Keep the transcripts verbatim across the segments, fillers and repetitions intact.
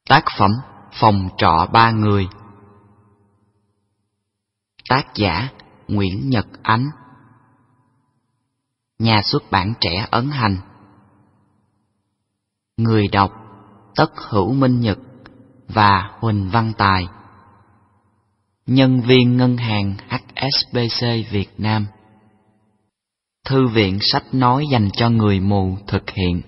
Tác phẩm Phòng trọ ba người. Tác giả Nguyễn Nhật Ánh. Nhà xuất bản Trẻ Ấn Hành. Người đọc Tất Hữu Minh Nhật và Huỳnh Văn Tài. Nhân viên ngân hàng hát ét bê xê Việt Nam. Thư viện sách nói dành cho người mù thực hiện.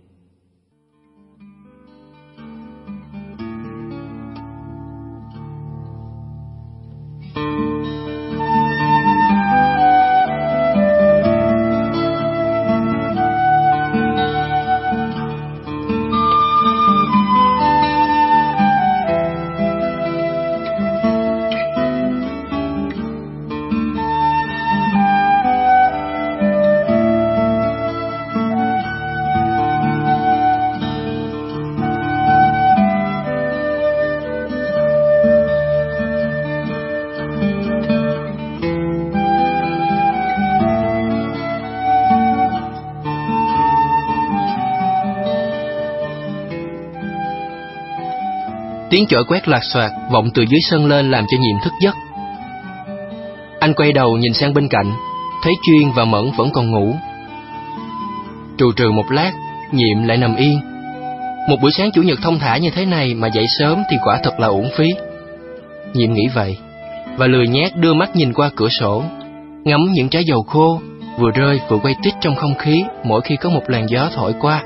Tiếng chổi quét loạt soạt vọng từ dưới sân lên làm cho Nhiệm thức giấc. Anh quay đầu nhìn sang bên cạnh, thấy Chuyên và Mẫn vẫn còn ngủ. Trù trừ một lát, Nhiệm lại nằm yên. Một buổi sáng chủ nhật thông thả như thế này mà dậy sớm thì quả thật là uổng phí. Nhiệm nghĩ vậy, và lười nhác đưa mắt nhìn qua cửa sổ, ngắm những trái dầu khô vừa rơi vừa quay tít trong không khí mỗi khi có một làn gió thổi qua.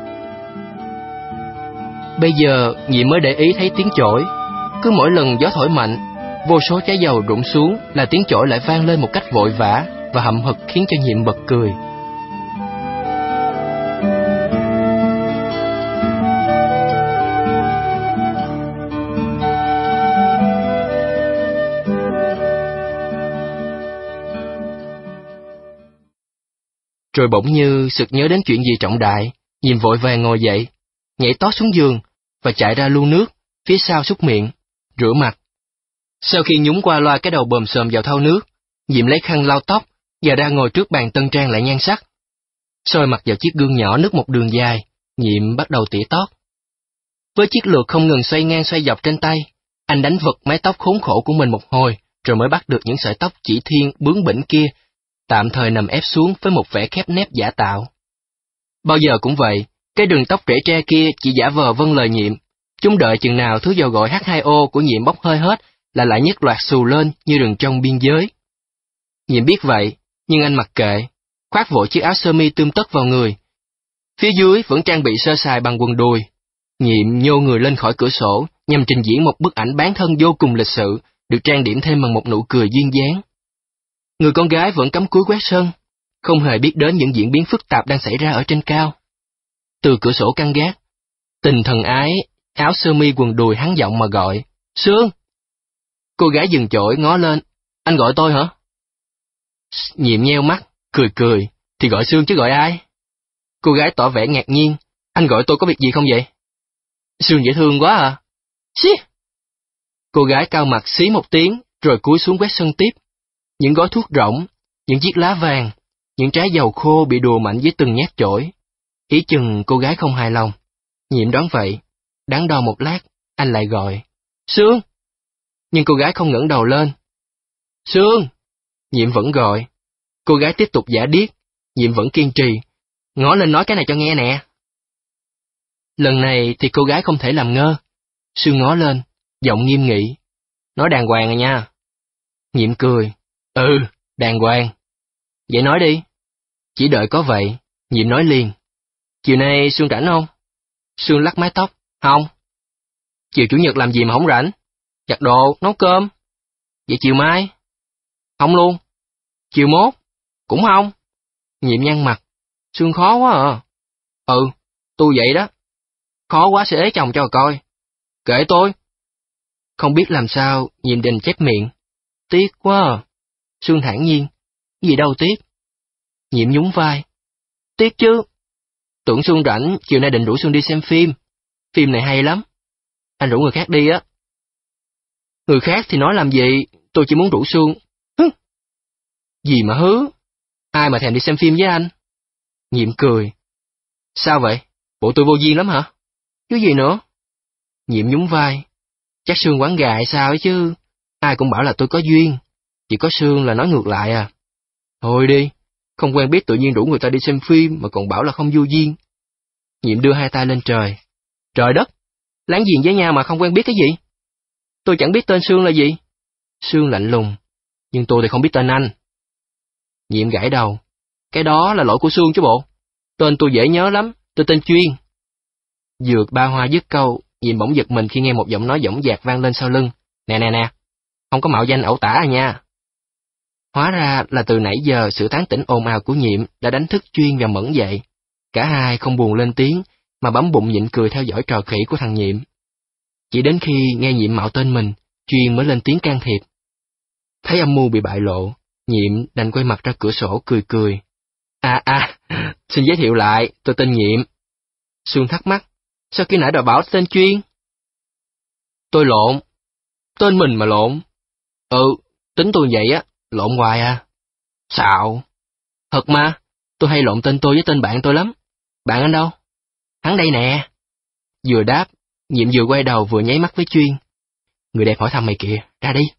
Bây giờ Nhiệm mới để ý thấy tiếng chổi. Cứ mỗi lần gió thổi mạnh, vô số trái dầu rụng xuống là tiếng chổi lại vang lên một cách vội vã và hậm hực khiến cho Nhiệm bật cười. Rồi bỗng như sực nhớ đến chuyện gì trọng đại, Nhiệm vội vàng ngồi dậy, nhảy tót xuống giường và chạy ra lu nước phía sau súc miệng, rửa mặt. Sau khi nhúng qua loa cái đầu bồm xồm vào thau nước, Nhiệm lấy khăn lau tóc và ra ngồi trước bàn tân trang lại nhan sắc. Soi mặt vào chiếc gương nhỏ nứt một đường dài, Nhiệm bắt đầu tỉa tót. Với chiếc lược không ngừng xoay ngang xoay dọc trên tay, anh đánh vật mái tóc khốn khổ của mình một hồi, rồi mới bắt được những sợi tóc chỉ thiên bướng bỉnh kia, tạm thời nằm ép xuống với một vẻ khép nép giả tạo. Bao giờ cũng vậy, cái đường tóc rễ tre kia chỉ giả vờ vâng lời Nhiệm. Chúng đợi chừng nào thứ dầu gội hát hai o của Nhiệm bốc hơi hết là lại nhấc loạt xù lên như rừng trong biên giới. Nhiệm biết vậy, nhưng anh mặc kệ, khoác vội chiếc áo sơ mi tươm tất vào người. Phía dưới vẫn trang bị sơ sài bằng quần đùi. Nhiệm nhô người lên khỏi cửa sổ nhằm trình diễn một bức ảnh bán thân vô cùng lịch sự, được trang điểm thêm bằng một nụ cười duyên dáng. Người con gái vẫn cắm cúi quét sân, không hề biết đến những diễn biến phức tạp đang xảy ra ở trên cao. Từ cửa sổ căn gác, Tình thần ái, áo sơ mi quần đùi hắn giọng mà gọi, Sương! Cô gái dừng chổi ngó lên, anh gọi tôi hả? Nhiệm nheo mắt, cười cười, thì gọi Sương chứ gọi ai? Cô gái tỏ vẻ ngạc nhiên, anh gọi tôi có việc gì không vậy? Sương dễ thương quá à? Xí! Cô gái cao mặt xí một tiếng, rồi cúi xuống quét sân tiếp. Những gói thuốc rỗng, những chiếc lá vàng, những trái dầu khô bị đùa mạnh với từng nhát chổi. Ý chừng cô gái không hài lòng. Nhiệm đoán vậy, đắn đo một lát, anh lại gọi, Sương! Nhưng cô gái không ngẩng đầu lên. Sương! Nhiệm vẫn gọi. Cô gái tiếp tục giả điếc, Nhiệm vẫn kiên trì, ngó lên nói cái này cho nghe nè. Lần này thì cô gái không thể làm ngơ. Sương ngó lên, giọng nghiêm nghị, nói đàng hoàng rồi nha. Nhiệm cười, ừ, đàng hoàng. Vậy nói đi. Chỉ đợi có vậy, Nhiệm nói liền. Chiều nay Sương rảnh không? Sương lắc mái tóc, không. Chiều chủ nhật làm gì mà không rảnh? Giặt đồ, nấu cơm. Vậy chiều mai? Không luôn. Chiều mốt? Cũng không. Nhiệm nhăn mặt, Sương khó quá à. Ừ, tôi vậy đó. Khó quá sẽ ế chồng cho coi. Kệ tôi. Không biết làm sao, Nhiệm đành chép miệng. Tiếc quá à. Sương thản nhiên, gì đâu tiếc. Nhiệm nhún vai. Tiếc chứ. Tưởng Sương rảnh, chiều nay định rủ Sương đi xem phim. Phim này hay lắm. Anh rủ người khác đi á. Người khác thì nói làm gì, tôi chỉ muốn rủ Sương. Hứ. Gì mà hứ? Ai mà thèm đi xem phim với anh? Nhiệm cười. Sao vậy? Bộ tôi vô duyên lắm hả? Chứ gì nữa? Nhiệm nhún vai. Chắc Sương quán gà hay sao ấy chứ. Ai cũng bảo là tôi có duyên. Chỉ có Sương là nói ngược lại à. Thôi đi, không quen biết tự nhiên rủ người ta đi xem phim mà còn bảo là không vô duyên. Nhiệm đưa hai tay lên trời. Trời đất, láng giềng với nhau mà không quen biết cái gì? Tôi chẳng biết tên Sương là gì. Sương lạnh lùng. Nhưng tôi thì không biết tên anh. Nhiệm gãi đầu. Cái đó là lỗi của Sương chứ bộ. Tên tôi dễ nhớ lắm, tôi tên Chuyên. Vừa ba hoa dứt câu, Nhiệm bỗng giật mình khi nghe một giọng nói dõng dạc vang lên sau lưng. Nè nè nè, không có mạo danh ẩu tả à nha. Hóa ra là từ nãy giờ sự tán tỉnh ồn ào của Nhiệm đã đánh thức Chuyên và Mẫn dậy. Cả hai không buồn lên tiếng, mà bấm bụng nhịn cười theo dõi trò khỉ của thằng Nhiệm. Chỉ đến khi nghe Nhiệm mạo tên mình, Chuyên mới lên tiếng can thiệp. Thấy âm mưu bị bại lộ, Nhiệm đành quay mặt ra cửa sổ cười cười. À à, xin giới thiệu lại, tôi tên Nhiệm. Sương thắc mắc, sao khi nãy đòi bảo tên Chuyên? Tôi lộn. Tên mình mà lộn. Ừ, tính tôi vậy á, lộn hoài à. Xạo. Thật mà, tôi hay lộn tên tôi với tên bạn tôi lắm. Bạn anh đâu? Hắn đây nè. Vừa đáp, Nhiệm vừa quay đầu vừa nháy mắt với Chuyên. Người đẹp hỏi thăm mày kìa, ra đi.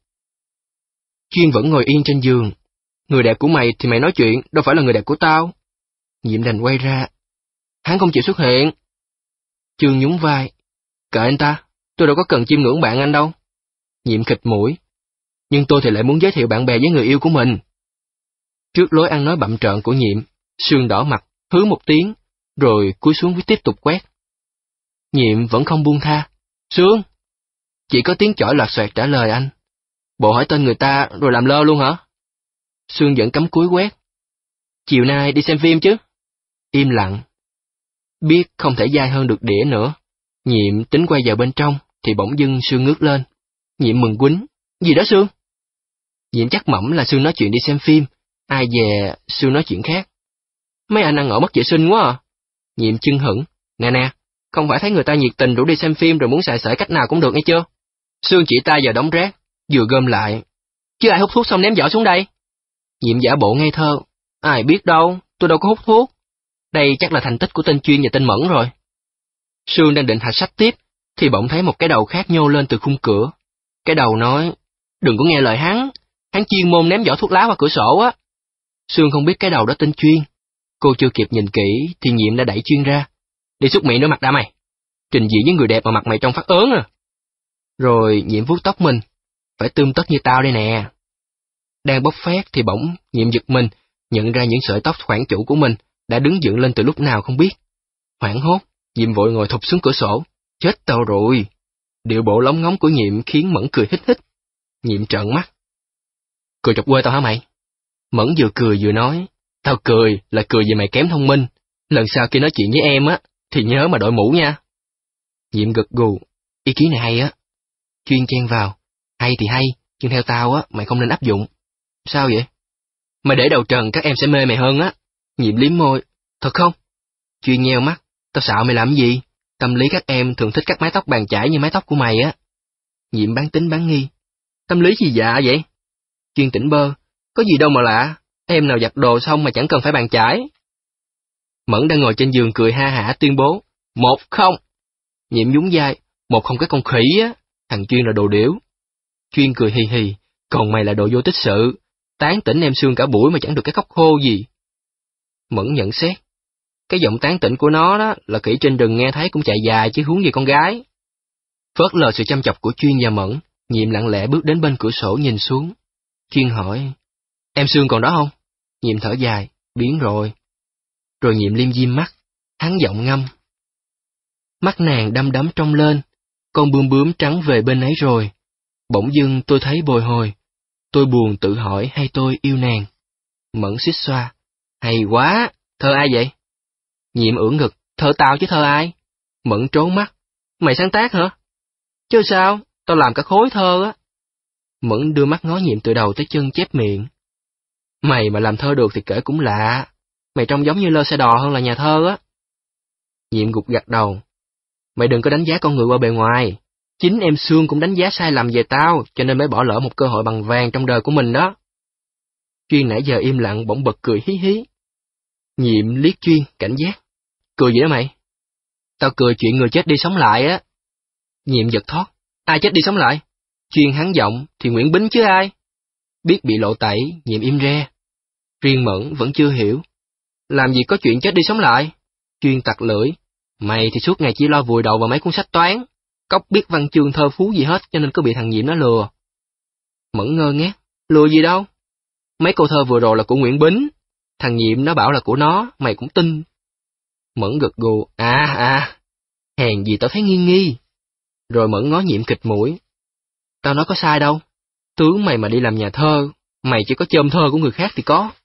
Chuyên vẫn ngồi yên trên giường. Người đẹp của mày thì mày nói chuyện, đâu phải là người đẹp của tao. Nhiệm đành quay ra. Hắn không chịu xuất hiện. Chuyên nhún vai. Kệ anh ta, tôi đâu có cần chiêm ngưỡng bạn anh đâu. Nhiệm khịt mũi. Nhưng tôi thì lại muốn giới thiệu bạn bè với người yêu của mình. Trước lối ăn nói bặm trợn của Nhiệm, Sương đỏ mặt, hứ một tiếng, rồi cúi xuống tiếp tục quét. Nhiệm vẫn không buông tha. Sương! Chỉ có tiếng chổi loạt xoẹt trả lời anh. Bộ hỏi tên người ta rồi làm lơ luôn hả? Sương vẫn cắm cúi quét. Chiều nay đi xem phim chứ? Im lặng. Biết không thể dai hơn được đĩa nữa. Nhiệm tính quay vào bên trong, thì bỗng dưng Sương ngước lên. Nhiệm mừng quýnh. Gì đó Sương? Nhiệm chắc mẩm là Sương nói chuyện đi xem phim. Ai dè Sương nói chuyện khác. Mấy anh ăn ở mất vệ sinh quá à. Nhiệm chưng hửng. Nè nè, không phải thấy người ta nhiệt tình rủ đi xem phim rồi muốn xài xởi cách nào cũng được nghe chưa? Sương chỉ tay vào đống rác, vừa gom lại. Chứ ai hút thuốc xong ném giỏ xuống đây? Nhiệm giả bộ ngây thơ. Ai biết đâu, tôi đâu có hút thuốc. Đây chắc là thành tích của tên Chuyên và tên Mẫn rồi. Sương đang định hạch sách tiếp, thì bỗng thấy một cái đầu khác nhô lên từ khung cửa. Cái đầu nói, đừng có nghe lời hắn, hắn chuyên môn ném giỏ thuốc lá qua cửa sổ á. Sương không biết cái đầu đó tên Chuyên. Cô chưa kịp nhìn kỹ, thì Nhiệm đã đẩy Chuyên ra. Đi xúc miệng đối mặt đã mày. Trình diễn với người đẹp mà mặt mày trông phát ớn à. Rồi Nhiệm vuốt tóc mình. Phải tươm tất như tao đây nè. Đang bốc phét thì bỗng Nhiệm giật mình, nhận ra những sợi tóc khoản chủ của mình đã đứng dựng lên từ lúc nào không biết. Hoảng hốt, Nhiệm vội ngồi thụp xuống cửa sổ. Chết tao rồi. Điệu bộ lóng ngóng của Nhiệm khiến Mẫn cười hít hít. Nhiệm trợn mắt. Cười chọc quê tao hả mày? Mẫn vừa cười vừa nói. Tao cười là cười vì mày kém thông minh. Lần sau khi nói chuyện với em á, thì nhớ mà đội mũ nha. Nhiệm gật gù. Ý kiến này hay á. Chuyên chen vào. Hay thì hay, nhưng theo tao á, mày không nên áp dụng. Sao vậy? Mày để đầu trần các em sẽ mê mày hơn á. Nhiệm liếm môi. Thật không? Chuyên nheo mắt. Tao xạo mày làm gì? Tâm lý các em thường thích các mái tóc bàn chải như mái tóc của mày á. Nhiệm bán tính bán nghi. Tâm lý gì dạ vậy? Chuyên tỉnh bơ. Có gì đâu mà lạ. Em nào giặt đồ xong mà chẳng cần phải bàn chải. Mẫn đang ngồi trên giường cười ha hả tuyên bố. Một không. Nhiệm nhún vai. Một không cái con khỉ á. Thằng Chuyên là đồ điểu. Chuyên cười hì hì. Còn mày là đồ vô tích sự. Tán tỉnh em Sương cả buổi mà chẳng được cái khóc khô gì. Mẫn nhận xét. Cái giọng tán tỉnh của nó đó là khỉ trên rừng nghe thấy cũng chạy dài chứ huống gì con gái. Phớt lờ sự chăm chọc của Chuyên và Mẫn, Nhiệm lặng lẽ bước đến bên cửa sổ nhìn xuống. Chuyên hỏi. Em Sương còn đó không? Nhiệm thở dài. Biến rồi. Rồi Nhiệm liêm diêm mắt. Hắn giọng ngâm. Mắt nàng đăm đắm trong lên. Con bướm bướm trắng về bên ấy rồi. Bỗng dưng tôi thấy bồi hồi. Tôi buồn tự hỏi hay tôi yêu nàng. Mẫn xích xoa. Hay quá. Thơ ai vậy? Nhiệm ưỡn ngực. Thơ tao chứ thơ ai? Mẫn trốn mắt. Mày sáng tác hả? Chứ sao? Tao làm cả khối thơ á. Mẫn đưa mắt ngó Nhiệm từ đầu tới chân chép miệng. Mày mà làm thơ được thì kể cũng lạ. Mày trông giống như lơ xe đò hơn là nhà thơ á. Nhiệm gục gặt đầu. Mày đừng có đánh giá con người qua bề ngoài. Chính em Sương cũng đánh giá sai lầm về tao, cho nên mới bỏ lỡ một cơ hội bằng vàng trong đời của mình đó. Chuyên nãy giờ im lặng bỗng bật cười hí hí. Nhiệm liếc Chuyên, cảnh giác. Cười gì đó mày? Tao cười chuyện người chết đi sống lại á. Nhiệm giật thót. Ai chết đi sống lại? Chuyên hắn giọng thì Nguyễn Bính chứ ai? Biết bị lộ tẩy, Nhiệm im re. Riêng Mẫn vẫn chưa hiểu. Làm gì có chuyện chết đi sống lại? Chuyên tặc lưỡi. Mày thì suốt ngày chỉ lo vùi đầu vào mấy cuốn sách toán. Cóc biết văn chương thơ phú gì hết cho nên có bị thằng Nhiệm nó lừa. Mẫn ngơ ngác. Lừa gì đâu? Mấy câu thơ vừa rồi là của Nguyễn Bính. Thằng Nhiệm nó bảo là của nó, mày cũng tin. Mẫn gật gù. À à, hèn gì tao thấy nghi nghi. Rồi Mẫn ngó Nhiệm kịch mũi. Tao nói có sai đâu. Tướng mày mà đi làm nhà thơ, mày chỉ có chôm thơ của người khác thì có.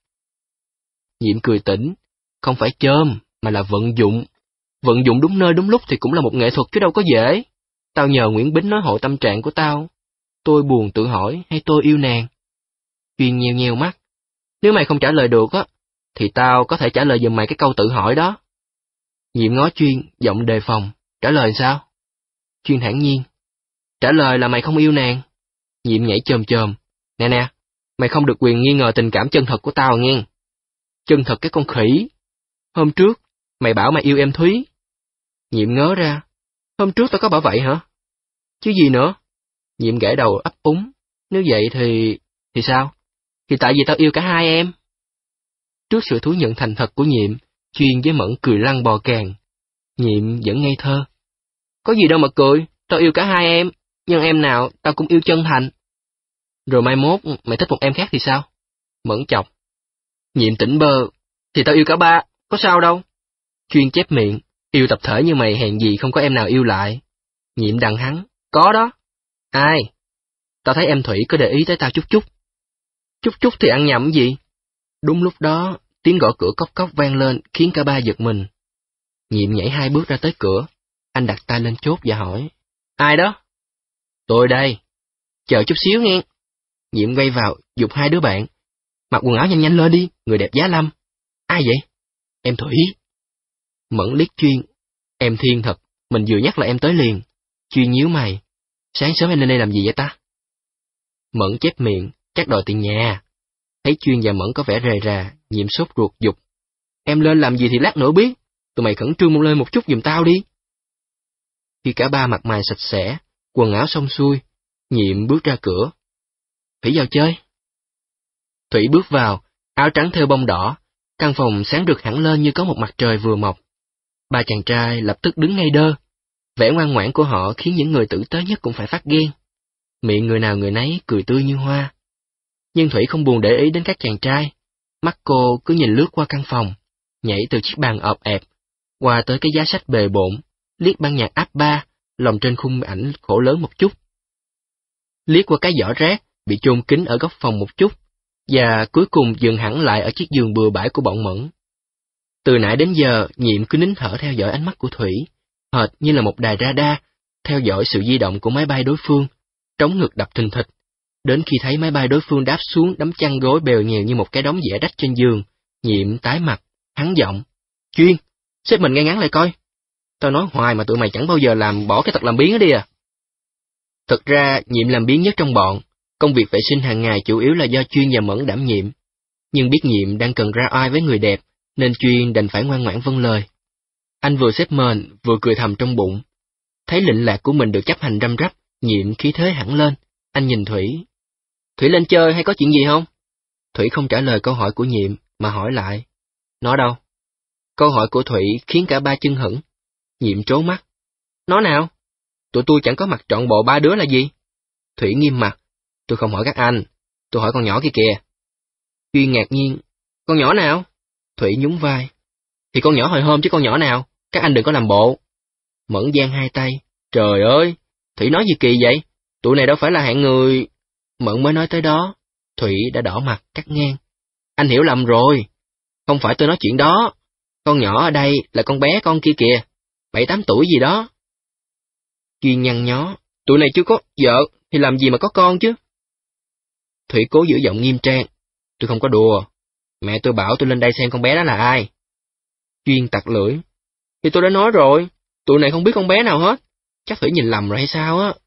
Nhiệm cười tỉnh. Không phải chôm, mà là vận dụng. Vận dụng đúng nơi đúng lúc thì cũng là một nghệ thuật chứ đâu có dễ. Tao nhờ Nguyễn Bính nói hộ tâm trạng của tao. Tôi buồn tự hỏi hay tôi yêu nàng? Chuyên nheo nheo mắt. Nếu mày không trả lời được á, thì tao có thể trả lời giùm mày cái câu tự hỏi đó. Nhiệm ngó Chuyên, giọng đề phòng. Trả lời sao? Chuyên thản nhiên. Trả lời là mày không yêu nàng. Nhiệm nhảy chồm chồm. Nè nè, mày không được quyền nghi ngờ tình cảm chân thật của tao nghe. Chân thật cái con khỉ. Hôm trước, mày bảo mày yêu em Thúy. Nhiệm ngớ ra. Hôm trước tao có bảo vậy hả? Chứ gì nữa? Nhiệm gãi đầu ấp úng. Nếu vậy thì... thì sao? Thì tại vì tao yêu cả hai em. Trước sự thú nhận thành thật của Nhiệm, Chuyên với Mẫn cười lăn bò càng. Nhiệm vẫn ngây thơ. Có gì đâu mà cười, tao yêu cả hai em, nhưng em nào tao cũng yêu chân thành. Rồi mai mốt mày thích một em khác thì sao? Mẫn chọc. Nhiệm tỉnh bơ. Thì tao yêu cả ba, có sao đâu. Chuyên chép miệng. Yêu tập thể như mày hèn gì không có em nào yêu lại. Nhiệm đằng hắn. Có đó. Ai? Tao thấy em Thủy có để ý tới tao chút chút. Chút chút thì ăn nhầm gì? Đúng lúc đó, tiếng gõ cửa cốc cốc vang lên khiến cả ba giật mình. Nhiệm nhảy hai bước ra tới cửa. Anh đặt tay lên chốt và hỏi. Ai đó? Tôi đây. Chờ chút xíu nghe. Nhiệm quay vào, giục hai đứa bạn. Mặc quần áo nhanh nhanh lên đi, người đẹp giá lâm. Ai vậy? Em Thủy. Mẫn liếc Chuyên. Em Thiên thật, mình vừa nhắc là em tới liền. Chuyên nhíu mày. Sáng sớm em lên đây làm gì vậy ta? Mẫn chép miệng, chắc đòi tiền nhà. Thấy Chuyên và Mẫn có vẻ rề rà, Nhiệm sốt ruột giục. Em lên làm gì thì lát nữa biết. Tụi mày khẩn trương lên một chút giùm tao đi. Khi cả ba mặt mày sạch sẽ, quần áo xong xuôi, Nhiệm bước ra cửa. Thủy vào chơi. Thủy bước vào, áo trắng thêu bông đỏ, căn phòng sáng rực hẳn lên như có một mặt trời vừa mọc. Ba chàng trai lập tức đứng ngay đơ. Vẻ ngoan ngoãn của họ khiến những người tử tế nhất cũng phải phát ghen. Miệng người nào người nấy cười tươi như hoa. Nhưng Thủy không buồn để ý đến các chàng trai. Mắt cô cứ nhìn lướt qua căn phòng, nhảy từ chiếc bàn ọp ẹp, qua tới cái giá sách bề bộn, liếc ban nhạc áp ba, lồng trên khung ảnh khổ lớn một chút. Liếc qua cái giỏ rác, bị chôn kín ở góc phòng một chút, và cuối cùng dừng hẳn lại ở chiếc giường bừa bãi của bọn Mẫn. Từ nãy đến giờ, Nhiệm cứ nín thở theo dõi ánh mắt của Thủy, hệt như là một đài radar, theo dõi sự di động của máy bay đối phương, trống ngực đập thình thịch. Đến khi thấy máy bay đối phương đáp xuống đấm chăn gối bèo nhèo như một cái đống dẻ rách trên giường, Nhiệm tái mặt, hắn giọng. Chuyên, xếp mình ngay ngắn lại coi. Tao nói hoài mà tụi mày chẳng bao giờ làm bỏ cái tật làm biếng đó đi à. Thực ra, Nhiệm làm biếng nhất trong bọn. Công việc vệ sinh hàng ngày chủ yếu là do Chuyên và Mẫn đảm nhiệm. Nhưng biết Nhiệm đang cần ra oai với người đẹp, nên Chuyên đành phải ngoan ngoãn vâng lời. Anh vừa xếp mền, vừa cười thầm trong bụng. Thấy lệnh lạc của mình được chấp hành răm rắp, Nhiệm khí thế hẳn lên. Anh nhìn Thủy. Thủy lên chơi hay có chuyện gì không? Thủy không trả lời câu hỏi của Nhiệm, mà hỏi lại. Nó đâu? Câu hỏi của Thủy khiến cả ba chân hững. Nhiệm trố mắt. Nó nào? Tụi tôi chẳng có mặt trọn bộ ba đứa là gì? Thủy nghiêm mặt. Tôi không hỏi các anh, tôi hỏi con nhỏ kia kìa. Chuyên ngạc nhiên. Con nhỏ nào? Thủy nhún vai. Thì con nhỏ hồi hôm chứ con nhỏ nào, các anh đừng có làm bộ. Mẫn giang hai tay. Trời ơi, Thủy nói gì kỳ vậy? Tụi này đâu phải là hạng người... Mẫn mới nói tới đó, Thủy đã đỏ mặt cắt ngang. Anh hiểu lầm rồi. Không phải tôi nói chuyện đó. Con nhỏ ở đây là con bé con kia kìa. Bảy tám tuổi gì đó. Chuyên nhăn nhó. Tụi này chưa có vợ thì làm gì mà có con chứ? Thủy cố giữ giọng nghiêm trang. Tôi không có đùa. Mẹ tôi bảo tôi lên đây xem con bé đó là ai. Chuyên tặc lưỡi. Thì tôi đã nói rồi. Tụi này không biết con bé nào hết. Chắc Thủy nhìn lầm rồi hay sao á?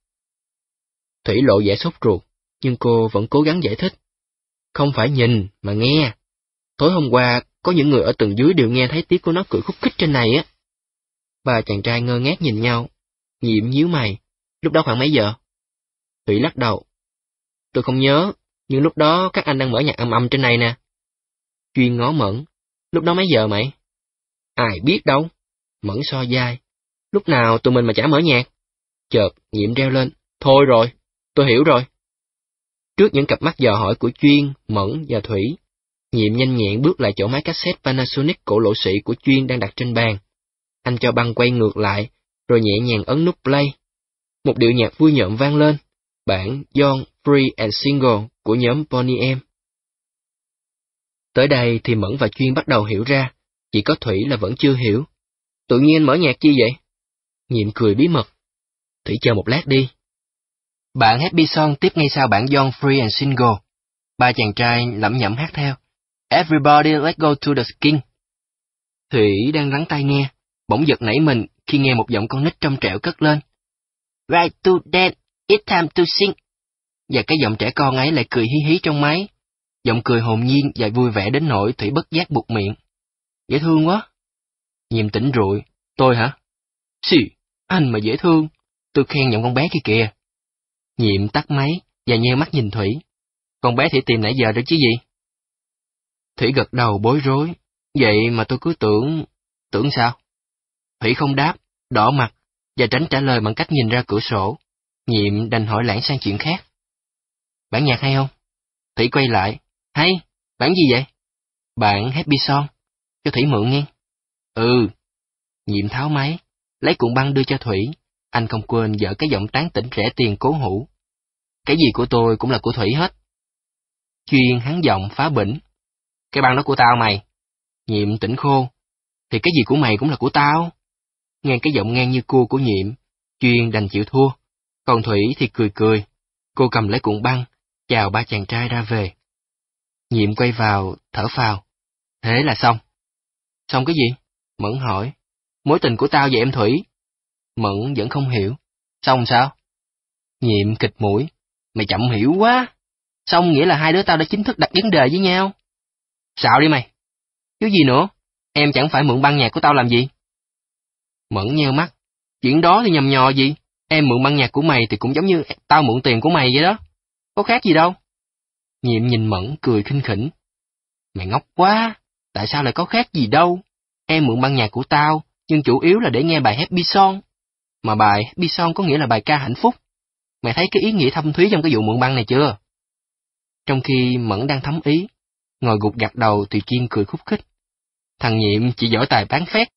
Thủy lộ vẻ sốt ruột, nhưng cô vẫn cố gắng giải thích. Không phải nhìn, mà nghe. Tối hôm qua, có những người ở tầng dưới đều nghe thấy tiếng của nó cười khúc khích trên này á. Ba chàng trai ngơ ngác nhìn nhau. Nhiệm nhíu mày. Lúc đó khoảng mấy giờ? Thủy lắc đầu. Tôi không nhớ, nhưng lúc đó các anh đang mở nhạc âm âm trên này nè. Chuyên ngó Mẫn. Lúc đó mấy giờ mày? Ai biết đâu. Mẫn so dai. Lúc nào tụi mình mà chả mở nhạc? Chợt, Nhiệm reo lên. Thôi rồi, tôi hiểu rồi. Trước những cặp mắt dò hỏi của Chuyên, Mẫn và Thủy, Nhiệm nhanh nhẹn bước lại chỗ máy cassette Panasonic cổ lỗ sĩ của Chuyên đang đặt trên bàn. Anh cho băng quay ngược lại, rồi nhẹ nhàng ấn nút play. Một điệu nhạc vui nhộn vang lên, bản Young, Free and Single của nhóm Boney M. Tới đây thì Mẫn và Chuyên bắt đầu hiểu ra, chỉ có Thủy là vẫn chưa hiểu. Tự nhiên anh mở nhạc chi vậy? Nhiệm cười bí mật. Thủy chờ một lát đi. Bản Happy Song tiếp ngay sau bản Young, Free and Single. Ba chàng trai lẩm nhẩm hát theo. Everybody let's go to the King. Thủy đang lắng tai nghe, bỗng giật nảy mình khi nghe một giọng con nít trong trẻo cất lên. Right to dance, it's time to sing. Và cái giọng trẻ con ấy lại cười hí hí trong máy. Giọng cười hồn nhiên và vui vẻ đến nỗi Thủy bất giác buột miệng. Dễ thương quá. Nhiệm tỉnh rụi. Tôi hả? Xì, anh mà dễ thương. Tôi khen giọng con bé kia kìa. Nhiệm tắt máy và nheo mắt nhìn Thủy. Con bé thì tìm nãy giờ rồi chứ gì? Thủy gật đầu bối rối. Vậy mà tôi cứ tưởng... Tưởng sao? Thủy không đáp, đỏ mặt, và tránh trả lời bằng cách nhìn ra cửa sổ. Nhiệm đành hỏi lảng sang chuyện khác. Bản nhạc hay không? Thủy quay lại. Hay, bản gì vậy? Bản Happy Song. Cho Thủy mượn nghe. Ừ. Nhiệm tháo máy, lấy cuộn băng đưa cho Thủy. Anh không quên dở cái giọng tán tỉnh rẻ tiền cố hữu. Cái gì của tôi cũng là của Thủy hết. Chuyên hắn giọng phá bỉnh. Cái băng đó của tao mày. Nhiệm tỉnh khô. Thì cái gì của mày cũng là của tao. Nghe cái giọng ngang như cua của Nhiệm, Chuyên đành chịu thua. Còn Thủy thì cười cười. Cô cầm lấy cuộn băng, chào ba chàng trai ra về. Nhiệm quay vào, thở phào. Thế là xong. Xong cái gì? Mẫn hỏi. Mối tình của tao và em Thủy. Mẫn vẫn không hiểu. Xong sao? Nhiệm kịch mũi. Mày chậm hiểu quá. Xong nghĩa là hai đứa tao đã chính thức đặt vấn đề với nhau. Xạo đi mày. Chứ gì nữa, em chẳng phải mượn băng nhạc của tao làm gì. Mẫn nheo mắt. Chuyện đó thì nhầm nhò gì. Em mượn băng nhạc của mày thì cũng giống như tao mượn tiền của mày vậy đó. Có khác gì đâu. Nhiệm nhìn Mẫn cười khinh khỉnh. Mày ngốc quá. Tại sao lại có khác gì đâu. Em mượn băng nhạc của tao, nhưng chủ yếu là để nghe bài Happy Song. Mà bài Happy Song có nghĩa là bài ca hạnh phúc. Mày thấy cái ý nghĩa thâm thúy trong cái vụ mượn băng này chưa? Trong khi Mẫn đang thấm ý, ngồi gục gặt đầu thì Chuyên cười khúc khích. Thằng Nhiệm chỉ giỏi tài bán phét.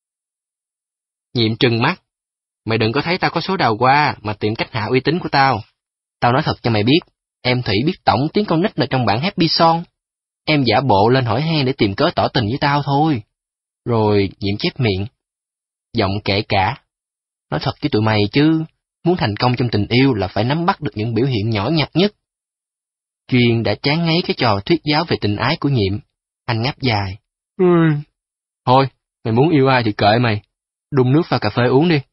Nhiệm trừng mắt. Mày đừng có thấy tao có số đào qua mà tìm cách hạ uy tín của tao. Tao nói thật cho mày biết, em Thủy biết tổng tiếng con nít là trong bản Happy Song. Em giả bộ lên hỏi han để tìm cớ tỏ tình với tao thôi. Rồi Nhiệm chép miệng. Giọng kể cả. Nói thật với tụi mày chứ, muốn thành công trong tình yêu là phải nắm bắt được những biểu hiện nhỏ nhặt nhất. Chuyên đã chán ngấy cái trò thuyết giáo về tình ái của Nhiệm. Anh ngáp dài. Ừ. Thôi, mày muốn yêu ai thì kệ mày. Đun nước vào cà phê uống đi.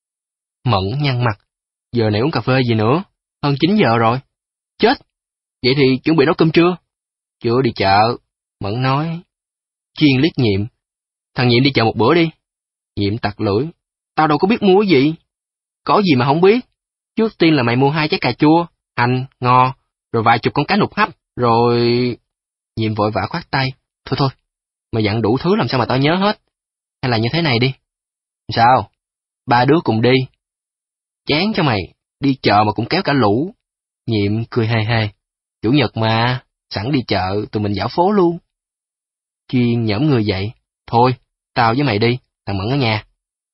Mẫn nhăn mặt. Giờ này uống cà phê gì nữa? Hơn chín giờ rồi. Chết! Vậy thì chuẩn bị nấu cơm trưa? Chưa đi chợ. Mẫn nói. Chuyên liếc Nhiệm. Thằng Nhiệm đi chợ một bữa đi. Nhiệm tặc lưỡi. Tao đâu có biết mua cái gì. Có gì mà không biết. Trước tiên là mày mua hai trái cà chua, hành, ngò, rồi vài chục con cá nục hấp, rồi... Nhiệm vội vã khoát tay. Thôi thôi, mày dặn đủ thứ làm sao mà tao nhớ hết. Hay là như thế này đi. Sao? Ba đứa cùng đi. Chán cho mày, đi chợ mà cũng kéo cả lũ. Nhiệm cười hề hề. Chủ nhật mà, sẵn đi chợ, tụi mình dạo phố luôn. Chuyên nhõm người dậy. Thôi, tao với mày đi, thằng Mẫn ở nhà.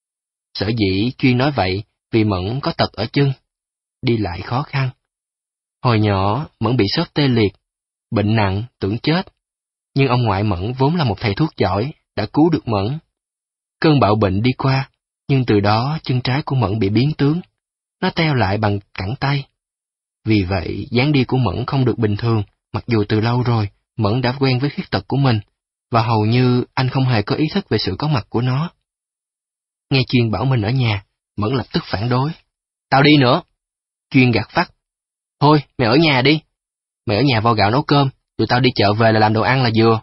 Sở dĩ Chuyên nói vậy vì Mẫn có tật ở chân. Đi lại khó khăn. Hồi nhỏ, Mẫn bị sốt tê liệt. Bệnh nặng, tưởng chết. Nhưng ông ngoại Mẫn vốn là một thầy thuốc giỏi, đã cứu được Mẫn. Cơn bạo bệnh đi qua, nhưng từ đó chân trái của Mẫn bị biến tướng. Nó teo lại bằng cẳng tay. Vì vậy, dáng đi của Mẫn không được bình thường, mặc dù từ lâu rồi, Mẫn đã quen với khuyết tật của mình, và hầu như anh không hề có ý thức về sự có mặt của nó. Nghe Chuyên bảo mình ở nhà, Mẫn lập tức phản đối. Tao đi nữa. Chuyên gạt phắt. Thôi, mày ở nhà đi. Mày ở nhà vo gạo nấu cơm, tụi tao đi chợ về là làm đồ ăn là vừa.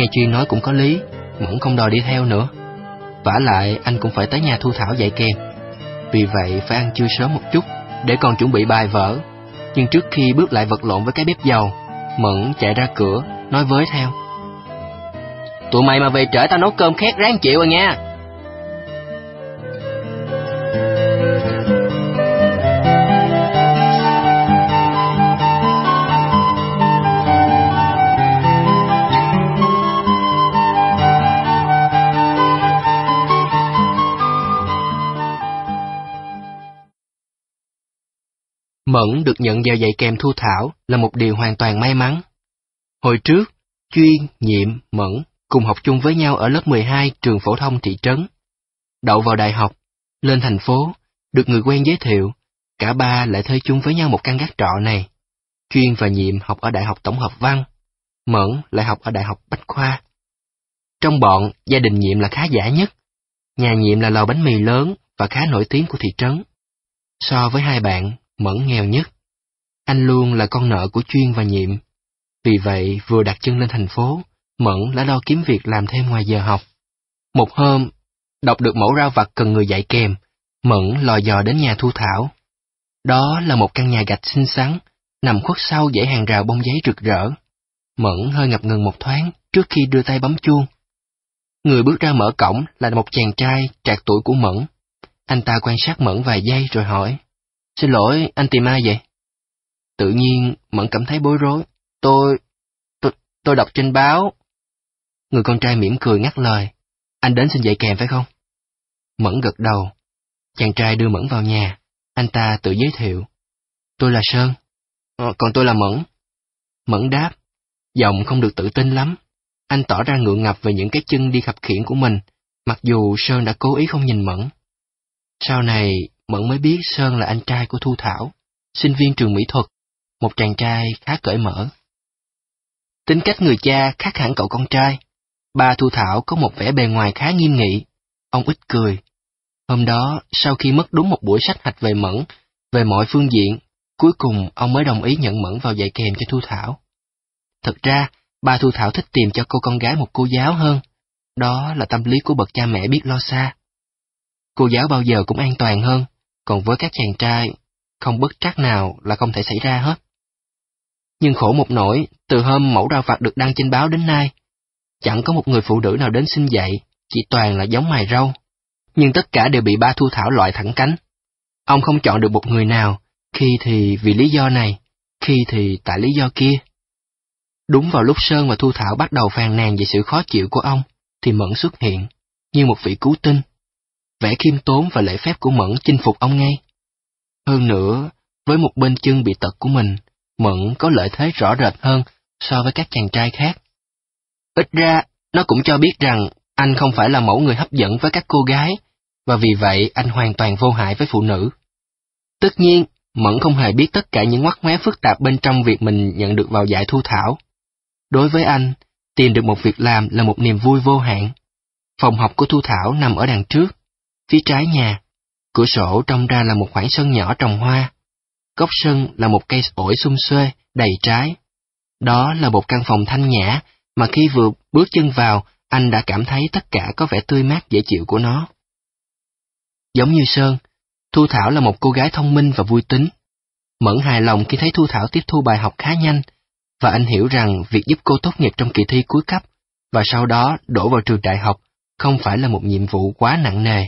Chuyên nói cũng có lý, Mẫn không đòi đi theo nữa. Vả lại anh cũng phải tới nhà Thu Thảo dạy kèm. Vì vậy phải ăn trưa sớm một chút để còn chuẩn bị bài vở. Nhưng trước khi bước lại vật lộn với cái bếp dầu, Mẫn chạy ra cửa nói với theo: "Tụi mày mà về trễ tao nấu cơm khét ráng chịu rồi nha." Mẫn được nhận vào dạy kèm Thu Thảo là một điều hoàn toàn may mắn. Hồi trước, Chuyên, Nhiệm, Mẫn cùng học chung với nhau ở lớp mười hai trường phổ thông thị trấn. Đậu vào đại học, lên thành phố, được người quen giới thiệu, cả ba lại thuê chung với nhau một căn gác trọ này. Chuyên và Nhiệm học ở Đại học Tổng hợp Văn, Mẫn lại học ở Đại học Bách Khoa. Trong bọn, gia đình Nhiệm là khá giả nhất. Nhà Nhiệm là lò bánh mì lớn và khá nổi tiếng của thị trấn. So với hai bạn, Mẫn nghèo nhất. Anh luôn là con nợ của Chuyên và Nhiệm. Vì vậy, vừa đặt chân lên thành phố, Mẫn đã lo kiếm việc làm thêm ngoài giờ học. Một hôm, đọc được mẫu rau vặt cần người dạy kèm, Mẫn lò dò đến nhà Thu Thảo. Đó là một căn nhà gạch xinh xắn, nằm khuất sau dãy hàng rào bông giấy rực rỡ. Mẫn hơi ngập ngừng một thoáng trước khi đưa tay bấm chuông. Người bước ra mở cổng là một chàng trai trạc tuổi của Mẫn. Anh ta quan sát Mẫn vài giây rồi hỏi: "Xin lỗi, anh tìm ai vậy?" Tự nhiên, Mẫn cảm thấy bối rối. Tôi... tôi... tôi đọc trên báo. Người con trai mỉm cười ngắt lời: "Anh đến xin dạy kèm phải không?" Mẫn gật đầu. Chàng trai đưa Mẫn vào nhà. Anh ta tự giới thiệu: "Tôi là Sơn." Ờ, "còn tôi là Mẫn." Mẫn đáp, giọng không được tự tin lắm. Anh tỏ ra ngượng ngập về những cái chân đi khập khiễng của mình, mặc dù Sơn đã cố ý không nhìn Mẫn. Sau này, Mẫn mới biết Sơn là anh trai của Thu Thảo, sinh viên trường mỹ thuật, một chàng trai khá cởi mở. Tính cách người cha khác hẳn cậu con trai. Ba Thu Thảo có một vẻ bề ngoài khá nghiêm nghị. Ông ít cười. Hôm đó, sau khi mất đúng một buổi sách hạch về Mẫn, về mọi phương diện, cuối cùng ông mới đồng ý nhận Mẫn vào dạy kèm cho Thu Thảo. Thật ra, ba Thu Thảo thích tìm cho cô con gái một cô giáo hơn. Đó là tâm lý của bậc cha mẹ biết lo xa. Cô giáo bao giờ cũng an toàn hơn, còn với các chàng trai, không bất trắc nào là không thể xảy ra hết. Nhưng khổ một nỗi, từ hôm mẫu rau vặt được đăng trên báo đến nay, chẳng có một người phụ nữ nào đến xin dạy, chỉ toàn là giống mài rau. Nhưng tất cả đều bị ba Thu Thảo loại thẳng cánh. Ông không chọn được một người nào, khi thì vì lý do này, khi thì tại lý do kia. Đúng vào lúc Sơn và Thu Thảo bắt đầu phàn nàn về sự khó chịu của ông, thì Mẫn xuất hiện, như một vị cứu tinh. Vẻ khiêm tốn và lễ phép của Mẫn chinh phục ông ngay. Hơn nữa, với một bên chân bị tật của mình, Mẫn có lợi thế rõ rệt hơn so với các chàng trai khác. Ít ra, nó cũng cho biết rằng anh không phải là mẫu người hấp dẫn với các cô gái, và vì vậy anh hoàn toàn vô hại với phụ nữ. Tất nhiên, Mẫn không hề biết tất cả những ngoắt ngoé phức tạp bên trong việc mình nhận được vào dạy Thu Thảo. Đối với anh, tìm được một việc làm là một niềm vui vô hạn. Phòng học của Thu Thảo nằm ở đằng trước, phía trái nhà. Cửa sổ trông ra là một khoảng sân nhỏ trồng hoa. Góc sân là một cây ổi sum xuê, đầy trái. Đó là một căn phòng thanh nhã, mà khi vừa bước chân vào, anh đã cảm thấy tất cả có vẻ tươi mát dễ chịu của nó. Giống như Sơn, Thu Thảo là một cô gái thông minh và vui tính. Mẫn hài lòng khi thấy Thu Thảo tiếp thu bài học khá nhanh, và anh hiểu rằng việc giúp cô tốt nghiệp trong kỳ thi cuối cấp, và sau đó đổ vào trường đại học, không phải là một nhiệm vụ quá nặng nề.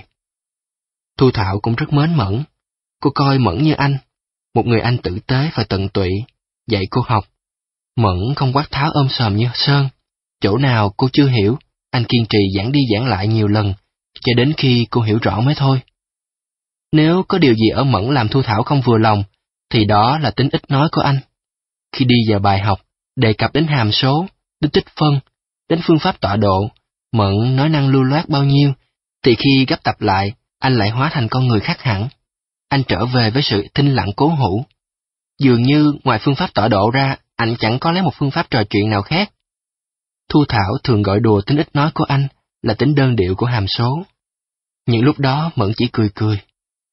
Thu Thảo cũng rất mến Mẫn. Cô coi Mẫn như anh, một người anh tử tế và tận tụy, dạy cô học. Mẫn không quát tháo ôm sòm như Sơn. Chỗ nào cô chưa hiểu, anh kiên trì giảng đi giảng lại nhiều lần, cho đến khi cô hiểu rõ mới thôi. Nếu có điều gì ở Mẫn làm Thu Thảo không vừa lòng, thì đó là tính ít nói của anh. Khi đi vào bài học, đề cập đến hàm số, đến tích phân, đến phương pháp tọa độ, Mẫn nói năng lưu loát bao nhiêu, thì khi gấp tập lại, anh lại hóa thành con người khác hẳn. Anh trở về với sự thinh lặng cố hữu. Dường như ngoài phương pháp tọa độ ra, anh chẳng có lấy một phương pháp trò chuyện nào khác. Thu Thảo thường gọi đùa tính ít nói của anh là tính đơn điệu của hàm số. Những lúc đó Mẫn chỉ cười cười.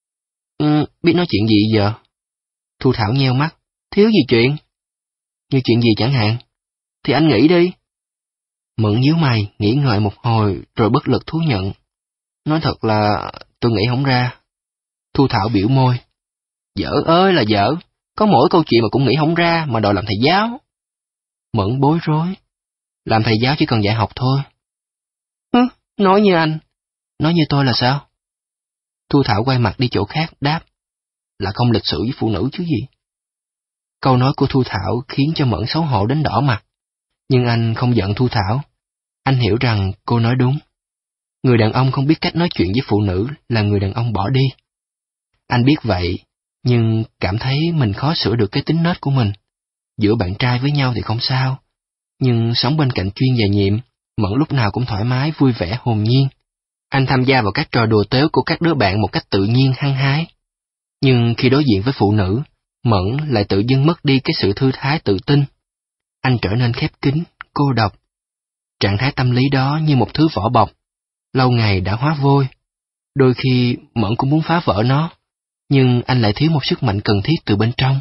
Ừ, biết nói chuyện gì giờ? Thu Thảo nheo mắt. Thiếu gì chuyện? Như chuyện gì chẳng hạn? Thì anh nghĩ đi. Mẫn nhíu mày, nghĩ ngợi một hồi rồi bất lực thú nhận. Nói thật là tôi nghĩ không ra. Thu Thảo biểu môi. Dở ơi là dở, có mỗi câu chuyện mà cũng nghĩ không ra mà đòi làm thầy giáo. Mẫn bối rối. Làm thầy giáo chỉ cần dạy học thôi. Hứ, nói như anh. Nói như tôi là sao? Thu Thảo quay mặt đi chỗ khác, đáp. Là không lịch sự với phụ nữ chứ gì. Câu nói của Thu Thảo khiến cho Mẫn xấu hổ đến đỏ mặt. Nhưng anh không giận Thu Thảo. Anh hiểu rằng cô nói đúng. Người đàn ông không biết cách nói chuyện với phụ nữ là người đàn ông bỏ đi. Anh biết vậy, nhưng cảm thấy mình khó sửa được cái tính nết của mình. Giữa bạn trai với nhau thì không sao, nhưng sống bên cạnh Chuyên và Nhiệm, Mẫn lúc nào cũng thoải mái, vui vẻ, hồn nhiên. Anh tham gia vào các trò đùa tếu của các đứa bạn một cách tự nhiên, hăng hái. Nhưng khi đối diện với phụ nữ, Mẫn lại tự dưng mất đi cái sự thư thái tự tin. Anh trở nên khép kín, cô độc. Trạng thái tâm lý đó như một thứ vỏ bọc, lâu ngày đã hóa vôi. Đôi khi Mẫn cũng muốn phá vỡ nó, nhưng anh lại thiếu một sức mạnh cần thiết từ bên trong.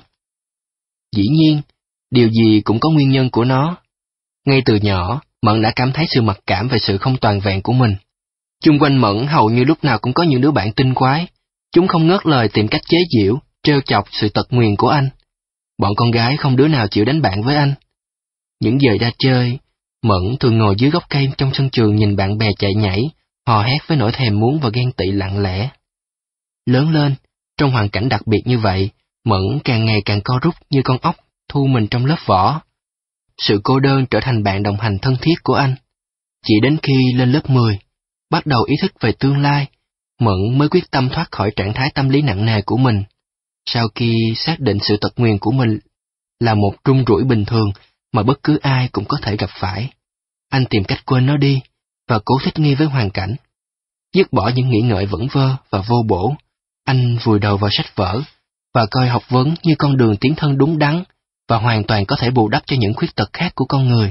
Dĩ nhiên, điều gì cũng có nguyên nhân của nó. Ngay từ nhỏ, Mẫn đã cảm thấy sự mặc cảm về sự không toàn vẹn của mình. Chung quanh Mẫn hầu như lúc nào cũng có những đứa bạn tinh quái. Chúng không ngớt lời tìm cách chế giễu, trêu chọc sự tật nguyền của anh. Bọn con gái không đứa nào chịu đánh bạn với anh. Những giờ ra chơi, Mẫn thường ngồi dưới gốc cây trong sân trường nhìn bạn bè chạy nhảy, hò hét với nỗi thèm muốn và ghen tị lặng lẽ. Lớn lên, trong hoàn cảnh đặc biệt như vậy, Mẫn càng ngày càng co rút như con ốc thu mình trong lớp vỏ. Sự cô đơn trở thành bạn đồng hành thân thiết của anh. Chỉ đến khi lên lớp mười, bắt đầu ý thức về tương lai, Mẫn mới quyết tâm thoát khỏi trạng thái tâm lý nặng nề của mình. Sau khi xác định sự tật nguyền của mình là một rung rủi bình thường mà bất cứ ai cũng có thể gặp phải, anh tìm cách quên nó đi và cố thích nghi với hoàn cảnh. Dứt bỏ những nghĩ ngợi vẩn vơ và vô bổ, anh vùi đầu vào sách vở và coi học vấn như con đường tiến thân đúng đắn và hoàn toàn có thể bù đắp cho những khuyết tật khác của con người.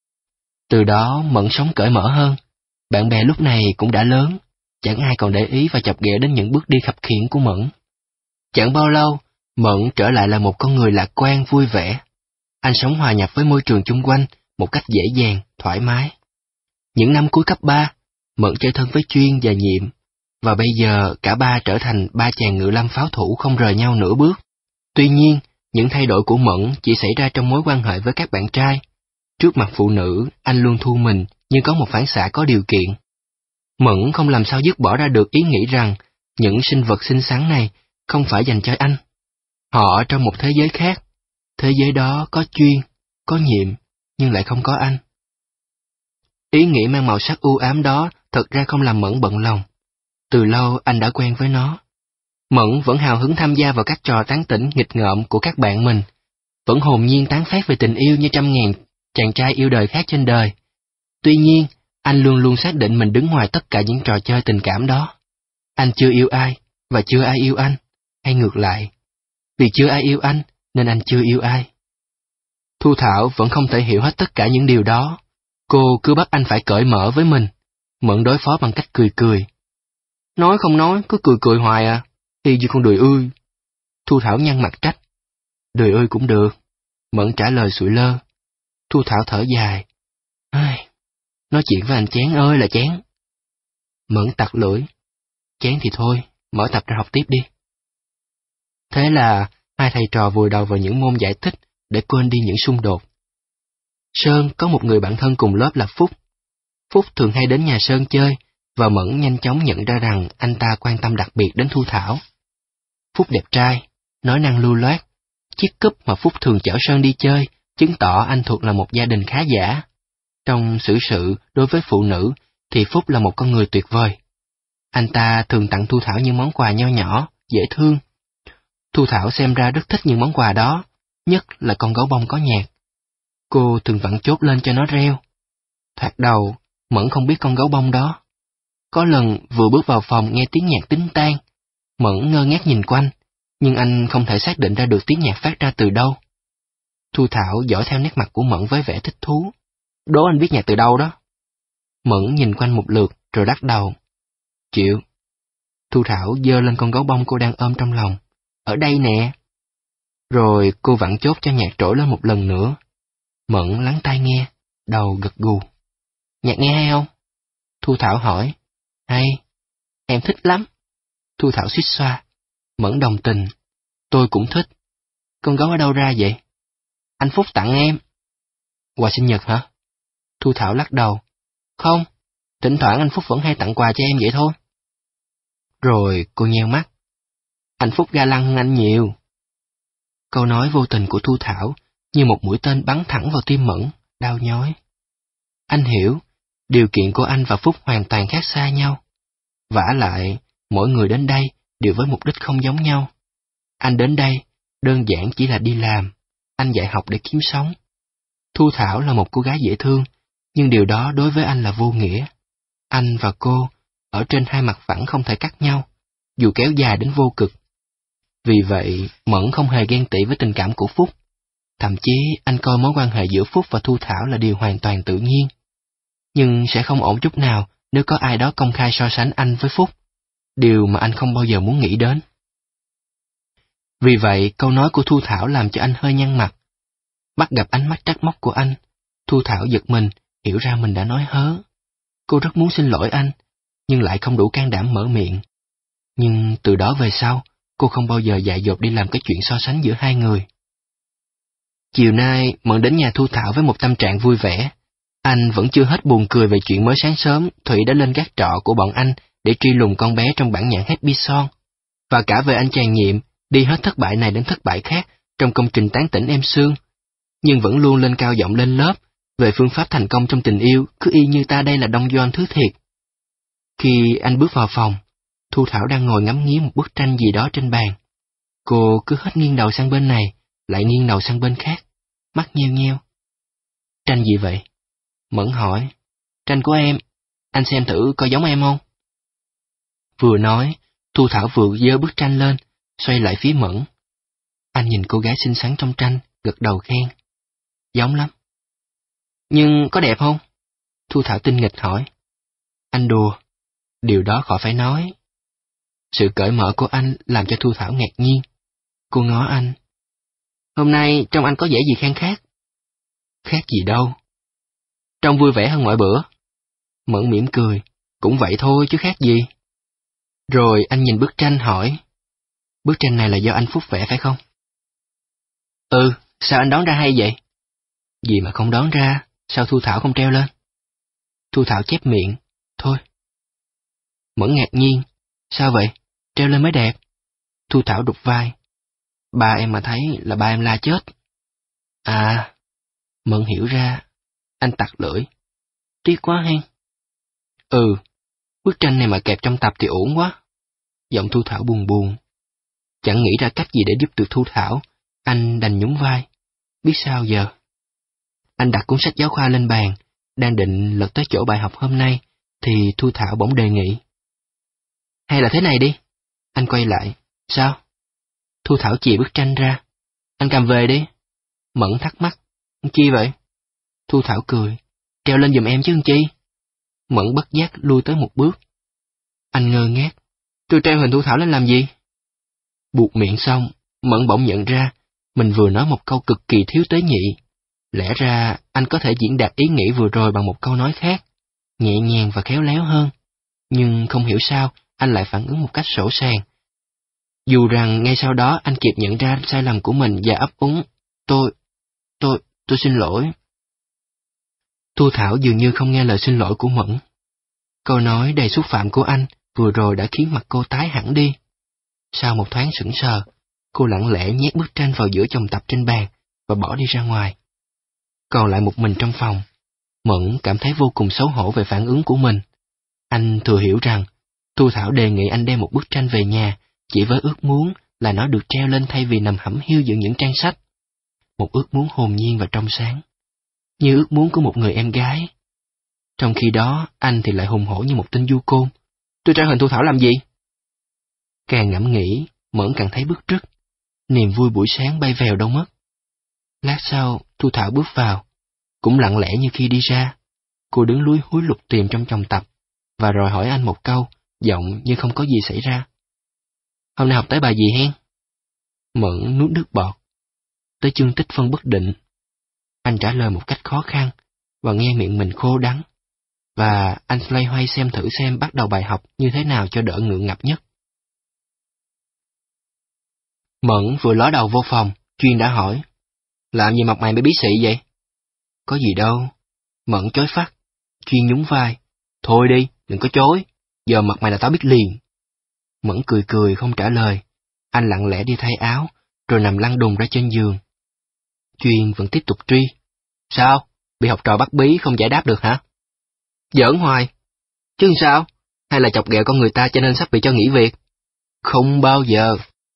Từ đó Mẫn sống cởi mở hơn. Bạn bè lúc này cũng đã lớn, chẳng ai còn để ý và chọc ghẹo đến những bước đi khập khiễng của Mẫn. Chẳng bao lâu, Mẫn trở lại là một con người lạc quan, vui vẻ. Anh sống hòa nhập với môi trường chung quanh một cách dễ dàng, thoải mái. Những năm cuối cấp ba, Mẫn chơi thân với Chuyên và Nhiệm, và bây giờ cả ba trở thành ba chàng ngự lâm pháo thủ không rời nhau nửa bước. Tuy nhiên, những thay đổi của Mẫn chỉ xảy ra trong mối quan hệ với các bạn trai. Trước mặt phụ nữ, anh luôn thu mình như có một phản xạ có điều kiện. Mẫn không làm sao dứt bỏ ra được ý nghĩ rằng những sinh vật xinh xắn này không phải dành cho anh. Họ ở trong một thế giới khác. Thế giới đó có Chuyên, có Nhiệm, nhưng lại không có anh. Ý nghĩ mang màu sắc u ám đó thật ra không làm Mẫn bận lòng. Từ lâu anh đã quen với nó. Mẫn vẫn hào hứng tham gia vào các trò tán tỉnh nghịch ngợm của các bạn mình, vẫn hồn nhiên tán phét về tình yêu như trăm ngàn chàng trai yêu đời khác trên đời. Tuy nhiên, anh luôn luôn xác định mình đứng ngoài tất cả những trò chơi tình cảm đó. Anh chưa yêu ai, và chưa ai yêu anh, hay ngược lại. Vì chưa ai yêu anh, nên anh chưa yêu ai. Thu Thảo vẫn không thể hiểu hết tất cả những điều đó. Cô cứ bắt anh phải cởi mở với mình. Mẫn đối phó bằng cách cười cười. Nói không nói, cứ cười cười hoài à. Y như con đười ươi. Thu Thảo nhăn mặt trách. Đười ươi cũng được. Mẫn trả lời sụi lơ. Thu Thảo thở dài. Ai, nói chuyện với anh chán ơi là chán. Mẫn tặc lưỡi. Chán thì thôi, mở tập ra học tiếp đi. Thế là hai thầy trò vùi đầu vào những môn giải thích để quên đi những xung đột. Sơn có một người bạn thân cùng lớp là Phúc. Phúc thường hay đến nhà Sơn chơi, và Mẫn nhanh chóng nhận ra rằng anh ta quan tâm đặc biệt đến Thu Thảo. Phúc đẹp trai, nói năng lưu loát. Chiếc cúp mà Phúc thường chở Sơn đi chơi chứng tỏ anh thuộc là một gia đình khá giả. Trong xử sự đối với phụ nữ thì Phúc là một con người tuyệt vời. Anh ta thường tặng Thu Thảo những món quà nho nhỏ, dễ thương. Thu Thảo xem ra rất thích những món quà đó, nhất là con gấu bông có nhạc. Cô thường vặn chốt lên cho nó reo. Thoạt đầu, Mẫn không biết con gấu bông đó. Có lần vừa bước vào phòng nghe tiếng nhạc tín tan, Mẫn ngơ ngác nhìn quanh, nhưng anh không thể xác định ra được tiếng nhạc phát ra từ đâu. Thu Thảo dõi theo nét mặt của Mẫn với vẻ thích thú. Đố anh biết nhạc từ đâu đó. Mẫn nhìn quanh một lượt rồi lắc đầu. Chịu. Thu Thảo giơ lên con gấu bông cô đang ôm trong lòng. Ở đây nè. Rồi cô vặn chốt cho nhạc trỗi lên một lần nữa. Mẫn lắng tai nghe, đầu gật gù. Nhạc nghe hay không? Thu Thảo hỏi. Hay, em thích lắm. Thu Thảo suýt xoa. Mẫn đồng tình. Tôi cũng thích. Con gấu ở đâu ra vậy? Anh Phúc tặng em. Quà sinh nhật hả? Thu Thảo lắc đầu. Không, thỉnh thoảng anh Phúc vẫn hay tặng quà cho em vậy thôi. Rồi cô nheo mắt. Anh Phúc ga lăng hơn anh nhiều. Câu nói vô tình của Thu Thảo như một mũi tên bắn thẳng vào tim Mẫn, đau nhói. Anh hiểu, điều kiện của anh và Phúc hoàn toàn khác xa nhau. Vả lại, mỗi người đến đây đều với mục đích không giống nhau. Anh đến đây, đơn giản chỉ là đi làm, anh dạy học để kiếm sống. Thu Thảo là một cô gái dễ thương, nhưng điều đó đối với anh là vô nghĩa. Anh và cô, ở trên hai mặt phẳng không thể cắt nhau, dù kéo dài đến vô cực. Vì vậy, Mẫn không hề ghen tị với tình cảm của Phúc. Thậm chí, anh coi mối quan hệ giữa Phúc và Thu Thảo là điều hoàn toàn tự nhiên. Nhưng sẽ không ổn chút nào nếu có ai đó công khai so sánh anh với Phúc, điều mà anh không bao giờ muốn nghĩ đến. Vì vậy, câu nói của Thu Thảo làm cho anh hơi nhăn mặt. Bắt gặp ánh mắt trách móc của anh, Thu Thảo giật mình, hiểu ra mình đã nói hớ. Cô rất muốn xin lỗi anh, nhưng lại không đủ can đảm mở miệng. Nhưng từ đó về sau, cô không bao giờ dại dột đi làm cái chuyện so sánh giữa hai người. Chiều nay, Mẫn đến nhà Thu Thảo với một tâm trạng vui vẻ. Anh vẫn chưa hết buồn cười về chuyện mới sáng sớm, Thủy đã lên gác trọ của bọn anh để truy lùng con bé trong bản nhạc Happy Song, và cả về anh chàng nhiệm, đi hết thất bại này đến thất bại khác trong công trình tán tỉnh em Sương, nhưng vẫn luôn lên cao giọng lên lớp về phương pháp thành công trong tình yêu, cứ y như ta đây là Đông Doan thứ thiệt. Khi anh bước vào phòng, Thu Thảo đang ngồi ngắm nghía một bức tranh gì đó trên bàn. Cô cứ hết nghiêng đầu sang bên này, lại nghiêng đầu sang bên khác, mắt nheo nheo. Tranh gì vậy? Mẫn hỏi. Tranh của em, anh xem thử có giống em không? Vừa nói, Thu Thảo vừa giơ bức tranh lên, xoay lại phía Mẫn. Anh nhìn cô gái xinh xắn trong tranh, gật đầu khen. Giống lắm. Nhưng có đẹp không? Thu Thảo tinh nghịch hỏi. Anh đùa, điều đó khỏi phải nói. Sự cởi mở của anh làm cho Thu Thảo ngạc nhiên. Cô ngó anh. Hôm nay trông anh có vẻ gì khan khác? Khác gì đâu. Trông vui vẻ hơn mọi bữa. Mẫn mỉm cười. Cũng vậy thôi chứ khác gì. Rồi anh nhìn bức tranh hỏi. Bức tranh này là do anh Phúc vẽ phải không? Ừ, sao anh đoán ra hay vậy? Gì mà không đoán ra, sao Thu Thảo không treo lên? Thu Thảo chép miệng. Thôi. Mẫn ngạc nhiên. Sao vậy? Treo lên mới đẹp. Thu Thảo đục vai. Ba em mà thấy là ba em la chết. À, Mẫn hiểu ra. Anh tặc lưỡi. Tiếc quá hen. Ừ, bức tranh này mà kẹp trong tập thì ổn quá. Giọng Thu Thảo buồn buồn. Chẳng nghĩ ra cách gì để giúp được Thu Thảo, anh đành nhún vai. Biết sao giờ? Anh đặt cuốn sách giáo khoa lên bàn, đang định lật tới chỗ bài học hôm nay, thì Thu Thảo bỗng đề nghị. Hay là thế này đi. Anh quay lại. Sao? Thu Thảo chìa bức tranh ra. Anh cầm về đi. Mẫn thắc mắc. Chi vậy? Thu Thảo cười. Treo lên giùm em chứ chi? Mẫn bất giác lui tới một bước. Anh ngơ ngác. Tôi treo hình Thu Thảo lên làm gì? Buột miệng xong, Mẫn bỗng nhận ra, mình vừa nói một câu cực kỳ thiếu tế nhị. Lẽ ra, anh có thể diễn đạt ý nghĩ vừa rồi bằng một câu nói khác, nhẹ nhàng và khéo léo hơn. Nhưng không hiểu sao, anh lại phản ứng một cách sỗ sàng. Dù rằng ngay sau đó anh kịp nhận ra sai lầm của mình và ấp úng. Tôi, tôi, tôi xin lỗi. Thu Thảo dường như không nghe lời xin lỗi của Mẫn. Câu nói đầy xúc phạm của anh vừa rồi đã khiến mặt cô tái hẳn đi. Sau một thoáng sững sờ, cô lặng lẽ nhét bức tranh vào giữa chồng tập trên bàn và bỏ đi ra ngoài. Còn lại một mình trong phòng, Mẫn cảm thấy vô cùng xấu hổ về phản ứng của mình. Anh thừa hiểu rằng Thu Thảo đề nghị anh đem một bức tranh về nhà chỉ với ước muốn là nó được treo lên thay vì nằm hẩm hiu giữa những trang sách. Một ước muốn hồn nhiên và trong sáng, như ước muốn của một người em gái. Trong khi đó, anh thì lại hùng hổ như một tên du côn. Tôi treo hình Thu Thảo làm gì? Càng ngẫm nghĩ, Mẫn càng thấy bứt rứt. Niềm vui buổi sáng bay vèo đâu mất. Lát sau, Thu Thảo bước vào. Cũng lặng lẽ như khi đi ra. Cô đứng lúi húi lục tìm trong chồng tập, và rồi hỏi anh một câu, giọng như không có gì xảy ra. Hôm nay học tới bài gì hen? Mẫn nuốt nước bọt. Tới chương tích phân bất định. Anh trả lời một cách khó khăn, và nghe miệng mình khô đắng. và anh loay hoay xem thử xem bắt đầu bài học như thế nào cho đỡ ngượng ngập nhất. Mẫn vừa ló đầu vô phòng, Chuyên đã hỏi. Làm gì mặt mày mới bí xị vậy? Có gì đâu. Mẫn chối phát. Chuyên nhún vai. Thôi đi, đừng có chối. Giờ mặt mày là tao biết liền. Mẫn cười cười không trả lời. Anh lặng lẽ đi thay áo, rồi nằm lăn đùng ra trên giường. Chuyên vẫn tiếp tục truy. Sao? Bị học trò bắt bí không giải đáp được hả? Giỡn hoài. Chứ sao? Hay là chọc ghẹo con người ta cho nên sắp bị cho nghỉ việc? Không bao giờ.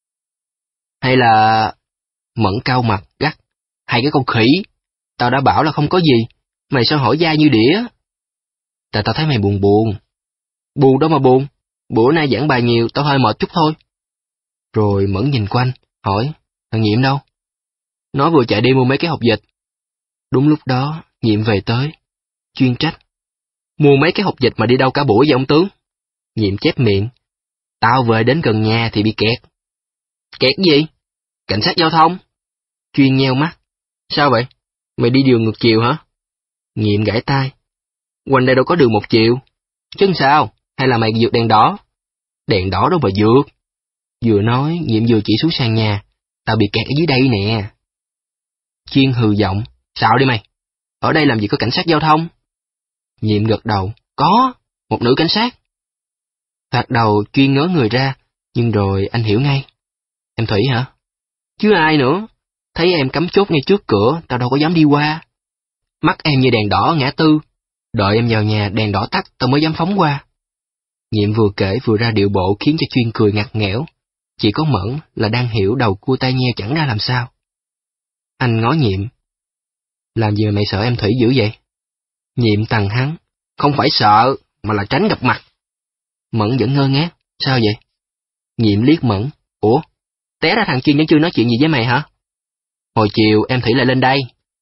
Hay là... Mẫn cau mặt gắt. Hay cái con khỉ. Tao đã bảo là không có gì. Mày sao hỏi dai như đĩa? Tại tao thấy mày buồn buồn. Buồn đâu mà buồn. Bữa nay giảng bài nhiều, tao hơi mệt chút thôi. Rồi Mẫn nhìn quanh, hỏi, thằng Nhiệm đâu? Nó vừa chạy đi mua mấy cái hộp dịch. Đúng lúc đó, Nhiệm về tới. Chuyên trách. Mua mấy cái hộp dịch mà đi đâu cả buổi vậy ông tướng? Nhiệm chép miệng. Tao về đến gần nhà thì bị kẹt. Kẹt gì? Cảnh sát giao thông. Chuyên nheo mắt. Sao vậy? Mày đi đường ngược chiều hả? Nhiệm gãi tai. Quanh đây đâu có đường một chiều. Chứ sao? Hay là mày vượt đèn đỏ? Đèn đỏ đâu mà vượt. Vừa nói, Nhiệm vừa chỉ xuống sàn nhà. Tao bị kẹt ở dưới đây nè. Chuyên hừ giọng. Xạo đi mày. Ở đây làm gì có cảnh sát giao thông? Nhiệm gật đầu. Có, một nữ cảnh sát. Thoạt đầu Chuyên ngớ người ra, nhưng rồi anh hiểu ngay. Em Thủy hả? Chứ ai nữa. Thấy em cắm chốt ngay trước cửa, tao đâu có dám đi qua. Mắt em như đèn đỏ ngã tư. Đợi em vào nhà đèn đỏ tắt, tao mới dám phóng qua. Nhiệm vừa kể vừa ra điệu bộ khiến cho Chuyên cười ngặt nghẽo. Chỉ có Mẫn là đang hiểu đầu cua tai nheo chẳng ra làm sao. Anh ngó Nhiệm. Làm gì mà mày sợ em Thủy dữ vậy? Nhiệm tằng hắn. Không phải sợ, mà là tránh gặp mặt. Mẫn vẫn ngơ ngác. Sao vậy? Nhiệm liếc Mẫn. Ủa? Té ra thằng Chuyên vẫn chưa nói chuyện gì với mày hả? Hồi chiều em Thủy lại lên đây.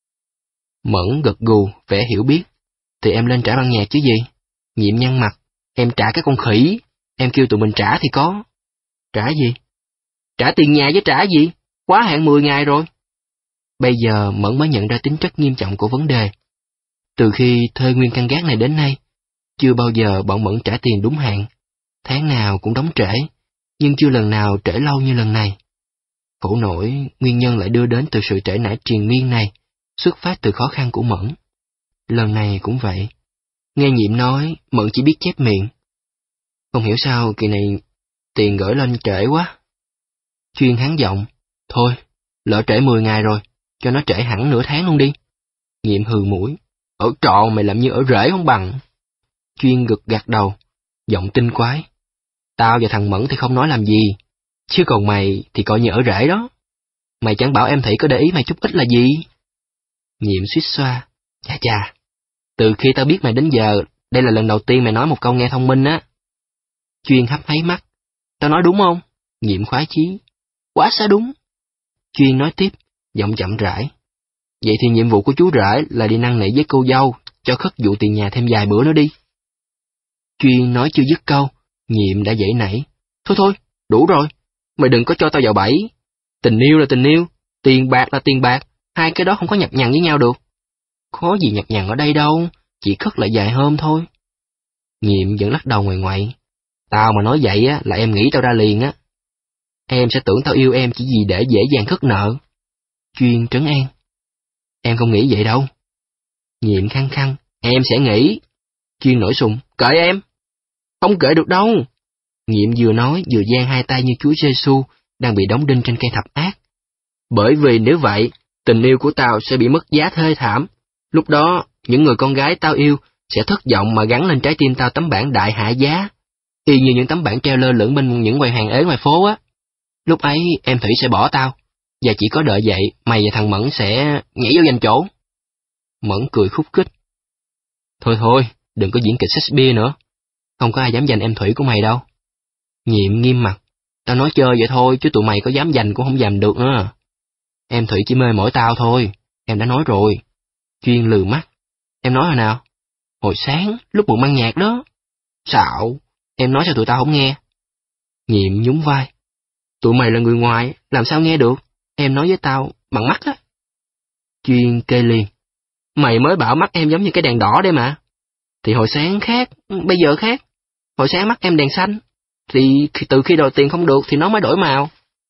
Mẫn gật gù, vẻ hiểu biết. Thì em lên trả băng nhạc chứ gì? Nhiệm nhăn mặt. Em trả cái con khỉ. Em kêu tụi mình trả thì có. Trả gì? Trả tiền nhà với trả gì? Quá hạn mười ngày rồi. Bây giờ Mẫn mới nhận ra tính chất nghiêm trọng của vấn đề. Từ khi thuê nguyên căn gác này đến nay, chưa bao giờ bọn Mẫn trả tiền đúng hạn. Tháng nào cũng đóng trễ, nhưng chưa lần nào trễ lâu như lần này. Khổ nổi, nguyên nhân lại đưa đến từ sự trễ nải triền miên này, xuất phát từ khó khăn của Mẫn. Lần này cũng vậy. Nghe Nhiệm nói, Mẫn chỉ biết chép miệng. Không hiểu sao kỳ này tiền gửi lên trễ quá. Chuyên hắn giọng. Thôi, lỡ trễ mười ngày rồi, cho nó trễ hẳn nửa tháng luôn đi. Nhiệm hừ mũi. Ở trọ mày làm như ở rễ không bằng. Chuyên gật gạt đầu, giọng tinh quái. Tao và thằng Mẫn thì không nói làm gì, chứ còn mày thì coi như ở rễ đó. Mày chẳng bảo em Thủy có để ý mày chút ít là gì? Nhiệm suýt xoa. Chà chà, từ khi tao biết mày đến giờ, đây là lần đầu tiên mày nói một câu nghe thông minh á. Chuyên hấp háy mắt. Tao nói đúng không? Nhiệm khoái chí. Quá xa đúng. Chuyên nói tiếp, giọng chậm rãi. Vậy thì nhiệm vụ của chú rể là đi năn nỉ với cô dâu, cho khất dụ tiền nhà thêm vài bữa nữa đi. Chuyên nói chưa dứt câu, Nhiệm đã giãy nảy. Thôi thôi, đủ rồi. Mày đừng có cho tao vào bẫy. Tình yêu là tình yêu, tiền bạc là tiền bạc, hai cái đó không có nhập nhằng với nhau được. Có gì nhập nhằng ở đây đâu, chỉ khất lại vài hôm thôi. Nhiệm vẫn lắc đầu ngoài ngoại. Tao mà nói vậy á là em nghĩ tao ra liền á. Em sẽ tưởng tao yêu em chỉ vì để dễ dàng khất nợ. Chuyên trấn an. Em không nghĩ vậy đâu. Nhiệm khăng khăng. Em sẽ nghĩ. Chuyên nổi sùng. Kệ em. Không kệ được đâu. Nhiệm vừa nói vừa giang hai tay như Chúa Giêsu đang bị đóng đinh trên cây thập ác. Bởi vì nếu vậy, tình yêu của tao sẽ bị mất giá thê thảm. Lúc đó, những người con gái tao yêu sẽ thất vọng mà gắn lên trái tim tao tấm bảng đại hạ giá, y như những tấm bảng treo lơ lửng bên những quầy hàng ế ngoài phố á. Lúc ấy em Thủy sẽ bỏ tao, và chỉ có đợi vậy mày và thằng Mẫn sẽ nhảy vô giành chỗ. Mẫn cười khúc khích. Thôi thôi, đừng có diễn kịch Shakespeare nữa. Không có ai dám giành em Thủy của mày đâu. Nhiệm nghiêm mặt. Tao nói chơi vậy thôi, chứ tụi mày có dám giành cũng không giành được nữa. Em Thủy chỉ mê mỗi tao thôi, em đã nói rồi. Chuyên lừ mắt. Em nói hồi nào? Hồi sáng, lúc mượn băng nhạc đó. Xạo, em nói sao tụi tao không nghe? Nhiệm nhún vai. Tụi mày là người ngoài, làm sao nghe được? Em nói với tao, bằng mắt á. Chuyên kê liền. Mày mới bảo mắt em giống như cái đèn đỏ đấy mà. Thì hồi sáng khác, bây giờ khác. Hồi sáng mắt em đèn xanh, thì từ khi đòi tiền không được thì nó mới đổi màu.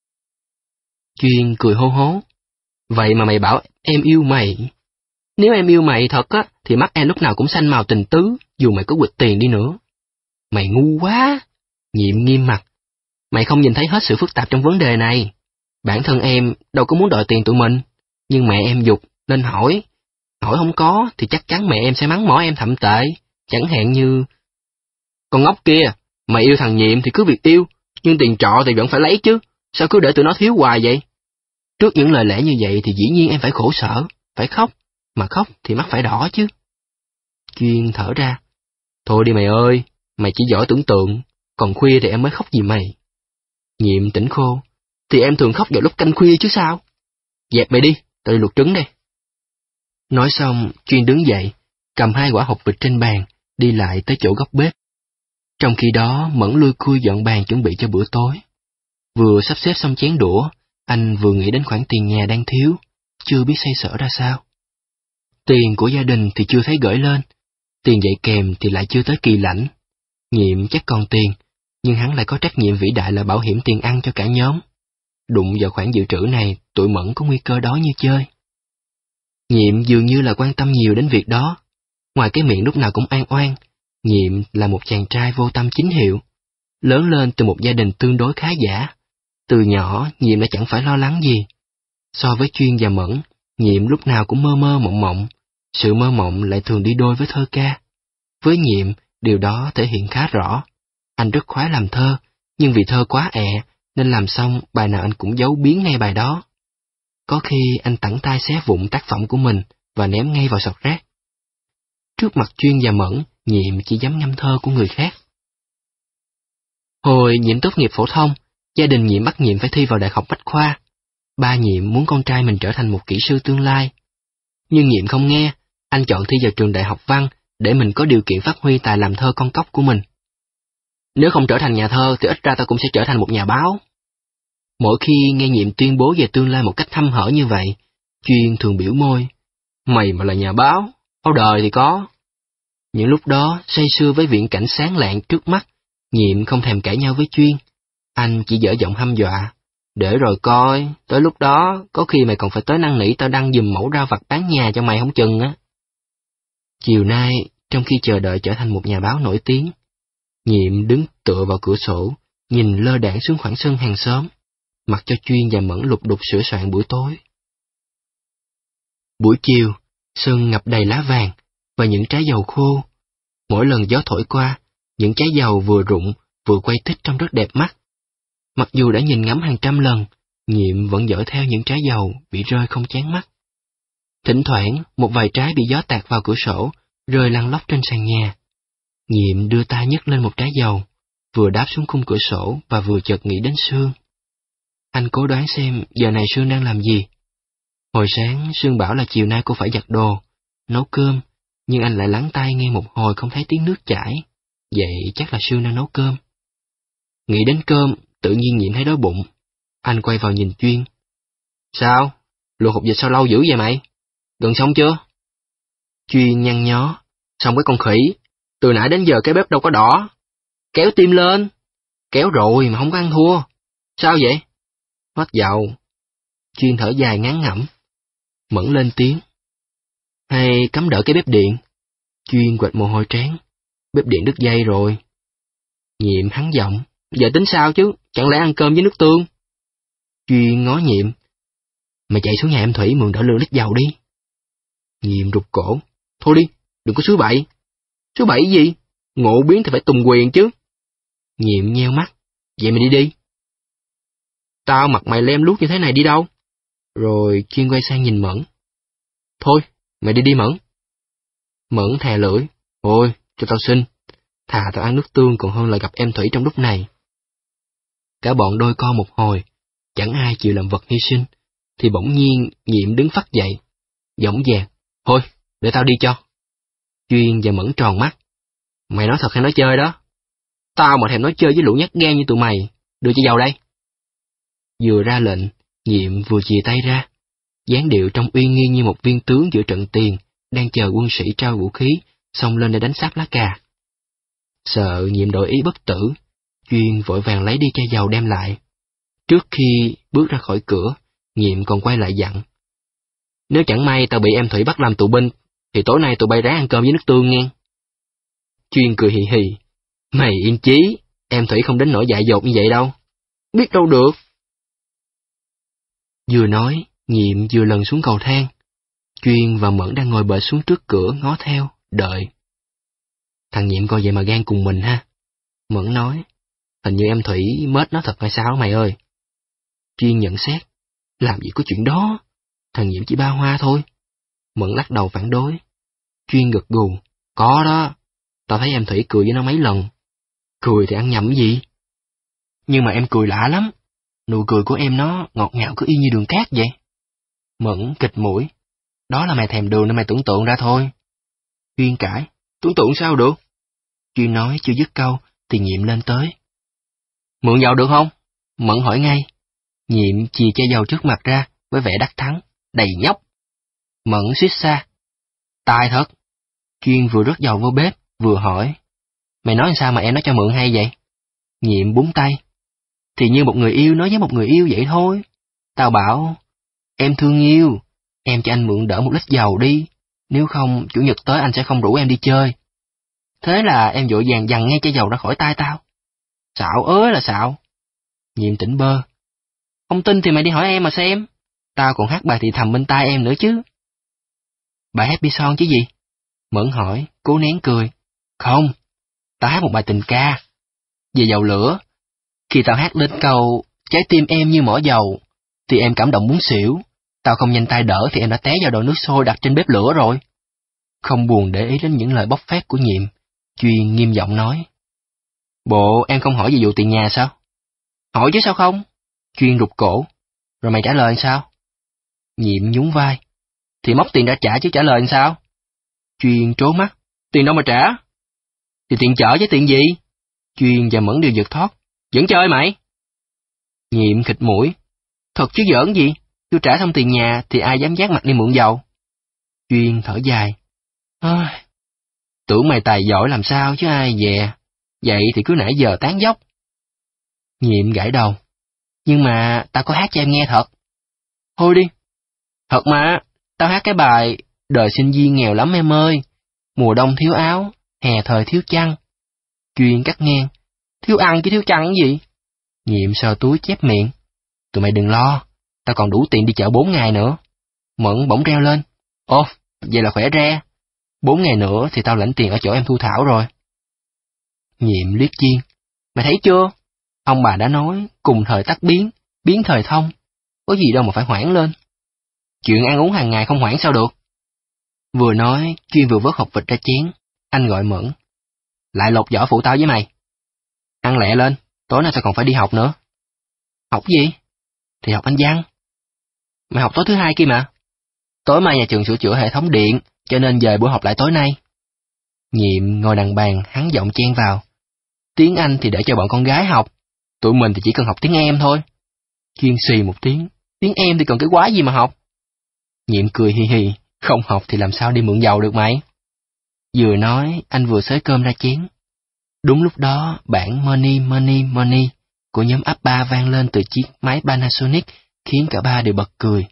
Chuyên cười hô hố. Vậy mà mày bảo em yêu mày. Nếu em yêu mày thật á, thì mắt em lúc nào cũng xanh màu tình tứ, dù mày có quỵt tiền đi nữa. Mày ngu quá. Nhiệm nghiêm mặt. Mày không nhìn thấy hết sự phức tạp trong vấn đề này. Bản thân em đâu có muốn đòi tiền tụi mình, nhưng mẹ em giục nên hỏi. Hỏi không có thì chắc chắn mẹ em sẽ mắng mỏ em thậm tệ, chẳng hạn như: con ngốc kia, mày yêu thằng Nhiệm thì cứ việc yêu, nhưng tiền trọ thì vẫn phải lấy chứ, sao cứ để tụi nó thiếu hoài vậy? Trước những lời lẽ như vậy thì dĩ nhiên em phải khổ sở, phải khóc, mà khóc thì mắt phải đỏ chứ. Chuyên thở ra. Thôi đi mày ơi, mày chỉ giỏi tưởng tượng, còn khuya thì em mới khóc gì mày. Nhiệm tỉnh khô. Thì em thường khóc vào lúc canh khuya chứ sao? Dẹp mày đi, tao đi luộc trứng đây. Nói xong, Chuyên đứng dậy, cầm hai quả hột vịt trên bàn, đi lại tới chỗ góc bếp. Trong khi đó, Mẫn lui cui dọn bàn chuẩn bị cho bữa tối. Vừa sắp xếp xong chén đũa, anh vừa nghĩ đến khoản tiền nhà đang thiếu, chưa biết xoay sở ra sao. Tiền của gia đình thì chưa thấy gửi lên, tiền dạy kèm thì lại chưa tới kỳ lãnh. Nhiệm chắc còn tiền, nhưng hắn lại có trách nhiệm vĩ đại là bảo hiểm tiền ăn cho cả nhóm. Đụng vào khoản dự trữ này, tụi Mẫn có nguy cơ đó như chơi. Nhiệm dường như là quan tâm nhiều đến việc đó. Ngoài cái miệng lúc nào cũng oan oan, Nhiệm là một chàng trai vô tâm chính hiệu, lớn lên từ một gia đình tương đối khá giả. Từ nhỏ, Nhiệm đã chẳng phải lo lắng gì. So với Chuyên và Mẫn, Nhiệm lúc nào cũng mơ mơ mộng mộng, sự mơ mộng lại thường đi đôi với thơ ca. Với Nhiệm, điều đó thể hiện khá rõ. Anh rất khoái làm thơ, nhưng vì thơ quá ẹ, nên làm xong bài nào anh cũng giấu biến ngay bài đó. Có khi anh tẳng tay xé vụn tác phẩm của mình và ném ngay vào sọt rác. Trước mặt Chuyên và Mẫn, Nhiệm chỉ dám ngâm thơ của người khác. Hồi Nhiệm tốt nghiệp phổ thông, gia đình Nhiệm bắt Nhiệm phải thi vào đại học Bách Khoa. Ba Nhiệm muốn con trai mình trở thành một kỹ sư tương lai. Nhưng Nhiệm không nghe, anh chọn thi vào trường đại học Văn để mình có điều kiện phát huy tài làm thơ con cóc của mình. Nếu không trở thành nhà thơ thì ít ra tao cũng sẽ trở thành một nhà báo. Mỗi khi nghe Nhiệm tuyên bố về tương lai một cách hăm hở như vậy, Chuyên thường biểu môi. Mày mà là nhà báo, áo đời thì có. Những lúc đó, say sưa với viễn cảnh sáng lạng trước mắt, Nhiệm không thèm cãi nhau với Chuyên. Anh chỉ dở giọng hăm dọa. Để rồi coi, tới lúc đó, có khi mày còn phải tới năn nỉ tao đăng giùm mẫu rau vặt bán nhà cho mày không chừng á. Chiều nay, trong khi chờ đợi trở thành một nhà báo nổi tiếng, Nhiệm đứng tựa vào cửa sổ, nhìn lơ đãng xuống khoảng sân hàng xóm, mặc cho Chuyên và Mẫn lục đục sửa soạn buổi tối. Buổi chiều, sân ngập đầy lá vàng và những trái dầu khô. Mỗi lần gió thổi qua, những trái dầu vừa rụng vừa quay tít trông rất đẹp mắt. Mặc dù đã nhìn ngắm hàng trăm lần, Nhiệm vẫn dõi theo những trái dầu bị rơi không chán mắt. Thỉnh thoảng, một vài trái bị gió tạt vào cửa sổ, rơi lăn lóc trên sàn nhà. Nhiệm đưa tay nhấc lên một trái dầu, vừa đáp xuống khung cửa sổ và vừa chợt nghĩ đến Sương. Anh cố đoán xem giờ này Sương đang làm gì. Hồi sáng Sương bảo là chiều nay cô phải giặt đồ, nấu cơm, nhưng anh lại lắng tai nghe một hồi không thấy tiếng nước chảy. Vậy chắc là Sương đang nấu cơm. Nghĩ đến cơm, tự nhiên Nhiệm thấy đói bụng. Anh quay vào nhìn Chuyên. Sao? Luộc hột vịt sao lâu dữ vậy mày? Gần xong chưa? Chuyên nhăn nhó. Xong cái con khỉ. Từ nãy đến giờ cái bếp đâu có đỏ. Kéo tim lên. Kéo rồi mà không có ăn thua. Sao vậy? Hết dầu. Chuyên thở dài ngán ngẩm. Mẫn lên tiếng. Hay cắm đỡ cái bếp điện? Chuyên quệt mồ hôi trán. Bếp điện đứt dây rồi. Nhiệm hắn giọng. Giờ tính sao chứ? Chẳng lẽ ăn cơm với nước tương? Chuyên ngó Nhiệm. Mày chạy xuống nhà em Thủy mượn đỡ lửa lít dầu đi. Nhiệm rụt cổ. Thôi đi, đừng có suối bậy. Suối bậy gì? Ngộ biến thì phải tùng quyền chứ. Nhiệm nheo mắt. Vậy mày đi đi. Tao mặt mày lem luốc như thế này đi đâu? Rồi Chuyên quay sang nhìn Mẫn. Thôi, mày đi đi Mẫn. Mẫn thè lưỡi. Thôi, cho tao xin. Thà tao ăn nước tương còn hơn là gặp em Thủy trong lúc này. Cả bọn đôi co một hồi, chẳng ai chịu làm vật hy sinh, thì bỗng nhiên Nhiệm đứng phắt dậy, dõng dạc. Thôi, để tao đi cho. Chuyên và Mẫn tròn mắt. Mày nói thật hay nói chơi đó? Tao mà thèm nói chơi với lũ nhát gan như tụi mày, đưa cho dầu đây. Vừa ra lệnh, Nhiệm vừa chìa tay ra, dáng điệu trông uy nghi như một viên tướng giữa trận tiền, đang chờ quân sĩ trao vũ khí, xông lên để đánh sáp lá cà. Sợ Nhiệm đổi ý bất tử, Chuyên vội vàng lấy đi chai dầu đem lại. Trước khi bước ra khỏi cửa, Nhiệm còn quay lại dặn. Nếu chẳng may tao bị em Thủy bắt làm tù binh, thì tối nay tụi bay ráng ăn cơm với nước tương nghe. Chuyên cười hì hì. Mày yên chí, em Thủy không đến nỗi dại dột như vậy đâu. Biết đâu được. Vừa nói, Nhiệm vừa lần xuống cầu thang. Chuyên và Mẫn đang ngồi bệt xuống trước cửa ngó theo, đợi. Thằng Nhiệm coi vậy mà gan cùng mình ha. Mẫn nói, hình như em Thủy mết nó thật hay sao mày ơi. Chuyên nhận xét, làm gì có chuyện đó, thằng Nhiệm chỉ ba hoa thôi. Mẫn lắc đầu phản đối. Chuyên gật gù, có đó, tao thấy em Thủy cười với nó mấy lần. Cười thì ăn nhầm cái gì? Nhưng mà em cười lạ lắm, nụ cười của em nó ngọt ngào cứ y như đường cát vậy. Mẫn kịch mũi, đó là mày thèm đường nên mày tưởng tượng ra thôi. Chuyên cãi, tưởng tượng sao được? Chuyên nói chưa dứt câu thì Nhiệm lên tới. Mượn dầu được không? Mẫn hỏi ngay. Nhiệm chìa chai dầu trước mặt ra với vẻ đắc thắng, đầy nhóc. Mẫn suýt xa. Tài thật. Chuyên vừa rớt dầu vô bếp, vừa hỏi. Mày nói sao mà em nói cho mượn hay vậy? Nhiệm búng tay. Thì như một người yêu nói với một người yêu vậy thôi. Tao bảo, em thương yêu, em cho anh mượn đỡ một lít dầu đi, nếu không chủ nhật tới anh sẽ không rủ em đi chơi. Thế là em vội vàng giằng ngay chai dầu ra khỏi tay tao. Xạo ới là xạo. Nhiệm tỉnh bơ. Không tin thì mày đi hỏi em mà xem. Tao còn hát bài thì thầm bên tai em nữa chứ. Bài Happy Song chứ gì? Mẫn hỏi, cố nén cười. Không, tao hát một bài tình ca. Về dầu lửa. Khi tao hát lên câu, trái tim em như mỏ dầu, thì em cảm động muốn xỉu. Tao không nhanh tay đỡ thì em đã té vào nồi nước sôi đặt trên bếp lửa rồi. Không buồn để ý đến những lời bóc phét của Nhiệm, Chuyên nghiêm giọng nói. Bộ em không hỏi về vụ tiền nhà sao? Hỏi chứ sao không? Chuyên rụt cổ. Rồi mày trả lời sao? Nhiệm nhún vai. Thì móc tiền ra trả chứ trả lời sao? Chuyên trố mắt. Tiền đâu mà trả? Thì tiền chợ chứ tiền gì? Chuyên và Mẫn đều giật thót. Vẫn chơi mày? Nhiệm khịt mũi. Thật chứ giỡn gì? Tôi trả xong tiền nhà thì ai dám dát mặt đi mượn dầu? Chuyên thở dài. À, tưởng mày tài giỏi làm sao chứ ai dè. Vậy thì cứ nãy giờ tán dốc. Nhiệm gãi đầu. Nhưng mà tao có hát cho em nghe thật. Thôi đi. Thật mà, tao hát cái bài Đời sinh viên nghèo lắm em ơi. Mùa đông thiếu áo, hè thời thiếu chăn. Chuyên cắt ngang. Thiếu ăn chứ thiếu chăn cái gì? Nhiệm sờ túi chép miệng. Tụi mày đừng lo, tao còn đủ tiền đi chợ bốn ngày nữa. Mẫn bỗng reo lên. Ồ, vậy là khỏe re. Bốn ngày nữa thì tao lãnh tiền ở chỗ em Thu Thảo rồi. Nhiệm liếc Chiên. Mày thấy chưa? Ông bà đã nói, cùng thời tắt biến, biến thời thông. Có gì đâu mà phải hoảng lên. Chuyện ăn uống hàng ngày không hoảng sao được. Vừa nói, Chuyên vừa vớt hộp vịt ra chén. Anh gọi Mẫn. Lại lột vỏ phụ tao với mày. Ăn lẹ lên, tối nay tao còn phải đi học nữa. Học gì? Thì học Anh văn. Mày học tối thứ hai kia mà. Tối mai nhà trường sửa chữa hệ thống điện, cho nên dời buổi học lại tối nay. Nhiệm ngồi đằng bàn hắn giọng chen vào. Tiếng Anh thì để cho bọn con gái học, tụi mình thì chỉ cần học tiếng em thôi. Chuyên xì một tiếng, tiếng em thì còn cái quái gì mà học. Nhiệm cười hì hì, không học thì làm sao đi mượn dầu được mày. Vừa nói, anh vừa xới cơm ra chén. Đúng lúc đó, bản Money Money Money của nhóm áp ba vang lên từ chiếc máy Panasonic, khiến cả ba đều bật cười.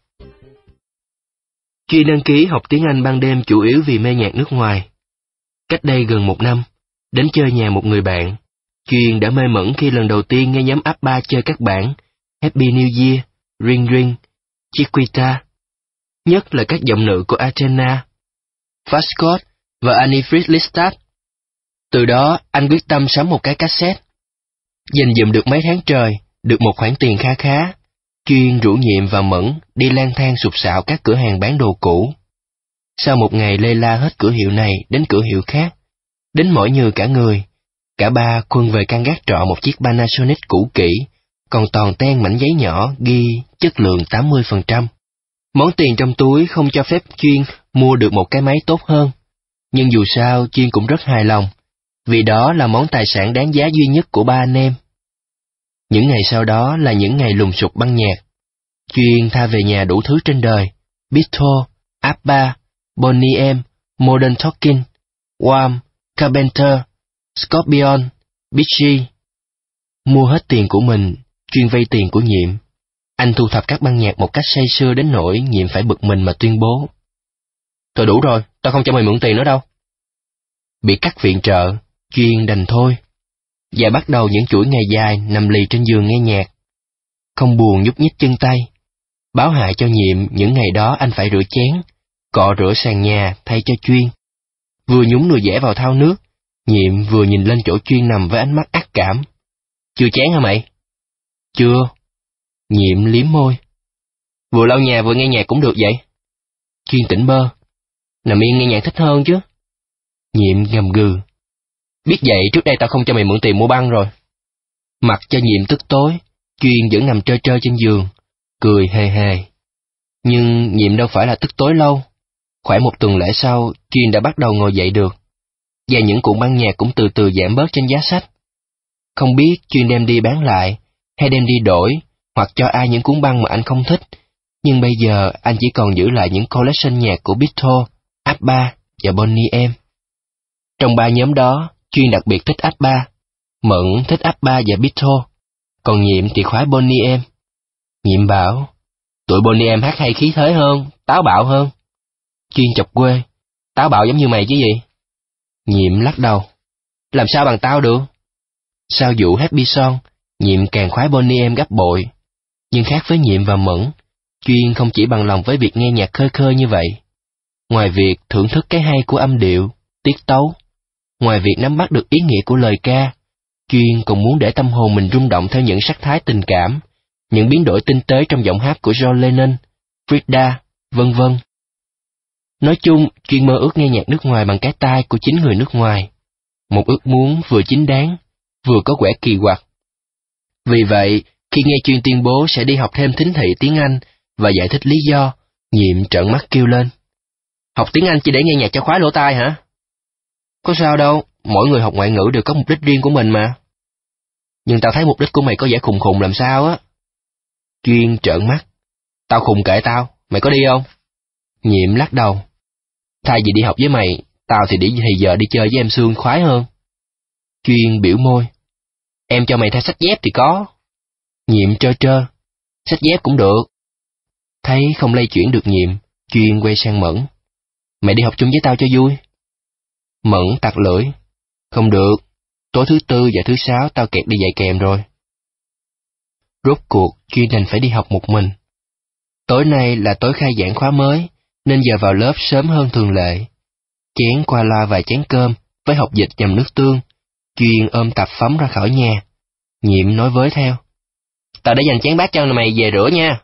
Chuyên đăng ký học tiếng Anh ban đêm chủ yếu vì mê nhạc nước ngoài. Cách đây gần một năm, đến chơi nhà một người bạn, Chuyên đã mê mẩn khi lần đầu tiên nghe nhóm áp ba chơi các bản Happy New Year, Ring Ring, Chiquita. Nhất là các giọng nữ của Athena, Fastcode và Annie Friedrichstadt. Từ đó, anh quyết tâm sắm một cái cassette. Dành dụm được mấy tháng trời, được một khoản tiền khá khá, Chuyên rủ Nhiệm và Mẫn đi lang thang sục sạo các cửa hàng bán đồ cũ. Sau một ngày lê la hết cửa hiệu này đến cửa hiệu khác, đến mỏi nhừ cả người, cả ba khuân về căn gác trọ một chiếc Panasonic cũ kỹ, còn toàn ten mảnh giấy nhỏ ghi chất lượng tám mươi phần trăm. Món tiền trong túi không cho phép Chuyên mua được một cái máy tốt hơn, nhưng dù sao Chuyên cũng rất hài lòng, vì đó là món tài sản đáng giá duy nhất của ba anh em. Những ngày sau đó là những ngày lùng sục băng nhạc. Chuyên tha về nhà đủ thứ trên đời, Beatles, áp ba, Boney M, Modern Talking, Wham, Carpenter, Scorpion, Beachy. Mua hết tiền của mình, chuyên vay tiền của Nhiệm. Anh thu thập các băng nhạc một cách say sưa đến nỗi Nhiệm phải bực mình mà tuyên bố: "Thôi đủ rồi, tao không cho mày mượn tiền nữa đâu." Bị cắt viện trợ, Chuyên đành thôi, và bắt đầu những chuỗi ngày dài nằm lì trên giường nghe nhạc. Không buồn nhúc nhích chân tay. Báo hại cho Nhiệm những ngày đó anh phải rửa chén, cọ rửa sàn nhà thay cho Chuyên. Vừa nhúng nồi dẻ vào thau nước, Nhiệm vừa nhìn lên chỗ Chuyên nằm với ánh mắt ác cảm. "Chưa chén hả mày?" "Chưa." Nhiệm liếm môi. "Vừa lau nhà vừa nghe nhạc cũng được vậy?" Chuyên tỉnh bơ. "Nằm yên nghe nhạc thích hơn chứ." Nhiệm gầm gừ. "Biết vậy trước đây tao không cho mày mượn tiền mua băng rồi." Mặt cho Nhiệm tức tối, Chuyên vẫn nằm trơ trơ trên giường, cười hề hề. Nhưng Nhiệm đâu phải là tức tối lâu. Khoảng một tuần lễ sau, Chuyên đã bắt đầu ngồi dậy được, và những cuộn băng nhạc cũng từ từ giảm bớt trên giá sách. Không biết Chuyên đem đi bán lại, hay đem đi đổi, hoặc cho ai những cuốn băng mà anh không thích, nhưng bây giờ anh chỉ còn giữ lại những collection nhạc của Beatles, ABBA và Boney M. Trong ba nhóm đó, Chuyên đặc biệt thích ABBA, Mẫn thích ABBA và Beatles, còn Nhiệm thì khoái Boney M. Nhiệm bảo, tụi Boney M hát hay khí thế hơn, táo bạo hơn. Chuyên chọc quê, táo bạo giống như mày chứ gì? Nhiệm lắc đầu, làm sao bằng tao được? Sau vụ Happy Song, Nhiệm càng khoái Boney M gấp bội. Nhưng khác với Nhiệm và Mẫn, Chuyên không chỉ bằng lòng với việc nghe nhạc khơi khơi như vậy. Ngoài việc thưởng thức cái hay của âm điệu, tiết tấu, ngoài việc nắm bắt được ý nghĩa của lời ca, Chuyên còn muốn để tâm hồn mình rung động theo những sắc thái tình cảm, những biến đổi tinh tế trong giọng hát của John Lennon, Frida, vân vân. Nói chung, Chuyên mơ ước nghe nhạc nước ngoài bằng cái tai của chính người nước ngoài. Một ước muốn vừa chính đáng, vừa có vẻ kỳ quặc. Vì vậy, khi nghe Chuyên tuyên bố sẽ đi học thêm thính thị tiếng Anh và giải thích lý do, Nhiệm trợn mắt kêu lên. Học tiếng Anh chỉ để nghe nhạc cho khoái lỗ tai hả? Có sao đâu, mỗi người học ngoại ngữ đều có mục đích riêng của mình mà. Nhưng tao thấy mục đích của mày có vẻ khùng khùng làm sao á. Chuyên trợn mắt. Tao khùng kệ tao, mày có đi không? Nhiệm lắc đầu. Thay vì đi học với mày, tao thì đi thì giờ đi chơi với em Sương khoái hơn. Chuyên biểu môi. Em cho mày thay sách dép thì có. Nhiệm trơ trơ. Sách dép cũng được. Thấy không lay chuyển được Nhiệm, Chuyên quay sang Mẫn. Mày đi học chung với tao cho vui. Mẫn tặc lưỡi. Không được, tối thứ tư và thứ sáu tao kẹt đi dạy kèm rồi. Rốt cuộc, Chuyên đành phải đi học một mình. Tối nay là tối khai giảng khóa mới, nên giờ vào lớp sớm hơn thường lệ. Chén qua loa vài chén cơm, với hộp dịch nhằm nước tương, Chuyên ôm tập phóng ra khỏi nhà. Nhiệm nói với theo. Tao đã dành chén bát cho mày về rửa nha.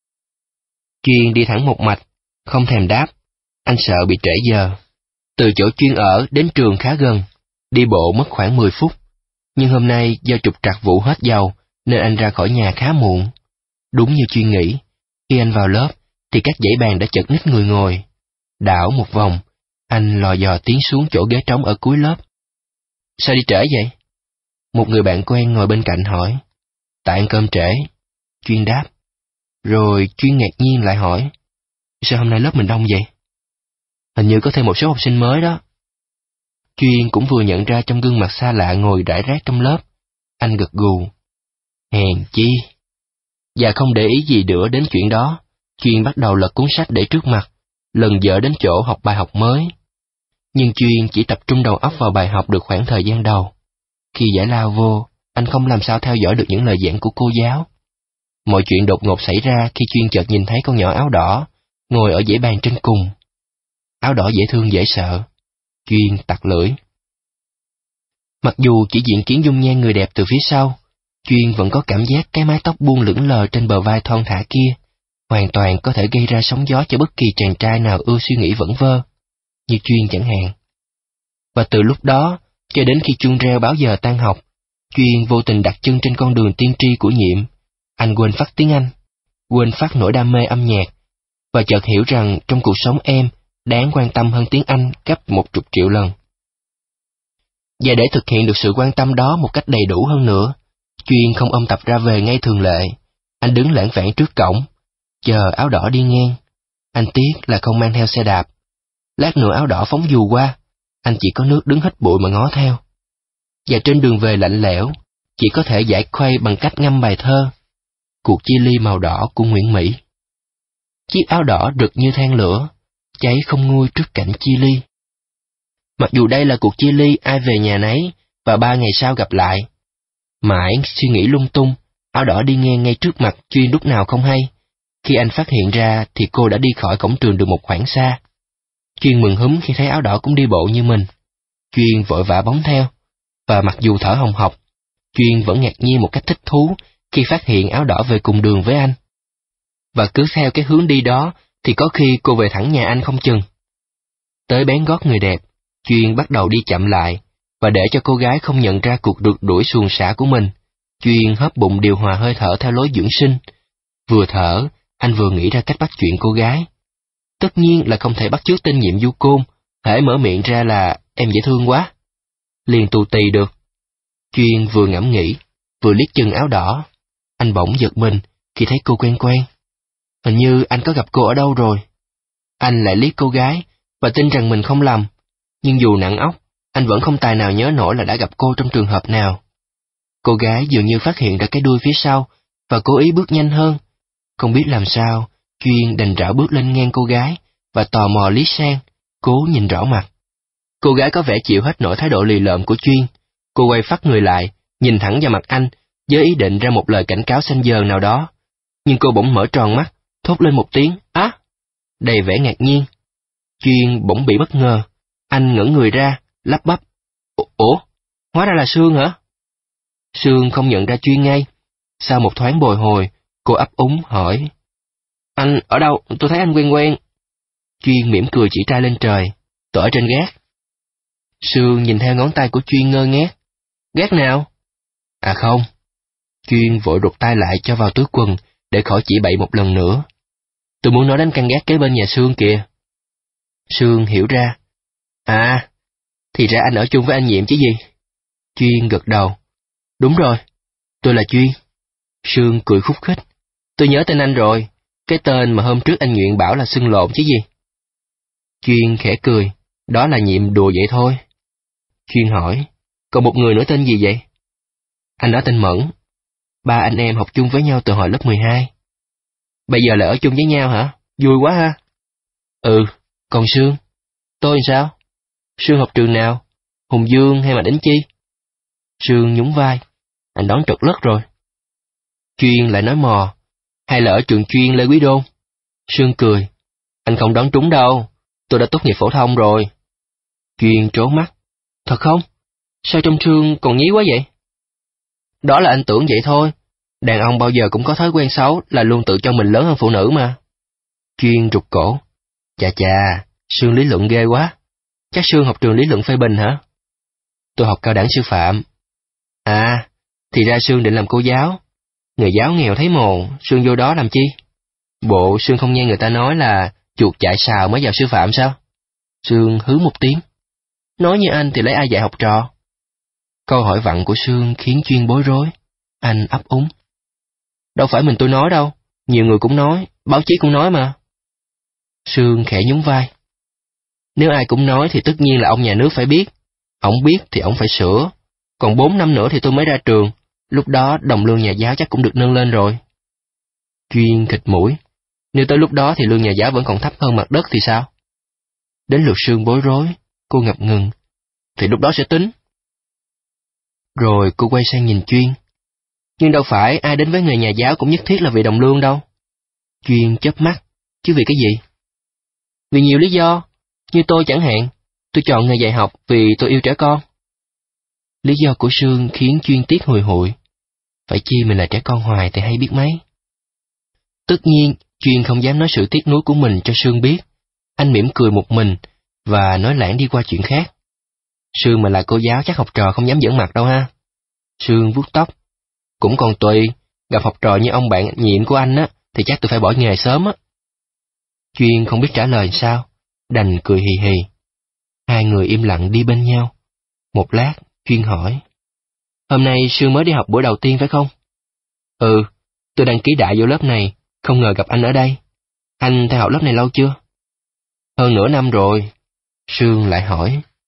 Chuyên đi thẳng một mạch, không thèm đáp. Anh sợ bị trễ giờ. Từ chỗ Chuyên ở đến trường khá gần, đi bộ mất khoảng mười phút. Nhưng hôm nay do trục trặc vụ hết dầu, nên anh ra khỏi nhà khá muộn. Đúng như Chuyên nghĩ, khi anh vào lớp, thì các dãy bàn đã chật ních người ngồi. Đảo một vòng, anh lò dò tiến xuống chỗ ghế trống ở cuối lớp. Sao đi trễ vậy? Một người bạn quen ngồi bên cạnh hỏi. Tại ăn cơm trễ. Chuyên đáp. Rồi Chuyên ngạc nhiên lại hỏi. Sao hôm nay lớp mình đông vậy? Hình như có thêm một số học sinh mới đó. Chuyên cũng vừa nhận ra trong gương mặt xa lạ ngồi rải rác trong lớp. Anh gật gù. Hèn chi. Và không để ý gì nữa đến chuyện đó, Chuyên bắt đầu lật cuốn sách để trước mặt, lần dở đến chỗ học bài học mới. Nhưng Chuyên chỉ tập trung đầu óc vào bài học được khoảng thời gian đầu. Khi giải lao vô, anh không làm sao theo dõi được những lời giảng của cô giáo. Mọi chuyện đột ngột xảy ra khi Chuyên chợt nhìn thấy con nhỏ áo đỏ, ngồi ở dãy bàn trên cùng. Áo đỏ dễ thương dễ sợ. Chuyên tặc lưỡi. Mặc dù chỉ diện kiến dung nhan người đẹp từ phía sau, Chuyên vẫn có cảm giác cái mái tóc buông lững lờ trên bờ vai thon thả kia, hoàn toàn có thể gây ra sóng gió cho bất kỳ chàng trai nào ưa suy nghĩ vẩn vơ, như Chuyên chẳng hạn. Và từ lúc đó, cho đến khi chuông reo báo giờ tan học, Chuyên vô tình đặt chân trên con đường tiên tri của Nhiệm. Anh quên phát tiếng Anh, quên phát nỗi đam mê âm nhạc, và chợt hiểu rằng trong cuộc sống em đáng quan tâm hơn tiếng Anh gấp một chục triệu lần. Và để thực hiện được sự quan tâm đó một cách đầy đủ hơn nữa, Chuyên không ôm tập ra về ngay thường lệ. Anh đứng lảng vảng trước cổng, chờ áo đỏ đi ngang. Anh tiếc là không mang theo xe đạp. Lát nữa áo đỏ phóng dù qua, anh chỉ có nước đứng hít bụi mà ngó theo. Và trên đường về lạnh lẽo, chỉ có thể giải khuây bằng cách ngâm bài thơ Cuộc chia ly màu đỏ của Nguyễn Mỹ. Chiếc áo đỏ rực như than lửa, cháy không nguôi trước cảnh chia ly. Mặc dù đây là cuộc chia ly ai về nhà nấy và ba ngày sau gặp lại. Mãi suy nghĩ lung tung, áo đỏ đi ngang ngay trước mặt Chuyên lúc nào không hay. Khi anh phát hiện ra thì cô đã đi khỏi cổng trường được một khoảng xa. Chuyên mừng húm khi thấy áo đỏ cũng đi bộ như mình. Chuyên vội vã bóng theo, và mặc dù thở hồng hộc, Chuyên vẫn ngạc nhiên một cách thích thú khi phát hiện áo đỏ về cùng đường với anh. Và cứ theo cái hướng đi đó thì có khi cô về thẳng nhà anh không chừng. Tới bén gót người đẹp, Chuyên bắt đầu đi chậm lại, và để cho cô gái không nhận ra cuộc rượt đuổi suồng sã của mình, Chuyên hớp bụng điều hòa hơi thở theo lối dưỡng sinh. Vừa thở, anh vừa nghĩ ra cách bắt chuyện cô gái. Tất nhiên là không thể bắt chước tên nhiệm du côn, hễ mở miệng ra là em dễ thương quá. Liền tù tì được. Chuyên vừa ngẫm nghĩ, vừa liếc chừng áo đỏ. Anh bỗng giật mình khi thấy cô quen quen. Hình như anh có gặp cô ở đâu rồi. Anh lại liếc cô gái, và tin rằng mình không lầm. Nhưng dù nặng óc, anh vẫn không tài nào nhớ nổi là đã gặp cô trong trường hợp nào. Cô gái dường như phát hiện ra cái đuôi phía sau, và cố ý bước nhanh hơn. Không biết làm sao, Chuyên đành rảo bước lên ngang cô gái, và tò mò liếc sang, cố nhìn rõ mặt. Cô gái có vẻ chịu hết nổi thái độ lì lợm của Chuyên. Cô quay phắt người lại, nhìn thẳng vào mặt anh, với ý định ra một lời cảnh cáo xanh dờn nào đó. Nhưng cô bỗng mở tròn mắt, thốt lên một tiếng á, đầy vẻ ngạc nhiên. Chuyên bỗng bị bất ngờ, anh ngẩng người ra, lắp bắp. Ủa, hóa ra là Sương hả? Sương không nhận ra Chuyên ngay. Sau một thoáng bồi hồi, cô ấp úng hỏi. Anh ở đâu? Tôi thấy anh quen quen. Chuyên mỉm cười chỉ tay lên trời, tôi ở trên gác. Sương nhìn theo ngón tay của Chuyên ngơ ngác. Gác nào? À không. Chuyên vội rụt tay lại cho vào túi quần, để khỏi chỉ bậy một lần nữa. Tôi muốn nói đến căn gác kế bên nhà Sương kìa. Sương hiểu ra. À, thì ra anh ở chung với anh Nhiệm chứ gì? Chuyên gật đầu. Đúng rồi, tôi là Chuyên. Sương cười khúc khích. Tôi nhớ tên anh rồi, cái tên mà hôm trước anh Nguyện bảo là xưng lộn chứ gì. Chuyên khẽ cười, đó là Nhiệm đùa vậy thôi. Chuyên hỏi, còn một người nữa tên gì vậy? Anh nói tên Mẫn. Ba anh em học chung với nhau từ hồi lớp mười hai. Bây giờ lại ở chung với nhau hả? Vui quá ha. Ừ, còn Sương? Tôi sao? Sương học trường nào? Hùng Dương hay mà Đánh Chi? Sương nhún vai. Anh đoán trật lất rồi. Chuyên lại nói mò. Hay là ở trường chuyên Lê Quý Đôn? Sương cười. Anh không đoán trúng đâu. Tôi đã tốt nghiệp phổ thông rồi. Chuyên trố mắt. Thật không? Sao trong Sương còn nhí quá vậy? Đó là anh tưởng vậy thôi. Đàn ông bao giờ cũng có thói quen xấu là luôn tự cho mình lớn hơn phụ nữ mà. Chuyên rụt cổ. Chà chà, Sương lý luận ghê quá. Chắc Sương học trường lý luận phê bình hả? Tôi học cao đẳng sư phạm. À, thì ra Sương định làm cô giáo. Người giáo nghèo thấy mồ, Sương vô đó làm chi? Bộ Sương không nghe người ta nói là chuột chạy sào mới vào sư phạm sao? Sương hứ một tiếng. Nói như anh thì lấy ai dạy học trò? Câu hỏi vặn của Sương khiến Chuyên bối rối. Anh ấp úng. Đâu phải mình tôi nói đâu, nhiều người cũng nói, báo chí cũng nói mà. Sương khẽ nhún vai. Nếu ai cũng nói thì tất nhiên là ông nhà nước phải biết. Ổng biết thì ổng phải sửa. Còn bốn năm nữa thì tôi mới ra trường, lúc đó đồng lương nhà giáo chắc cũng được nâng lên rồi. Chuyên khịt mũi. Nếu tới lúc đó thì lương nhà giáo vẫn còn thấp hơn mặt đất thì sao? Đến lượt Sương bối rối, cô ngập ngừng. Thì lúc đó sẽ tính. Rồi cô quay sang nhìn Chuyên. Nhưng đâu phải ai đến với nghề nhà giáo cũng nhất thiết là vì đồng lương đâu. Chuyên chớp mắt, chứ vì cái gì? Vì nhiều lý do, như tôi chẳng hạn, tôi chọn nghề dạy học vì tôi yêu trẻ con. Lý do của Sương khiến Chuyên tiếc hùi hụi. Phải chi mình là trẻ con hoài thì hay biết mấy. Tất nhiên, Chuyên không dám nói sự tiếc nuối của mình cho Sương biết. Anh mỉm cười một mình, và nói lãng đi qua chuyện khác. Sương mà là cô giáo chắc học trò không dám giỡn mặt đâu ha. Sương vuốt tóc. Cũng còn tùy, gặp học trò như ông bạn Nhiệm của anh á, thì chắc tôi phải bỏ nghề sớm á. Chuyên không biết trả lời sao, đành cười hì hì. Hai người im lặng đi bên nhau. Một lát, Chuyên hỏi. Hôm nay Sương mới đi học buổi đầu tiên phải không? Ừ, tôi đăng ký đại vô lớp này, không ngờ gặp anh ở đây. Anh theo học lớp này lâu chưa? Hơn nửa năm rồi. Sương lại hỏi.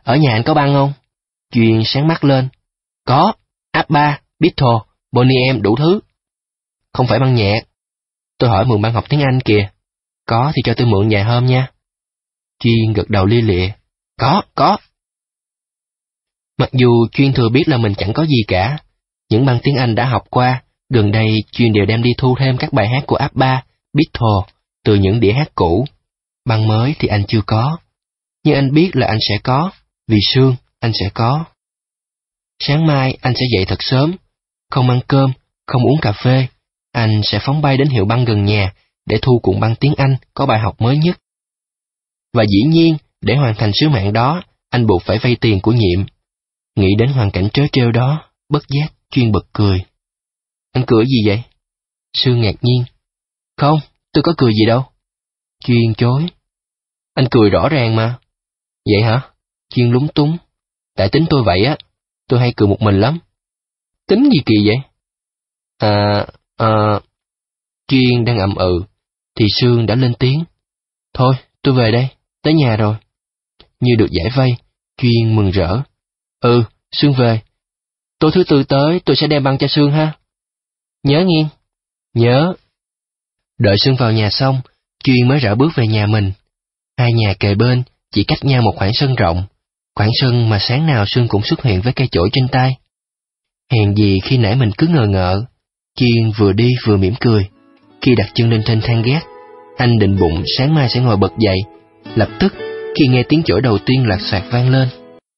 Ở nhà anh có băng không? Chuyên sáng mắt lên. Có, áp ba, Beatle, Boney M đủ thứ. Không phải băng nhạc. Tôi hỏi mượn băng học tiếng Anh kìa. Có thì cho tôi mượn vài hôm nha. Chuyên gật đầu lia lịa. Có, có. Mặc dù Chuyên thừa biết là mình chẳng có gì cả, những băng tiếng Anh đã học qua, gần đây Chuyên đều đem đi thu thêm các bài hát của áp ba, Beatle, từ những đĩa hát cũ. Băng mới thì anh chưa có, nhưng anh biết là anh sẽ có, vì Sương anh sẽ có. Sáng mai anh sẽ dậy thật sớm, không ăn cơm, không uống cà phê, anh sẽ phóng bay đến hiệu băng gần nhà để thu cuộn băng tiếng Anh có bài học mới nhất. Và dĩ nhiên, để hoàn thành sứ mạng đó, anh buộc phải vay tiền của Nhiệm. Nghĩ đến hoàn cảnh trớ trêu đó, bất giác Chuyên bật cười. Anh cười gì vậy? Sương ngạc nhiên. Không, tôi có cười gì đâu. Chuyên chối. Anh cười rõ ràng mà. Vậy hả? Chuyên lúng túng. Tại tính tôi vậy á, tôi hay cười một mình lắm. Tính gì kỳ vậy? À, à... Chuyên đang ậm ừ, thì Sương đã lên tiếng. Thôi, tôi về đây, tới nhà rồi. Như được giải vây, Chuyên mừng rỡ. Ừ, Sương về. Tối thứ tư tới tôi sẽ đem băng cho Sương ha. Nhớ nghiêng. Nhớ. Đợi Sương vào nhà xong, Chuyên mới rảo bước về nhà mình. Hai nhà kề bên, chỉ cách nhau một khoảng sân rộng. Khoảng sân mà sáng nào Sương cũng xuất hiện với cây chổi trên tay. Hèn gì khi nãy mình cứ ngờ ngợ. Chuyên vừa đi vừa mỉm cười. Khi đặt chân lên trên thang gác, anh định bụng sáng mai sẽ ngồi bật dậy. Lập tức, khi nghe tiếng chổi đầu tiên lạt soạt vang lên.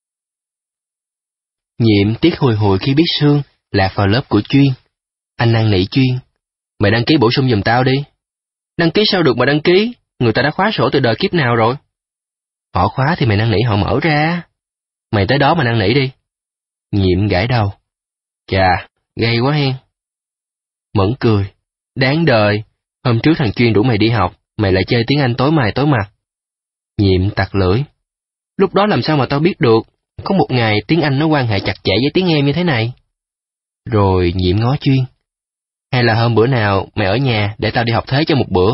Nhiệm tiếc hồi hồi khi biết Sương lạc vào lớp của Chuyên. Anh năn nỉ Chuyên. Mày đăng ký bổ sung giùm tao đi. Đăng ký sao được mà đăng ký? Người ta đã khóa sổ từ đời kiếp nào rồi? Họ khóa thì mày năn nỉ họ mở ra. Mày tới đó mà năn nỉ đi. Nhiệm gãi đầu. Chà, gay quá hen. Mẫn cười. Đáng đời. Hôm trước thằng Chuyên rủ mày đi học, mày lại chơi tiếng Anh tối mày tối mặt. Nhiệm tặc lưỡi. Lúc đó làm sao mà tao biết được, có một ngày tiếng Anh nó quan hệ chặt chẽ với tiếng em như thế này. Rồi Nhiệm ngó Chuyên. Hay là hôm bữa nào mày ở nhà để tao đi học thế cho một bữa.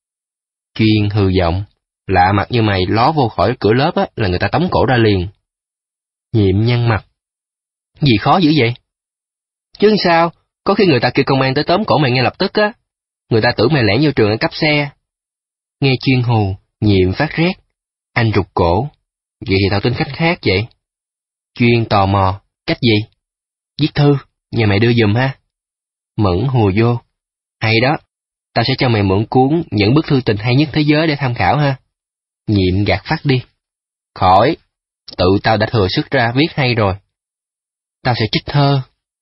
Chuyên hừ giọng. Lạ mặt như mày ló vô khỏi cửa lớp á là người ta tống cổ ra liền. Nhiệm nhăn mặt. Gì khó dữ vậy? Chứ sao, có khi người ta kêu công an tới tóm cổ mày ngay lập tức á. Người ta tưởng mày lẻn vô trường ăn cắp xe. Nghe Chuyên hù, Nhiệm phát rét. Anh rụt cổ. Vậy thì tao tính cách khác vậy. Chuyên tò mò. Cách gì? Viết thư, nhà mày đưa giùm ha. Mẫn hùa vô. Hay đó, tao sẽ cho mày mượn cuốn những bức thư tình hay nhất thế giới để tham khảo ha. Nhiệm gạt phát đi. Khỏi, tự tao đã thừa sức ra viết hay rồi. Tao sẽ trích thơ.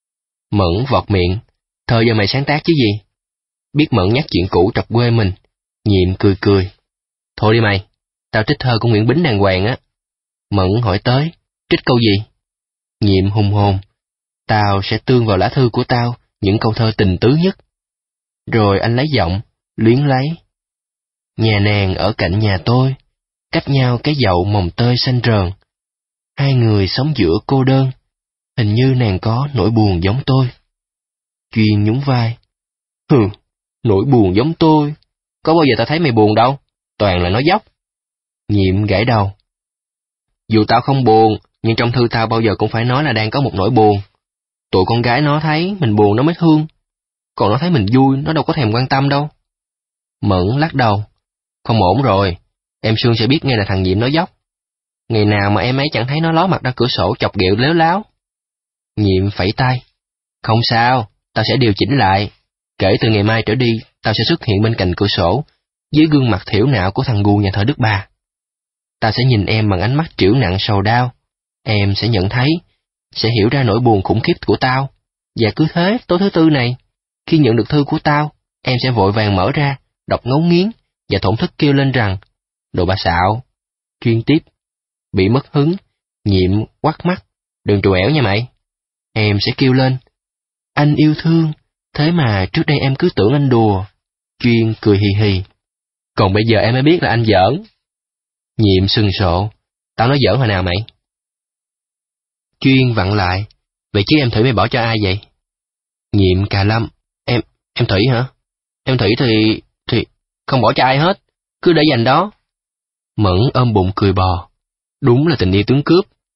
Mẫn vọt miệng. Thơ do mày sáng tác chứ gì? Biết Mẫn nhắc chuyện cũ trọc quê mình. Nhiệm cười cười. Thôi đi mày, tao trích thơ của Nguyễn Bính đàng hoàng á. Mẫn hỏi tới, trích câu gì? Nhiệm hùng hồn. Tao sẽ tương vào lá thư của tao những câu thơ tình tứ nhất. Rồi anh lấy giọng, luyến lấy. Nhà nàng ở cạnh nhà tôi, cách nhau cái dậu mồng tơi xanh rờn. Hai người sống giữa cô đơn, hình như nàng có nỗi buồn giống tôi. Chuyên nhún vai. Hừ, nỗi buồn giống tôi. Có bao giờ tao thấy mày buồn đâu, toàn là nói dốc. Nhiệm gãi đầu. Dù tao không buồn, nhưng trong thư tao bao giờ cũng phải nói là đang có một nỗi buồn. Tụi con gái nó thấy mình buồn nó mới thương. Còn nó thấy mình vui, nó đâu có thèm quan tâm đâu. Mẫn lắc đầu. Không ổn rồi, em Sương sẽ biết ngay là thằng Nhiệm nói dốc. Ngày nào mà em ấy chẳng thấy nó ló mặt ra cửa sổ chọc ghẹo léo láo. Nhiệm phẩy tay. Không sao, tao sẽ điều chỉnh lại. Kể từ ngày mai trở đi, tao sẽ xuất hiện bên cạnh cửa sổ, dưới gương mặt thiểu não của thằng gu nhà thờ Đức Bà. Tao sẽ nhìn em bằng ánh mắt trĩu nặng sầu đau. Em sẽ nhận thấy, sẽ hiểu ra nỗi buồn khủng khiếp của tao. Và cứ thế, tối thứ tư này, khi nhận được thư của tao, em sẽ vội vàng mở ra, đọc ngấu nghiến, và thổn thức kêu lên rằng, đồ bà xạo. Chuyên tiếp. Bị mất hứng, Nhiệm quắt mắt. Đừng trù ẻo nha mày. Em sẽ kêu lên. Anh yêu thương, thế mà trước đây em cứ tưởng anh đùa. Chuyên cười hì hì. Còn bây giờ em mới biết là anh giỡn. Nhiệm sừng sộ. Tao nói giỡn hồi nào mày? Chuyên vặn lại. Vậy chứ em Thủy mày bỏ cho ai vậy? Nhiệm cà lâm. Em, em Thủy hả? Em Thủy thì, thì, không bỏ cho ai hết. Cứ để dành đó. Mẫn ôm bụng cười bò. Đúng là tình yêu tướng cướp.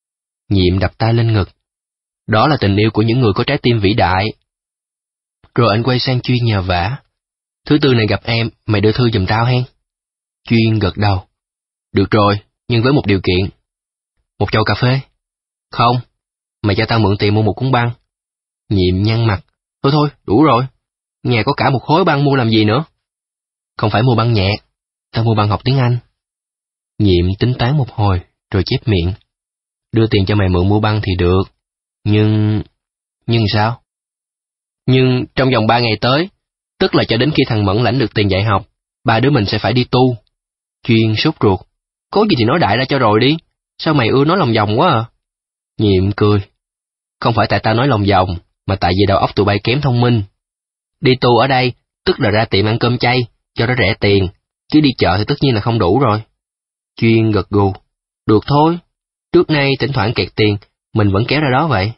Nhiệm đập tay lên ngực. Đó là tình yêu của những người có trái tim vĩ đại. Rồi anh quay sang Chuyên nhờ vả. Thứ tư này gặp em, mày đưa thư giùm tao hen. Chuyên gật đầu. Được rồi, nhưng với một điều kiện. Một chầu cà phê? Không, mày cho tao mượn tiền mua một cuốn băng. Nhiệm nhăn mặt. Thôi thôi, đủ rồi. Nhà có cả một khối băng mua làm gì nữa? Không phải mua băng nhạc, tao mua băng học tiếng Anh. Nhiệm tính toán một hồi, rồi chép miệng. Đưa tiền cho mày mượn mua băng thì được. Nhưng... Nhưng sao? Nhưng trong vòng ba ngày tới, tức là cho đến khi thằng Mẫn lãnh được tiền dạy học, ba đứa mình sẽ phải đi tu. Chuyên sốt ruột. Có gì thì nói đại ra cho rồi đi. Sao mày ưa nói lòng vòng quá à? Nhiệm cười. Không phải tại tao nói lòng vòng, mà tại vì đầu óc tụi bay kém thông minh. Đi tu ở đây, tức là ra tiệm ăn cơm chay, cho nó rẻ tiền, chứ đi chợ thì tất nhiên là không đủ rồi. Chuyên gật gù. Được thôi, trước nay thỉnh thoảng kẹt tiền, mình vẫn kéo ra đó vậy.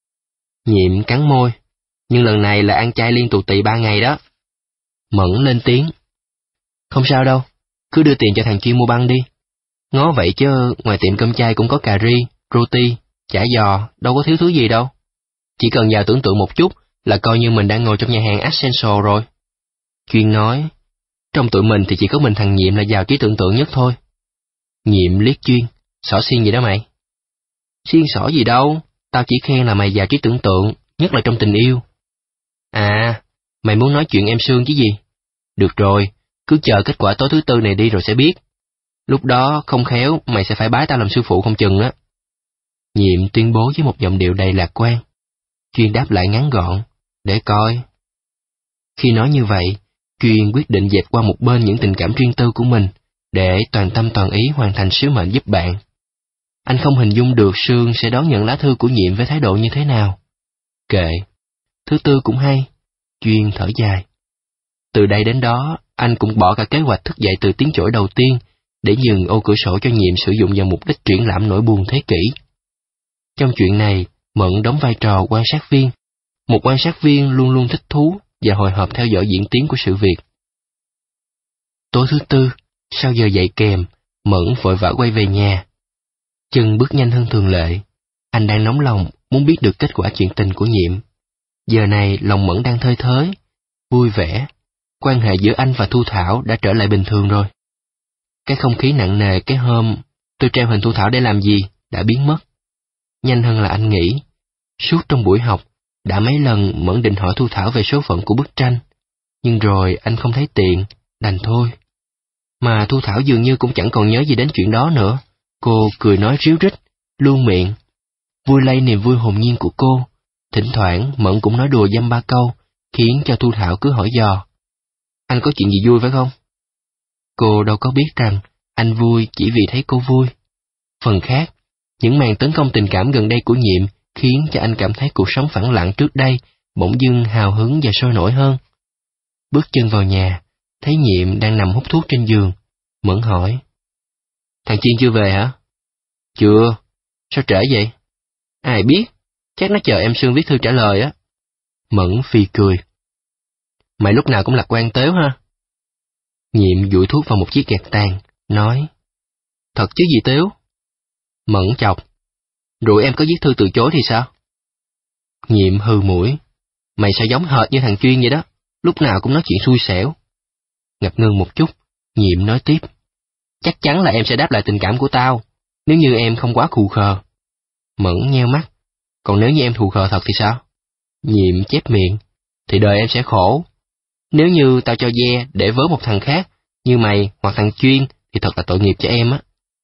Nhiệm cắn môi. Nhưng lần này là ăn chay liên tục tị ba ngày đó. Mẫn lên tiếng. Không sao đâu, cứ đưa tiền cho thằng Chuyên mua băng đi. Ngó vậy chứ ngoài tiệm cơm chay cũng có cà ri, roti, chả giò, đâu có thiếu thứ gì đâu. Chỉ cần vào tưởng tượng một chút là coi như mình đang ngồi trong nhà hàng Essential rồi. Chuyên nói, trong tụi mình thì chỉ có mình thằng Nhiệm là giàu trí tưởng tượng nhất thôi. Nhiệm liếc Chuyên, xỏ xiên gì đó mày? Xiên xỏ gì đâu, tao chỉ khen là mày giàu trí tưởng tượng, nhất là trong tình yêu. À, mày muốn nói chuyện em Sương chứ gì? Được rồi, cứ chờ kết quả tối thứ tư này đi rồi sẽ biết. Lúc đó không khéo mày sẽ phải bái tao làm sư phụ không chừng á. Nhiệm tuyên bố với một giọng điệu đầy lạc quan. Chuyên đáp lại ngắn gọn, để coi. Khi nói như vậy, Chuyên quyết định dẹp qua một bên những tình cảm riêng tư của mình, để toàn tâm toàn ý hoàn thành sứ mệnh giúp bạn. Anh không hình dung được Sương sẽ đón nhận lá thư của Nhiệm với thái độ như thế nào. Kệ, thứ tư cũng hay. Chuyên thở dài. Từ đây đến đó, anh cũng bỏ cả kế hoạch thức dậy từ tiếng chổi đầu tiên, để nhường ô cửa sổ cho Nhiệm sử dụng vào mục đích triển lãm nỗi buồn thế kỷ. Trong chuyện này, Mẫn đóng vai trò quan sát viên, một quan sát viên luôn luôn thích thú và hồi hộp theo dõi diễn tiến của sự việc. Tối thứ tư, sau giờ dậy kèm, Mẫn vội vã quay về nhà. Chân bước nhanh hơn thường lệ, anh đang nóng lòng muốn biết được kết quả chuyện tình của Nhiệm. Giờ này lòng Mẫn đang thơi thới, vui vẻ, quan hệ giữa anh và Thu Thảo đã trở lại bình thường rồi. Cái không khí nặng nề cái hôm tôi treo hình Thu Thảo để làm gì đã biến mất. Nhanh hơn là anh nghĩ. Suốt trong buổi học, đã mấy lần Mẫn định hỏi Thu Thảo về số phận của bức tranh, nhưng rồi anh không thấy tiện, đành thôi. Mà Thu Thảo dường như cũng chẳng còn nhớ gì đến chuyện đó nữa. Cô cười nói ríu rít, luôn miệng, vui lây niềm vui hồn nhiên của cô. Thỉnh thoảng Mẫn cũng nói đùa dăm ba câu, khiến cho Thu Thảo cứ hỏi dò. Anh có chuyện gì vui phải không? Cô đâu có biết rằng anh vui chỉ vì thấy cô vui. Phần khác, những màn tấn công tình cảm gần đây của Nhiệm khiến cho anh cảm thấy cuộc sống phẳng lặng trước đây bỗng dưng hào hứng và sôi nổi hơn. Bước chân vào nhà, thấy Nhiệm đang nằm hút thuốc trên giường. Mẫn hỏi. Thằng Chuyên chưa về hả? Chưa. Sao trễ vậy? Ai biết, chắc nó chờ em Sương viết thư trả lời á. Mẫn phì cười. Mày lúc nào cũng lạc quan tếu ha. Nhiệm dụi thuốc vào một chiếc gạt tàn, nói. Thật chứ gì tếu? Mẫn chọc. Rồi em có viết thư từ chối thì sao? Nhiệm hừ mũi. Mày sao giống hệt như thằng Chuyên vậy đó, lúc nào cũng nói chuyện xui xẻo. Ngập ngừng một chút, Nhiệm nói tiếp. Chắc chắn là em sẽ đáp lại tình cảm của tao, nếu như em không quá khù khờ. Mẫn nheo mắt. Còn nếu như em khù khờ thật thì sao? Nhiệm chép miệng. Thì đời em sẽ khổ. Nếu như tao cho ve để vớ một thằng khác, như mày hoặc thằng Chuyên, thì thật là tội nghiệp cho em á.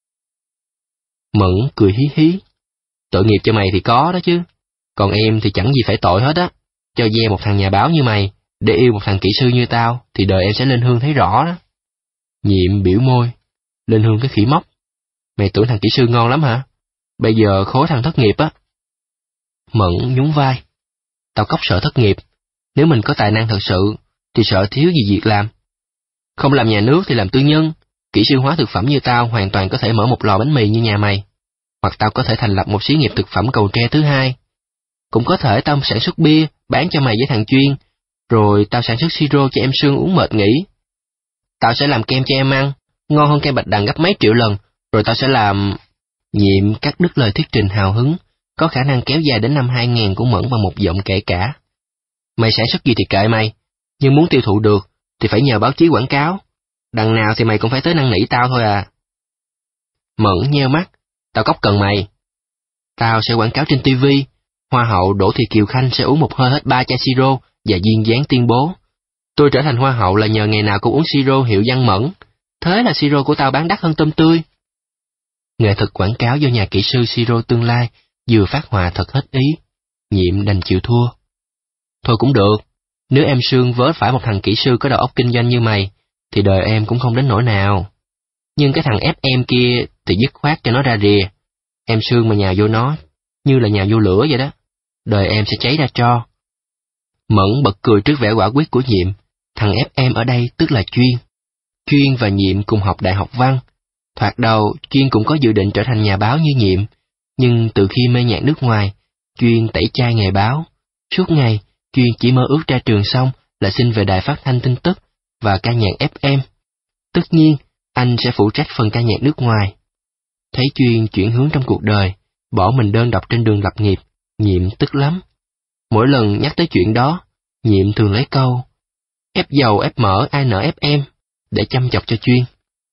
Mẫn cười hí hí. Tội nghiệp cho mày thì có đó chứ. Còn em thì chẳng gì phải tội hết á. Cho ve một thằng nhà báo như mày, để yêu một thằng kỹ sư như tao, thì đời em sẽ lên hương thấy rõ đó. Nhiệm biểu môi. Lên hương cái khỉ móc. Mày tưởng thằng kỹ sư ngon lắm hả? Bây giờ khối thằng thất nghiệp á. Mẫn nhún vai. Tao cóc sợ thất nghiệp. Nếu mình có tài năng thật sự, thì sợ thiếu gì việc làm. Không làm nhà nước thì làm tư nhân. Kỹ sư hóa thực phẩm như tao hoàn toàn có thể mở một lò bánh mì như nhà mày. Hoặc tao có thể thành lập một xí nghiệp thực phẩm cầu tre thứ hai. Cũng có thể tao sản xuất bia, bán cho mày với thằng Chuyên. Rồi tao sản xuất siro cho em Sương uống mệt nghỉ. Tao sẽ làm kem cho em ăn, ngon hơn kem Bạch Đằng gấp mấy triệu lần. Rồi tao sẽ làm... Nhiệm cắt đứt lời thuyết trình hào hứng, có khả năng kéo dài đến năm hai nghìn của Mẫn bằng một giọng kể cả. Mày sản xuất gì thì kệ mày, nhưng muốn tiêu thụ được thì phải nhờ báo chí quảng cáo. Đằng nào thì mày cũng phải tới năn nỉ tao thôi à. Mẫn nheo mắt, tao cóc cần mày. Tao sẽ quảng cáo trên ti vi, Hoa hậu Đỗ Thị Kiều Khanh sẽ uống một hơi hết ba chai siro và duyên dáng tuyên bố. Tôi trở thành hoa hậu là nhờ ngày nào cũng uống siro hiệu Văn Mẫn, thế là siro của tao bán đắt hơn tôm tươi. Nghệ thuật quảng cáo do nhà kỹ sư siro tương lai vừa phát họa thật hết ý, Nhiệm đành chịu thua. Thôi cũng được, nếu em Sương vớ phải một thằng kỹ sư có đầu óc kinh doanh như mày, thì đời em cũng không đến nỗi nào. Nhưng cái thằng ép em kia thì dứt khoát cho nó ra rìa. Em Sương mà nhào vô nó, như là nhào vô lửa vậy đó, đời em sẽ cháy ra tro. Mẫn bật cười trước vẻ quả quyết của Nhiệm, thằng ép em ở đây tức là Chuyên. Chuyên và Nhiệm cùng học đại học văn. Thoạt đầu, Chuyên cũng có dự định trở thành nhà báo như Nhiệm, nhưng từ khi mê nhạc nước ngoài, Chuyên tẩy chay nghề báo. Suốt ngày, Chuyên chỉ mơ ước ra trường xong là xin về đài phát thanh tin tức và ca nhạc ép em. Tất nhiên, anh sẽ phụ trách phần ca nhạc nước ngoài. Thấy Chuyên chuyển hướng trong cuộc đời, bỏ mình đơn độc trên đường lập nghiệp, Nhiệm tức lắm. Mỗi lần nhắc tới chuyện đó, Nhiệm thường lấy câu ép dầu ép mỡ ai nỡ ép em, để chăm chọc cho Chuyên.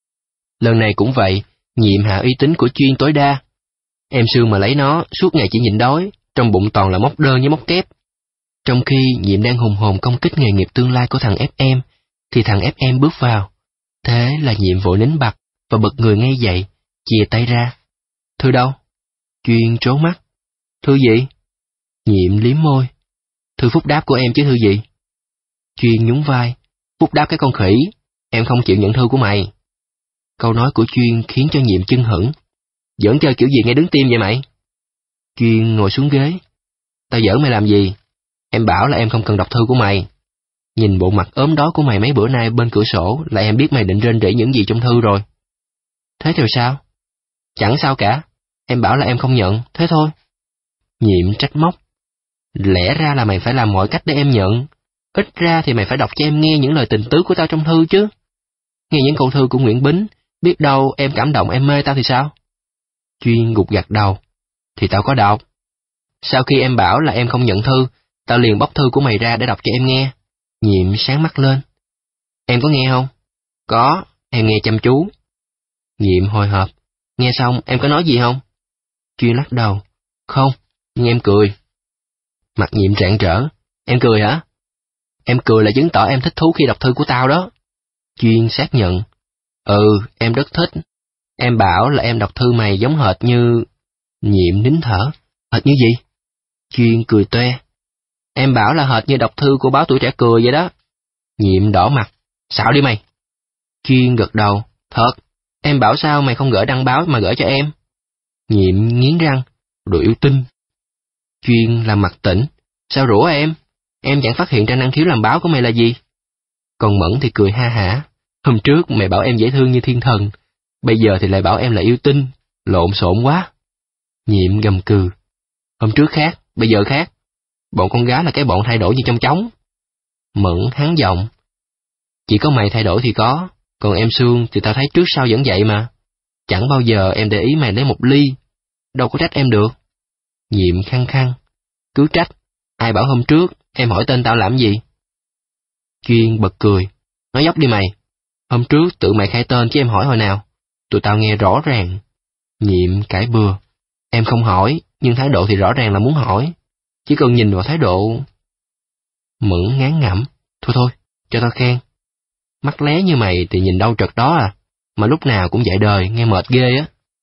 Lần này cũng vậy, Nhiệm hạ uy tín của Chuyên tối đa. Em Sương mà lấy nó, suốt ngày chỉ nhịn đói, trong bụng toàn là móc đơn với móc kép. Trong khi Nhiệm đang hùng hồn công kích nghề nghiệp tương lai của thằng ép em, thì thằng ép em bước vào. Thế là Nhiệm vội nín bặt và bật người ngay dậy, chìa tay ra. Thư đâu? Chuyên trố mắt. Thư gì? Nhiệm liếm môi. Thư phúc đáp của em chứ thư gì? Chuyên nhún vai. Phúc đáp cái con khỉ, em không chịu nhận thư của mày. Câu nói của Chuyên khiến cho Nhiệm chưng hửng. Giỡn chơi kiểu gì nghe đứng tim vậy mày? Chuyên ngồi xuống ghế. Tao giỡn mày làm gì? Em bảo là em không cần đọc thư của mày. Nhìn bộ mặt ốm đó của mày mấy bữa nay bên cửa sổ là em biết mày định rên rỉ những gì trong thư rồi. Thế rồi sao? Chẳng sao cả. Em bảo là em không nhận, thế thôi. Nhiệm trách móc. Lẽ ra là mày phải làm mọi cách để em nhận. Ít ra thì mày phải đọc cho em nghe những lời tình tứ của tao trong thư chứ. Nghe những câu thư của Nguyễn Bính, biết đâu em cảm động em mê tao thì sao? Chuyên gục gặt đầu. Thì tao có đọc. Sau khi em bảo là em không nhận thư, tao liền bóc thư của mày ra để đọc cho em nghe. Nhiệm sáng mắt lên. Em có nghe không? Có, em nghe chăm chú. Nhiệm hồi hộp. Nghe xong em có nói gì không? Chuyên lắc đầu. Không, nhưng em cười. Mặt Nhiệm rạng rỡ. Em cười hả? Em cười là chứng tỏ em thích thú khi đọc thư của tao đó. Chuyên xác nhận. Ừ, em rất thích. Em bảo là em đọc thư mày giống hệt như... Nhiệm nín thở. Hệt như gì? Chuyên cười toe. Em bảo là hệt như đọc thư của báo Tuổi Trẻ Cười vậy đó. Nhiệm đỏ mặt. Xạo đi mày. Chuyên gật đầu. Thật, em bảo sao mày không gửi đăng báo mà gửi cho em? Nhiệm nghiến răng. Đồ yêu tinh. Chuyên làm mặt tỉnh. Sao rủa em? Em chẳng phát hiện ra năng khiếu làm báo của mày là gì? Còn Mẫn thì cười ha hả. Hôm trước mày bảo em dễ thương như thiên thần, bây giờ thì lại bảo em là yêu tinh, lộn xộn quá. Nhiệm gầm cừ. Hôm trước khác, bây giờ khác. Bọn con gái là cái bọn thay đổi như trong chóng. Mẫn hắn giọng. Chỉ có mày thay đổi thì có, còn em Sương thì tao thấy trước sau vẫn vậy mà. Chẳng bao giờ em để ý mày lấy một ly, đâu có trách em được. Nhiệm khăng khăng. Cứ trách, ai bảo hôm trước em hỏi tên tao làm gì? Chuyên bật cười. Nói dốc đi mày. Hôm trước tự mày khai tên chứ em hỏi hồi nào. Tụi tao nghe rõ ràng. Nhiệm cãi bừa. Em không hỏi, nhưng thái độ thì rõ ràng là muốn hỏi. Chỉ cần nhìn vào thái độ... Mẫn ngán ngẩm. Thôi thôi, cho tao khen. Mắt lé như mày thì nhìn đâu trật đó à. Mà lúc nào cũng dạy đời, nghe mệt ghê á.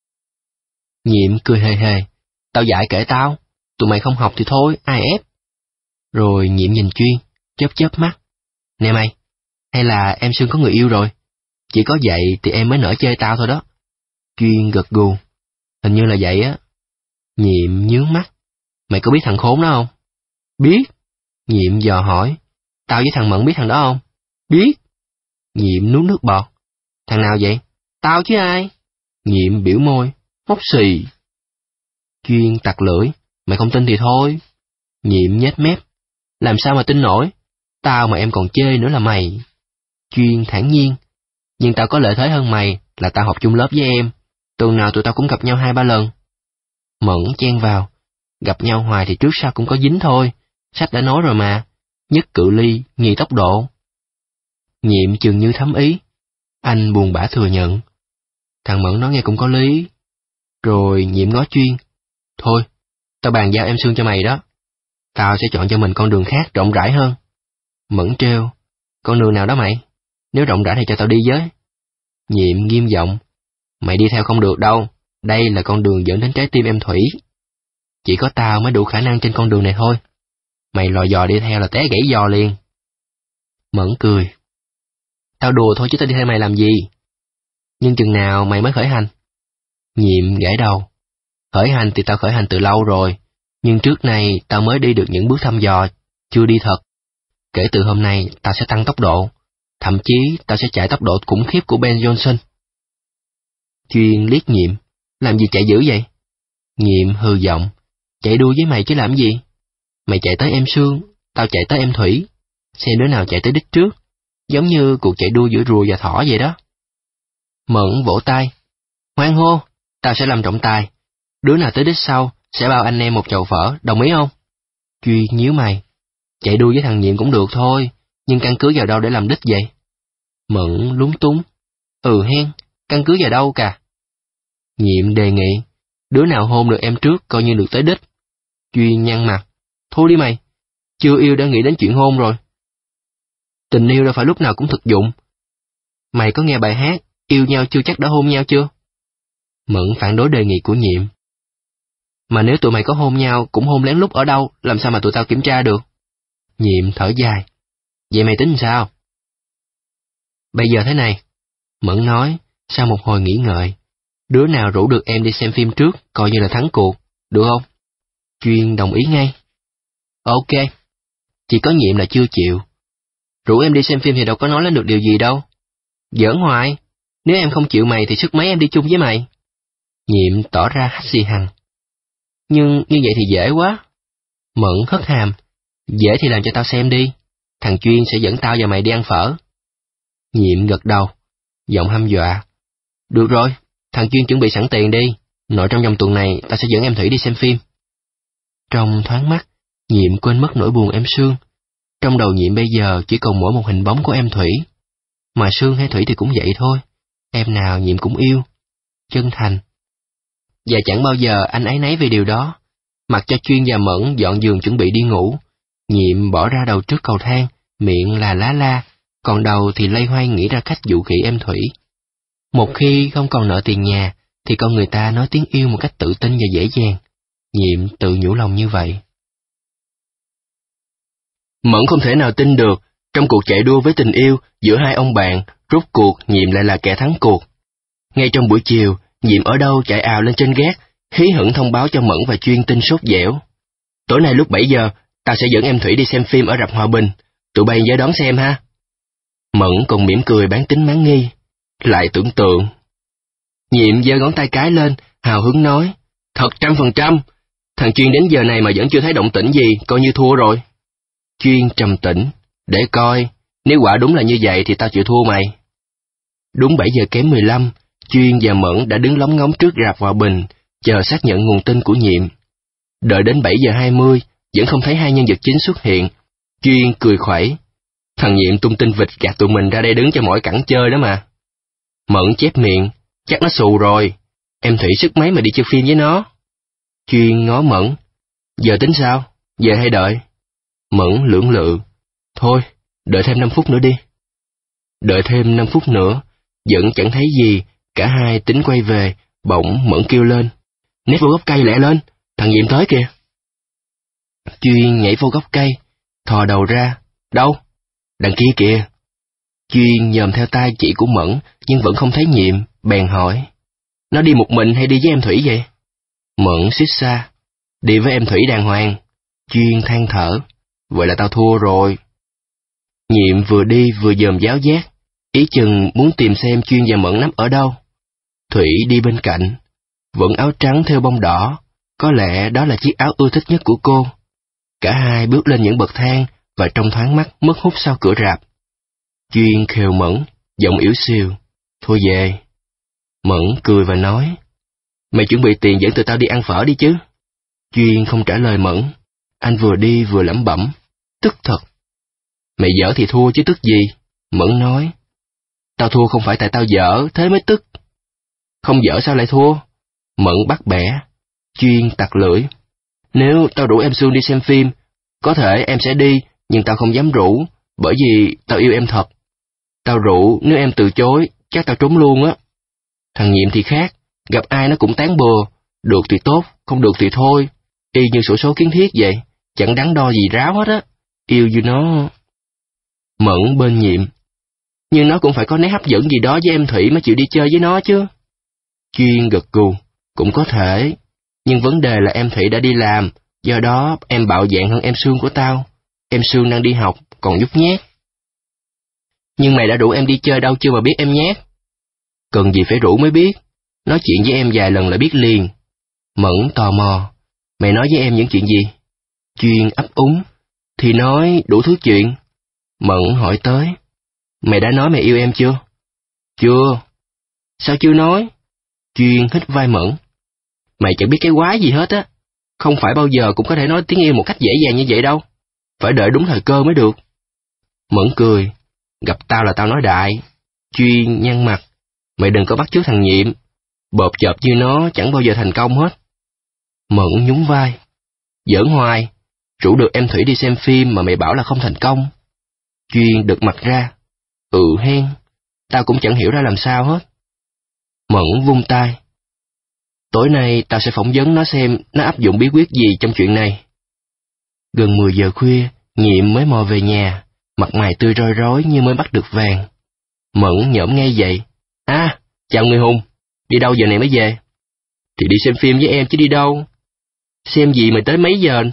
Nhiệm cười hề hề. Tao dạy kể tao. Tụi mày không học thì thôi, ai ép. Rồi Nhiệm nhìn Chuyên, chớp chớp mắt. Nè mày, hay là em Sương có người yêu rồi? Chỉ có vậy thì em mới nỡ chơi tao thôi đó. Chuyên gật gù. Hình như là vậy á. Nhiệm nhướng mắt. Mày có biết thằng khốn đó không? Biết. Nhiệm dò hỏi. Tao với thằng Mẫn biết thằng đó không? Biết. Nhiệm nuốt nước bọt. Thằng nào vậy? Tao chứ ai? Nhiệm biểu môi. Móc xì. Chuyên tặc lưỡi. Mày không tin thì thôi. Nhiệm nhếch mép. Làm sao mà tin nổi? Tao mà em còn chê nữa là mày. Chuyên thản nhiên. Nhưng tao có lợi thế hơn mày là tao học chung lớp với em. Tuần nào tụi tao cũng gặp nhau hai ba lần. Mẫn chen vào. Gặp nhau hoài thì trước sau cũng có dính thôi. Sách đã nói rồi mà. Nhất cự ly, nhì tốc độ. Nhiệm chừng như thấm ý. Anh buồn bã thừa nhận. Thằng Mẫn nói nghe cũng có lý. Rồi Nhiệm ngó Chuyên. Thôi, tao bàn giao em Sương cho mày đó. Tao sẽ chọn cho mình con đường khác rộng rãi hơn. Mẫn trêu. Con đường nào đó mày? Nếu rộng rãi thì cho tao đi với. Nhiệm nghiêm giọng. Mày đi theo không được đâu. Đây là con đường dẫn đến trái tim em Thủy. Chỉ có tao mới đủ khả năng trên con đường này thôi. Mày lò dò đi theo là té gãy giò liền. Mẫn cười. Tao đùa thôi chứ tao đi theo mày làm gì? Nhưng chừng nào mày mới khởi hành? Nhiệm gãi đầu. Khởi hành thì tao khởi hành từ lâu rồi. Nhưng trước nay tao mới đi được những bước thăm dò, chưa đi thật. Kể từ hôm nay tao sẽ tăng tốc độ. Thậm chí tao sẽ chạy tốc độ khủng khiếp của Ben Johnson. Chuyên liếc Nhiệm. Làm gì chạy dữ vậy? Nhiệm hừ giọng. Chạy đua với mày chứ làm gì? Mày chạy tới em Sương, tao chạy tới em Thủy. Xem đứa nào chạy tới đích trước. Giống như cuộc chạy đua giữa rùa và thỏ vậy đó. Mẫn vỗ tay. Hoan hô, tao sẽ làm trọng tài. Đứa nào tới đích sau sẽ bao anh em một chầu phở, đồng ý không? Chuyên nhíu mày. Chạy đua với thằng Nhiệm cũng được thôi, nhưng căn cứ vào đâu để làm đích vậy? Mẫn lúng túng. Ừ hen, căn cứ vào đâu cả? Nhiệm đề nghị. Đứa nào hôn được em trước coi như được tới đích. Chuyên nhăn mặt. Thôi đi mày, chưa yêu đã nghĩ đến chuyện hôn rồi. Tình yêu đâu phải lúc nào cũng thực dụng. Mày có nghe bài hát yêu nhau chưa chắc đã hôn nhau chưa? Mẫn phản đối đề nghị của Nhiệm. Mà nếu tụi mày có hôn nhau cũng hôn lén lút ở đâu, làm sao mà tụi tao kiểm tra được? Nhiệm thở dài. Vậy mày tính sao? Bây giờ thế này. Mẫn nói, sau một hồi nghĩ ngợi. Đứa nào rủ được em đi xem phim trước, coi như là thắng cuộc, được không? Chuyên đồng ý ngay. Ok. Chỉ có Nhiệm là chưa chịu. Rủ em đi xem phim thì đâu có nói lên được điều gì đâu. Giỡn hoài. Nếu em không chịu mày thì sức mấy em đi chung với mày. Nhiệm tỏ ra hách xì hằng. Nhưng như vậy thì dễ quá. Mẫn hất hàm. Dễ thì làm cho tao xem đi. Thằng Chuyên sẽ dẫn tao và mày đi ăn phở. Nhiệm gật đầu. Giọng hăm dọa. Được rồi, thằng Chuyên chuẩn bị sẵn tiền đi. Nội trong vòng tuần này tao sẽ dẫn em Thủy đi xem phim. Trong thoáng mắt, Nhiệm quên mất nỗi buồn em Sương. Trong đầu Nhiệm bây giờ chỉ còn mỗi một hình bóng của em Thủy. Mà Sương hay Thủy thì cũng vậy thôi. Em nào Nhiệm cũng yêu. Chân thành. Và chẳng bao giờ anh áy náy về điều đó. Mặc cho Chuyên và Mẫn dọn giường chuẩn bị đi ngủ. Nhiệm bỏ ra đầu trước cầu thang, miệng là lá la, còn đầu thì loay hoay nghĩ ra cách dụ khỉ em Thủy. Một khi không còn nợ tiền nhà, thì con người ta nói tiếng yêu một cách tự tin và dễ dàng. Nhiệm tự nhủ lòng như vậy. Mẫn không thể nào tin được, trong cuộc chạy đua với tình yêu giữa hai ông bạn, rốt cuộc Nhiệm lại là kẻ thắng cuộc. Ngay trong buổi chiều, Nhiệm ở đâu chạy ào lên trên gác, hí hửng thông báo cho Mẫn và Chuyên tin sốt dẻo. Tối nay lúc bảy giờ, tao sẽ dẫn em Thủy đi xem phim ở rạp Hòa Bình, tụi bay nhớ đón xem ha. Mẫn còn mỉm cười bán tính máng nghi. Lại tưởng tượng. Nhiệm giơ ngón tay cái lên, hào hứng nói. Thật trăm phần trăm. Thằng Chuyên đến giờ này mà vẫn chưa thấy động tĩnh gì, coi như thua rồi. Chuyên trầm tĩnh. Để coi, nếu quả đúng là như vậy thì tao chịu thua mày. Đúng bảy giờ kém mười lăm, Chuyên và Mẫn đã đứng lóng ngóng trước rạp Hòa Bình, chờ xác nhận nguồn tin của Nhiệm. Đợi đến bảy giờ hai mươi, vẫn không thấy hai nhân vật chính xuất hiện. Chuyên cười khuẩy. Thằng Nhiệm tung tin vịt gạt tụi mình ra đây đứng cho mỏi cẳng chơi đó mà. Mẫn chép miệng. Chắc nó xù rồi. Em Thủy sức mấy mà đi chơi phim với nó. Chuyên ngó Mẫn. Giờ tính sao? Về hay đợi? Mẫn lưỡng lự. Thôi, đợi thêm năm phút nữa đi. Đợi thêm năm phút nữa, vẫn chẳng thấy gì, cả hai tính quay về, bỗng Mẫn kêu lên. Nép vô gốc cây lẹ lên, thằng Nhiệm tới kìa. Chuyên nhảy vô gốc cây, thò đầu ra. Đâu? Đằng kia kìa. Chuyên nhòm theo tay chỉ của Mẫn, nhưng vẫn không thấy Nhiệm, bèn hỏi. Nó đi một mình hay đi với em Thủy vậy? Mẫn suýt xa. Đi với em Thủy đàng hoàng. Chuyên than thở. Vậy là tao thua rồi. Nhiệm vừa đi vừa dòm giáo giác, ý chừng muốn tìm xem Chuyên và Mẫn nấp ở đâu. Thủy đi bên cạnh, vẫn áo trắng thêu bông đỏ, có lẽ đó là chiếc áo ưa thích nhất của cô. Cả hai bước lên những bậc thang và trong thoáng mắt mất hút sau cửa rạp. Chuyên khều Mẫn, giọng yếu xìu. Thôi về. Mẫn cười và nói. Mày chuẩn bị tiền dẫn tụi tao đi ăn phở đi chứ. Duyên không trả lời Mẫn. Anh vừa đi vừa lẩm bẩm. Tức thật. Mày dở thì thua chứ tức gì? Mẫn nói. Tao thua không phải tại tao dở, thế mới tức. Không dở sao lại thua? Mẫn bắt bẻ. Duyên tặc lưỡi. Nếu tao rủ em Sương đi xem phim, có thể em sẽ đi, nhưng tao không dám rủ, bởi vì tao yêu em thật. Tao rủ, nếu em từ chối, chắc tao trốn luôn á. Thằng Nhiệm thì khác, gặp ai nó cũng tán bừa, được thì tốt, không được thì thôi. Y như sổ số kiến thiết vậy, chẳng đắn đo gì ráo hết á. Yêu như nó. Mẫn bên Nhiệm. Nhưng nó cũng phải có nét hấp dẫn gì đó với em Thủy mới chịu đi chơi với nó chứ. Chuyên gật gù. Cũng có thể. Nhưng vấn đề là em Thủy đã đi làm, do đó em bạo dạn hơn em Sương của tao. Em Sương đang đi học, còn nhút nhát. Nhưng mày đã rủ em đi chơi đâu chưa mà biết em nhát. Cần gì phải rủ mới biết. Nói chuyện với em vài lần là biết liền. Mẫn tò mò. Mày nói với em những chuyện gì? Chuyên ấp úng. Thì nói đủ thứ chuyện. Mẫn hỏi tới. Mày đã nói mày yêu em chưa? Chưa. Sao chưa nói? Chuyên hít vai Mẫn. Mày chẳng biết cái quái gì hết á. Không phải bao giờ cũng có thể nói tiếng yêu một cách dễ dàng như vậy đâu. Phải đợi đúng thời cơ mới được. Mẫn cười. Gặp tao là tao nói đại. Chuyên nhăn mặt. Mày đừng có bắt chước thằng Nhiệm. Bộp chộp như nó chẳng bao giờ thành công hết. Mẫn nhún vai. Giỡn hoài. Rủ được em Thủy đi xem phim mà mày bảo là không thành công. Chuyên đực mặt ra. Ừ hen. Tao cũng chẳng hiểu ra làm sao hết. Mẫn vung tay. Tối nay tao sẽ phỏng vấn nó xem nó áp dụng bí quyết gì trong chuyện này. Gần mười giờ khuya, Nhiệm mới mò về nhà, mặt mày tươi roi rói như mới bắt được vàng. Mẫn nhổm ngay dậy. À, chào người Hùng, đi đâu giờ này mới về? Thì đi xem phim với em chứ đi đâu. Xem gì mà tới mấy giờ?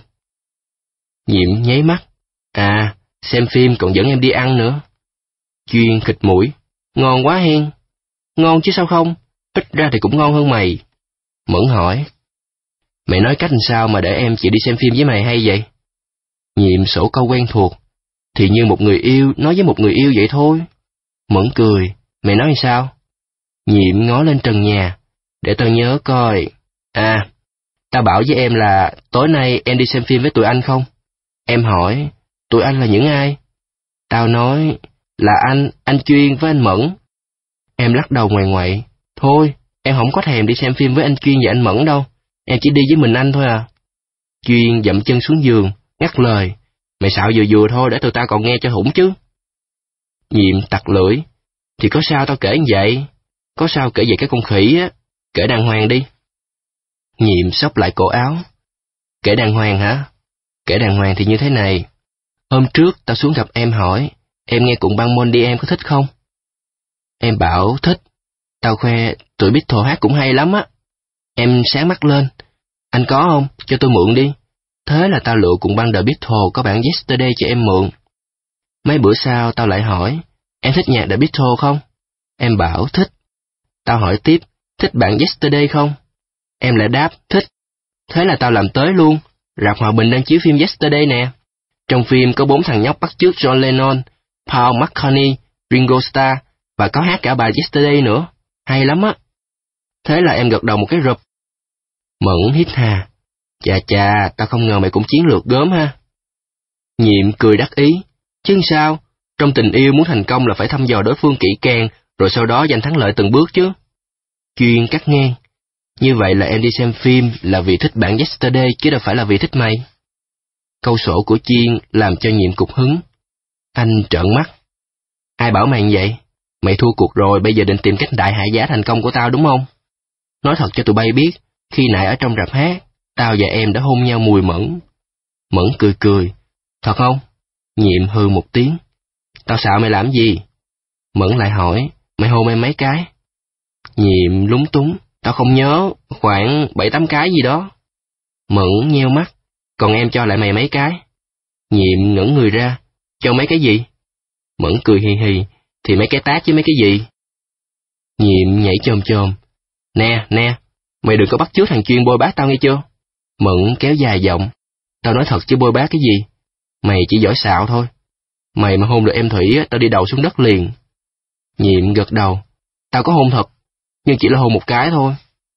Nhiệm nháy mắt. À, xem phim còn dẫn em đi ăn nữa. Chuyên khịt mũi. Ngon quá hen. Ngon chứ sao không, ít ra thì cũng ngon hơn mày. Mẫn hỏi. Mày nói cách làm sao mà để em chịu đi xem phim với mày hay vậy? Nhiệm sổ câu quen thuộc. Thì như một người yêu nói với một người yêu vậy thôi. Mẫn cười. Mày nói sao? Nhiệm ngó lên trần nhà. Để tao nhớ coi. À, tao bảo với em là tối nay em đi xem phim với tụi anh không? Em hỏi, tụi anh là những ai? Tao nói, là anh, anh Chuyên với anh Mẫn. Em lắc đầu ngoài ngoại. Thôi, em không có thèm đi xem phim với anh Chuyên và anh Mẫn đâu. Em chỉ đi với mình anh thôi à. Chuyên dậm chân xuống giường, ngắt lời. Mày xạo vừa vừa thôi để tụi tao còn nghe cho hủng chứ. Nhiệm tặc lưỡi. Thì có sao tao kể như vậy? Có sao kể về cái con khỉ á? Kể đàng hoàng đi. Nhiệm xốc lại cổ áo. Kể đàng hoàng hả? Kể đàng hoàng thì như thế này. Hôm trước tao xuống gặp em hỏi, em nghe cùng băng môn đi em có thích không? Em bảo thích. Tao khoe tụi Beatles hát cũng hay lắm á. Em sáng mắt lên. Anh có không? Cho tôi mượn đi. Thế là tao lựa cùng băng The Beatles có bản Yesterday cho em mượn. Mấy bữa sau tao lại hỏi, em thích nhạc The Beatles không? Em bảo thích. Tao hỏi tiếp, thích bản Yesterday không? Em lại đáp, thích. Thế là tao làm tới luôn. Rạp Hòa Bình đang chiếu phim Yesterday nè. Trong phim có bốn thằng nhóc bắt chước John Lennon, Paul McCartney, Ringo Starr và có hát cả bài Yesterday nữa. Hay lắm á. Thế là em gật đầu một cái rụp. Mẫn hít hà. Chà chà, tao không ngờ mày cũng chiến lược gớm ha. Nhiệm cười đắc ý. Chứ sao, trong tình yêu muốn thành công là phải thăm dò đối phương kỹ càng, rồi sau đó giành thắng lợi từng bước chứ. Chuyên cắt ngang. Như vậy là em đi xem phim là vì thích bản Yesterday chứ đâu phải là vì thích mày. Câu sổ của Chuyên làm cho Nhiệm cục hứng. Anh trợn mắt. Ai bảo mày như vậy? Mày thua cuộc rồi, bây giờ định tìm cách đại hạ giá thành công của tao đúng không? Nói thật cho tụi bay biết, khi nãy ở trong rạp hát, tao và em đã hôn nhau mùi mẫn. Mẫn cười cười. Thật không? Nhiệm hừ một tiếng. Tao xạo mày làm gì? Mẫn lại hỏi, mày hôn em mấy cái? Nhiệm lúng túng. Tao không nhớ, khoảng bảy tám cái gì đó. Mẫn nheo mắt. Còn em cho lại mày mấy cái? Nhiệm ngẩng người ra. Cho mấy cái gì? Mẫn cười hì hì. Thì mấy cái tát chứ mấy cái gì? Nhiệm nhảy chồm chồm. Nè, nè, mày đừng có bắt chước thằng Chuyên bôi bác tao nghe chưa? Mẫn kéo dài giọng. Tao nói thật chứ bôi bác cái gì? Mày chỉ giỏi xạo thôi. Mày mà hôn được em Thủy, tao đi đầu xuống đất liền. Nhiệm gật đầu. Tao có hôn thật, nhưng chỉ là hôn một cái thôi.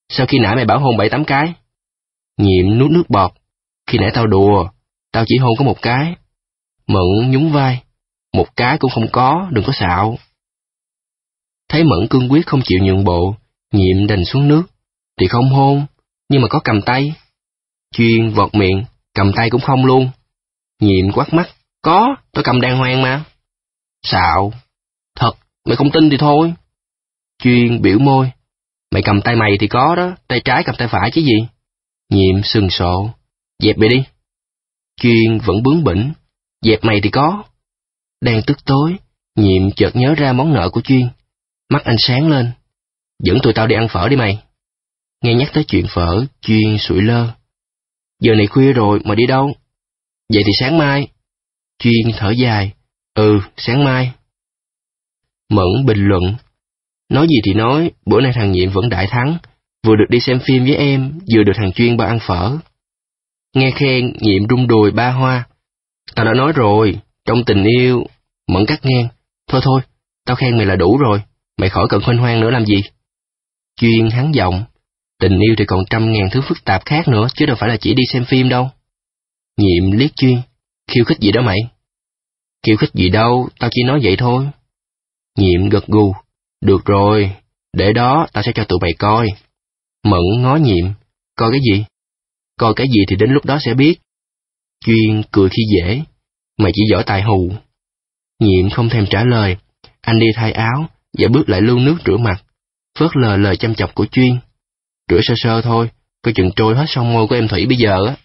Sao khi nãy mày bảo hôn bảy tám cái? Nhiệm nuốt nước bọt. Khi nãy tao đùa, tao chỉ hôn có một cái. Mẫn nhún vai. Một cái cũng không có, đừng có xạo. Thấy Mẫn cương quyết không chịu nhượng bộ, Nhiệm đành xuống nước. Thì không hôn, nhưng mà có cầm tay. Chuyên vọt miệng, cầm tay cũng không luôn. Nhiệm quát mắt. Có, tôi cầm đàng hoàng mà. Xạo. Thật, mày không tin thì thôi. Chuyên biểu môi. Mày cầm tay mày thì có đó, tay trái cầm tay phải chứ gì. Nhiệm sừng sộ. Dẹp mày đi. Chuyên vẫn bướng bỉnh. Dẹp mày thì có. Đang tức tối, Nhiệm chợt nhớ ra món nợ của Chuyên. Mắt anh sáng lên. Dẫn tụi tao đi ăn phở đi mày. Nghe nhắc tới chuyện phở, Chuyên sụi lơ. Giờ này khuya rồi mà đi đâu? Vậy thì sáng mai. Chuyên thở dài. Ừ, sáng mai. Mẫn bình luận. Nói gì thì nói, bữa nay thằng Nhiệm vẫn đại thắng, vừa được đi xem phim với em, vừa được thằng Chuyên bao ăn phở. Nghe khen, Nhiệm rung đùi ba hoa. Tao đã nói rồi, trong tình yêu... Mẫn cắt ngang. Thôi thôi, tao khen mày là đủ rồi, mày khỏi cần khoanh hoang nữa làm gì. Chuyên hắn giọng. Tình yêu thì còn trăm ngàn thứ phức tạp khác nữa, chứ đâu phải là chỉ đi xem phim đâu. Nhiệm liếc Chuyên. Khiêu khích gì đó mày? Khiêu khích gì đâu, tao chỉ nói vậy thôi. Nhiệm gật gù. Được rồi, để đó tao sẽ cho tụi mày coi. Mẫn ngó Nhiệm. Coi cái gì? Coi cái gì thì đến lúc đó sẽ biết. Chuyên cười khi dễ. Mày chỉ giỏi tài hù. Nhiệm không thèm trả lời. Anh đi thay áo và bước lại lu nước rửa mặt, phớt lờ lời chăm chọc của Chuyên. Rửa sơ sơ thôi, coi chừng trôi hết son môi của em Thủy bây giờ á.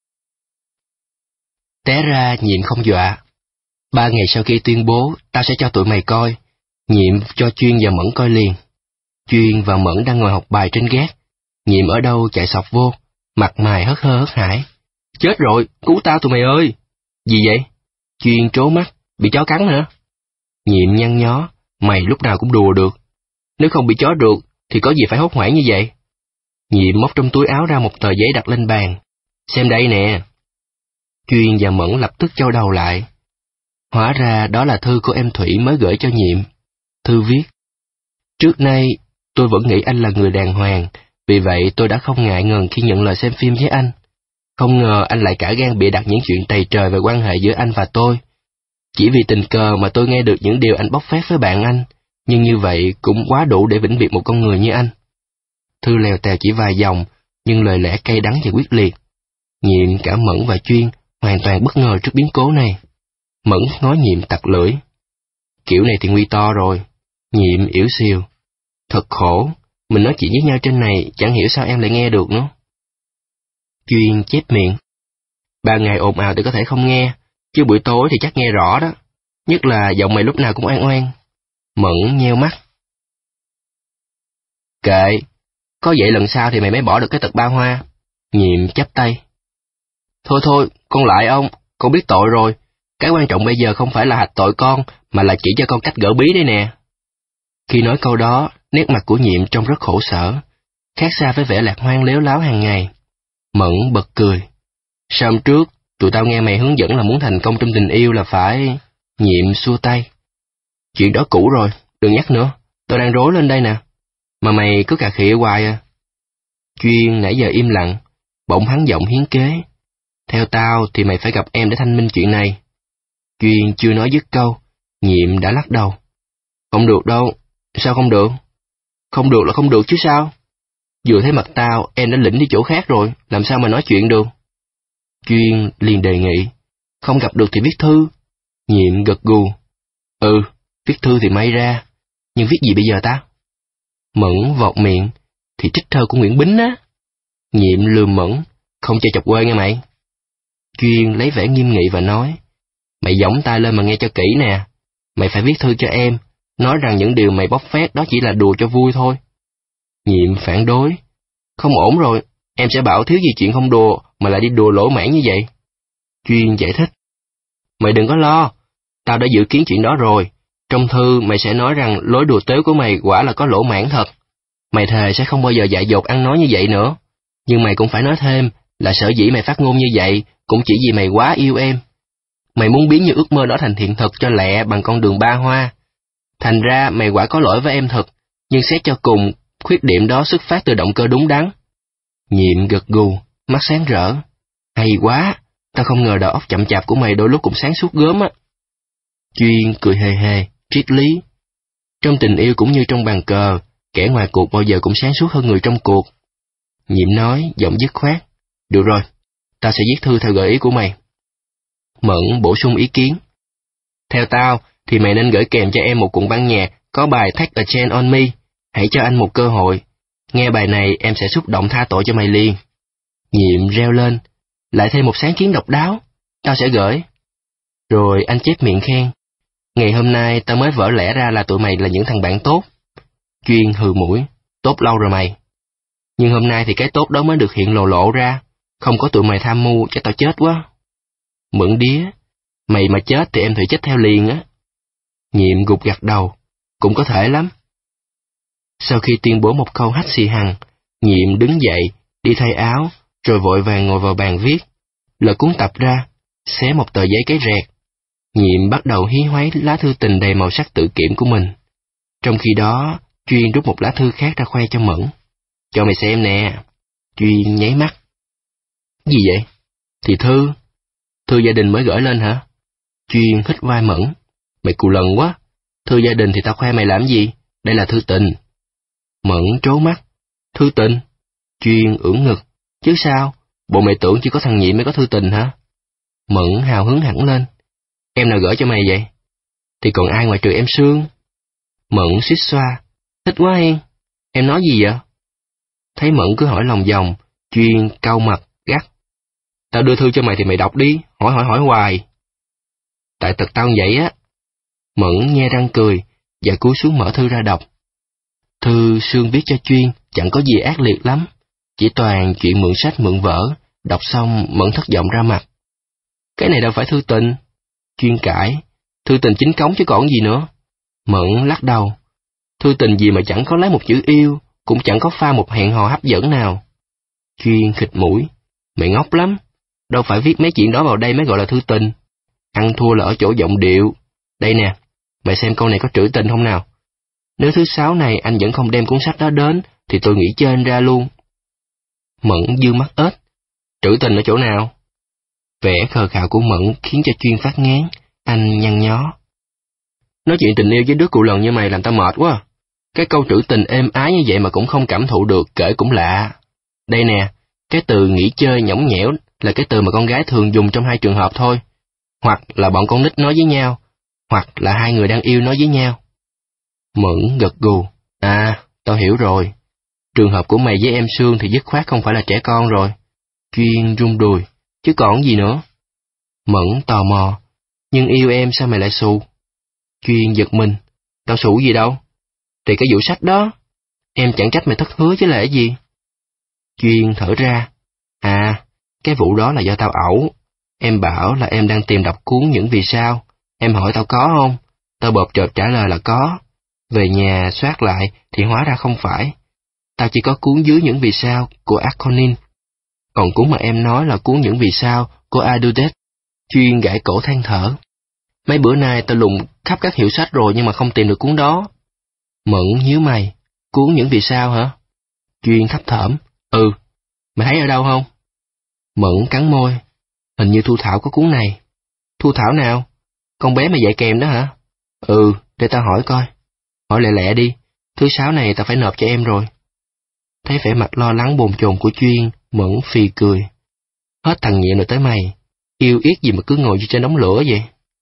Té ra Nhiệm không dọa. Ba ngày sau khi tuyên bố tao sẽ cho tụi mày coi, Nhiệm cho Chuyên và Mẫn coi liền. Chuyên và Mẫn đang ngồi học bài trên gác. Nhiệm ở đâu chạy sọc vô, mặt mày hớt hơ hớt hải. Chết rồi, cứu tao tụi mày ơi! Gì vậy? Chuyên trố mắt, bị chó cắn hả? Nhiệm nhăn nhó, mày lúc nào cũng đùa được. Nếu không bị chó rượt, thì có gì phải hốt hoảng như vậy? Nhiệm móc trong túi áo ra một tờ giấy đặt lên bàn. Xem đây nè. Chuyên và Mẫn lập tức chau đầu lại. Hóa ra đó là thư của em Thủy mới gửi cho Nhiệm. Thư viết. Trước nay, tôi vẫn nghĩ anh là người đàng hoàng, vì vậy tôi đã không ngại ngần khi nhận lời xem phim với anh. Không ngờ anh lại cả gan bịa đặt những chuyện tày trời về quan hệ giữa anh và tôi. Chỉ vì tình cờ mà tôi nghe được những điều anh bóc phét với bạn anh, nhưng như vậy cũng quá đủ để vĩnh biệt một con người như anh. Thư lèo tèo chỉ vài dòng, nhưng lời lẽ cay đắng và quyết liệt. Nhiệm, cả Mẫn và Chuyên hoàn toàn bất ngờ trước biến cố này. Mẫn nói Nhiệm tặc lưỡi. Kiểu này thì nguy to rồi. Nhiệm yểu xìu. Thật khổ, mình nói chuyện với nhau trên này, chẳng hiểu sao em lại nghe được nữa. Chuyên chép miệng. Ban ngày ồn ào thì có thể không nghe, chứ buổi tối thì chắc nghe rõ đó. Nhất là giọng mày lúc nào cũng oan oan. Mẫn nheo mắt. Kệ, có vậy lần sau thì mày mới bỏ được cái tật ba hoa. Nhiệm chắp tay. Thôi thôi, con lại ông, con biết tội rồi. Cái quan trọng bây giờ không phải là hạch tội con, mà là chỉ cho con cách gỡ bí đây nè. Khi nói câu đó, nét mặt của Nhiệm trông rất khổ sở, khác xa với vẻ lạc hoang lếu láo hàng ngày. Mẫn bật cười. Sao hôm trước, tụi tao nghe mày hướng dẫn là muốn thành công trong tình yêu là phải... Nhiệm xua tay. Chuyện đó cũ rồi, đừng nhắc nữa, tôi đang rối lên đây nè. Mà mày cứ cà khịa hoài à. Chuyên nãy giờ im lặng, bỗng hắn giọng hiến kế. Theo tao thì mày phải gặp em để thanh minh chuyện này. Chuyên chưa nói dứt câu, Nhiệm đã lắc đầu. Không được đâu, sao không được? Không được là không được chứ sao? Vừa thấy mặt tao, em đã lĩnh đi chỗ khác rồi, làm sao mà nói chuyện được? Chuyên liền đề nghị. Không gặp được thì viết thư. Nhiệm gật gù. Ừ, viết thư thì may ra, nhưng viết gì bây giờ ta? Mẫn vọt miệng. Thì trích thơ của Nguyễn Bính á. Nhiệm lườm Mẫn. Không chơi chọc quê nghe mày. Chuyên lấy vẻ nghiêm nghị và nói. Mày giỏng tai lên mà nghe cho kỹ nè. Mày phải viết thư cho em, nói rằng những điều mày bóc phét đó chỉ là đùa cho vui thôi. Nhiệm phản đối. Không ổn rồi, em sẽ bảo thiếu gì chuyện không đùa, mà lại đi đùa lỗ mãn như vậy. Chuyên giải thích. Mày đừng có lo, tao đã dự kiến chuyện đó rồi. Trong thư mày sẽ nói rằng lối đùa tếu của mày quả là có lỗ mãn thật. Mày thề sẽ không bao giờ dại dột ăn nói như vậy nữa. Nhưng mày cũng phải nói thêm là sở dĩ mày phát ngôn như vậy cũng chỉ vì mày quá yêu em. Mày muốn biến những ước mơ đó thành hiện thực cho lẹ bằng con đường ba hoa. Thành ra mày quả có lỗi với em thật, nhưng xét cho cùng khuyết điểm đó xuất phát từ động cơ đúng đắn. Nhiệm gật gù, mắt sáng rỡ. Hay quá, ta không ngờ đầu óc chậm chạp của mày đôi lúc cũng sáng suốt gớm á. Chuyên cười hề hề, triết lý. Trong tình yêu cũng như trong bàn cờ, kẻ ngoài cuộc bao giờ cũng sáng suốt hơn người trong cuộc. Nhiệm nói, giọng dứt khoát. Được rồi, ta sẽ viết thư theo gợi ý của mày. Mẫn bổ sung ý kiến. Theo tao, thì mày nên gửi kèm cho em một cuộn băng nhạc có bài Take a Chance on Me. Hãy cho anh một cơ hội. Nghe bài này em sẽ xúc động tha tội cho mày liền. Nhiệm reo lên. Lại thêm một sáng kiến độc đáo. Tao sẽ gửi. Rồi anh chép miệng khen. Ngày hôm nay tao mới vỡ lẽ ra là tụi mày là những thằng bạn tốt. Chuyên hừ mũi. Tốt lâu rồi mày. Nhưng hôm nay thì cái tốt đó mới được hiện lộ lộ ra. Không có tụi mày tham mưu cho tao chết quá. Mẫn đía. Mày mà chết thì em thử chết theo liền á. Nhiệm gục gặt đầu. Cũng có thể lắm. Sau khi tuyên bố một câu hách xì hằng, Nhiệm đứng dậy, đi thay áo, rồi vội vàng ngồi vào bàn viết. Lật cuốn tập ra, xé một tờ giấy cái rẹt. Nhiệm bắt đầu hí hoáy lá thư tình đầy màu sắc tự kiểm của mình. Trong khi đó, Chuyên rút một lá thư khác ra khoe cho Mẫn. Cho mày xem nè. Chuyên nháy mắt. Gì vậy? Thì thư. Thư gia đình mới gửi lên hả? Chuyên hít vai Mẫn. Mày cù lần quá. Thư gia đình thì tao khoe mày làm gì? Đây là thư tình. Mẫn trố mắt. Thư tình? Chuyên ưỡn ngực. Chứ sao? Bộ mày tưởng chỉ có thằng Nhiệm mới có thư tình hả? Mẫn hào hứng hẳn lên. Em nào gửi cho mày vậy? Thì còn ai ngoài trừ em Sương? Mẫn xít xoa. Thích quá hen. Em nói gì vậy? Thấy Mẫn cứ hỏi lòng vòng, Chuyên cau mặt, gắt. Tao đưa thư cho mày thì mày đọc đi, hỏi hỏi hỏi hoài. Tại tật tao vậy á. Mẫn nhe răng cười, và cúi xuống mở thư ra đọc. Thư Sương viết cho Chuyên chẳng có gì ác liệt lắm, chỉ toàn chuyện mượn sách mượn vở. Đọc xong Mẫn thất vọng ra mặt. Cái này đâu phải thư tình. Chuyên cãi. Thư tình chính cống chứ còn gì nữa. Mẫn lắc đầu. Thư tình gì mà chẳng có lấy một chữ yêu, cũng chẳng có pha một hẹn hò hấp dẫn nào. Chuyên khịt mũi. Mày ngốc lắm. Đâu phải viết mấy chuyện đó vào đây mới gọi là thư tình. Ăn thua là ở chỗ giọng điệu. Đây nè, mày xem câu này có trữ tình không nào? Nếu thứ sáu này anh vẫn không đem cuốn sách đó đến, thì tôi nghĩ chơi anh ra luôn. Mẫn dương mắt ếch. Trữ tình ở chỗ nào? Vẻ khờ khạo của Mẫn khiến cho Chuyên phát ngán. Anh nhăn nhó. Nói chuyện tình yêu với đứa cụ lần như mày làm tao mệt quá. Cái câu trữ tình êm ái như vậy mà cũng không cảm thụ được, kể cũng lạ. Đây nè, cái từ nghỉ chơi nhõng nhẽo là cái từ mà con gái thường dùng trong hai trường hợp thôi. Hoặc là bọn con nít nói với nhau, hoặc là hai người đang yêu nói với nhau. Mẫn gật gù. À, tao hiểu rồi. Trường hợp của mày với em Sương thì dứt khoát không phải là trẻ con rồi. Chuyên rung đùi. Chứ còn gì nữa? Mẫn tò mò. Nhưng yêu em sao mày lại xù? Chuyên giật mình. Tao xù gì đâu? Thì cái vụ sách đó. Em chẳng trách mày thất hứa chứ là cái gì? Chuyên thở ra. À, cái vụ đó là do tao ẩu. Em bảo là em đang tìm đọc cuốn Những Vì Sao. Em hỏi tao có không? Tao bợp chợp trả lời là có. Về nhà soát lại thì hóa ra không phải. Tao chỉ có cuốn Dưới Những Vì Sao của Arconin. Còn cuốn mà em nói là cuốn Những Vì Sao của Adudet. Chuyên gãi cổ than thở. Mấy bữa nay tao lùng khắp các hiệu sách rồi nhưng mà không tìm được cuốn đó. Mẫn nhíu mày. Cuốn Những Vì Sao hả? Chuyên thấp thỏm. Ừ. Mày thấy ở đâu không? Mẫn cắn môi. Hình như Thu Thảo có cuốn này. Thu Thảo nào? Con bé mà dạy kèm đó hả? Ừ, để tao hỏi coi. Hỏi lẹ lẹ đi. Thứ sáu này tao phải nộp cho em rồi. Thấy vẻ mặt lo lắng bồn chồn của Chuyên, Mẫn phì cười. Hết thằng Nhiệm rồi tới mày. Yêu yết gì mà cứ ngồi trên đống lửa vậy?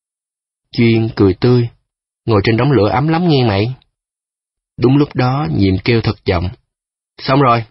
Chuyên cười tươi. Ngồi trên đống lửa ấm lắm nghe mày. Đúng lúc đó Nhiệm kêu thật giọng. Xong rồi.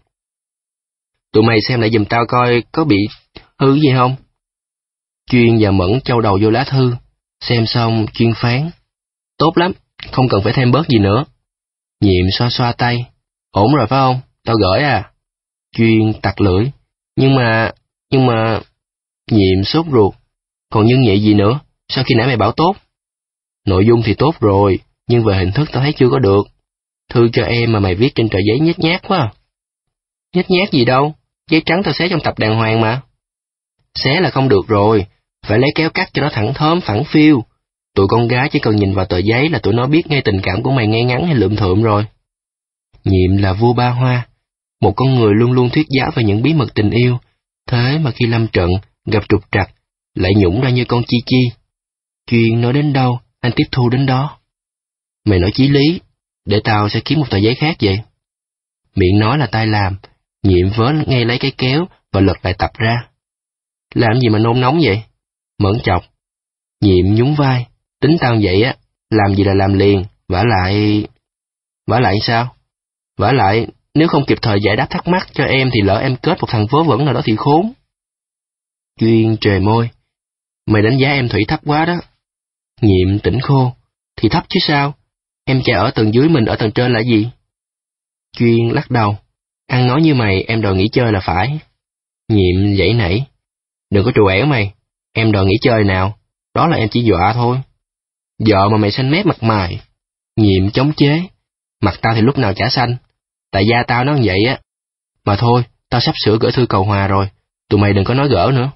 Tụi mày xem lại giùm tao coi có bị hư gì không? Chuyên và Mẫn châu đầu vô lá thư. Xem xong Chuyên phán. Tốt lắm, không cần phải thêm bớt gì nữa. Nhiệm xoa xoa tay. Ổn rồi phải không? Tao gửi à? Chuyên tặc lưỡi. Nhưng mà... Nhưng mà... Nhiệm sốt ruột. Còn nhưng nhị gì nữa? Sao khi nãy mày bảo tốt? Nội dung thì tốt rồi, nhưng về hình thức tao thấy chưa có được. Thư cho em mà mày viết trên tờ giấy nhếch nhác quá. Nhếch nhác gì đâu, giấy trắng tao xé trong tập đàng hoàng mà. Xé là không được rồi, phải lấy kéo cắt cho nó thẳng thớm phẳng phiu. Tụi con gái chỉ cần nhìn vào tờ giấy là tụi nó biết ngay tình cảm của mày ngay ngắn hay lượm thượm rồi. Nhiệm là vua ba hoa, một con người luôn luôn thuyết giáo về những bí mật tình yêu, thế mà khi lâm trận, gặp trục trặc, lại nhũng ra như con chi chi. Chuyên nói đến đâu, anh tiếp thu đến đó. Mày nói chí lý, để tao sẽ kiếm một tờ giấy khác vậy. Miệng nói là tay làm, Nhiệm vớ ngay lấy cái kéo và lật lại tập ra. Làm gì mà nôn nóng vậy? Mẫn chọc. Nhiệm nhún vai, tính tao vậy á, làm gì là làm liền, vả lại... Vả lại sao? Vả lại, nếu không kịp thời giải đáp thắc mắc cho em thì lỡ em kết một thằng vớ vẩn nào đó thì khốn. Chuyên trề môi. Mày đánh giá em Thủy thấp quá đó. Nhiệm tỉnh khô. Thì thấp chứ sao? Em trai ở tầng dưới, mình ở tầng trên là gì? Chuyên lắc đầu. Ăn nói như mày em đòi nghỉ chơi là phải. Nhiệm dãy nảy. Đừng có trù ẻo mày. Em đòi nghỉ chơi nào? Đó là em chỉ dọa thôi. Dọ mà mày xanh mét mặt mày. Nhiệm chống chế. Mặt tao thì lúc nào chả xanh. Tại da tao nó như vậy á. Mà thôi, tao sắp sửa gửi thư cầu hòa rồi. Tụi mày đừng có nói gỡ nữa.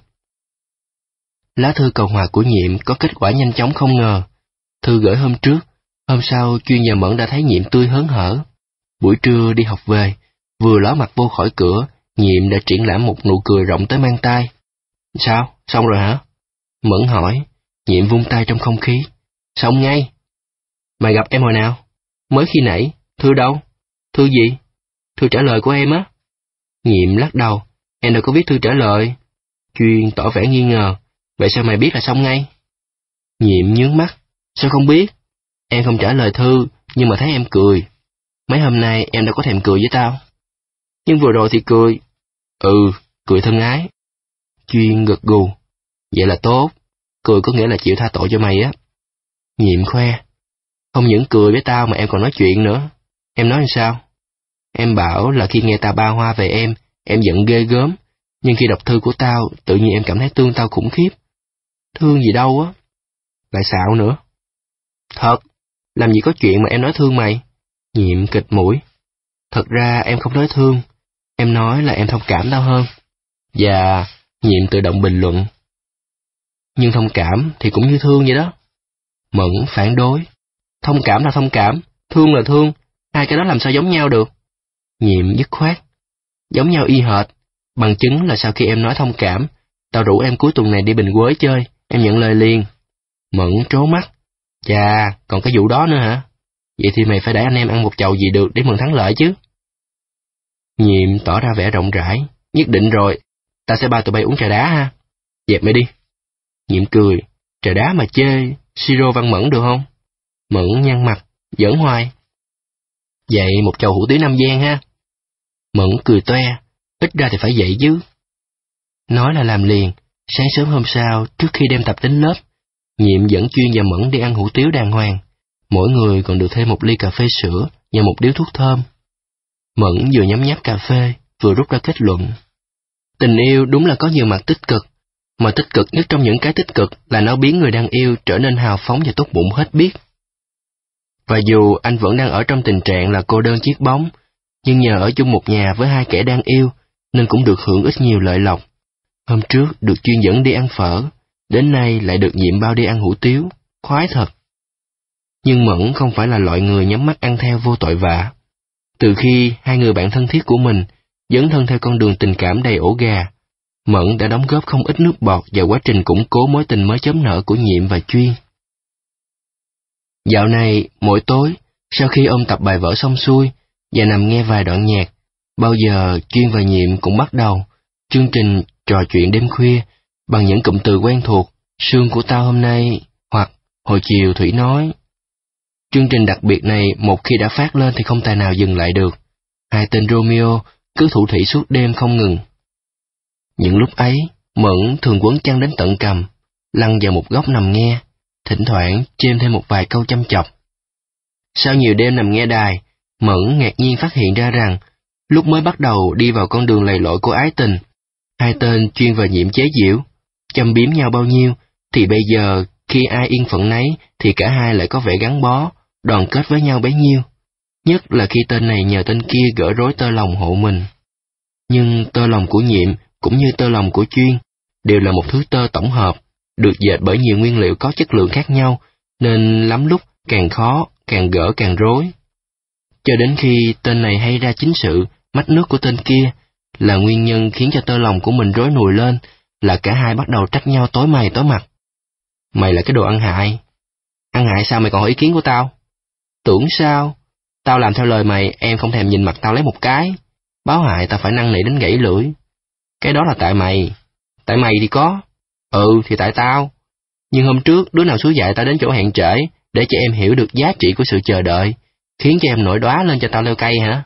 Lá thư cầu hòa của Nhiệm có kết quả nhanh chóng không ngờ. Thư gửi hôm trước, hôm sau Chuyên và Mẫn đã thấy Nhiệm tươi hớn hở. Buổi trưa đi học về, vừa ló mặt vô khỏi cửa, Nhiệm đã triển lãm một nụ cười rộng tới mang tai. Sao? Xong rồi hả? Mẫn hỏi. Nhiệm vung tay trong không khí. Xong ngay. Mày gặp em hồi nào? Mới khi nãy. Thư đâu? Thư gì? Thư trả lời của em á. Nhiệm lắc đầu. Em đâu có viết thư trả lời. Chuyên tỏ vẻ nghi ngờ. Vậy sao mày biết là xong ngay? Nhiệm nhướng mắt. Sao không biết? Em không trả lời thư, nhưng mà thấy em cười. Mấy hôm nay em đâu có thèm cười với tao. Nhưng vừa rồi thì cười. Ừ, cười thân ái. Chuyên gật gù. Vậy là tốt. Cười có nghĩa là chịu tha tội cho mày á. Nhiệm khoe. Không những cười với tao mà em còn nói chuyện nữa. Em nói làm sao? Em bảo là khi nghe tao ba hoa về em, em giận ghê gớm. Nhưng khi đọc thư của tao, tự nhiên em cảm thấy thương tao khủng khiếp. Thương gì đâu á. Lại xạo nữa. Thật, làm gì có chuyện mà em nói thương mày. Nhiệm kịch mũi. Thật ra em không nói thương. Em nói là em thông cảm tao hơn. Và Nhiệm tự động bình luận. Nhưng thông cảm thì cũng như thương vậy đó. Mẫn phản đối. Thông cảm là thông cảm, thương là thương, hai cái đó làm sao giống nhau được? Nhiệm dứt khoát. Giống nhau y hệt. Bằng chứng là sau khi em nói thông cảm, tao rủ em cuối tuần này đi Bình Quế chơi, em nhận lời liền. Mẫn trố mắt. Chà, còn cái vụ đó nữa hả? Vậy thì mày phải để anh em ăn một chầu gì được để mừng thắng lợi chứ. Nhiệm tỏ ra vẻ rộng rãi. Nhất định rồi, ta sẽ ba tụi bay uống trà đá ha. Dẹp mày đi. Nhiệm cười. Trà đá mà chê, siro Văn Mẫn được không? Mẫn nhăn mặt, giỡn hoài. Vậy một chầu hủ tiếu Nam Giang ha. Mẫn cười toe, ít ra thì phải vậy chứ. Nói là làm liền. Sáng sớm hôm sau, trước khi đem tập đến lớp, Nhiệm dẫn Chuyên và Mẫn đi ăn hủ tiếu đàng hoàng. Mỗi người còn được thêm một ly cà phê sữa và một điếu thuốc thơm. Mẫn vừa nhấm nháp cà phê, vừa rút ra kết luận. Tình yêu đúng là có nhiều mặt tích cực, mà tích cực nhất trong những cái tích cực là nó biến người đang yêu trở nên hào phóng và tốt bụng hết biết. Và dù anh vẫn đang ở trong tình trạng là cô đơn chiếc bóng, nhưng nhờ ở chung một nhà với hai kẻ đang yêu, nên cũng được hưởng ít nhiều lợi lộc. Hôm trước được Chuyên dẫn đi ăn phở, đến nay lại được Nhiệm bao đi ăn hủ tiếu, khoái thật. Nhưng Mẫn không phải là loại người nhắm mắt ăn theo vô tội vạ. Từ khi hai người bạn thân thiết của mình dấn thân theo con đường tình cảm đầy ổ gà, Mẫn đã đóng góp không ít nước bọt vào quá trình củng cố mối tình mới chớm nở của Nhiệm và Chuyên. Dạo này, mỗi tối, sau khi ôn tập bài vở xong xuôi và nằm nghe vài đoạn nhạc, bao giờ Chuyên và Nhiệm cũng bắt đầu chương trình trò chuyện đêm khuya bằng những cụm từ quen thuộc, sương của tao hôm nay, hoặc hồi chiều Thủy nói. Chương trình đặc biệt này một khi đã phát lên thì không tài nào dừng lại được. Hai tên Romeo cứ thủ thỉ suốt đêm không ngừng. Những lúc ấy, Mẫn thường quấn chăn đến tận cằm, lăn vào một góc nằm nghe, thỉnh thoảng chêm thêm một vài câu chăm chọc. Sau nhiều đêm nằm nghe đài, Mẫn ngạc nhiên phát hiện ra rằng, lúc mới bắt đầu đi vào con đường lầy lội của ái tình, hai tên Chuyên và Nhiệm chế giễu, châm biếm nhau bao nhiêu, thì bây giờ khi ai yên phận nấy thì cả hai lại có vẻ gắn bó, đoàn kết với nhau bấy nhiêu. Nhất là khi tên này nhờ tên kia gỡ rối tơ lòng hộ mình. Nhưng tơ lòng của Nhiệm cũng như tơ lòng của Chuyên đều là một thứ tơ tổng hợp, được dệt bởi nhiều nguyên liệu có chất lượng khác nhau, nên lắm lúc càng khó, càng gỡ càng rối. Cho đến khi tên này hay ra chính sự mách nước của tên kia là nguyên nhân khiến cho tơ lòng của mình rối nùi lên, là cả hai bắt đầu trách nhau tối mày tối mặt. Mày là cái đồ ăn hại. Ăn hại sao mày còn hỏi ý kiến của tao? Tưởng sao? Tao làm theo lời mày, em không thèm nhìn mặt tao lấy một cái. Báo hại tao phải năn nỉ đến gãy lưỡi. Cái đó là tại mày. Tại mày thì có. Ừ, thì tại tao. Nhưng hôm trước, đứa nào xúi dạy tao đến chỗ hẹn trễ, để cho em hiểu được giá trị của sự chờ đợi, khiến cho em nổi đóa lên cho tao leo cây hả?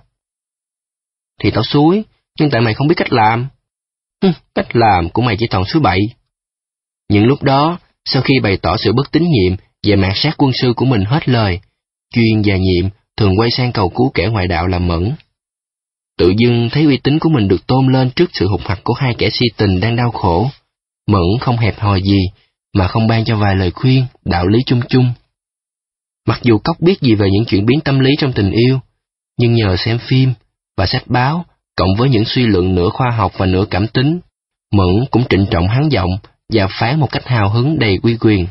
Thì tao xúi, nhưng tại mày không biết cách làm. Hừ, cách làm của mày chỉ toàn xúi bậy. Những lúc đó, sau khi bày tỏ sự bất tín nhiệm và mạt sát quân sư của mình hết lời, Chuyên và Nhiệm thường quay sang cầu cứu kẻ ngoại đạo là Mẫn. Tự dưng thấy uy tín của mình được tôn lên trước sự hụt hặc của hai kẻ si tình đang đau khổ, Mẫn không hẹp hòi gì mà không ban cho vài lời khuyên, đạo lý chung chung. Mặc dù Cóc biết gì về những chuyển biến tâm lý trong tình yêu, nhưng nhờ xem phim và sách báo, cộng với những suy luận nửa khoa học và nửa cảm tính, Mẫn cũng trịnh trọng hắn giọng và phán một cách hào hứng đầy uy quyền.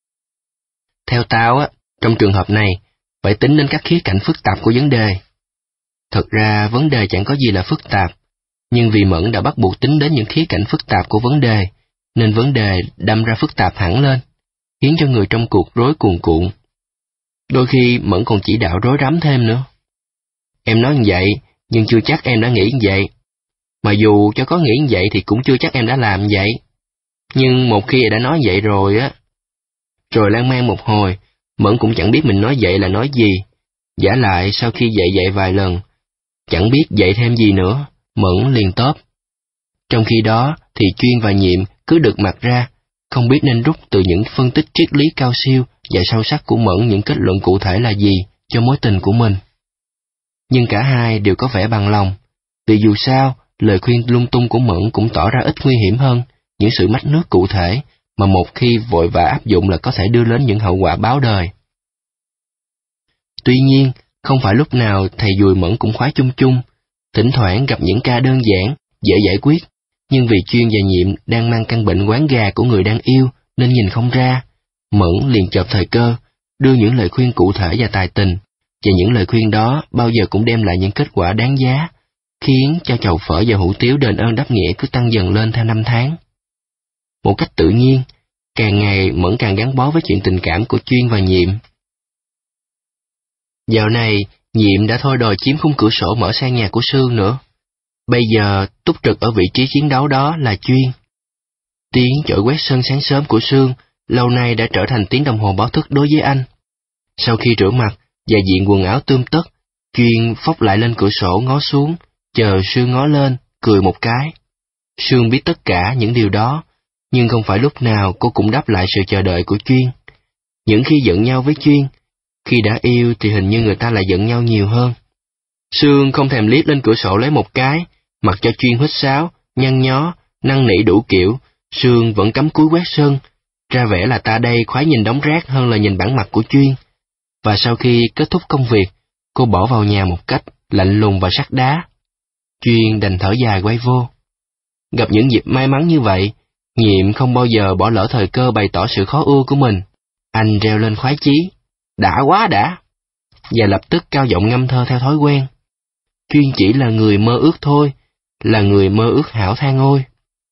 Theo tao á, trong trường hợp này, phải tính đến các khía cạnh phức tạp của vấn đề. Thật ra vấn đề chẳng có gì là phức tạp, nhưng vì Mẫn đã bắt buộc tính đến những khía cạnh phức tạp của vấn đề, nên vấn đề đâm ra phức tạp hẳn lên, khiến cho người trong cuộc rối cuồn cuộn. Đôi khi Mẫn còn chỉ đạo rối rắm thêm nữa. Em nói như vậy, nhưng chưa chắc em đã nghĩ như vậy. Mà dù cho có nghĩ như vậy thì cũng chưa chắc em đã làm như vậy. Nhưng một khi đã nói vậy rồi á, rồi lan man một hồi, Mẫn cũng chẳng biết mình nói vậy là nói gì. Vả lại sau khi dạy dạy vài lần, chẳng biết dạy thêm gì nữa, Mẫn liền tóp. Trong khi đó thì Chuyên và Nhiệm cứ được mặt ra, không biết nên rút từ những phân tích triết lý cao siêu và sâu sắc của Mẫn những kết luận cụ thể là gì cho mối tình của mình. Nhưng cả hai đều có vẻ bằng lòng, vì dù sao, lời khuyên lung tung của Mẫn cũng tỏ ra ít nguy hiểm hơn những sự mách nước cụ thể mà một khi vội vã áp dụng là có thể đưa đến những hậu quả báo đời. Tuy nhiên, không phải lúc nào thầy Dùi Mẫn cũng khoái chung chung, thỉnh thoảng gặp những ca đơn giản, dễ giải quyết, nhưng vì Chuyên và Nhiệm đang mang căn bệnh quán gà của người đang yêu nên nhìn không ra, Mẫn liền chợp thời cơ, đưa những lời khuyên cụ thể và tài tình, và những lời khuyên đó bao giờ cũng đem lại những kết quả đáng giá, khiến cho chầu phở và hủ tiếu đền ơn đáp nghĩa cứ tăng dần lên theo năm tháng. Một cách tự nhiên, càng ngày Mẫn càng gắn bó với chuyện tình cảm của Chuyên và Nhiệm. Dạo này, Nhiệm đã thôi đòi chiếm khung cửa sổ mở sang nhà của Sương nữa. Bây giờ, túc trực ở vị trí chiến đấu đó là Chuyên. Tiếng chổi quét sân sáng sớm của Sương lâu nay đã trở thành tiếng đồng hồ báo thức đối với anh. Sau khi rửa mặt và diện quần áo tươm tất, Chuyên phóc lại lên cửa sổ ngó xuống, chờ Sương ngó lên, cười một cái. Sương biết tất cả những điều đó, nhưng không phải lúc nào cô cũng đáp lại sự chờ đợi của Chuyên. Những khi giận nhau với Chuyên, khi đã yêu thì hình như người ta lại giận nhau nhiều hơn. Sương không thèm liếc lên cửa sổ lấy một cái, mặc cho Chuyên huýt sáo, nhăn nhó, năn nỉ đủ kiểu, Sương vẫn cắm cúi quét sân, ra vẻ là ta đây khoái nhìn đống rác hơn là nhìn bản mặt của Chuyên. Và sau khi kết thúc công việc, cô bỏ vào nhà một cách lạnh lùng và sắt đá. Chuyên đành thở dài quay vô. Gặp những dịp may mắn như vậy, Nhiệm không bao giờ bỏ lỡ thời cơ bày tỏ sự khó ưa của mình. Anh reo lên khoái chí, đã quá đã, và lập tức cao giọng ngâm thơ theo thói quen. Chuyên chỉ là người mơ ước thôi, là người mơ ước hảo than ôi.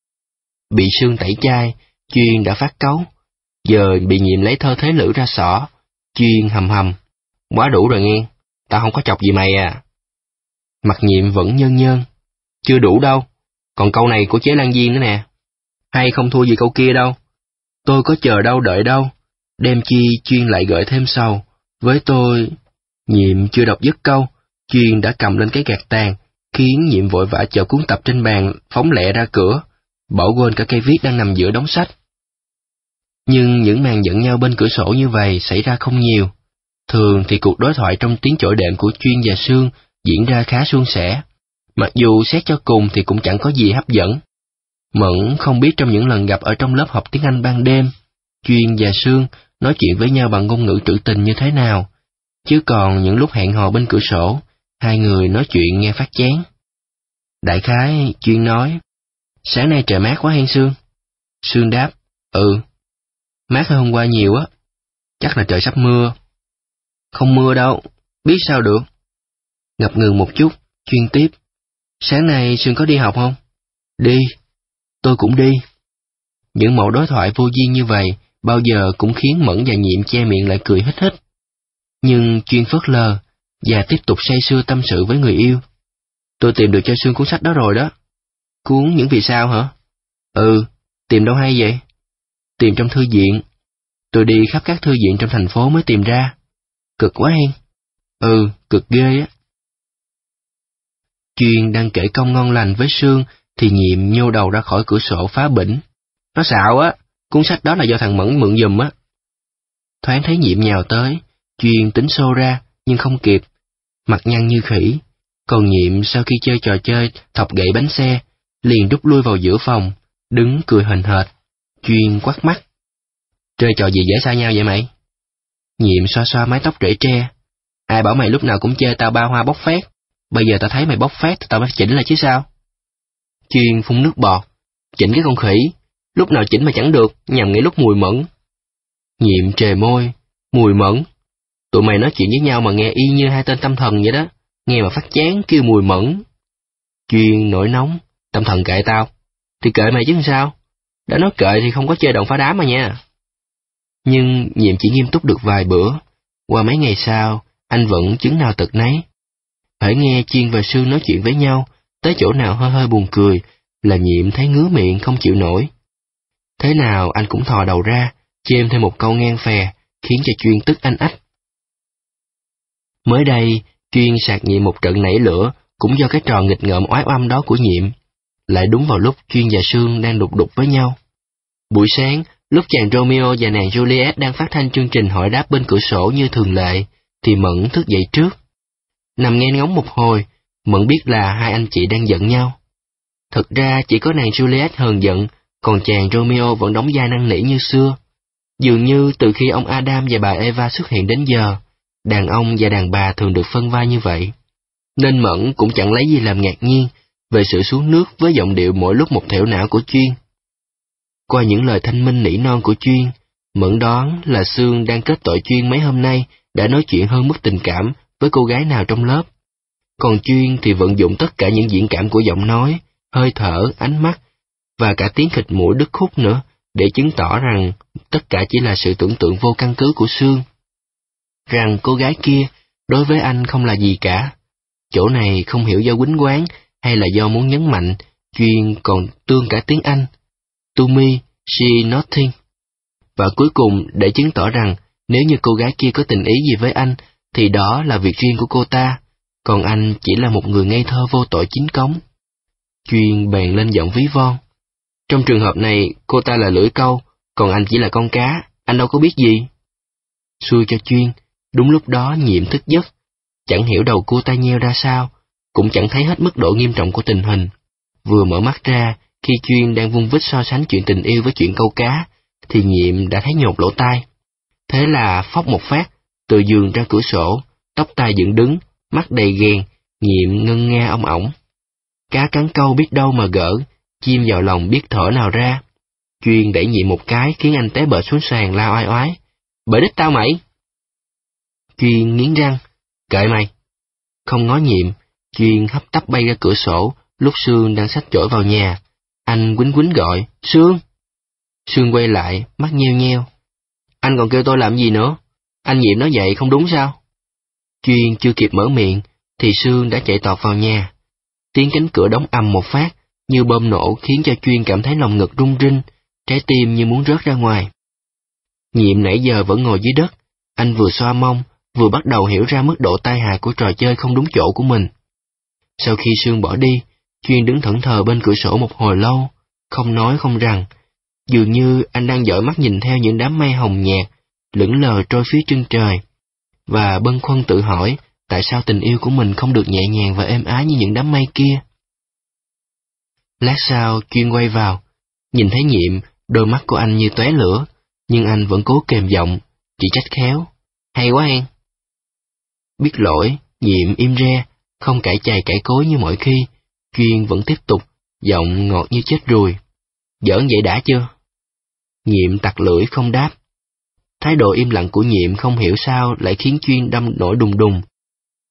Bị Sương tẩy chay, Chuyên đã phát cáu, giờ bị Nhiệm lấy thơ thế lữ ra xỏ. Chuyên hầm hầm, quá đủ rồi nghe, tao không có chọc gì mày à. Mặt Nhiệm vẫn nhơn nhơn, chưa đủ đâu, còn câu này của chế Lan Viên nữa nè, hay không thua gì câu kia đâu. Tôi có chờ đâu đợi đâu, đem chi Chuyên lại gợi thêm sầu, với tôi... Nhiệm chưa đọc dứt câu, Chuyên đã cầm lên cái gạt tàn, khiến Nhiệm vội vã chợ cuốn tập trên bàn, phóng lẹ ra cửa, bỏ quên cả cây viết đang nằm giữa đống sách. Nhưng những màn giận nhau bên cửa sổ như vậy xảy ra không nhiều. Thường thì cuộc đối thoại trong tiếng chổi đệm của Chuyên và Sương diễn ra khá suôn sẻ, mặc dù xét cho cùng thì cũng chẳng có gì hấp dẫn. Mẫn không biết trong những lần gặp ở trong lớp học tiếng Anh ban đêm, Chuyên và Sương nói chuyện với nhau bằng ngôn ngữ trữ tình như thế nào, chứ còn những lúc hẹn hò bên cửa sổ, hai người nói chuyện nghe phát chán. Đại khái, Chuyên nói, sáng nay trời mát quá hen Sương. Sương đáp, ừ, mát hơn hôm qua nhiều á, chắc là trời sắp mưa. Không mưa đâu, biết sao được. Ngập ngừng một chút, Chuyên tiếp. Sáng nay Sương có đi học không? Đi. Tôi cũng đi. Những mẫu đối thoại vô duyên như vậy bao giờ cũng khiến Mẫn và Nhiệm che miệng lại cười hít hít. Nhưng Chuyên phớt lờ và tiếp tục say sưa tâm sự với người yêu. Tôi tìm được cho Sương cuốn sách đó rồi đó. Cuốn Những Vì Sao hả? Ừ, tìm đâu hay vậy? Tìm trong thư viện. Tôi đi khắp các thư viện trong thành phố mới tìm ra. Cực quá hen. Ừ, cực ghê á. Chuyên đang kể công ngon lành với Sương thì Nhiệm nhô đầu ra khỏi cửa sổ phá bỉnh. Nó xạo á, cuốn sách đó là do thằng Mẫn mượn giùm á. Thoáng thấy Nhiệm nhào tới, Chuyên tính xô ra, nhưng không kịp. Mặt nhăn như khỉ. Còn Nhiệm sau khi chơi trò chơi thọc gậy bánh xe, liền rút lui vào giữa phòng, đứng cười hềnh hệt. Chuyên quắt mắt. Chơi trò gì dễ xa nhau vậy mày? Nhiệm xoa xoa mái tóc rễ tre. Ai bảo mày lúc nào cũng chơi tao ba hoa bốc phét? Bây giờ tao thấy mày bốc phét, tao mới chỉnh lại chứ sao? Chuyên phun nước bọt. Chỉnh cái con khỉ. Lúc nào chỉnh mà chẳng được, nhằm nghĩ lúc mùi mẫn. Nhiệm trề môi. Mùi mẫn. Tụi mày nói chuyện với nhau mà nghe y như hai tên tâm thần vậy đó. Nghe mà phát chán kêu mùi mẫn. Chuyên nổi nóng. Tâm thần kệ tao. Thì kệ mày chứ sao? Đã nói kệ thì không có chơi động phá đám mà nha. Nhưng Nhiệm chỉ nghiêm túc được vài bữa. Qua mấy ngày sau, anh vẫn chứng nào tật nấy. Phải nghe Chuyên và Sương nói chuyện với nhau, tới chỗ nào hơi hơi buồn cười, là Nhiệm thấy ngứa miệng không chịu nổi. Thế nào anh cũng thò đầu ra, chêm thêm một câu ngang phè, khiến cho Chuyên tức anh ách. Mới đây, Chuyên sạc Nhiệm một trận nảy lửa, cũng do cái trò nghịch ngợm oái oăm đó của Nhiệm. Lại đúng vào lúc Chuyên và Sương đang đục đục với nhau. Buổi sáng, lúc chàng Romeo và nàng Juliet đang phát thanh chương trình hỏi đáp bên cửa sổ như thường lệ, thì Mẫn thức dậy trước. Nằm nghe ngóng một hồi, Mẫn biết là hai anh chị đang giận nhau. Thực ra chỉ có nàng Juliet hờn giận, còn chàng Romeo vẫn đóng vai năn nỉ như xưa. Dường như từ khi ông Adam và bà Eva xuất hiện đến giờ, đàn ông và đàn bà thường được phân vai như vậy. Nên Mẫn cũng chẳng lấy gì làm ngạc nhiên về sự xuống nước với giọng điệu mỗi lúc một thẻo não của Chuyên. Qua những lời thanh minh nỉ non của Chuyên, Mẫn đoán là Sương đang kết tội Chuyên mấy hôm nay đã nói chuyện hơn mức tình cảm với cô gái nào trong lớp. Còn Chuyên thì vận dụng tất cả những diễn cảm của giọng nói, hơi thở, ánh mắt, và cả tiếng khịt mũi đứt khúc nữa, để chứng tỏ rằng tất cả chỉ là sự tưởng tượng vô căn cứ của Sương. Rằng cô gái kia, đối với anh không là gì cả. Chỗ này không hiểu do quýnh quán hay là do muốn nhấn mạnh, Chuyên còn tương cả tiếng Anh. To me, she nothing. Và cuối cùng, để chứng tỏ rằng nếu như cô gái kia có tình ý gì với anh, thì đó là việc riêng của cô ta, còn anh chỉ là một người ngây thơ vô tội chính cống. Chuyên bèn lên giọng ví von. Trong trường hợp này, cô ta là lưỡi câu, còn anh chỉ là con cá, anh đâu có biết gì. Xui cho Chuyên, đúng lúc đó Nhiệm thức giấc, chẳng hiểu đầu cô ta nheo ra sao, cũng chẳng thấy hết mức độ nghiêm trọng của tình hình. Vừa mở mắt ra, khi Chuyên đang vung vít so sánh chuyện tình yêu với chuyện câu cá, thì Nhiệm đã thấy nhột lỗ tai. Thế là phóc một phát, từ giường ra cửa sổ, tóc tai dựng đứng, mắt đầy ghen, Nhiệm ngân nga ong ổng. Cá cắn câu biết đâu mà gỡ, chim vào lòng biết thở nào ra. Chuyên đẩy Nhiệm một cái khiến anh té bệt xuống sàn la oai oái. Bởi đích tao mày! Chuyên nghiến răng. Kệ mày! Không ngó Nhiệm, Chuyên hấp tấp bay ra cửa sổ, lúc Sương đang xách chổi vào nhà. Anh quýnh quýnh gọi, Sương! Sương quay lại, mắt nheo nheo. Anh còn kêu tôi làm gì nữa? Anh Nhiệm nói vậy không đúng sao? Chuyên chưa kịp mở miệng, thì Sương đã chạy tọt vào nhà. Tiếng cánh cửa đóng ầm một phát, như bom nổ khiến cho Chuyên cảm thấy lòng ngực rung rinh, trái tim như muốn rớt ra ngoài. Nhiệm nãy giờ vẫn ngồi dưới đất, anh vừa xoa mông, vừa bắt đầu hiểu ra mức độ tai hại của trò chơi không đúng chỗ của mình. Sau khi Sương bỏ đi, Chuyên đứng thẫn thờ bên cửa sổ một hồi lâu, không nói không rằng. Dường như anh đang dõi mắt nhìn theo những đám mây hồng nhạt, lững lờ trôi phía chân trời, và bâng khuâng tự hỏi tại sao tình yêu của mình không được nhẹ nhàng và êm ái như những đám mây kia. Lát sau, Chuyên quay vào, nhìn thấy Nhiệm, đôi mắt của anh như tóe lửa, nhưng anh vẫn cố kềm giọng, chỉ trách khéo. Hay quá hen! Biết lỗi, Nhiệm im re, không cãi chày cãi cối như mọi khi. Chuyên vẫn tiếp tục, giọng ngọt như chết ruồi. Giỡn vậy đã chưa? Nhiệm tặc lưỡi không đáp. Thái độ im lặng của Nhiệm không hiểu sao lại khiến Chuyên đâm nổi đùng đùng.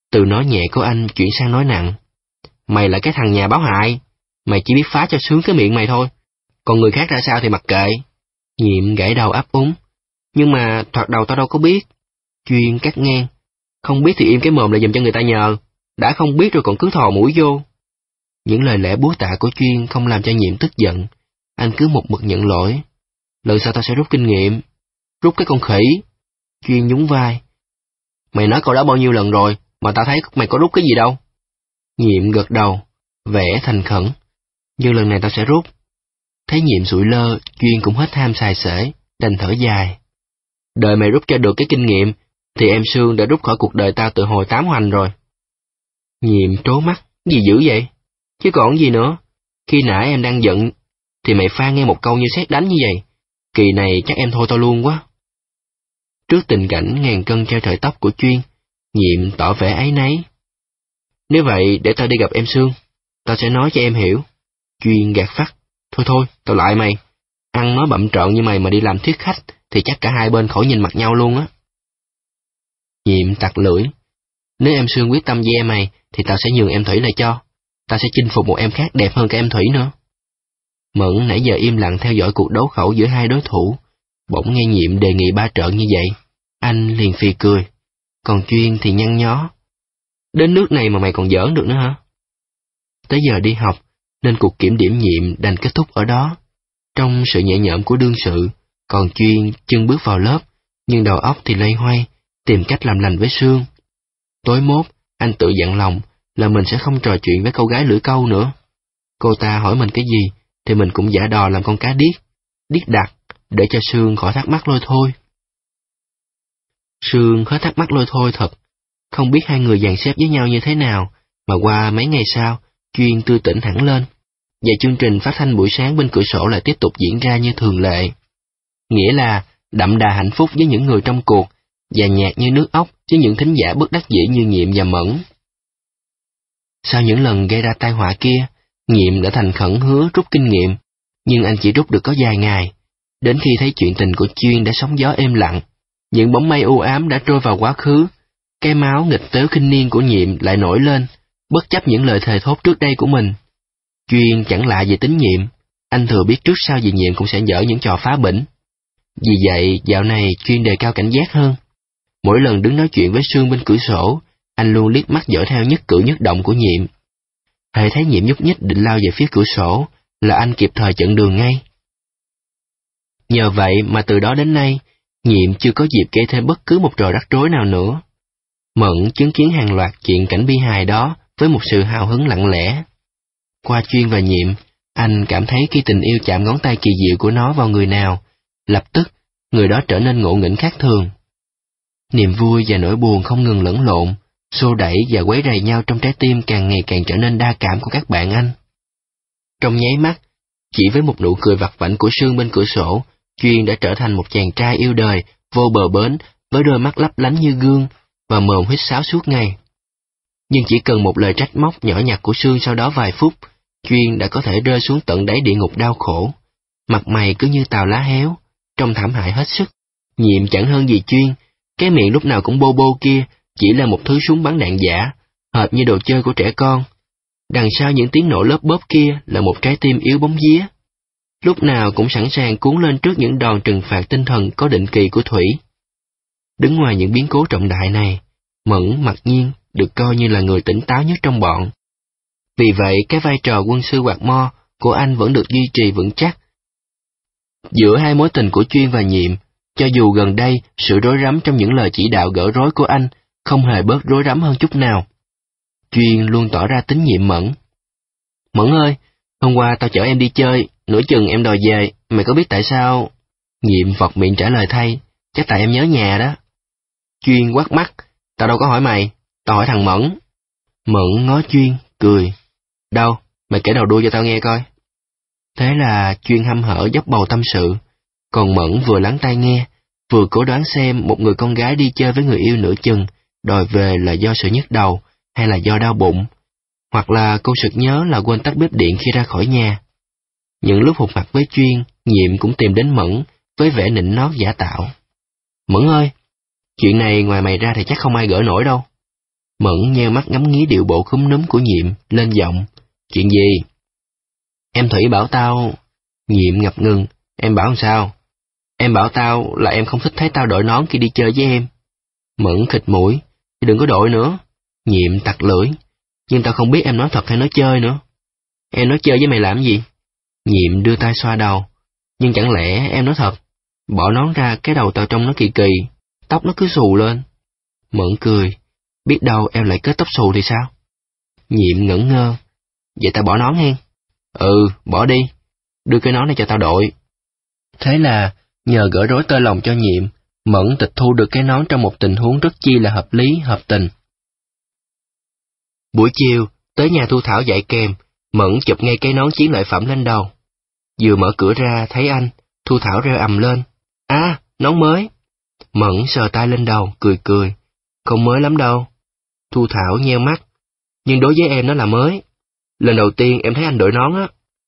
Từ nói nhẹ của anh chuyển sang nói nặng. Mày là cái thằng nhà báo hại, mày chỉ biết phá cho sướng cái miệng mày thôi, còn người khác ra sao thì mặc kệ. Nhiệm gãi đầu ấp úng. Nhưng mà thoạt đầu tao đâu có biết. Chuyên cắt ngang. Không biết thì im cái mồm lại giùm cho người ta nhờ, đã không biết rồi còn cứ thò mũi vô. Những lời lẽ búa tạ của Chuyên không làm cho Nhiệm tức giận. Anh cứ một mực nhận lỗi. Lần sau tao sẽ rút kinh nghiệm. Rút cái con khỉ. Chuyên nhún vai. Mày nói câu đó bao nhiêu lần rồi, mà tao thấy mày có rút cái gì đâu. Nhiệm gật đầu, vẻ thành khẩn. Nhưng lần này tao sẽ rút. Thấy Nhiệm sụi lơ, Chuyên cũng hết ham xài xể, đành thở dài. Đợi mày rút cho được cái kinh nghiệm, thì em Sương đã rút khỏi cuộc đời tao từ hồi tám hoành rồi. Nhiệm trố mắt, gì dữ vậy? Chứ còn gì nữa, khi nãy em đang giận, thì mày pha nghe một câu như sét đánh như vậy. Kỳ này chắc em thôi tao luôn quá. Trước tình cảnh ngàn cân treo sợi tóc của Chuyên, Nhiệm tỏ vẻ áy náy. Nếu vậy để tao đi gặp em Sương, tao sẽ nói cho em hiểu. Chuyên gạt phắt. Thôi thôi, tao lại mày. Ăn nói bậm trợn như mày mà đi làm thuyết khách, thì chắc cả hai bên khỏi nhìn mặt nhau luôn á. Nhiệm tặc lưỡi. Nếu em Sương quyết tâm ve mày, thì tao sẽ nhường em Thủy lại cho. Tao sẽ chinh phục một em khác đẹp hơn cả em Thủy nữa. Mẫn nãy giờ im lặng theo dõi cuộc đấu khẩu giữa hai đối thủ, bỗng nghe Nhiệm đề nghị ba trận như vậy. Anh liền phì cười. Còn Chuyên thì nhăn nhó. Đến nước này mà mày còn giỡn được nữa hả? Tới giờ đi học, nên cuộc kiểm điểm Nhiệm đành kết thúc ở đó. Trong sự nhẹ nhõm của đương sự, còn Chuyên chân bước vào lớp, nhưng đầu óc thì loay hoay, tìm cách làm lành với Sương. Tối mốt, anh tự dặn lòng là mình sẽ không trò chuyện với cô gái lưỡi câu nữa. Cô ta hỏi mình cái gì, thì mình cũng giả đò làm con cá điếc, điếc đặc, để cho Sương khỏi thắc mắc lôi thôi. Sương hết thắc mắc lôi thôi thật, không biết hai người dàn xếp với nhau như thế nào, mà qua mấy ngày sau, Chuyên tươi tỉnh hẳn lên, và chương trình phát thanh buổi sáng bên cửa sổ lại tiếp tục diễn ra như thường lệ. Nghĩa là đậm đà hạnh phúc với những người trong cuộc, và nhạt như nước ốc với những thính giả bất đắc dĩ như Nhiệm và Mẫn. Sau những lần gây ra tai họa kia, Nhiệm đã thành khẩn hứa rút kinh nghiệm, nhưng anh chỉ rút được có vài ngày. Đến khi thấy chuyện tình của Chuyên đã sóng gió êm lặng, những bóng mây u ám đã trôi vào quá khứ, cái máu nghịch tếu khinh niên của Nhiệm lại nổi lên, bất chấp những lời thề thốt trước đây của mình. Chuyên chẳng lạ về tính Nhiệm, anh thừa biết trước sau gì Nhiệm cũng sẽ dở những trò phá bỉnh. Vì vậy, dạo này Chuyên đề cao cảnh giác hơn. Mỗi lần đứng nói chuyện với Sương bên cửa sổ, anh luôn liếc mắt dõi theo nhất cử nhất động của Nhiệm. Hễ thấy Nhiệm nhúc nhích định lao về phía cửa sổ, là anh kịp thời chặn đường ngay. Nhờ vậy mà từ đó đến nay, Nhiệm chưa có dịp gây thêm bất cứ một trò rắc rối nào nữa. Mẫn chứng kiến hàng loạt chuyện cảnh bi hài đó với một sự hào hứng lặng lẽ. Qua Chuyên và Nhiệm, anh cảm thấy khi tình yêu chạm ngón tay kỳ diệu của nó vào người nào, lập tức người đó trở nên ngộ nghĩnh khác thường. Niềm vui và nỗi buồn không ngừng lẫn lộn, xô đẩy và quấy rầy nhau trong trái tim càng ngày càng trở nên đa cảm của các bạn anh. Trong nháy mắt, chỉ với một nụ cười vặt vãnh của Sương bên cửa sổ, Chuyên đã trở thành một chàng trai yêu đời, vô bờ bến, với đôi mắt lấp lánh như gương, và mồm huýt sáo suốt ngày. Nhưng chỉ cần một lời trách móc nhỏ nhặt của Sương sau đó vài phút, Chuyên đã có thể rơi xuống tận đáy địa ngục đau khổ. Mặt mày cứ như tàu lá héo, trông thảm hại hết sức. Nhiệm chẳng hơn gì Chuyên, cái miệng lúc nào cũng bô bô kia chỉ là một thứ súng bắn đạn giả, hệt như đồ chơi của trẻ con. Đằng sau những tiếng nổ lớp bóp kia là một trái tim yếu bóng vía, lúc nào cũng sẵn sàng cuốn lên trước những đòn trừng phạt tinh thần có định kỳ của Thủy. Đứng ngoài những biến cố trọng đại này, Mẫn mặc nhiên được coi như là người tỉnh táo nhất trong bọn. Vì vậy, cái vai trò quân sư quạt mo của anh vẫn được duy trì vững chắc. Giữa hai mối tình của Chuyên và Nhiệm, cho dù gần đây sự rối rắm trong những lời chỉ đạo gỡ rối của anh không hề bớt rối rắm hơn chút nào, Chuyên luôn tỏ ra tín nhiệm Mẫn. Mẫn ơi, hôm qua tao chở em đi chơi, nửa chừng em đòi về, mày có biết tại sao? Nhiệm vọt miệng trả lời thay, chắc tại em nhớ nhà đó. Chuyên quát mắt, tao đâu có hỏi mày, tao hỏi thằng Mẫn. Mẫn ngó Chuyên, cười. Đâu, mày kể đầu đuôi cho tao nghe coi. Thế là Chuyên hăm hở dốc bầu tâm sự, còn Mẫn vừa lắng tai nghe, vừa cố đoán xem một người con gái đi chơi với người yêu nửa chừng, đòi về là do sự nhức đầu, hay là do đau bụng, hoặc là cô sực nhớ là quên tắt bếp điện khi ra khỏi nhà. Những lúc hụt mặt với Chuyên, Nhiệm cũng tìm đến Mẫn với vẻ nịnh nót giả tạo. Mẫn ơi, chuyện này ngoài mày ra thì chắc không ai gỡ nổi đâu. Mẫn nheo mắt ngắm nghía điệu bộ khúm núm của Nhiệm, lên giọng. Chuyện gì? Em Thủy bảo tao... Nhiệm ngập ngừng. Em bảo làm sao? Em bảo tao là em không thích thấy tao đội nón khi đi chơi với em. Mẫn khịt mũi. Thì đừng có đội nữa. Nhiệm tặc lưỡi. Nhưng tao không biết em nói thật hay nói chơi nữa. Em nói chơi với mày làm gì? Nhiệm đưa tay xoa đầu. Nhưng chẳng lẽ em nói thật? Bỏ nón ra, cái đầu tao trông nó kỳ kỳ, tóc nó cứ xù lên. Mẫn cười. Biết đâu em lại kết tóc xù thì sao? Nhiệm ngẩn ngơ. Vậy tao bỏ nón hen? Ừ, bỏ đi. Đưa cái nón này cho tao đội. Thế là, nhờ gỡ rối tơ lòng cho Nhiệm, Mẫn tịch thu được cái nón trong một tình huống rất chi là hợp lý, hợp tình. Buổi chiều, tới nhà Thu Thảo dạy kèm, Mẫn chụp ngay cái nón chiến lợi phẩm lên đầu. Vừa mở cửa ra thấy anh, Thu Thảo reo ầm lên. À, nón mới. Mẫn sờ tay lên đầu, cười cười. Không mới lắm đâu. Thu Thảo nheo mắt. Nhưng đối với em nó là mới. Lần đầu tiên em thấy anh đội nón á.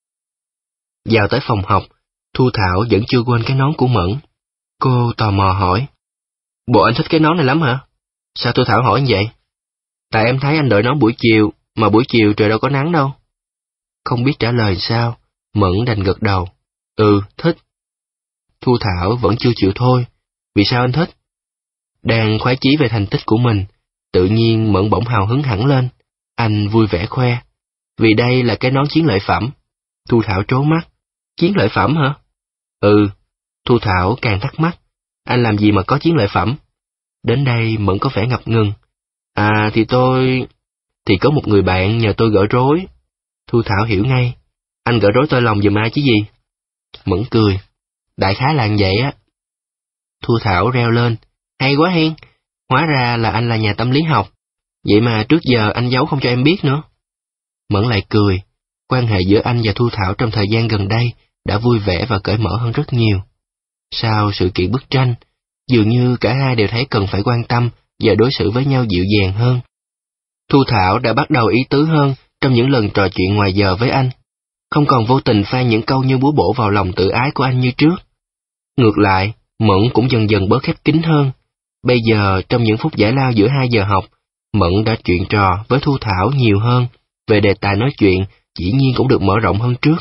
Vào tới phòng học, Thu Thảo vẫn chưa quên cái nón của Mẫn. Cô tò mò hỏi. Bộ anh thích cái nón này lắm hả? Sao Thu Thảo hỏi như vậy? Tại em thấy anh đội nón buổi chiều, mà buổi chiều trời đâu có nắng đâu. Không biết trả lời sao, Mẫn đành gật đầu. Ừ, thích. Thu Thảo vẫn chưa chịu thôi. Vì sao anh thích? Đang khoái chí về thành tích của mình, tự nhiên Mẫn bỗng hào hứng hẳn lên. Anh vui vẻ khoe. Vì đây là cái nón chiến lợi phẩm. Thu Thảo trố mắt. Chiến lợi phẩm hả? Ừ. Thu Thảo càng thắc mắc. Anh làm gì mà có chiến lợi phẩm? Đến đây Mẫn có vẻ ngập ngừng. À thì tôi... Thì có một người bạn nhờ tôi gỡ rối. Thu Thảo hiểu ngay. Anh gỡ rối tôi lòng giùm ai chứ gì? Mẫn cười. Đại khái là vậy á. Thu Thảo reo lên. Hay quá hen. Hóa ra là anh là nhà tâm lý học. Vậy mà trước giờ anh giấu không cho em biết nữa. Mẫn lại cười. Quan hệ giữa anh và Thu Thảo trong thời gian gần đây đã vui vẻ và cởi mở hơn rất nhiều. Sau sự kiện bức tranh, dường như cả hai đều thấy cần phải quan tâm và đối xử với nhau dịu dàng hơn. Thu Thảo đã bắt đầu ý tứ hơn trong những lần trò chuyện ngoài giờ với anh, không còn vô tình pha những câu như búa bổ vào lòng tự ái của anh như trước. Ngược lại, Mẫn cũng dần dần bớt khép kín hơn. Bây giờ, trong những phút giải lao giữa hai giờ học, Mẫn đã chuyện trò với Thu Thảo nhiều hơn, về đề tài nói chuyện dĩ nhiên cũng được mở rộng hơn trước.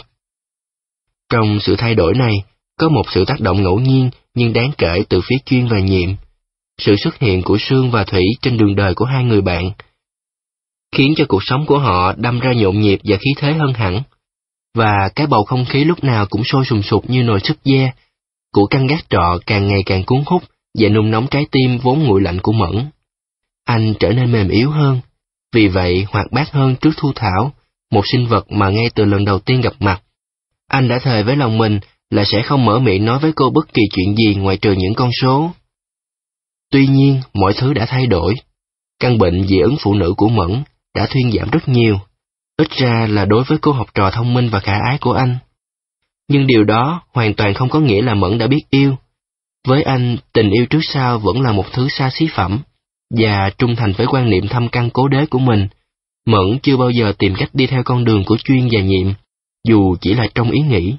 Trong sự thay đổi này, có một sự tác động ngẫu nhiên nhưng đáng kể từ phía Chuyên và Nhiệm. Sự xuất hiện của Sương và Thủy trên đường đời của hai người bạn, khiến cho cuộc sống của họ đâm ra nhộn nhịp và khí thế hơn hẳn. Và cái bầu không khí lúc nào cũng sôi sùng sục như nồi súp dê của căn gác trọ càng ngày càng cuốn hút và nung nóng trái tim vốn nguội lạnh của Mẫn. Anh trở nên mềm yếu hơn, vì vậy hoạt bát hơn trước Thu Thảo, một sinh vật mà ngay từ lần đầu tiên gặp mặt, anh đã thề với lòng mình là sẽ không mở miệng nói với cô bất kỳ chuyện gì ngoại trừ những con số. Tuy nhiên, mọi thứ đã thay đổi. Căn bệnh dị ứng phụ nữ của Mẫn đã thuyên giảm rất nhiều, ít ra là đối với cô học trò thông minh và khả ái của anh. Nhưng điều đó hoàn toàn không có nghĩa là Mẫn đã biết yêu. Với anh, tình yêu trước sau vẫn là một thứ xa xí phẩm, và trung thành với quan niệm thâm căn cố đế của mình, Mẫn chưa bao giờ tìm cách đi theo con đường của Chuyên và Nhiệm, dù chỉ là trong ý nghĩ.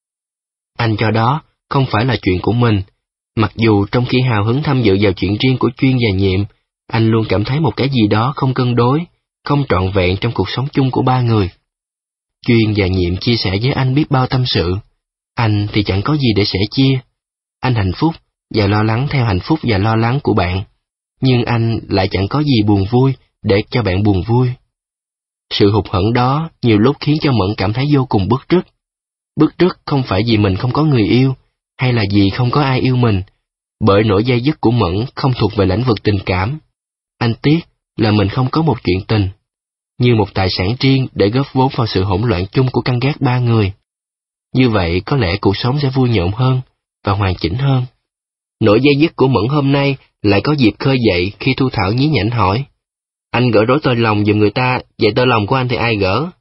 Anh cho đó không phải là chuyện của mình, mặc dù trong khi hào hứng tham dự vào chuyện riêng của Chuyên và Nhiệm, anh luôn cảm thấy một cái gì đó không cân đối, không trọn vẹn trong cuộc sống chung của ba người. Chuyên và Nhiệm chia sẻ với anh biết bao tâm sự, anh thì chẳng có gì để sẻ chia. Anh hạnh phúc và lo lắng theo hạnh phúc và lo lắng của bạn, nhưng anh lại chẳng có gì buồn vui để cho bạn buồn vui. Sự hụt hẫng đó nhiều lúc khiến cho Mẫn cảm thấy vô cùng bứt rứt. Bứt rứt không phải vì mình không có người yêu, hay là vì không có ai yêu mình, bởi nỗi dây dứt của Mẫn không thuộc về lĩnh vực tình cảm. Anh tiếc là mình không có một chuyện tình, như một tài sản riêng để góp vốn vào sự hỗn loạn chung của căn gác ba người. Như vậy có lẽ cuộc sống sẽ vui nhộn hơn và hoàn chỉnh hơn. Nỗi dây dứt của Mẫn hôm nay lại có dịp khơi dậy khi Thu Thảo nhí nhảnh hỏi: Anh gỡ rối tơ lòng giùm người ta, vậy tơ lòng của anh thì ai gỡ?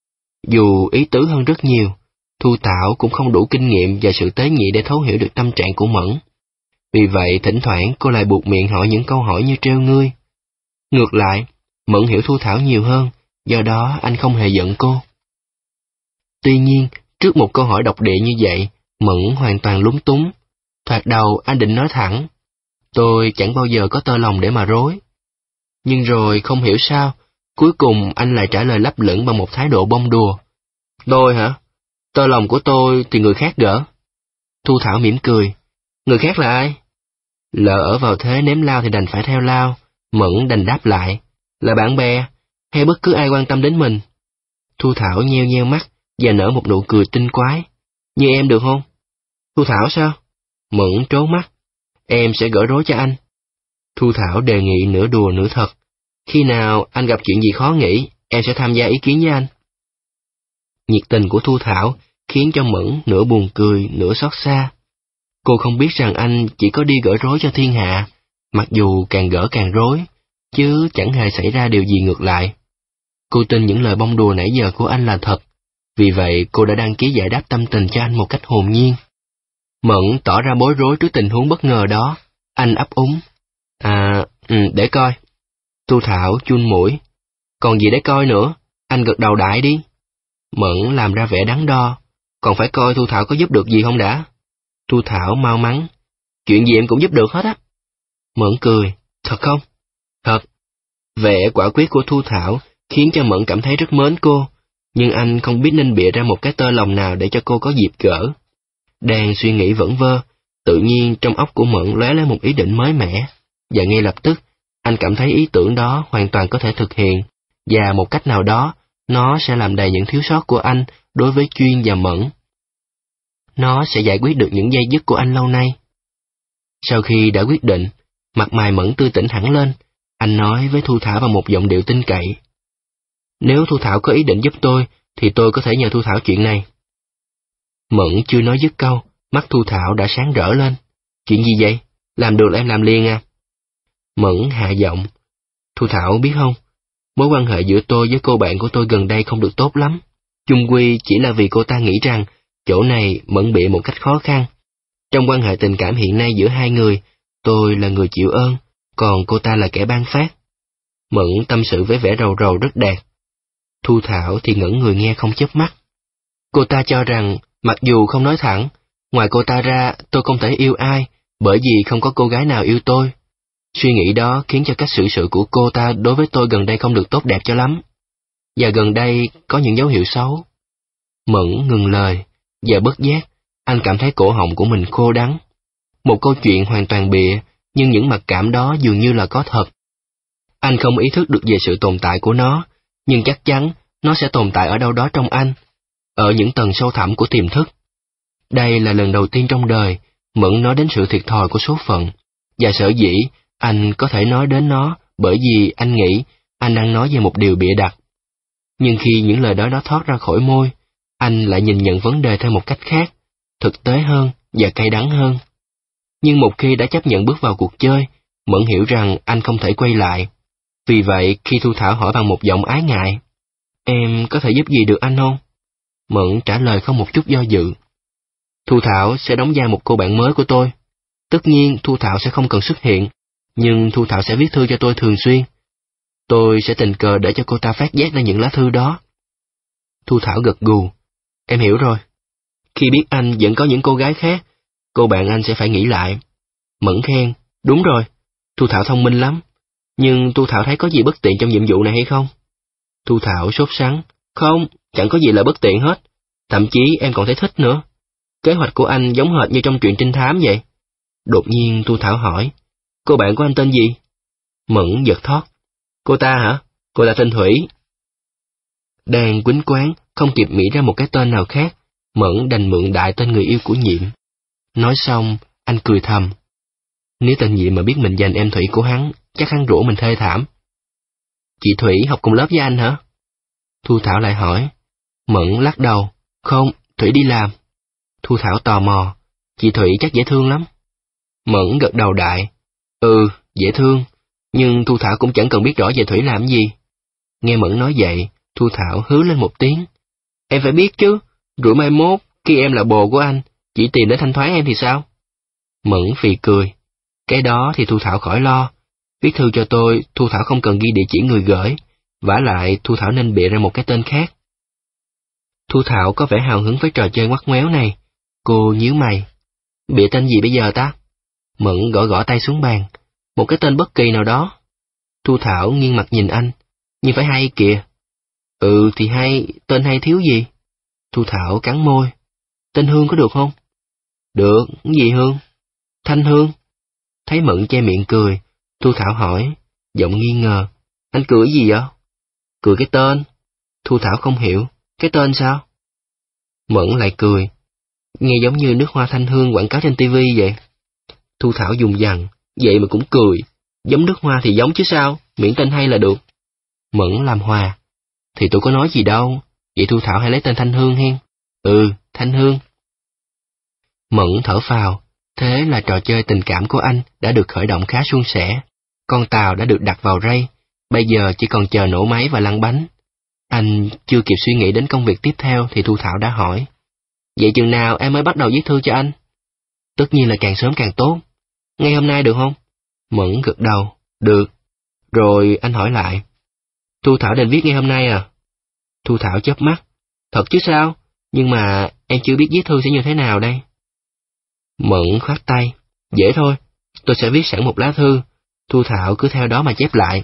Dù ý tứ hơn rất nhiều, Thu Thảo cũng không đủ kinh nghiệm và sự tế nhị để thấu hiểu được tâm trạng của Mẫn. Vì vậy thỉnh thoảng cô lại buộc miệng hỏi những câu hỏi như trêu ngươi. Ngược lại, Mẫn hiểu Thu Thảo nhiều hơn, do đó anh không hề giận cô. Tuy nhiên, trước một câu hỏi độc địa như vậy, Mẫn hoàn toàn lúng túng. Thoạt đầu anh định nói thẳng: Tôi chẳng bao giờ có tơ lòng để mà rối. Nhưng rồi không hiểu sao, cuối cùng anh lại trả lời lấp lửng bằng một thái độ bông đùa. Tôi hả? Tơ lòng của tôi thì người khác gỡ. Thu Thảo mỉm cười. Người khác là ai? Lỡ ở vào thế ném lao thì đành phải theo lao. Mẫn đành đáp lại. Là bạn bè, hay bất cứ ai quan tâm đến mình. Thu Thảo nheo nheo mắt và nở một nụ cười tinh quái. Như em được không? Thu Thảo sao? Mẫn trố mắt. Em sẽ gỡ rối cho anh. Thu Thảo đề nghị nửa đùa nửa thật. Khi nào anh gặp chuyện gì khó nghĩ, em sẽ tham gia ý kiến với anh. Nhiệt tình của Thu Thảo khiến cho Mẫn nửa buồn cười, nửa xót xa. Cô không biết rằng anh chỉ có đi gỡ rối cho thiên hạ, mặc dù càng gỡ càng rối, chứ chẳng hề xảy ra điều gì ngược lại. Cô tin những lời bông đùa nãy giờ của anh là thật, vì vậy cô đã đăng ký giải đáp tâm tình cho anh một cách hồn nhiên. Mẫn tỏ ra bối rối trước tình huống bất ngờ đó, anh ấp úng. À, ừ, để coi. Thu Thảo chun mũi. Còn gì để coi nữa, anh gật đầu đại đi. Mẫn làm ra vẻ đắn đo, còn phải coi Thu Thảo có giúp được gì không đã. Thu Thảo mau mắn. Chuyện gì em cũng giúp được hết á. Mẫn cười. Thật không? Thật. Vẻ quả quyết của Thu Thảo khiến cho Mẫn cảm thấy rất mến cô, nhưng anh không biết nên bịa ra một cái tơ lòng nào để cho cô có dịp gỡ. Đang suy nghĩ vẩn vơ, tự nhiên trong óc của Mẫn lóe lên một ý định mới mẻ, và ngay lập tức, anh cảm thấy ý tưởng đó hoàn toàn có thể thực hiện, và một cách nào đó, nó sẽ làm đầy những thiếu sót của anh đối với Chuyên và Mẫn. Nó sẽ giải quyết được những dây dứt của anh lâu nay. Sau khi đã quyết định, mặt mày Mẫn tươi tỉnh hẳn lên, anh nói với Thu Thảo bằng một giọng điệu tin cậy. Nếu Thu Thảo có ý định giúp tôi, thì tôi có thể nhờ Thu Thảo chuyện này. Mẫn chưa nói dứt câu, mắt Thu Thảo đã sáng rỡ lên. Chuyện gì vậy? Làm được là em làm liền à? Mẫn hạ giọng. Thu Thảo biết không, mối quan hệ giữa tôi với cô bạn của tôi gần đây không được tốt lắm. Chung quy chỉ là vì cô ta nghĩ rằng chỗ này Mẫn bịa một cách khó khăn. Trong quan hệ tình cảm hiện nay giữa hai người, tôi là người chịu ơn, còn cô ta là kẻ ban phát. Mẫn tâm sự với vẻ rầu rầu rất đạt. Thu Thảo thì ngẩn người nghe không chớp mắt. Cô ta cho rằng, mặc dù không nói thẳng, ngoài cô ta ra tôi không thể yêu ai, bởi vì không có cô gái nào yêu tôi. Suy nghĩ đó khiến cho cách xử sự của cô ta đối với tôi gần đây không được tốt đẹp cho lắm. Và gần đây có những dấu hiệu xấu. Mẫn ngừng lời, và bất giác, anh cảm thấy cổ họng của mình khô đắng. Một câu chuyện hoàn toàn bịa, nhưng những mặc cảm đó dường như là có thật. Anh không ý thức được về sự tồn tại của nó, nhưng chắc chắn nó sẽ tồn tại ở đâu đó trong anh, ở những tầng sâu thẳm của tiềm thức. Đây là lần đầu tiên trong đời, Mẫn nói đến sự thiệt thòi của số phận, và sở dĩ anh có thể nói đến nó bởi vì anh nghĩ anh đang nói về một điều bịa đặt. Nhưng khi những lời đó đó thoát ra khỏi môi, anh lại nhìn nhận vấn đề theo một cách khác, thực tế hơn và cay đắng hơn. Nhưng một khi đã chấp nhận bước vào cuộc chơi, Mẫn hiểu rằng anh không thể quay lại. Vì vậy, khi Thu Thảo hỏi bằng một giọng ái ngại, em có thể giúp gì được anh không? Mẫn trả lời không một chút do dự. Thu Thảo sẽ đóng vai một cô bạn mới của tôi. Tất nhiên Thu Thảo sẽ không cần xuất hiện, nhưng Thu Thảo sẽ viết thư cho tôi thường xuyên. Tôi sẽ tình cờ để cho cô ta phát giác ra những lá thư đó. Thu Thảo gật gù. Em hiểu rồi. Khi biết anh vẫn có những cô gái khác, cô bạn anh sẽ phải nghĩ lại. Mẫn khen. Đúng rồi. Thu Thảo thông minh lắm. Nhưng Thu Thảo thấy có gì bất tiện trong nhiệm vụ này hay không? Thu Thảo sốt sắng. Không, chẳng có gì là bất tiện hết. Thậm chí em còn thấy thích nữa. Kế hoạch của anh giống hệt như trong truyện trinh thám vậy. Đột nhiên Thu Thảo hỏi. Cô bạn của anh tên gì? Mẫn giật thót. Cô ta hả? Cô ta tên Thủy. Đang quýnh quáng, không kịp nghĩ ra một cái tên nào khác, Mẫn đành mượn đại tên người yêu của Nhiệm. Nói xong, anh cười thầm. Nếu tên Nhiệm mà biết mình giành em Thủy của hắn, chắc hắn rủa mình thê thảm. Chị Thủy học cùng lớp với anh hả? Thu Thảo lại hỏi. Mẫn lắc đầu. Không, Thủy đi làm. Thu Thảo tò mò. Chị Thủy chắc dễ thương lắm. Mẫn gật đầu đại. Ừ, dễ thương. Nhưng Thu Thảo cũng chẳng cần biết rõ về Thủy làm gì. Nghe Mẫn nói vậy, Thu Thảo hứ lên một tiếng. Em phải biết chứ, rủi mai mốt, khi em là bồ của anh, chỉ tìm đến thanh thoái em thì sao? Mẫn phì cười. Cái đó thì Thu Thảo khỏi lo. Viết thư cho tôi, Thu Thảo không cần ghi địa chỉ người gửi. Vả lại, Thu Thảo nên bịa ra một cái tên khác. Thu Thảo có vẻ hào hứng với trò chơi ngoắt ngoéo này. Cô nhíu mày. Bịa tên gì bây giờ ta? Mẫn gõ gõ tay xuống bàn. Một cái tên bất kỳ nào đó. Thu Thảo nghiêng mặt nhìn anh. Nhưng phải hay kìa. Ừ thì hay, tên hay thiếu gì? Thu Thảo cắn môi. Tên Hương có được không? Được, cái gì Hương? Thanh Hương. Thấy Mẫn che miệng cười, Thu Thảo hỏi, giọng nghi ngờ. Anh cười gì vậy? Cười cái tên. Thu Thảo không hiểu, cái tên sao? Mẫn lại cười. Nghe giống như nước hoa Thanh Hương quảng cáo trên tivi vậy. Thu Thảo dùng dằng, vậy mà cũng cười. Giống nước hoa thì giống chứ sao, miễn tên hay là được. Mẫn làm hòa. Thì tôi có nói gì đâu, vậy Thu Thảo hãy lấy tên Thanh Hương hen. Ừ, Thanh Hương. Mẫn thở phào, thế là trò chơi tình cảm của anh đã được khởi động khá suôn sẻ. Con tàu đã được đặt vào ray, bây giờ chỉ còn chờ nổ máy và lăn bánh. Anh chưa kịp suy nghĩ đến công việc tiếp theo thì Thu Thảo đã hỏi. Vậy chừng nào em mới bắt đầu viết thư cho anh? Tất nhiên là càng sớm càng tốt. Ngay hôm nay được không? Mẫn gật đầu, được. Rồi anh hỏi lại. Thu Thảo định viết ngay hôm nay à? Thu Thảo chớp mắt. Thật chứ sao? Nhưng mà em chưa biết viết thư sẽ như thế nào đây? Mẫn khoát tay. Dễ thôi, tôi sẽ viết sẵn một lá thư. Thu Thảo cứ theo đó mà chép lại.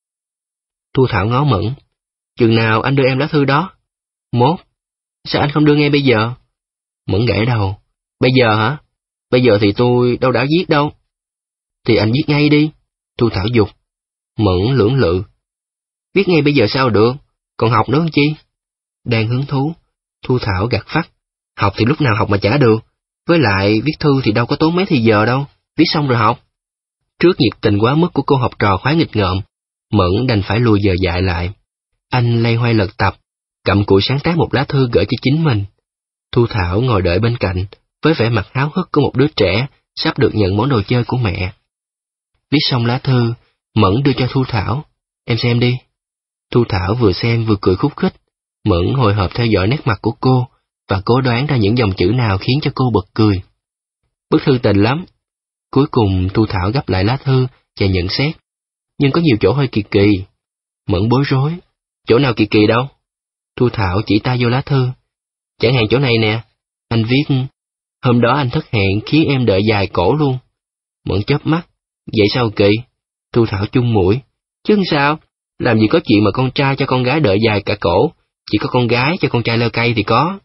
Thu Thảo ngó Mẫn. Chừng nào anh đưa em lá thư đó? Mốt. Sao anh không đưa ngay bây giờ? Mẫn gãi đầu. Bây giờ hả? Bây giờ thì tôi đâu đã viết đâu. Thì anh viết ngay đi. Thu Thảo giục. Mẫn lưỡng lự. Viết ngay bây giờ sao được? Còn học nữa không chi? Đang hứng thú. Thu Thảo gạt phắt. Học thì lúc nào học mà chả được. Với lại viết thư thì đâu có tốn mấy thì giờ đâu. Viết xong rồi học. Trước nhiệt tình quá mức của cô học trò khoái nghịch ngợm, Mẫn đành phải lùi giờ dại lại. Anh loay hoay lật tập, cặm cụi sáng tác một lá thư gửi cho chính mình. Thu Thảo ngồi đợi bên cạnh, với vẻ mặt háo hức của một đứa trẻ sắp được nhận món đồ chơi của mẹ. Viết xong lá thư, Mẫn đưa cho Thu Thảo. Em xem đi. Thu Thảo vừa xem vừa cười khúc khích. Mẫn hồi hộp theo dõi nét mặt của cô, và cố đoán ra những dòng chữ nào khiến cho cô bật cười. Bức thư tình lắm. Cuối cùng Thu Thảo gấp lại lá thư và nhận xét. Nhưng có nhiều chỗ hơi kỳ kỳ. Mẫn bối rối. Chỗ nào kỳ kỳ đâu? Thu Thảo chỉ tay vô lá thư. Chẳng hạn chỗ này nè. Anh viết, hôm đó anh thất hẹn khiến em đợi dài cổ luôn. Mẫn chớp mắt. Vậy sao kỳ? Thu Thảo chung mũi. Chứ sao? Làm gì có chuyện mà con trai cho con gái đợi dài cả cổ, chỉ có con gái cho con trai leo cây thì có.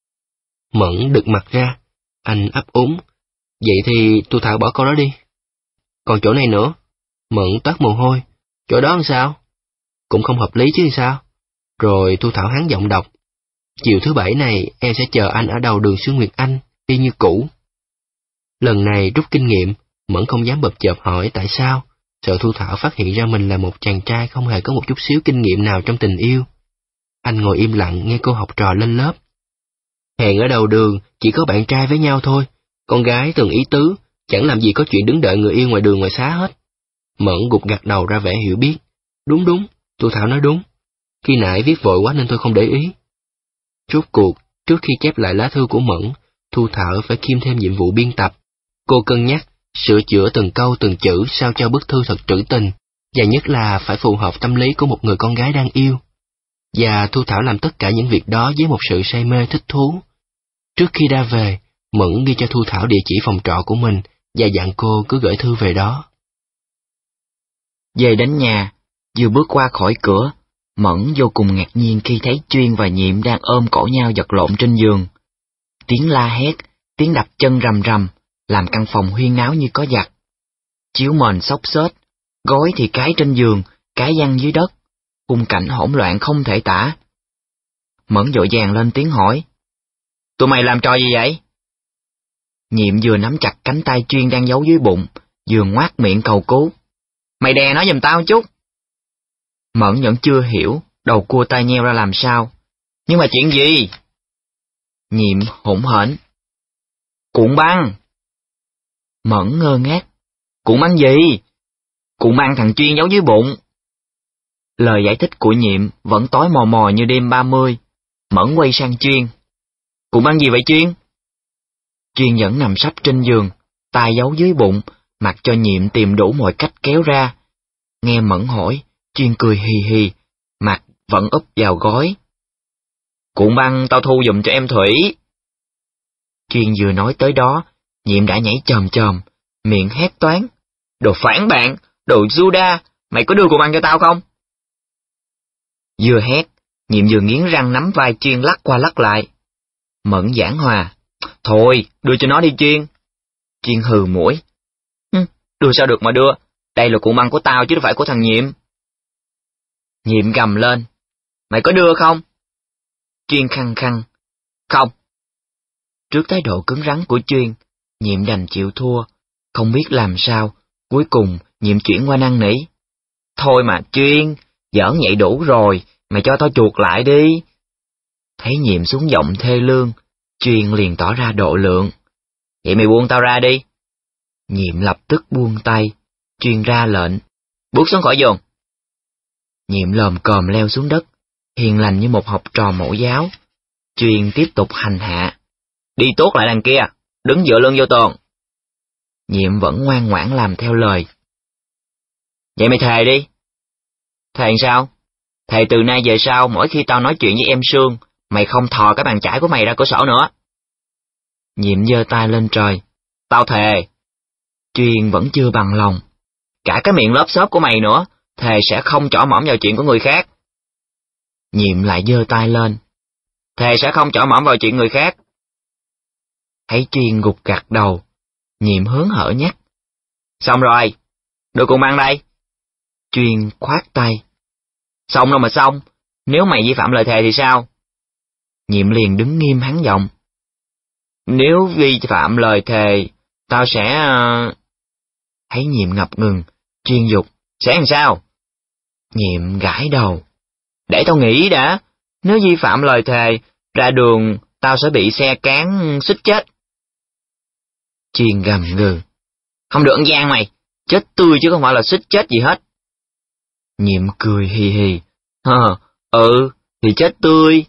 Mẫn đực mặt ra. Anh ấp úng. Vậy thì Thu Thảo bỏ câu đó đi. Còn chỗ này nữa. Mẫn toát mồ hôi. Chỗ đó làm sao? Cũng không hợp lý chứ sao? Rồi Thu Thảo hắn giọng đọc. Chiều thứ bảy này em sẽ chờ anh ở đầu đường Xuân Nguyệt Anh, y như cũ. Lần này rút kinh nghiệm, Mẫn không dám bập chợp hỏi tại sao, sợ Thu Thảo phát hiện ra mình là một chàng trai không hề có một chút xíu kinh nghiệm nào trong tình yêu. Anh ngồi im lặng nghe cô học trò lên lớp. Hẹn ở đầu đường chỉ có bạn trai với nhau thôi, con gái từng ý tứ, chẳng làm gì có chuyện đứng đợi người yêu ngoài đường ngoài xá hết. Mẫn gục gặt đầu ra vẻ hiểu biết. Đúng đúng, Thu Thảo nói đúng. Khi nãy viết vội quá nên tôi không để ý. Rốt cuộc, trước khi chép lại lá thư của Mẫn, Thu Thảo phải kiêm thêm nhiệm vụ biên tập. Cô cân nhắc, sửa chữa từng câu từng chữ sao cho bức thư thật trữ tình, và nhất là phải phù hợp tâm lý của một người con gái đang yêu. Và Thu Thảo làm tất cả những việc đó với một sự say mê thích thú. Trước khi ra về, Mẫn ghi cho Thu Thảo địa chỉ phòng trọ của mình và dặn cô cứ gửi thư về đó. Về đến nhà, vừa bước qua khỏi cửa, Mẫn vô cùng ngạc nhiên khi thấy Chuyên và Nhiệm đang ôm cổ nhau vật lộn trên giường. Tiếng la hét, tiếng đập chân rầm rầm, làm căn phòng huyên náo như có giặc. Chiếu mền xốc xếch, gối thì cái trên giường, cái văng dưới đất, khung cảnh hỗn loạn không thể tả. Mẫn vội vàng lên tiếng hỏi. Tụi mày làm trò gì vậy? Nhiệm vừa nắm chặt cánh tay Chuyên đang giấu dưới bụng, vừa ngoác miệng cầu cứu. Mày đè nó giùm tao chút. Mẫn vẫn chưa hiểu, đầu cua tai nheo ra làm sao. Nhưng mà chuyện gì? Nhiệm hỗn hển. Cuộn băng. Mẫn ngơ ngác. Cuộn băng gì? Cuộn băng thằng Chuyên giấu dưới bụng. Lời giải thích của Nhiệm vẫn tối mò mò như đêm ba mươi. Mẫn quay sang Chuyên. Cuộn băng gì vậy Chuyên? Chuyên vẫn nằm sấp trên giường, tay giấu dưới bụng, mặc cho Nhiệm tìm đủ mọi cách kéo ra. Nghe Mẫn hỏi, Chuyên cười hì hì, mặt vẫn úp vào gối. Cuộn băng tao thu giùm cho em Thủy. Chuyên vừa nói tới đó, Nhiệm đã nhảy chồm chồm, miệng hét toáng. Đồ phản bạn, đồ Judas, mày có đưa cục ăn cho tao không? Vừa hét, Nhiệm vừa nghiến răng nắm vai Chuyên lắc qua lắc lại. Mẫn giảng hòa. Thôi, đưa cho nó đi Chuyên. Chuyên hừ mũi. Hừ, đưa sao được mà đưa, đây là cuộn băng của tao chứ đâu phải của thằng Nhiệm. Nhiệm gầm lên. Mày có đưa không? Chuyên khăng khăng. Không. Trước thái độ cứng rắn của Chuyên, Nhiệm đành chịu thua, không biết làm sao, cuối cùng Nhiệm chuyển qua năn nỉ. Thôi mà Chuyên, giỡn vậy đủ rồi, mày cho tao chuộc lại đi. Thấy Nhiệm xuống giọng thê lương, Chuyên liền tỏ ra độ lượng. Vậy mày buông tao ra đi. Nhiệm lập tức buông tay, Chuyên ra lệnh. Bước xuống khỏi giường. Nhiệm lồm cồm leo xuống đất, hiền lành như một học trò mẫu giáo. Chuyên tiếp tục hành hạ. Đi tốt lại đằng kia, đứng dựa lưng vô tường. Nhiệm vẫn ngoan ngoãn làm theo lời. Vậy mày thề đi. Thề sao? Thề từ nay về sau, mỗi khi tao nói chuyện với em Sương, mày không thò cái bàn chải của mày ra cửa sổ nữa. Nhiệm giơ tay lên trời. Tao thề. Chuyên vẫn chưa bằng lòng. Cả cái miệng lốp xốp của mày nữa, thề sẽ không chỏ mõm vào chuyện của người khác. Nhiệm lại giơ tay lên. Thề sẽ không chỏ mõm vào chuyện người khác. Thấy Chuyên gục gặt đầu, Nhiệm hớn hở nhắc. Xong rồi, đưa cuộn băng đây. Chuyên khoát tay. Xong đâu mà xong, nếu mày vi phạm lời thề thì sao? Nhiệm liền đứng nghiêm hắn giọng. Nếu vi phạm lời thề, tao sẽ... Thấy Nhiệm ngập ngừng, Chuyên dục. Sẽ làm sao? Nhiệm gãi đầu. Để tao nghĩ đã, nếu vi phạm lời thề, ra đường tao sẽ bị xe cán xích chết. Chuyên gầm gừ. Không được ăn gian mày, chết tươi chứ không phải là xích chết gì hết. Nhiệm cười hì hì. Hờ, ừ, thì chết tươi.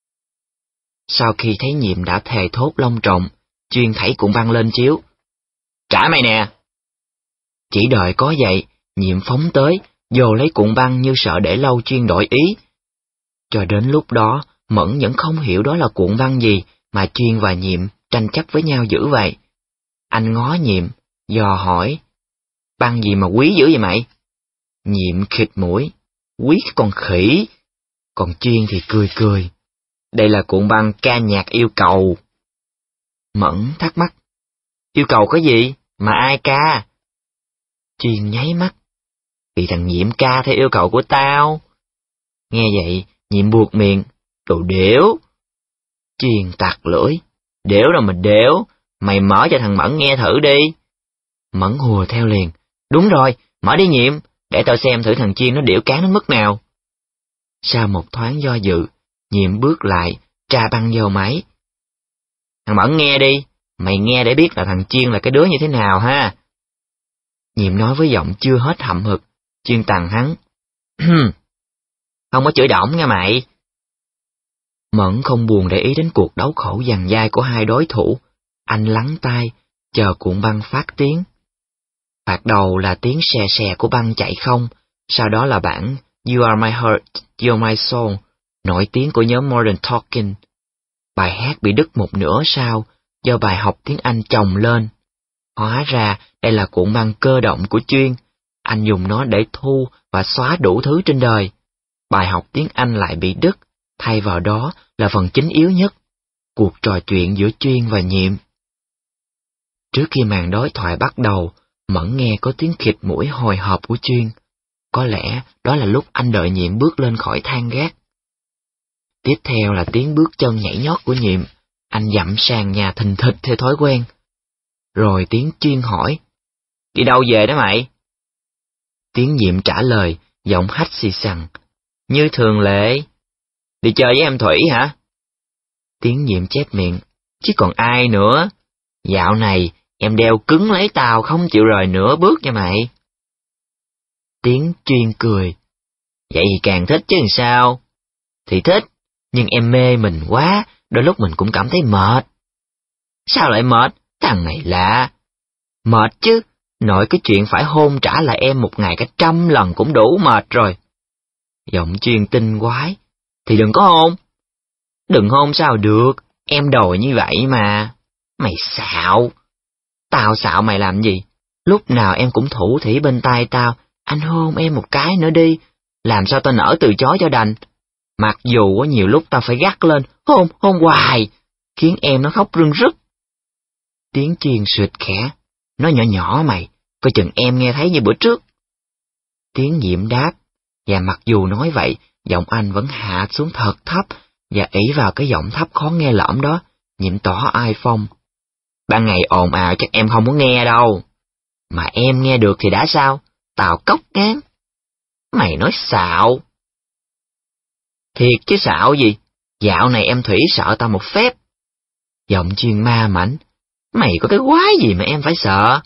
Sau khi thấy Nhiệm đã thề thốt long trọng, Chuyên thảy cuộn băng lên chiếu. Trả mày nè. Chỉ đợi có vậy, Nhiệm phóng tới, dồ lấy cuộn băng như sợ để lâu Chuyên đổi ý. Cho đến lúc đó, Mẫn vẫn không hiểu đó là cuộn băng gì mà Chuyên và Nhiệm tranh chấp với nhau dữ vậy. Anh ngó Nhiệm, dò hỏi. Băng gì mà quý dữ vậy mày? Nhiệm khịt mũi. Quý con khỉ. Còn Chuyên thì cười cười. Đây là cuộn băng ca nhạc yêu cầu. Mẫn thắc mắc. Yêu cầu có gì? Mà ai ca? Chuyên nháy mắt. Vì thằng Nhiệm ca theo yêu cầu của tao. Nghe vậy, Nhiệm buột miệng. Đồ đểu. Chuyên tặc lưỡi. Đểu đâu mà đểu. Mày mở cho thằng Mẫn nghe thử đi. Mẫn hùa theo liền. Đúng rồi, mở đi Nhiệm, để tao xem thử thằng Chuyên nó điểu cán đến mức nào. Sau một thoáng do dự, Nhiệm bước lại, tra băng vô máy. Thằng Mẫn nghe đi, mày nghe để biết là thằng Chuyên là cái đứa như thế nào ha. Nhiệm nói với giọng chưa hết hậm hực. Chuyên tằng hắn. Không có chửi đỏng nha mày. Mẫn không buồn để ý đến cuộc đấu khẩu dằn dai của hai đối thủ. Anh lắng tai, chờ cuộn băng phát tiếng. Phạt đầu là tiếng xè xè của băng chạy không, sau đó là bản You Are My Heart, You Are My Soul, nổi tiếng của nhóm Modern Talking. Bài hát bị đứt một nửa sau, do bài học tiếng Anh chồng lên. Hóa ra đây là cuộn băng cơ động của Chuyên, anh dùng nó để thu và xóa đủ thứ trên đời. Bài học tiếng Anh lại bị đứt, thay vào đó là phần chính yếu nhất, cuộc trò chuyện giữa Chuyên và Nhiệm. Trước khi màn đối thoại bắt đầu, Mẫn nghe có tiếng khịt mũi hồi hộp của Chuyên. Có lẽ đó là lúc anh đợi Nhiệm bước lên khỏi thang gác. Tiếp theo là tiếng bước chân nhảy nhót của Nhiệm, anh dặm sàn nhà thình thịch theo thói quen. Rồi tiếng Chuyên hỏi, đi đâu về đó mày? Tiếng Nhiệm trả lời, giọng hách xì xằn, như thường lệ. Đi chơi với em Thủy hả? Tiếng Nhiệm chép miệng, chứ còn ai nữa. Dạo này, em đeo cứng lấy tao không chịu rời nửa bước nha mày. Tiếng Chuyên cười. Vậy thì càng thích chứ làm sao? Thì thích, nhưng em mê mình quá, đôi lúc mình cũng cảm thấy mệt. Sao lại mệt? Thằng này lạ. Mệt chứ, nội cái chuyện phải hôn trả lại em một ngày cả trăm lần cũng đủ mệt rồi. Giọng Chuyên tinh quái. Thì đừng có hôn. Đừng hôn sao được, em đòi như vậy mà. Mày xạo. Tao xạo mày làm gì? Lúc nào em cũng thủ thỉ bên tai tao, Anh hôn em một cái nữa đi, làm sao tao nỡ từ chối cho đành. Mặc dù nhiều lúc tao phải gắt lên, hôn, hôn hoài, khiến em nó khóc rưng rức. Tiếng Chuyên sụt khẽ, nói nhỏ nhỏ mày, coi chừng em nghe thấy như bữa trước. Tiếng Nhiệm đáp, và mặc dù nói vậy, giọng anh vẫn hạ xuống thật thấp, và ỷ vào cái giọng thấp khó nghe lõm đó, Nhiệm tỏ ai phong. Ban ngày ồn ào chắc em không muốn nghe đâu. Mà em nghe được thì đã sao, tào cốc ngán. Mày nói xạo. Thiệt chứ xạo gì, dạo này em Thủy sợ tao một phép. Giọng Chuyên ma mảnh, mày có cái quái gì mà em phải sợ?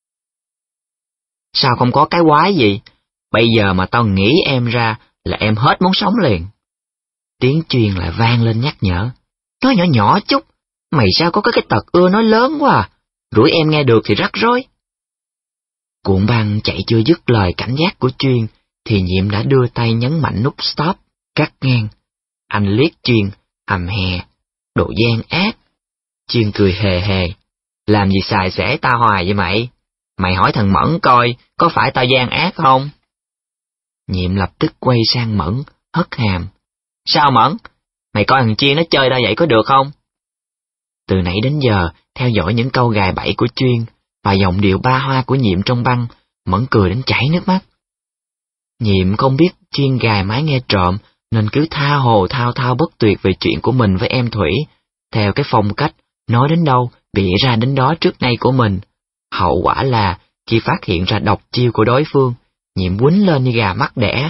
Sao không có cái quái gì, bây giờ mà tao nghĩ em ra là em hết muốn sống liền. Tiếng Chuyên lại vang lên nhắc nhở, nói nhỏ nhỏ chút, mày sao có cái tật ưa nói lớn quá à, rủi em nghe được thì rắc rối. Cuộn băng chạy chưa dứt lời cảnh giác của Chuyên, thì Nhiệm đã đưa tay nhấn mạnh nút stop, cắt ngang. Anh liếc Chuyên, hầm hè, đồ gian ác. Chuyên cười hề hề, làm gì xài xẻ tao hoài vậy mày? Mày hỏi thằng Mẫn coi, có phải tao gian ác không? Nhiệm lập tức quay sang Mẫn, hất hàm. Sao Mẫn? Mày coi thằng Chuyên nó chơi tao vậy có được không? Từ nãy đến giờ, theo dõi những câu gài bẫy của Chuyên, và giọng điệu ba hoa của Nhiệm trong băng, Mẫn cười đến chảy nước mắt. Nhiệm không biết Chuyên gài mái nghe trộm, nên cứ tha hồ thao thao bất tuyệt về chuyện của mình với em Thủy, theo cái phong cách, nói đến đâu, bịa ra đến đó trước nay của mình. Hậu quả là, khi phát hiện ra độc chiêu của đối phương, Nhiệm quýnh lên như gà mắc đẻ.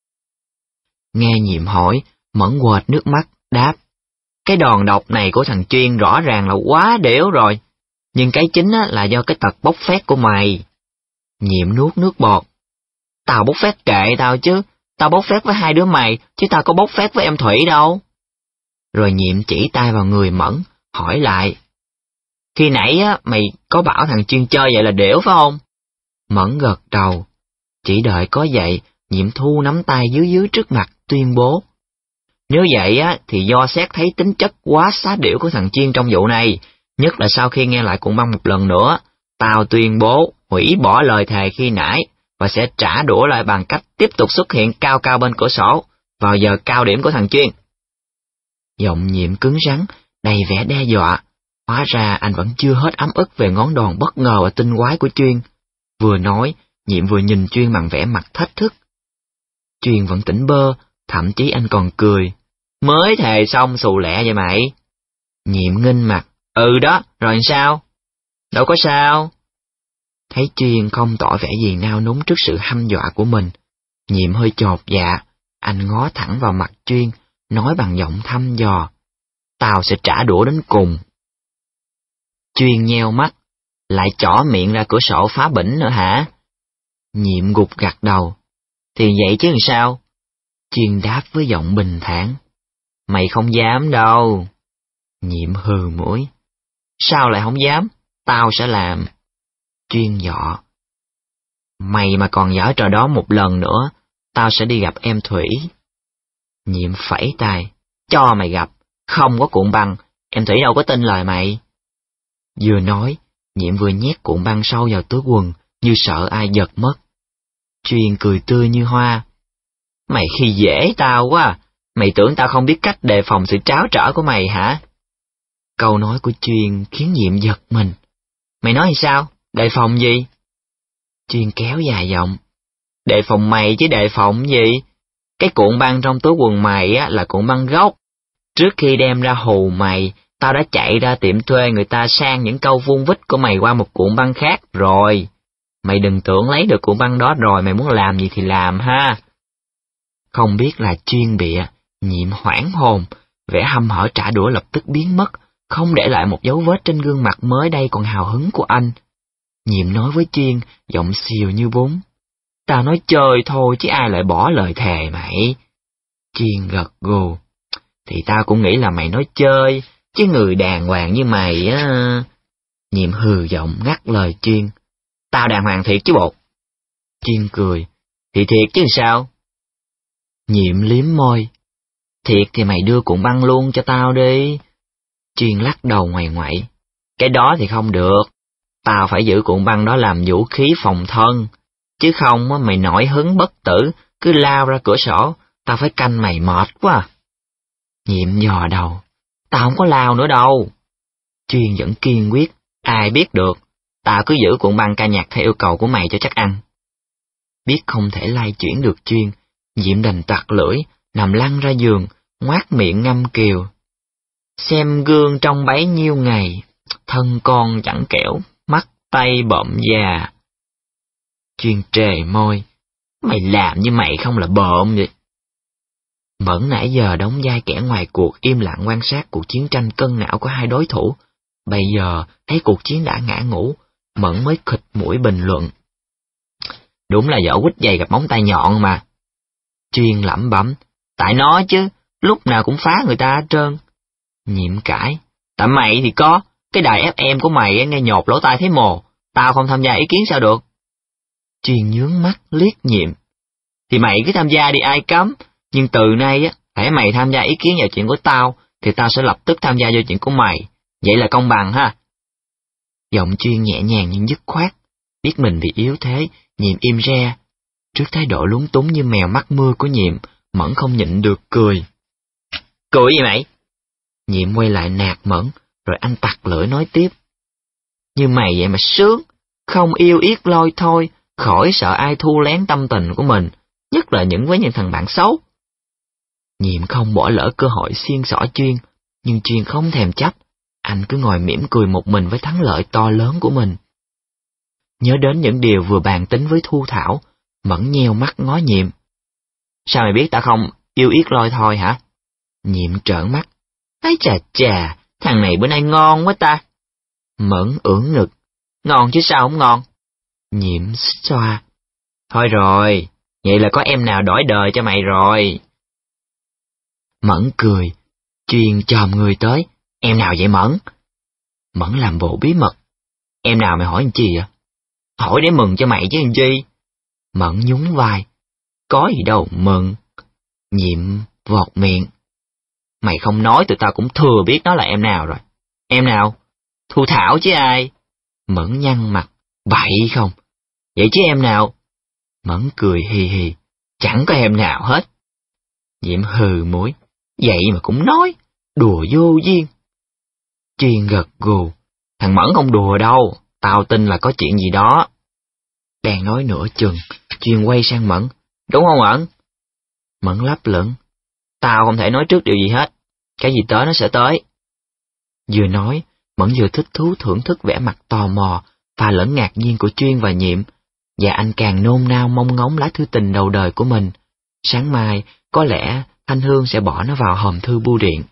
Nghe Nhiệm hỏi, Mẫn quệt nước mắt, đáp. Cái đòn độc này của thằng Chuyên rõ ràng là quá đểu rồi, nhưng cái chính á, là do cái tật bốc phét của mày. Nhiệm nuốt nước bọt. Tao bốc phét kệ tao chứ, tao bốc phét với hai đứa mày, chứ tao có bốc phét với em Thủy đâu. Rồi Nhiệm chỉ tay vào người Mẫn, hỏi lại. Khi nãy á, mày có bảo thằng Chuyên chơi vậy là đểu phải không? Mẫn gật đầu. Chỉ đợi có vậy, Nhiệm thu nắm tay dưới dưới trước mặt, tuyên bố. Nếu vậy á, thì do xét thấy tính chất quá xá điểu của thằng Chuyên trong vụ này, nhất là sau khi nghe lại cuộn băng một lần nữa, tao tuyên bố hủy bỏ lời thề khi nãy, và sẽ trả đũa lại bằng cách tiếp tục xuất hiện cao cao bên cửa sổ, vào giờ cao điểm của thằng Chuyên. Giọng Nhiệm cứng rắn, đầy vẻ đe dọa, hóa ra anh vẫn chưa hết ấm ức về ngón đòn bất ngờ và tinh quái của Chuyên. Vừa nói, Nhiệm vừa nhìn Chuyên bằng vẻ mặt thách thức. Chuyên vẫn tỉnh bơ, thậm chí anh còn cười. Mới thề xong xù lẹ vậy mày? Nhiệm nghênh mặt, ừ đó, rồi sao? Đâu có sao. Thấy Chuyên không tỏ vẻ gì nao núng trước sự hăm dọa của mình, Nhiệm hơi chột dạ, anh ngó thẳng vào mặt Chuyên, nói bằng giọng thăm dò. Tao sẽ trả đũa đến cùng. Chuyên nheo mắt, lại chỏ miệng ra cửa sổ phá bỉnh nữa hả? Nhiệm gục gặt đầu. Thì vậy chứ làm sao? Chuyên đáp với giọng bình thản. Mày không dám đâu. Nhiệm hừ mũi. Sao lại không dám? Tao sẽ làm. Chuyên dọ. Mày mà còn giở trò đó một lần nữa, tao sẽ đi gặp em Thủy. Nhiệm phẩy tay. Cho mày gặp, không có cuộn băng, em Thủy đâu có tin lời mày. Vừa nói, Nhiệm vừa nhét cuộn băng sâu vào túi quần, như sợ ai giật mất. Chuyên cười tươi như hoa. Mày khi dễ tao quá à. Mày tưởng tao không biết cách đề phòng sự tráo trở của mày hả? Câu nói của Chuyên khiến Nhiệm giật mình. Mày nói thì sao? Đề phòng gì? Chuyên kéo dài giọng. Đề phòng mày chứ đề phòng gì? Cái cuộn băng trong túi quần mày á là cuộn băng gốc. Trước khi đem ra hù mày, tao đã chạy ra tiệm thuê người ta sang những câu vuông vít của mày qua một cuộn băng khác rồi. Mày đừng tưởng lấy được cuộn băng đó rồi mày muốn làm gì thì làm ha. Không biết là Chuyên bịa, Nhiệm hoảng hồn, vẻ hăm hở trả đũa lập tức biến mất, không để lại một dấu vết trên gương mặt mới đây còn hào hứng của anh. Nhiệm nói với Chuyên, giọng xìu như bún. Tao nói chơi thôi chứ ai lại bỏ lời thề mày. Chuyên gật gù. Thì tao cũng nghĩ là mày nói chơi, chứ người đàng hoàng như mày á. Nhiệm hừ giọng ngắt lời Chuyên. Tao đàng hoàng thiệt chứ bộ. Chuyên cười. Thì thiệt chứ sao? Nhiệm liếm môi. Thiệt thì mày đưa cuộn băng luôn cho tao đi. Chuyên lắc đầu ngoại ngoại. Cái đó thì không được. Tao phải giữ cuộn băng đó làm vũ khí phòng thân. chứ không á mày nổi hứng bất tử, cứ lao ra cửa sổ, tao phải canh mày mệt quá à. Nhiệm dò đầu, tao không có lao nữa đâu. Chuyên vẫn kiên quyết, ai biết được, tao cứ giữ cuộn băng ca nhạc theo yêu cầu của mày cho chắc ăn. Biết không thể lay chuyển được Chuyên, Diệm đành toạc lưỡi, nằm lăn ra giường, ngoác miệng ngâm kiều. Xem gương trong bấy nhiêu ngày, thân con chẳng kẻo, mắt tay bợm già. Chuyên trề môi, mày làm như mày không là bợm vậy. Mẫn nãy giờ đóng vai kẻ ngoài cuộc im lặng quan sát cuộc chiến tranh cân não của hai đối thủ. Bây giờ thấy cuộc chiến đã ngã ngũ, Mẫn mới khịt mũi bình luận. Đúng là vỏ quýt dày gặp móng tay nhọn mà. Chuyên lẩm bẩm, tại nó chứ, lúc nào cũng phá người ta hết trơn. Nhiệm cãi, tại mày thì có, cái đài ép em của mày nghe nhột lỗ tai thấy mồ, tao không tham gia ý kiến sao được. Chuyên nhướng mắt liếc Nhiệm, thì mày cứ tham gia đi ai cấm, nhưng từ nay á, hễ mày tham gia ý kiến vào chuyện của tao, thì tao sẽ lập tức tham gia vào chuyện của mày, vậy là công bằng ha. Giọng Chuyên nhẹ nhàng nhưng dứt khoát, biết mình bị yếu thế, Nhiệm im re. Trước thái độ lúng túng như mèo mắc mưa của Nhiệm, Mẫn không nhịn được cười. Cười gì mày? Nhiệm quay lại nạt Mẫn, rồi anh tặc lưỡi nói tiếp. Như mày vậy mà sướng, không yêu yết lôi thôi, khỏi sợ ai thu lén tâm tình của mình, nhất là những với những thằng bạn xấu. Nhiệm không bỏ lỡ cơ hội xiên xỏ Chuyên, nhưng Chuyên không thèm chấp, anh cứ ngồi mỉm cười một mình với thắng lợi to lớn của mình. Nhớ đến những điều vừa bàn tính với Thu Thảo, Mẫn nheo mắt ngó Nhiệm. Sao mày biết ta không yêu yết lôi thôi hả? Nhiệm trợn mắt. Ái chà chà, thằng này bữa nay ngon quá ta. Mẫn ưỡn ngực. Ngon chứ sao không ngon? Nhiệm xoa. Thôi rồi, vậy là có em nào đổi đời cho mày rồi. Mẫn cười. Chuyên chồm người tới. Em nào vậy Mẫn? Mẫn làm bộ bí mật. Em nào mày hỏi làm chi vậy? Hỏi để mừng cho mày chứ làm chi? Mẫn nhún vai. Có gì đâu mừng. Nhiệm vọt miệng. Mày không nói tụi tao cũng thừa biết nó là em nào rồi. Em nào? Thu Thảo chứ ai? Mẫn nhăn mặt. Bậy không? Vậy chứ em nào? Mẫn cười hì hì. Chẳng có em nào hết. Diệm hừ mũi. Vậy mà cũng nói. Đùa vô duyên. Chuyên gật gù. Thằng Mẫn không đùa đâu. Tao tin là có chuyện gì đó. Đang nói nửa chừng, Chuyên quay sang Mẫn. Đúng không Mẫn? Mẫn lấp lửng. Tao không thể nói trước điều gì hết. Cái gì tới nó sẽ tới. Vừa nói, Mẫn vừa thích thú thưởng thức vẻ mặt tò mò và lẫn ngạc nhiên của Chuyên và Nhiệm, và anh càng nôn nao mong ngóng lá thư tình đầu đời của mình. Sáng mai, có lẽ Thanh Hương sẽ bỏ nó vào hòm thư bưu điện.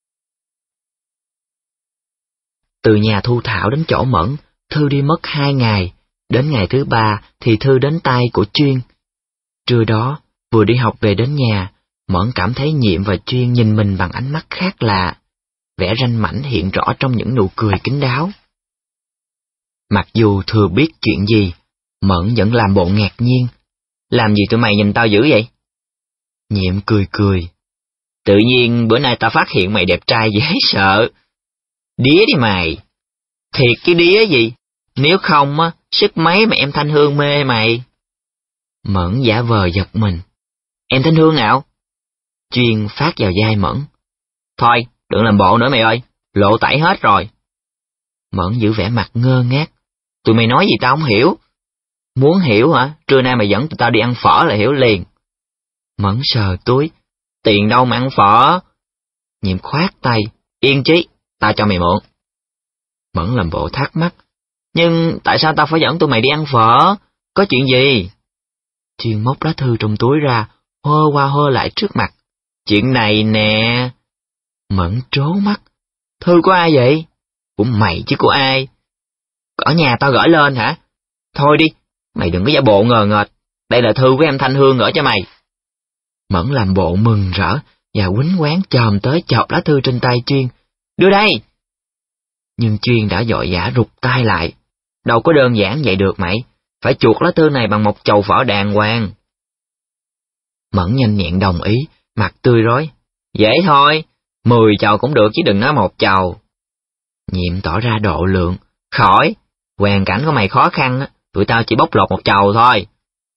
Từ nhà Thu Thảo đến chỗ Mẫn, thư đi mất hai ngày. Đến ngày thứ ba thì thư đến tay của Chuyên. Trưa đó, vừa đi học về đến nhà, Mẫn cảm thấy Nhiệm và Chuyên nhìn mình bằng ánh mắt khác lạ. Vẻ ranh mãnh hiện rõ trong những nụ cười kín đáo. Mặc dù thừa biết chuyện gì, Mẫn vẫn làm bộ ngạc nhiên. Làm gì tụi mày nhìn tao dữ vậy? Nhiệm cười cười. Tự nhiên bữa nay tao phát hiện mày đẹp trai dễ sợ. Đía đi mày. Thiệt cái đía gì? Nếu không á, sức mấy mà em Thanh Hương mê mày. Mẫn giả vờ giật mình. Em Thanh Hương nào? Chuyên phát vào vai Mẫn. Thôi, đừng làm bộ nữa mày ơi, lộ tẩy hết rồi. Mẫn giữ vẻ mặt ngơ ngác. Tụi mày nói gì tao không hiểu. Muốn hiểu hả? Trưa nay mày dẫn tụi tao đi ăn phở là hiểu liền. Mẫn sờ túi. Tiền đâu mà ăn phở? Nhiệm khoát tay. Yên chí, tao cho mày mượn. Mẫn làm bộ thắc mắc. Nhưng tại sao tao phải dẫn tụi mày đi ăn phở? Có chuyện gì? Chuyên móc lá thư trong túi ra, hơ qua hơ lại trước mặt. Chuyện này nè. Mẫn trố mắt. Thư của ai vậy? Của mày chứ của ai? Ở nhà tao gửi lên hả? Thôi đi, mày đừng có giả bộ ngờ ngợt. Đây là thư của em Thanh Hương gửi cho mày. Mẫn làm bộ mừng rỡ và quýnh quán chồm tới chộp lá thư trên tay Chuyên. Đưa đây! Nhưng Chuyên đã vội vã rụt tay lại. Đâu có đơn giản vậy được mày. Phải chuột lá thư này bằng một chầu phở đàng hoàng. Mẫn nhanh nhẹn đồng ý, mặt tươi rói. Dễ thôi, mười chầu cũng được chứ đừng nói một chầu. Nhiệm tỏ ra độ lượng. Khỏi, hoàn cảnh của mày khó khăn á, tụi tao chỉ bóc lột một chầu thôi.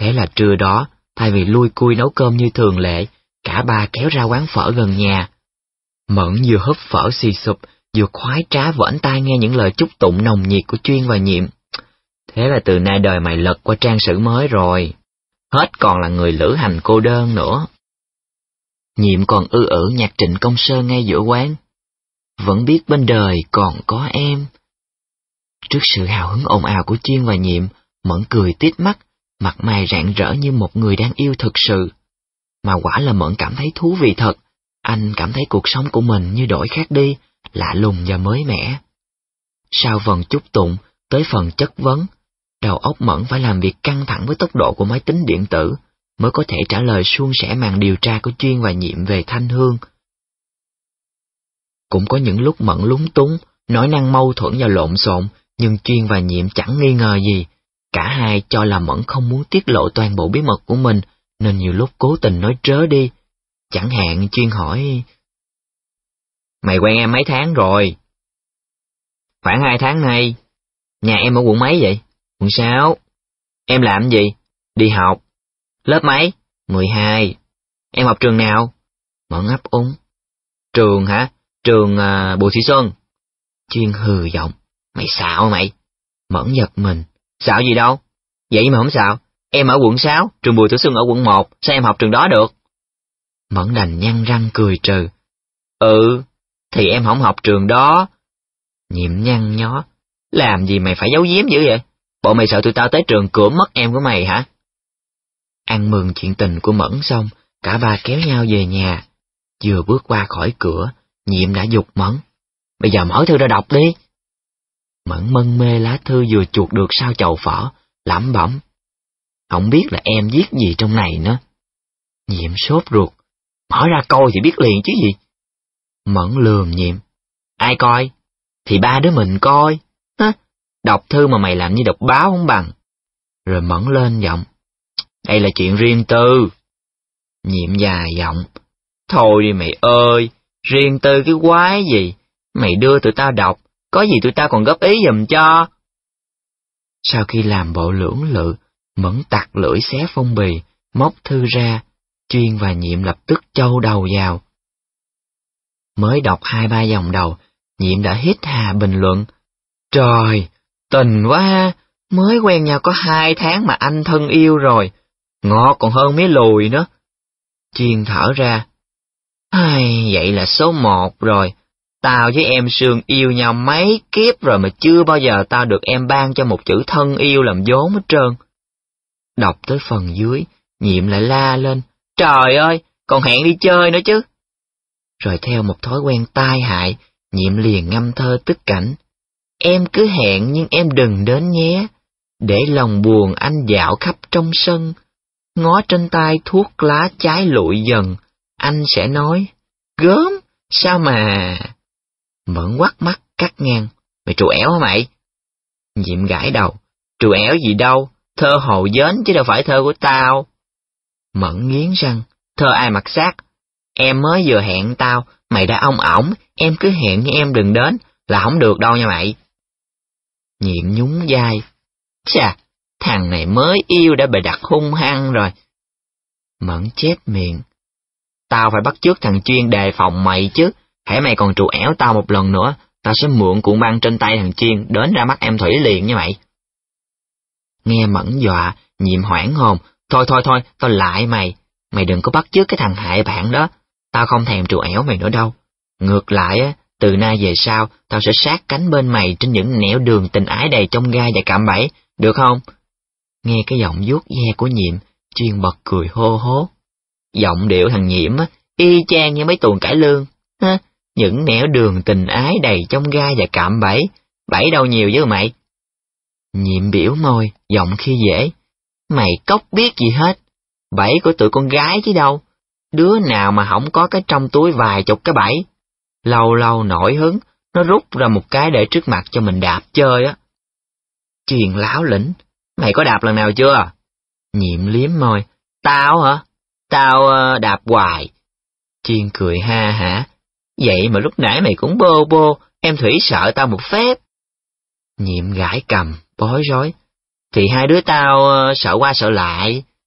Thế là trưa đó, thay vì lui cui nấu cơm như thường lệ, cả ba kéo ra quán phở gần nhà. Mẫn vừa húp phở xì sụp, vừa khoái trá vểnh tai nghe những lời chúc tụng nồng nhiệt của Chuyên và Nhiệm. Thế là từ nay đời mày lật qua trang sử mới rồi, hết còn là người lữ hành cô đơn nữa. Nhiệm còn ư ử nhạc Trịnh Công Sơn ngay giữa quán. Vẫn biết bên đời còn có em. Trước sự hào hứng ồn ào của Chuyên và Nhiệm, Mẫn cười tít mắt, mặt mày rạng rỡ như một người đang yêu thực sự. Mà quả là Mẫn cảm thấy thú vị thật, anh cảm thấy cuộc sống của mình như đổi khác đi, lạ lùng và mới mẻ. Sau phần chúc tụng, tới phần chất vấn, đầu óc Mẫn phải làm việc căng thẳng với tốc độ của máy tính điện tử, mới có thể trả lời suôn sẻ màn điều tra của Chuyên và Nhiệm về Thanh Hương. Cũng có những lúc Mẫn lúng túng, nói năng mâu thuẫn và lộn xộn, nhưng Chuyên và Nhiệm chẳng nghi ngờ gì. Cả hai cho là Mẫn không muốn tiết lộ toàn bộ bí mật của mình, nên nhiều lúc cố tình nói trớ đi. Chẳng hạn Chuyên hỏi: Mày quen em mấy tháng rồi? Khoảng hai tháng nay. Nhà em ở quận mấy vậy? Quận sáu. Em làm gì? Đi học. Lớp mấy? mười hai. Em học trường nào? Mẫn ấp úng. Trường hả? Trường uh, Bùi Thị Xuân. Chuyên hừ giọng: Mày xạo mày. Mẫn giật mình. Xạo gì đâu? Vậy mà không xạo. Em ở quận sáu, trường Bùi Thị Xuân ở quận một, sao em học trường đó được? Mẫn đành nhăn răng cười trừ. Ừ, thì em không học trường đó. Nhiệm nhăn nhó. Làm gì mày phải giấu giếm dữ vậy? Bộ mày sợ tụi tao tới trường cưỡng mất em của mày hả? Ăn mừng chuyện tình của Mẫn xong, cả ba kéo nhau về nhà. Vừa bước qua khỏi cửa, Nhiệm đã giục Mẫn: Bây giờ mở thư ra đọc đi. Mẫn mân mê lá thư vừa chuột được sau chầu phở, lẩm bẩm: Không biết là em viết gì trong này nữa. Nhiệm sốt ruột: Mở ra coi thì biết liền chứ gì. Mẫn lườm Nhiệm: Ai coi? Thì ba đứa mình coi. Hả? Đọc thư mà mày làm như đọc báo không bằng. Rồi Mẫn lên giọng: Đây là chuyện riêng tư. Nhiệm dài giọng: Thôi đi mày ơi, riêng tư cái quái gì. Mày đưa tụi tao đọc, có gì tụi tao còn góp ý giùm cho. Sau khi làm bộ lưỡng lự, Mẫn tặc lưỡi xé phong bì, móc thư ra. Chuyên và Nhiệm lập tức châu đầu vào. Mới đọc hai ba dòng đầu, Nhiệm đã hít hà bình luận: Trời, tình quá, mới quen nhau có hai tháng mà anh thân yêu rồi, ngọt còn hơn mía lùi nữa. Chuyên thở ra: Ai, vậy là số một rồi. Tao với em Sương yêu nhau mấy kiếp rồi mà chưa bao giờ tao được em ban cho một chữ thân yêu làm vốn hết trơn. Đọc tới phần dưới, Nhiệm lại la lên: Trời ơi, còn hẹn đi chơi nữa chứ. Rồi theo một thói quen tai hại, Nhiệm liền ngâm thơ tức cảnh: Em cứ hẹn nhưng em đừng đến nhé, để lòng buồn anh dạo khắp trong sân. Ngó trên tay thuốc lá cháy lụi dần, anh sẽ nói: Gớm, sao mà... Mẫn quắt mắt cắt ngang: Mày trù ẻo hả mày? Nhiệm gãi đầu: Trù ẻo gì đâu, thơ Hồ Dến chứ đâu phải thơ của tao. Mẫn nghiến răng: Thơ ai mặc xác? Em mới vừa hẹn tao, mày đã ong ổng, em cứ hẹn nhưng em đừng đến, là không được đâu nha mày. Nhiệm nhún vai: Chà, thằng này mới yêu đã bày đặt hung hăng rồi. Mẫn chép miệng: Tao phải bắt chước thằng Chuyên đề phòng mày chứ, hễ mày còn trù ẻo tao một lần nữa, tao sẽ mượn cuộn băng trên tay thằng Chuyên đến ra mắt em Thủy liền nha mày. Nghe Mẫn dọa, Nhiệm hoảng hồn: Thôi thôi thôi, tao lại mày, mày đừng có bắt chước cái thằng hại bạn đó, tao không thèm trù ẻo mày nữa đâu. Ngược lại á, từ nay về sau, tao sẽ sát cánh bên mày trên những nẻo đường tình ái đầy chông gai và cạm bẫy, được không? Nghe cái giọng vuốt ve của Nhiệm, Chuyên bật cười hô hố. Giọng điệu thằng Nhiệm á, y chang như mấy tuồng cải lương. Ha, những nẻo đường tình ái đầy chông gai và cạm bẫy, bẫy đâu nhiều với mày. Nhiệm biểu môi, giọng khi dễ: Mày cóc biết gì hết, bẫy của tụi con gái chứ đâu. Đứa nào mà không có cái trong túi vài chục cái bẫy. Lâu lâu nổi hứng, nó rút ra một cái để trước mặt cho mình đạp chơi á. Chuyên láo lĩnh: Mày có đạp lần nào chưa? Nhiệm liếm môi: Tao hả? Tao uh, đạp hoài. Chuyên cười ha hả: Vậy mà lúc nãy mày cũng bô bô, em Thủy sợ tao một phép. Nhiệm gãi cầm, bối rối: Thì hai đứa tao uh, sợ qua sợ lại,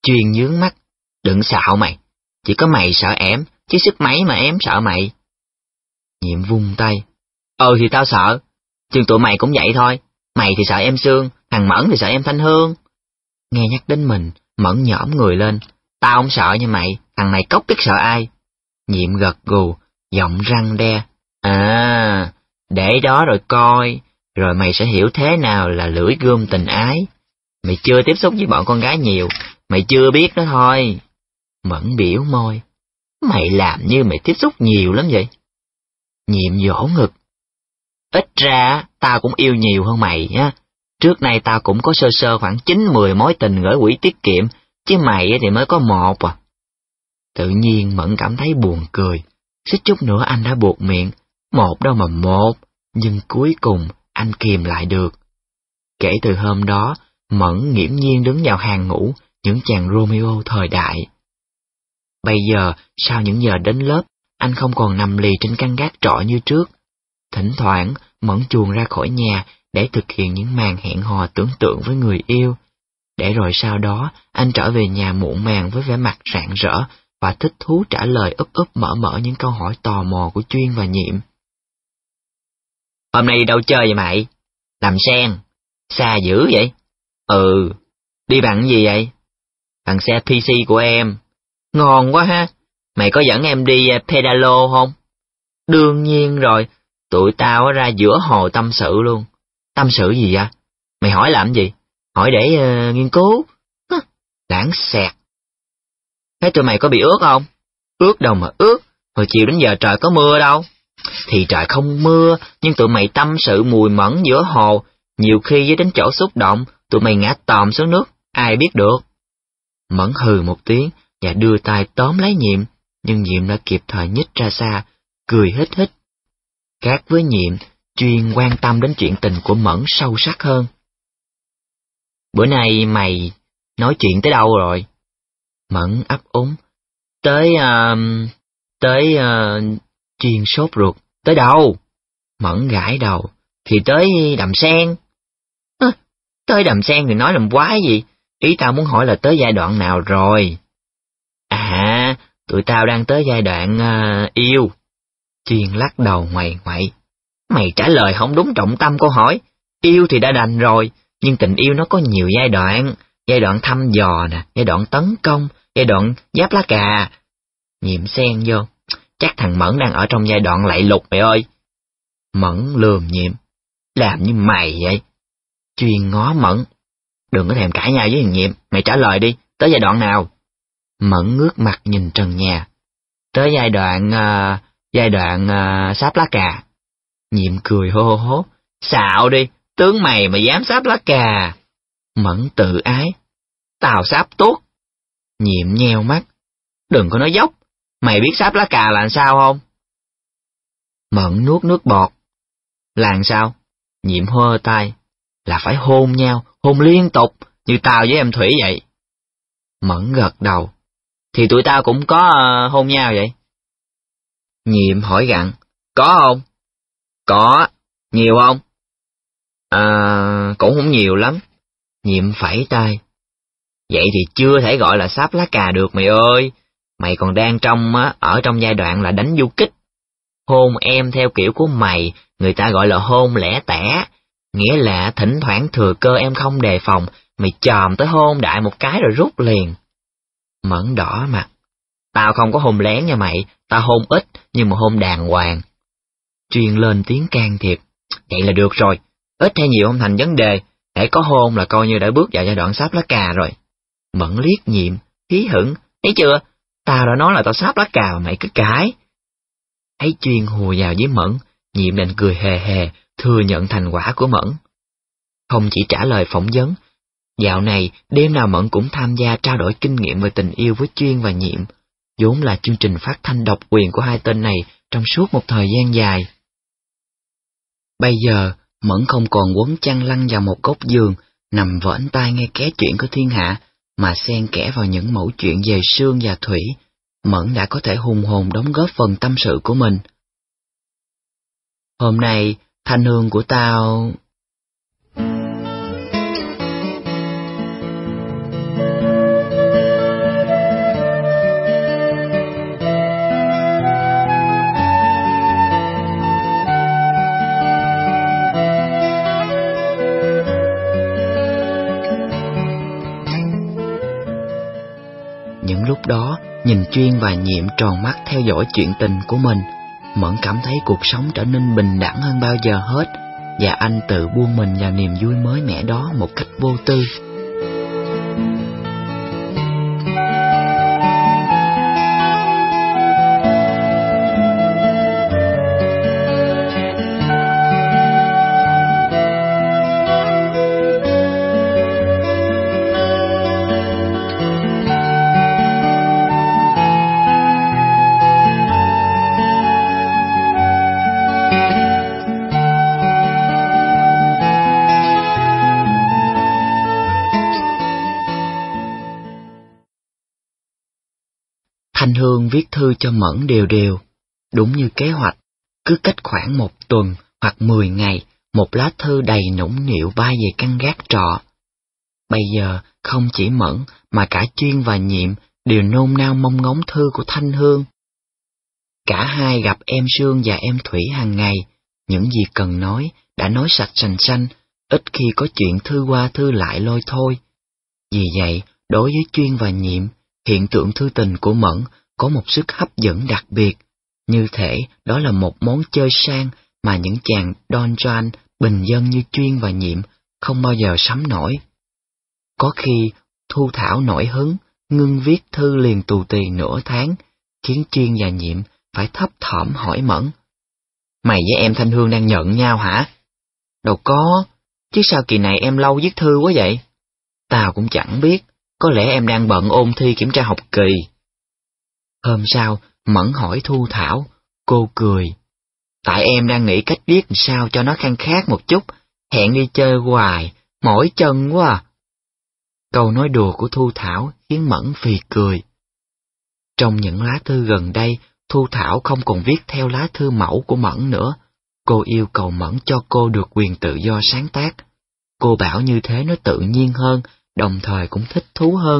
Chuyên nhướng mắt. Đừng xạo mày, chỉ có mày sợ ẻm, chứ sức mấy mà ém sợ mày. Nhiệm vung tay. Ừ thì tao sợ, nhưng tụi mày cũng vậy thôi. Mày thì sợ em Sương, thằng Mẫn thì sợ em Thanh Hương. Nghe nhắc đến mình, Mẫn nhõm người lên. Tao không sợ nha mày, thằng này cốc biết sợ ai. Nhiệm gật gù, giọng răng đe. À, để đó rồi coi, rồi mày sẽ hiểu thế nào là lưỡi gươm tình ái. Mày chưa tiếp xúc với bọn con gái nhiều, mày chưa biết đó thôi. Mẫn biểu môi. Mày làm như mày tiếp xúc nhiều lắm vậy. Nhiệm vỗ ngực. Ít ra, tao cũng yêu nhiều hơn mày nhá. Trước nay tao cũng có sơ sơ khoảng chín mười mối tình gửi quỹ tiết kiệm, chứ mày thì mới có một à. Tự nhiên Mẫn cảm thấy buồn cười. Xích chút nữa anh đã buột miệng. Một đâu mà một, nhưng cuối cùng anh kìm lại được. Kể từ hôm đó, Mẫn nghiễm nhiên đứng vào hàng ngũ những chàng Romeo thời đại. Bây giờ, sau những giờ đến lớp, anh không còn nằm lì trên căn gác trọ như trước. Thỉnh thoảng, Mẫn chuồn ra khỏi nhà để thực hiện những màn hẹn hò tưởng tượng với người yêu. Để rồi sau đó, anh trở về nhà muộn màng với vẻ mặt rạng rỡ và thích thú trả lời úp úp mở mở những câu hỏi tò mò của Chuyên và Nhiệm. Hôm nay đi đâu chơi vậy mày? Làm sen. Xa dữ vậy? Ừ. Đi bằng cái gì vậy? Bằng xe pê xê của em. Ngon quá ha. Mày có dẫn em đi pedalo không? Đương nhiên rồi. Tụi tao ra giữa hồ tâm sự luôn. Tâm sự gì vậy? Mày hỏi làm gì? Hỏi để uh, nghiên cứu. Hả? Lãng xẹt. Thế tụi mày có bị ướt không? Ướt đâu mà ướt. Hồi chiều đến giờ trời có mưa đâu. Thì trời không mưa, nhưng tụi mày tâm sự mùi mẫn giữa hồ. Nhiều khi với đến chỗ xúc động, tụi mày ngã tòm xuống nước. Ai biết được? Mẫn hừ một tiếng và đưa tay tóm lấy Nhiệm, nhưng Nhiệm đã kịp thời nhích ra xa, cười hít hít. Khác với Nhiệm, Chuyên quan tâm đến chuyện tình của Mẫn sâu sắc hơn. Bữa nay mày nói chuyện tới đâu rồi? Mẫn ấp úng. Tới, uh, tới, uh, Chuyên sốt ruột. Tới đâu? Mẫn gãi đầu. Thì tới Đầm Sen. À, tới Đầm Sen thì nói làm quái gì? Ý tao muốn hỏi là tới giai đoạn nào rồi? À, tụi tao đang tới giai đoạn uh, yêu. Chuyên lắc đầu ngoầy ngoậy. Mày trả lời không đúng trọng tâm câu hỏi. Yêu thì đã đành rồi, nhưng tình yêu nó có nhiều giai đoạn. Giai đoạn thăm dò nè, giai đoạn tấn công, giai đoạn giáp lá cà. Nhiệm xen vô. Chắc thằng Mẫn đang ở trong giai đoạn lạy lục mày ơi. Mẫn lườm Nhiệm. Làm như mày vậy. Chuyên ngó Mẫn. Đừng có thèm cãi nhau với thằng Nhiệm, mày trả lời đi, tới giai đoạn nào? Mẫn ngước mặt nhìn trần nhà. Tới giai đoạn, uh, giai đoạn uh, sáp lá cà. Nhiệm cười hô hô hố. Xạo đi, tướng mày mà dám sáp lá cà. Mẫn tự ái. Tao sáp tốt. Nhiệm nheo mắt. Đừng có nói dốc, mày biết sáp lá cà là sao không? Mẫn nuốt nước bọt. Là sao? Nhiệm hơ tay. Là phải hôn nhau, hôn liên tục, như tao với em Thủy vậy. Mẫn gật đầu. Thì tụi tao cũng có uh, hôn nhau vậy. Nhiệm hỏi gặng. Có không? Có. Nhiều không? À, cũng không nhiều lắm. Nhiệm phẩy tay. Vậy thì chưa thể gọi là sáp lá cà được mày ơi. Mày còn đang trong á, ở trong giai đoạn là đánh du kích. Hôn em theo kiểu của mày, người ta gọi là hôn lẻ tẻ. Nghĩa là thỉnh thoảng thừa cơ em không đề phòng, mày chòm tới hôn đại một cái rồi rút liền. Mẫn đỏ mặt. Tao không có hôn lén nha mày, tao hôn ít nhưng mà hôn đàng hoàng. Chuyên lên tiếng can thiệp. Vậy là được rồi, ít hay nhiều không thành vấn đề, để có hôn là coi như đã bước vào giai đoạn sáp lá cà rồi. Mẫn liếc Nhiệm, hí hửng, thấy chưa, tao đã nói là tao sáp lá cà mà mày cứ cãi. Thấy Chuyên hùa vào với Mẫn, Nhiệm đành cười hề hề, thừa nhận thành quả của Mẫn. Không chỉ trả lời phỏng vấn, dạo này đêm nào Mẫn cũng tham gia trao đổi kinh nghiệm về tình yêu với Chuyên và Nhiệm, vốn là chương trình phát thanh độc quyền của hai tên này trong suốt một thời gian dài. Bây giờ, Mẫn không còn quấn chăn lăn vào một góc giường, nằm võn tai nghe ké chuyện của thiên hạ, mà xen kẽ vào những mẩu chuyện về Sương và Thủy. Mẫn đã có thể hùng hồn đóng góp phần tâm sự của mình. Hôm nay, Thanh Hương của tao... Những lúc đó, nhìn Chuyên và Nhiệm tròn mắt theo dõi chuyện tình của mình, Mẫn cảm thấy cuộc sống trở nên bình đẳng hơn bao giờ hết, và anh tự buông mình vào niềm vui mới mẻ đó một cách vô tư. Thanh Hương viết thư cho Mẫn đều đều, đúng như kế hoạch, cứ cách khoảng một tuần hoặc mười ngày, một lá thư đầy nũng nịu bay về căn gác trọ. Bây giờ, không chỉ Mẫn, mà cả Chuyên và Nhiệm đều nôn nao mong ngóng thư của Thanh Hương. Cả hai gặp em Sương và em Thủy hàng ngày, những gì cần nói, đã nói sạch sành sanh, ít khi có chuyện thư qua thư lại lôi thôi. Vì vậy, đối với Chuyên và Nhiệm, hiện tượng thư tình của Mẫn có một sức hấp dẫn đặc biệt, như thể đó là một món chơi sang mà những chàng Don Juan bình dân như Chuyên và Nhiệm không bao giờ sắm nổi. Có khi Thu Thảo nổi hứng, ngưng viết thư liền tù tì nửa tháng, khiến Chuyên và Nhiệm phải thấp thỏm hỏi Mẫn: "Mày với em Thanh Hương đang nhận nhau hả?" "Đâu có, chứ sao kỳ này em lâu viết thư quá vậy?" "Tao cũng chẳng biết, có lẽ em đang bận ôn thi kiểm tra học kỳ." Hôm sau, Mẫn hỏi Thu Thảo, cô cười: "Tại em đang nghĩ cách viết sao cho nó khang khác một chút, hẹn đi chơi hoài, mỏi chân quá à." Câu nói đùa của Thu Thảo khiến Mẫn phì cười. Trong những lá thư gần đây, Thu Thảo không còn viết theo lá thư mẫu của Mẫn nữa. Cô yêu cầu Mẫn cho cô được quyền tự do sáng tác. Cô bảo như thế nó tự nhiên hơn, đồng thời cũng thích thú hơn.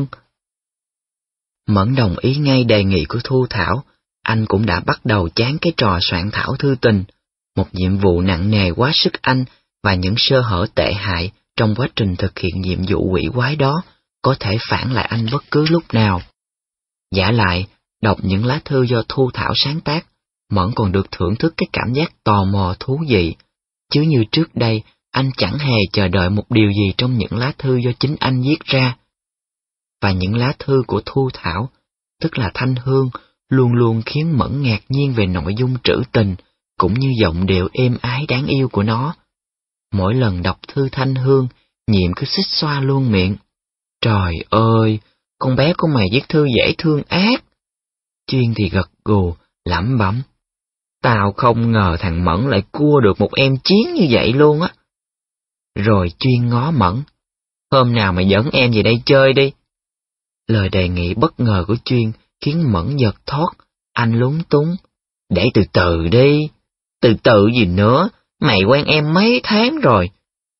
Mẫn đồng ý ngay đề nghị của Thu Thảo. Anh cũng đã bắt đầu chán cái trò soạn thảo thư tình, một nhiệm vụ nặng nề quá sức anh, và những sơ hở tệ hại trong quá trình thực hiện nhiệm vụ quỷ quái đó có thể phản lại anh bất cứ lúc nào. Vả lại, đọc những lá thư do Thu Thảo sáng tác, Mẫn còn được thưởng thức cái cảm giác tò mò thú vị, chứ như trước đây anh chẳng hề chờ đợi một điều gì trong những lá thư do chính anh viết ra. Và những lá thư của Thu Thảo, tức là Thanh Hương, luôn luôn khiến Mẫn ngạc nhiên về nội dung trữ tình, cũng như giọng điệu êm ái đáng yêu của nó. Mỗi lần đọc thư Thanh Hương, Nhiệm cứ xích xoa luôn miệng: "Trời ơi, con bé của mày viết thư dễ thương ác." Chuyên thì gật gù, lẩm bẩm: "Tao không ngờ thằng Mẫn lại cua được một em chiến như vậy luôn á." Rồi Chuyên ngó Mẫn: "Hôm nào mày dẫn em về đây chơi đi." Lời đề nghị bất ngờ của Chuyên khiến Mẫn giật thót, anh lúng túng: "Để từ từ đi." "Từ từ gì nữa, mày quen em mấy tháng rồi."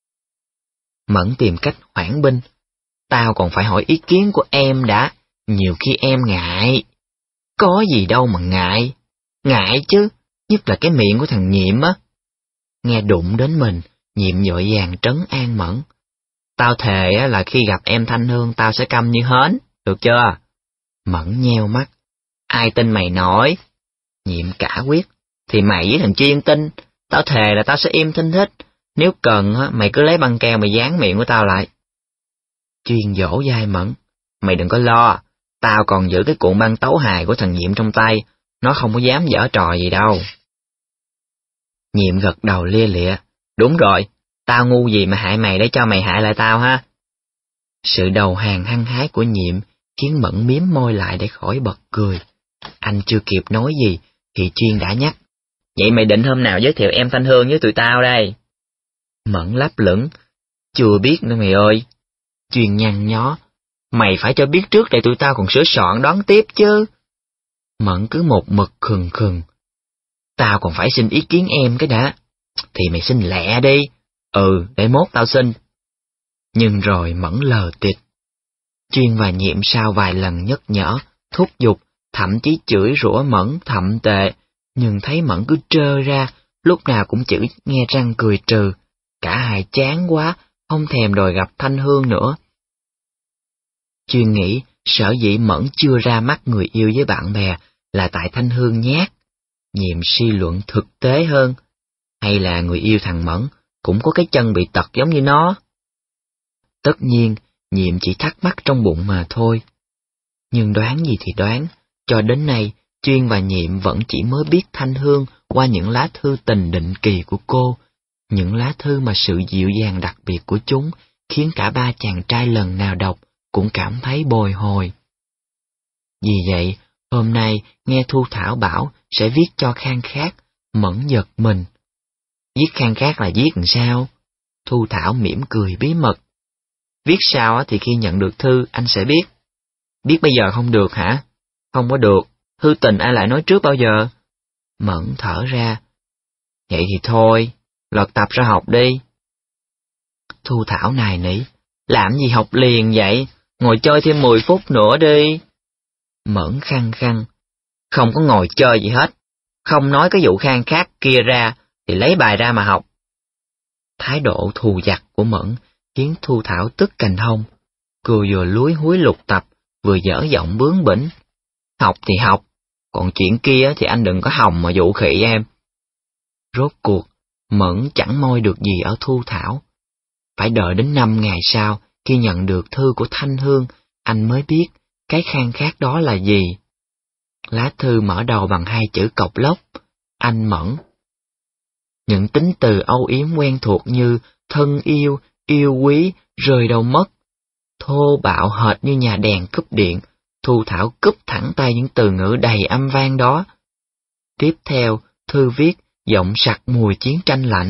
Mẫn tìm cách hoãn binh: "Tao còn phải hỏi ý kiến của em đã, nhiều khi em ngại." "Có gì đâu mà ngại." "Ngại chứ, nhất là cái miệng của thằng Nhiệm á." Nghe đụng đến mình, Nhiệm vội vàng trấn an Mẫn: "Tao thề á là khi gặp em Thanh Hương tao sẽ câm như hến, được chưa?" Mẫn nheo mắt: "Ai tin mày nói?" Nhiệm cả quyết: "Thì mày với thằng Chuyên tin, tao thề là tao sẽ im thinh thích, nếu cần á mày cứ lấy băng keo mày dán miệng của tao lại." Chuyên vỗ vai Mẫn: "Mày đừng có lo, tao còn giữ cái cuộn băng tấu hài của thằng Nhiệm trong tay, nó không có dám giở trò gì đâu." Nhiệm gật đầu lia lịa: "Đúng rồi, tao ngu gì mà hại mày để cho mày hại lại tao ha." Sự đầu hàng hăng hái của Nhiệm khiến Mẫn miếm môi lại để khỏi bật cười. Anh chưa kịp nói gì thì Chuyên đã nhắc: "Vậy mày định hôm nào giới thiệu em Thanh Hương với tụi tao đây?" Mẫn lấp lửng: "Chưa biết nữa mày ơi." Chuyên nhăn nhó: "Mày phải cho biết trước để tụi tao còn sửa soạn đón tiếp chứ." Mẫn cứ một mực khừng khừng: "Tao còn phải xin ý kiến em cái đã." "Thì mày xin lẹ đi." "Ừ, để mốt tao xin." Nhưng rồi Mẫn lờ tịt. Chuyên và Nhiệm sau vài lần nhắc nhở, thúc giục, thậm chí chửi rủa Mẫn thậm tệ, nhưng thấy Mẫn cứ trơ ra, lúc nào cũng chửi nghe răng cười trừ. Cả hai chán quá, không thèm đòi gặp Thanh Hương nữa. Chuyên nghĩ sở dĩ Mẫn chưa ra mắt người yêu với bạn bè là tại Thanh Hương nhát. Nhiệm suy luận thực tế hơn. Hay là người yêu thằng Mẫn cũng có cái chân bị tật giống như nó? Tất nhiên, Nhiệm chỉ thắc mắc trong bụng mà thôi. Nhưng đoán gì thì đoán, cho đến nay, Chuyên và Nhiệm vẫn chỉ mới biết Thanh Hương qua những lá thư tình định kỳ của cô, những lá thư mà sự dịu dàng đặc biệt của chúng khiến cả ba chàng trai lần nào đọc cũng cảm thấy bồi hồi. Vì vậy, hôm nay nghe Thu Thảo bảo sẽ viết cho Khang Khát, Mẫn giật mình. Viết Khang Khát là viết làm sao? Thu Thảo mỉm cười bí mật. Viết sao thì khi nhận được thư anh sẽ biết. Biết bây giờ không được hả? Không có được, thư tình ai lại nói trước bao giờ? Mẫn thở ra. Vậy thì thôi, lật tập ra học đi. Thu Thảo nài nỉ. Làm gì học liền vậy? Ngồi chơi thêm mười phút nữa đi. Mẫn khăng khăng. Không có ngồi chơi gì hết. Không nói cái vụ Khang Khát kia ra, thì lấy bài ra mà học. Thái độ thù dặt của Mẫn khiến Thu Thảo tức cành hông. Cô vừa lúi húi lục tập, vừa dở giọng bướng bỉnh. Học thì học, còn chuyện kia thì anh đừng có hòng mà dụ khị em. Rốt cuộc, Mẫn chẳng moi được gì ở Thu Thảo. Phải đợi đến năm ngày sau, khi nhận được thư của Thanh Hương, anh mới biết cái Khang Khát đó là gì. Lá thư mở đầu bằng hai chữ cọc lốc, anh Mẫn. Những tính từ âu yếm quen thuộc như thân yêu, yêu quý, rơi đâu mất. Thô bạo hệt như nhà đèn cúp điện, Thu Thảo cúp thẳng tay những từ ngữ đầy âm vang đó. Tiếp theo, thư viết, giọng sặc mùi chiến tranh lạnh.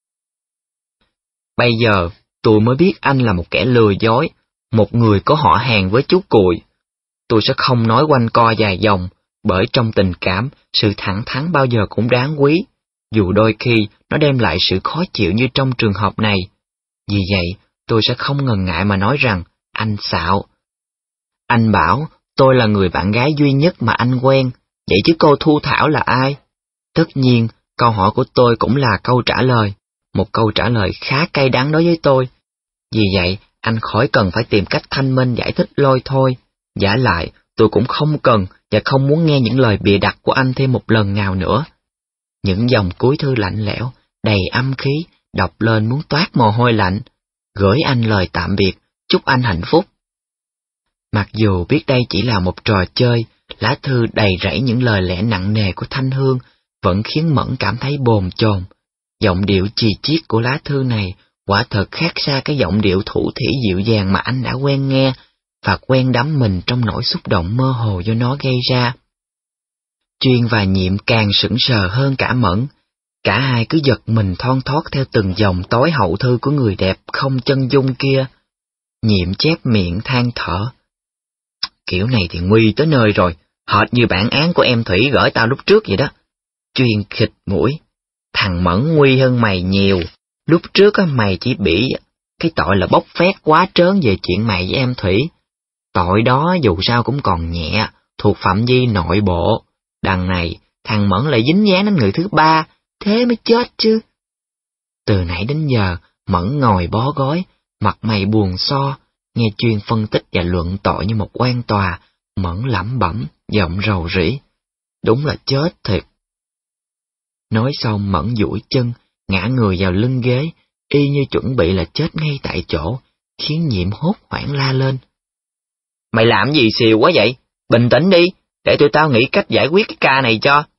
Bây giờ, tôi mới biết anh là một kẻ lừa dối, một người có họ hàng với chú Cùi. Tôi sẽ không nói quanh co dài dòng, bởi trong tình cảm, sự thẳng thắn bao giờ cũng đáng quý, dù đôi khi nó đem lại sự khó chịu như trong trường hợp này. Vì vậy, tôi sẽ không ngần ngại mà nói rằng, anh xạo. Anh bảo, tôi là người bạn gái duy nhất mà anh quen, vậy chứ cô Thu Thảo là ai? Tất nhiên, câu hỏi của tôi cũng là câu trả lời, một câu trả lời khá cay đắng đối với tôi. Vì vậy, anh khỏi cần phải tìm cách thanh minh giải thích lôi thôi. Giả lại, tôi cũng không cần và không muốn nghe những lời bịa đặt của anh thêm một lần nào nữa. Những dòng cuối thư lạnh lẽo, đầy âm khí, đọc lên muốn toát mồ hôi lạnh. Gửi anh lời tạm biệt, chúc anh hạnh phúc. Mặc dù biết đây chỉ là một trò chơi, lá thư đầy rẫy những lời lẽ nặng nề của Thanh Hương vẫn khiến Mẫn cảm thấy bồn chồn. Giọng điệu chì chiết của lá thư này quả thật khác xa cái giọng điệu thủ thỉ dịu dàng mà anh đã quen nghe và quen đắm mình trong nỗi xúc động mơ hồ do nó gây ra. Chuyên và Nhiệm càng sững sờ hơn cả Mẫn. Cả hai cứ giật mình thon thót theo từng dòng tối hậu thư của người đẹp không chân dung kia. Nhiệm chép miệng than thở. Kiểu này thì nguy tới nơi rồi, hệt như bản án của em Thủy gửi tao lúc trước vậy đó. Chuyên khịt mũi. Thằng Mẫn nguy hơn mày nhiều. Lúc trước á mày chỉ bị cái tội là bốc phét quá trớn về chuyện mày với em Thủy. Tội đó dù sao cũng còn nhẹ, thuộc phạm vi nội bộ. Đằng này, thằng Mẫn lại dính dáng đến người thứ ba, thế mới chết chứ. Từ nãy đến giờ, Mẫn ngồi bó gối, mặt mày buồn so, nghe Chuyên phân tích và luận tội như một quan tòa, Mẫn lẩm bẩm, giọng rầu rĩ. Đúng là chết thiệt. Nói xong Mẫn duỗi chân, ngã người vào lưng ghế, y như chuẩn bị là chết ngay tại chỗ, khiến Nhiệm hốt hoảng la lên. Mày làm gì xìu quá vậy? Bình tĩnh đi, để tụi tao nghĩ cách giải quyết cái ca này cho.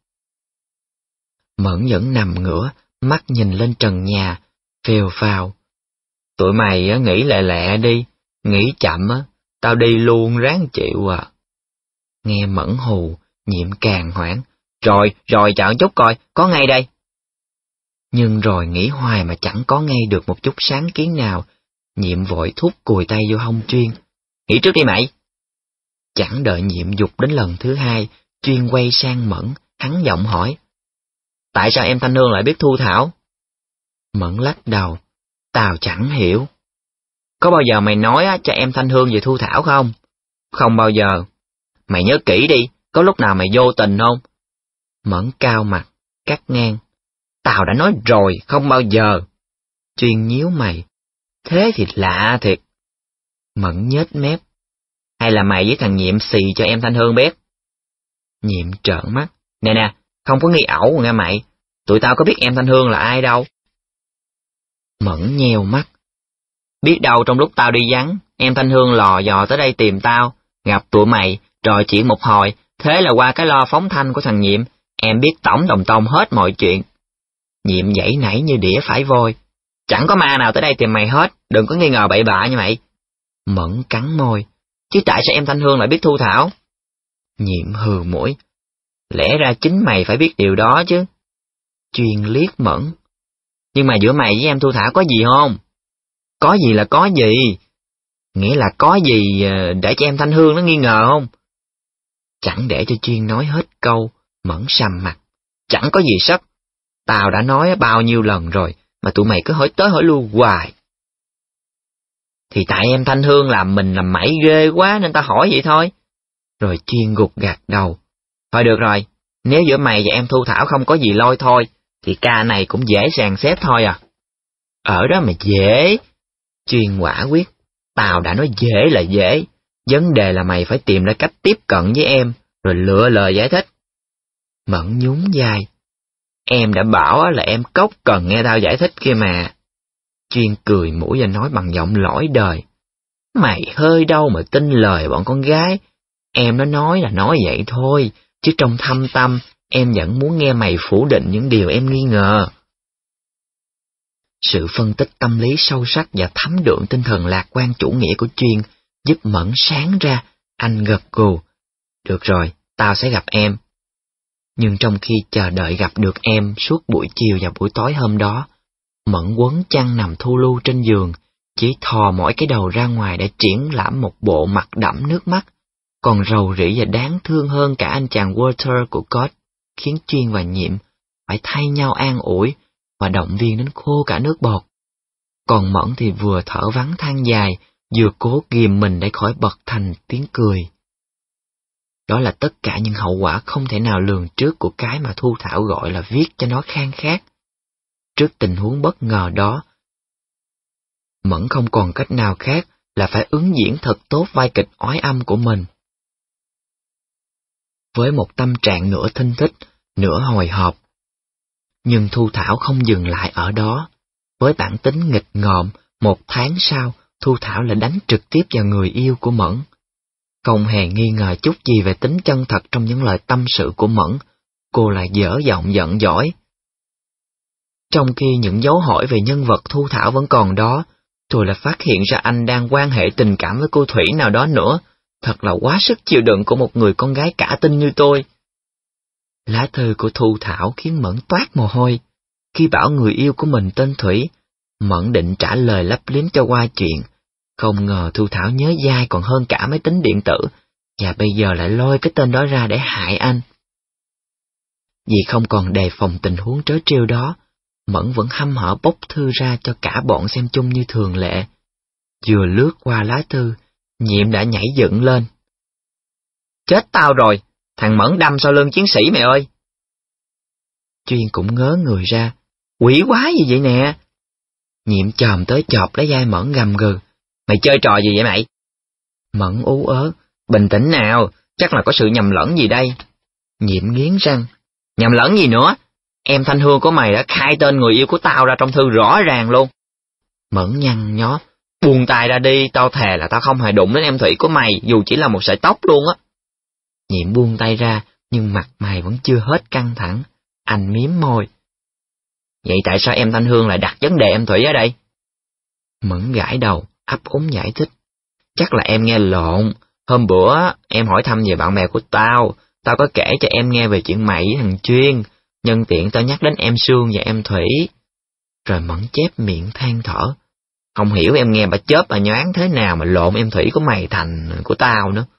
Mẫn vẫn nằm ngửa, mắt nhìn lên trần nhà, phèo phào. Tụi mày nghĩ lẹ lẹ đi, nghĩ chậm á, tao đi luôn ráng chịu à. Nghe Mẫn hù, Nhiệm càng hoảng. Rồi, rồi chờ chút coi, có ngay đây. Nhưng rồi nghĩ hoài mà chẳng có ngay được một chút sáng kiến nào, Nhiệm vội thúc cùi tay vô hông Chuyên. Nghĩ trước đi mày. Chẳng đợi Nhiệm dục đến lần thứ hai, Chuyên quay sang Mẫn, hắn giọng hỏi. Tại sao em Thanh Hương lại biết Thu Thảo? Mẫn lắc đầu. Tao chẳng hiểu. Có bao giờ mày nói cho em Thanh Hương về Thu Thảo không? Không bao giờ. Mày nhớ kỹ đi, có lúc nào mày vô tình không? Mẫn cao mặt, cắt ngang. Tao đã nói rồi, không bao giờ. Chuyên nhíu mày. Thế thì lạ thiệt. Mẫn nhếch mép. Hay là mày với thằng Nhiệm xì cho em Thanh Hương biết? Nhiệm trợn mắt. Nè nè, không có nghi ẩu nghe mày. Tụi tao có biết em Thanh Hương là ai đâu. Mẫn nheo mắt. Biết đâu trong lúc tao đi vắng, em Thanh Hương lò dò tới đây tìm tao, gặp tụi mày, trò chuyện một hồi, thế là qua cái lo phóng thanh của thằng Nhiệm, em biết tổng đồng tông hết mọi chuyện. Nhiệm dãy nảy như đĩa phải vôi. Chẳng có ma nào tới đây tìm mày hết, đừng có nghi ngờ bậy bạ như mày. Mẫn cắn môi. Chứ tại sao em Thanh Hương lại biết Thu Thảo? Nhiệm hừ mũi. Lẽ ra chính mày phải biết điều đó chứ. Chuyên liếc Mẫn. Nhưng mà giữa mày với em Thu Thảo có gì không? Có gì là có gì? Nghĩa là có gì để cho em Thanh Hương nó nghi ngờ không? Chẳng để cho Chuyên nói hết câu, Mẫn sầm mặt. Chẳng có gì sắc. Tao đã nói bao nhiêu lần rồi, mà tụi mày cứ hỏi tới hỏi lui hoài. Thì tại em Thanh Hương làm mình làm mẩy ghê quá nên tao hỏi vậy thôi. Rồi Chuyên gục gạt đầu. Thôi được rồi, nếu giữa mày và em Thu Thảo không có gì lôi thôi, thì ca này cũng dễ dàng xếp thôi à. Ở đó mà dễ. Chuyên quả quyết. Tao đã nói dễ là dễ. Vấn đề là mày phải tìm ra cách tiếp cận với em, rồi lựa lời giải thích. Mẫn nhún vai. Em đã bảo là em cốc cần nghe tao giải thích kia mà. Chuyên cười mũi và nói bằng giọng lỗi đời. Mày hơi đâu mà tin lời bọn con gái. Em nó nói là nói vậy thôi, chứ trong thâm tâm, em vẫn muốn nghe mày phủ định những điều em nghi ngờ. Sự phân tích tâm lý sâu sắc và thấm đượm tinh thần lạc quan chủ nghĩa của Chuyên giúp Mẫn sáng ra, anh gật gù. Được rồi, tao sẽ gặp em. Nhưng trong khi chờ đợi gặp được em suốt buổi chiều và buổi tối hôm đó, Mẫn quấn chăn nằm thu lu trên giường, chỉ thò mỏi cái đầu ra ngoài để triển lãm một bộ mặt đẫm nước mắt, còn rầu rĩ và đáng thương hơn cả anh chàng Walter của God, khiến Chuyên và Nhiệm phải thay nhau an ủi và động viên đến khô cả nước bọt. Còn Mẫn thì vừa thở vắng than dài, vừa cố ghìm mình để khỏi bật thành tiếng cười. Đó là tất cả những hậu quả không thể nào lường trước của cái mà Thu Thảo gọi là viết cho nó khan khát. Trước tình huống bất ngờ đó, Mẫn không còn cách nào khác là phải ứng diễn thật tốt vai kịch oái âm của mình. Với một tâm trạng nửa thinh thích, nửa hồi hộp. Nhưng Thu Thảo không dừng lại ở đó. Với bản tính nghịch ngợm, một tháng sau, Thu Thảo lại đánh trực tiếp vào người yêu của Mẫn. Không hề nghi ngờ chút gì về tính chân thật trong những lời tâm sự của Mẫn, cô lại dở giọng giận dỗi. Trong khi những dấu hỏi về nhân vật Thu Thảo vẫn còn đó, tôi lại phát hiện ra anh đang quan hệ tình cảm với cô Thủy nào đó nữa, thật là quá sức chịu đựng của một người con gái cả tin như tôi. Lá thư của Thu Thảo khiến Mẫn toát mồ hôi. Khi bảo người yêu của mình tên Thủy, Mẫn định trả lời lấp liếm cho qua chuyện. Không ngờ Thu Thảo nhớ dai còn hơn cả máy tính điện tử, và bây giờ lại lôi cái tên đó ra để hại anh. Vì không còn đề phòng tình huống trớ trêu đó, Mẫn vẫn hăm hở bốc thư ra cho cả bọn xem chung như thường lệ. Vừa lướt qua lá thư, Nhiệm đã nhảy dựng lên. Chết tao rồi, thằng Mẫn đâm sau lưng chiến sĩ mày ơi. Chuyên cũng ngớ người ra, quỷ quái gì vậy nè. Nhiệm chồm tới chọp lấy vai Mẫn gầm gừ. Mày chơi trò gì vậy mày? Mẫn ú ớ, bình tĩnh nào, chắc là có sự nhầm lẫn gì đây. Nhiệm nghiến răng, nhầm lẫn gì nữa? Em Thanh Hương của mày đã khai tên người yêu của tao ra trong thư rõ ràng luôn. Mẫn nhăn nhó, buông tay ra đi, tao thề là tao không hề đụng đến em Thủy của mày, dù chỉ là một sợi tóc luôn á. Nhiệm buông tay ra, nhưng mặt mày vẫn chưa hết căng thẳng. Anh miếm môi. Vậy tại sao em Thanh Hương lại đặt vấn đề em Thủy ở đây? Mẫn gãi đầu, ấp úng giải thích. Chắc là em nghe lộn. Hôm bữa em hỏi thăm về bạn bè của tao, tao có kể cho em nghe về chuyện mày với thằng Chuyên, nhân tiện tao nhắc đến em Sương và em Thủy. Rồi Mẫn chép miệng than thở. Không hiểu em nghe bà chớp bà nhoáng thế nào mà lộn em Thủy của mày thành của tao nữa.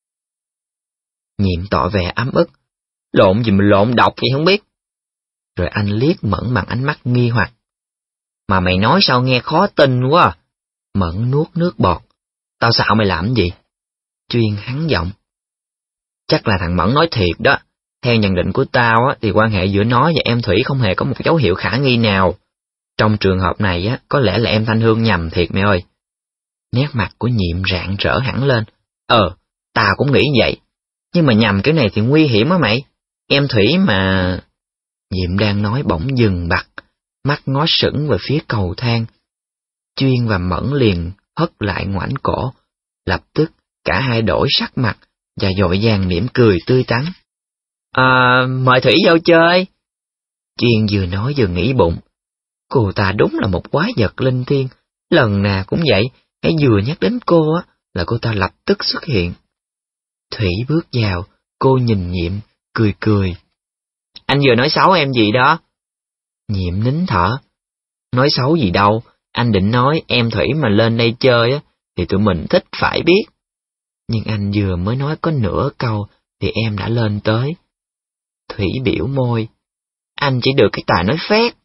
Nhiệm tỏ vẻ ấm ức. Lộn gì mà lộn độc vậy không biết. Rồi anh liếc Mẫn bằng ánh mắt nghi hoặc. Mà mày nói sao nghe khó tin quá à. Mẫn nuốt nước bọt. Tao xạo mày làm gì? Chuyên hắn giọng. Chắc là thằng Mẫn nói thiệt đó. Theo nhận định của tao á, thì quan hệ giữa nó và em Thủy không hề có một dấu hiệu khả nghi nào. Trong trường hợp này á, có lẽ là em Thanh Hương nhầm thiệt mày ơi. Nét mặt của Nhiệm rạng rỡ hẳn lên. Ờ, tao cũng nghĩ vậy. Nhưng mà nhầm kiểu này thì nguy hiểm á mày. Em Thủy mà... Nhiệm đang nói bỗng dừng bặt, mắt ngó sững về phía cầu thang. Chuyên và Mẫn liền hất lại ngoảnh cổ. Lập tức cả hai đổi sắc mặt và vội vàng mỉm cười tươi tắn. À, mời Thủy vô chơi. Chuyên vừa nói vừa nghĩ bụng. Cô ta đúng là một quái vật linh thiêng. Lần nào cũng vậy, hãy vừa nhắc đến cô á là cô ta lập tức xuất hiện. Thủy bước vào, cô nhìn Nhiệm, cười cười. Anh vừa nói xấu em gì đó? Nhiệm nín thở. Nói xấu gì đâu, anh định nói em Thủy mà lên đây chơi á, thì tụi mình thích phải biết. Nhưng anh vừa mới nói có nửa câu, thì em đã lên tới. Thủy biểu môi. Anh chỉ được cái tài nói phét.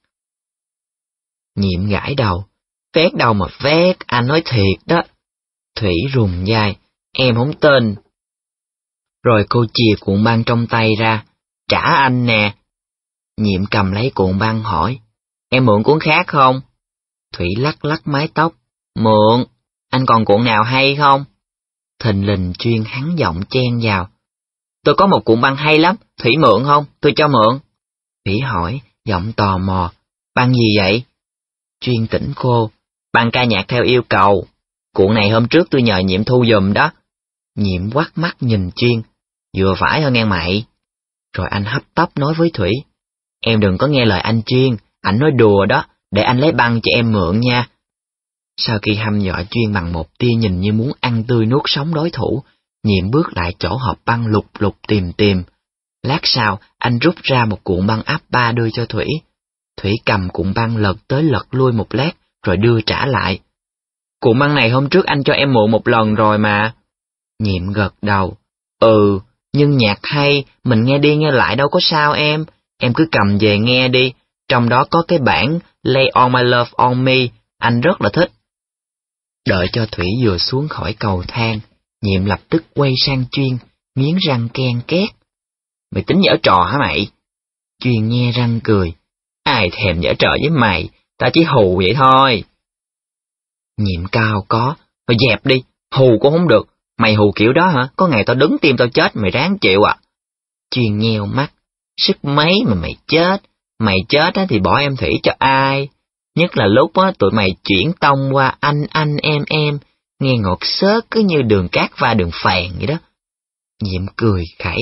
Nhiệm gãi đầu. Phét đâu mà phét, anh nói thiệt đó. Thủy rùng vai. Em không tin. Rồi cô chìa cuộn băng trong tay ra. Trả anh nè. Nhiệm cầm lấy cuộn băng hỏi. Em mượn cuốn khác không? Thủy lắc lắc mái tóc. Mượn. Anh còn cuộn nào hay không? Thình lình Chuyên hắn giọng chen vào. Tôi có một cuộn băng hay lắm. Thủy mượn không? Tôi cho mượn. Thủy hỏi, giọng tò mò. Băng gì vậy? Chuyên tỉnh cô. Băng ca nhạc theo yêu cầu. Cuộn này hôm trước tôi nhờ Nhiệm thu giùm đó. Nhiệm quắt mắt nhìn Chuyên. Vừa phải hơn nghe mày. Rồi anh hấp tấp nói với Thủy. Em đừng có nghe lời anh Chuyên, anh nói đùa đó, để anh lấy băng cho em mượn nha. Sau khi hăm dọa Chuyên bằng một tia nhìn như muốn ăn tươi nuốt sống đối thủ, Nhiệm bước lại chỗ hộp băng lục lục tìm tìm. Lát sau, anh rút ra một cuộn băng áp ba đưa cho Thủy. Thủy cầm cuộn băng lật tới lật lui một lát, rồi đưa trả lại. Cuộn băng này hôm trước anh cho em mượn một lần rồi mà. Nhiệm gật đầu. Ừ, nhưng nhạc hay, mình nghe đi nghe lại đâu có sao em. Em cứ cầm về nghe đi, trong đó có cái bản Lay All My Love On Me, anh rất là thích. Đợi cho Thủy vừa xuống khỏi cầu thang, Nhiệm lập tức quay sang Chuyên, nghiến răng ken két. Mày tính giở trò hả mày? Chuyên nhe răng cười. Ai thèm giở trò với mày, ta chỉ hù vậy thôi. Nhiệm cao có, thôi dẹp đi, hù cũng không được. Mày hù kiểu đó hả? Có ngày tao đứng tim tao chết mày ráng chịu à. Chuyên nheo mắt. Sức mấy mà mày chết, mày chết á thì bỏ em Thủy cho ai? Nhất là lúc á tụi mày chuyển tông qua anh anh em em, nghe ngọt xớt cứ như đường cát va đường phèn vậy đó. Nhiệm cười khẩy.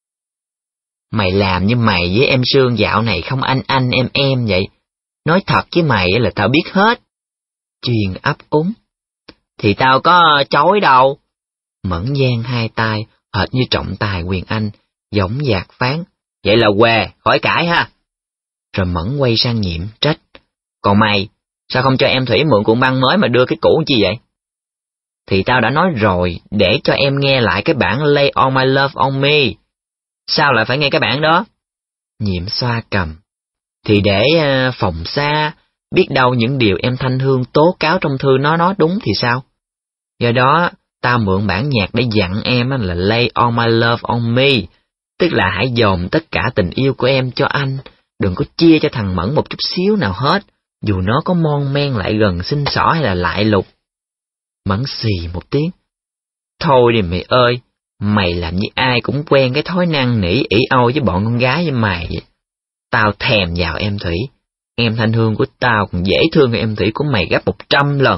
Mày làm như mày với em Sương dạo này không anh anh em em vậy. Nói thật với mày là tao biết hết. Chuyên ấp úng. Thì tao có chối đâu. Mẫn giang hai tay, hệt như trọng tài quyền Anh, dõng dạc phán. Vậy là què, khỏi cãi ha. Rồi Mẫn quay sang Nhiệm trách. Còn mày, sao không cho em Thủy mượn cuộn băng mới mà đưa cái cũ chi vậy? Thì tao đã nói rồi, để cho em nghe lại cái bản Lay All My Love On Me. Sao lại phải nghe cái bản đó? Nhiệm xoa cầm. Thì để uh, phòng xa, biết đâu những điều em Thanh Hương tố cáo trong thư nó nói đúng thì sao? Do đó, tao mượn bản nhạc để dặn em là Lay All My Love On Me. Tức là hãy dồn tất cả tình yêu của em cho anh, đừng có chia cho thằng Mẫn một chút xíu nào hết, dù nó có mon men lại gần xinh xỏ hay là lại lục. Mẫn xì một tiếng. Thôi đi mày ơi, mày làm như ai cũng quen cái thói năn nỉ ỷ ôi với bọn con gái với mày vậy. Tao thèm vào em Thủy, em Thanh Hương của tao còn dễ thương hơn em Thủy của mày gấp một trăm lần.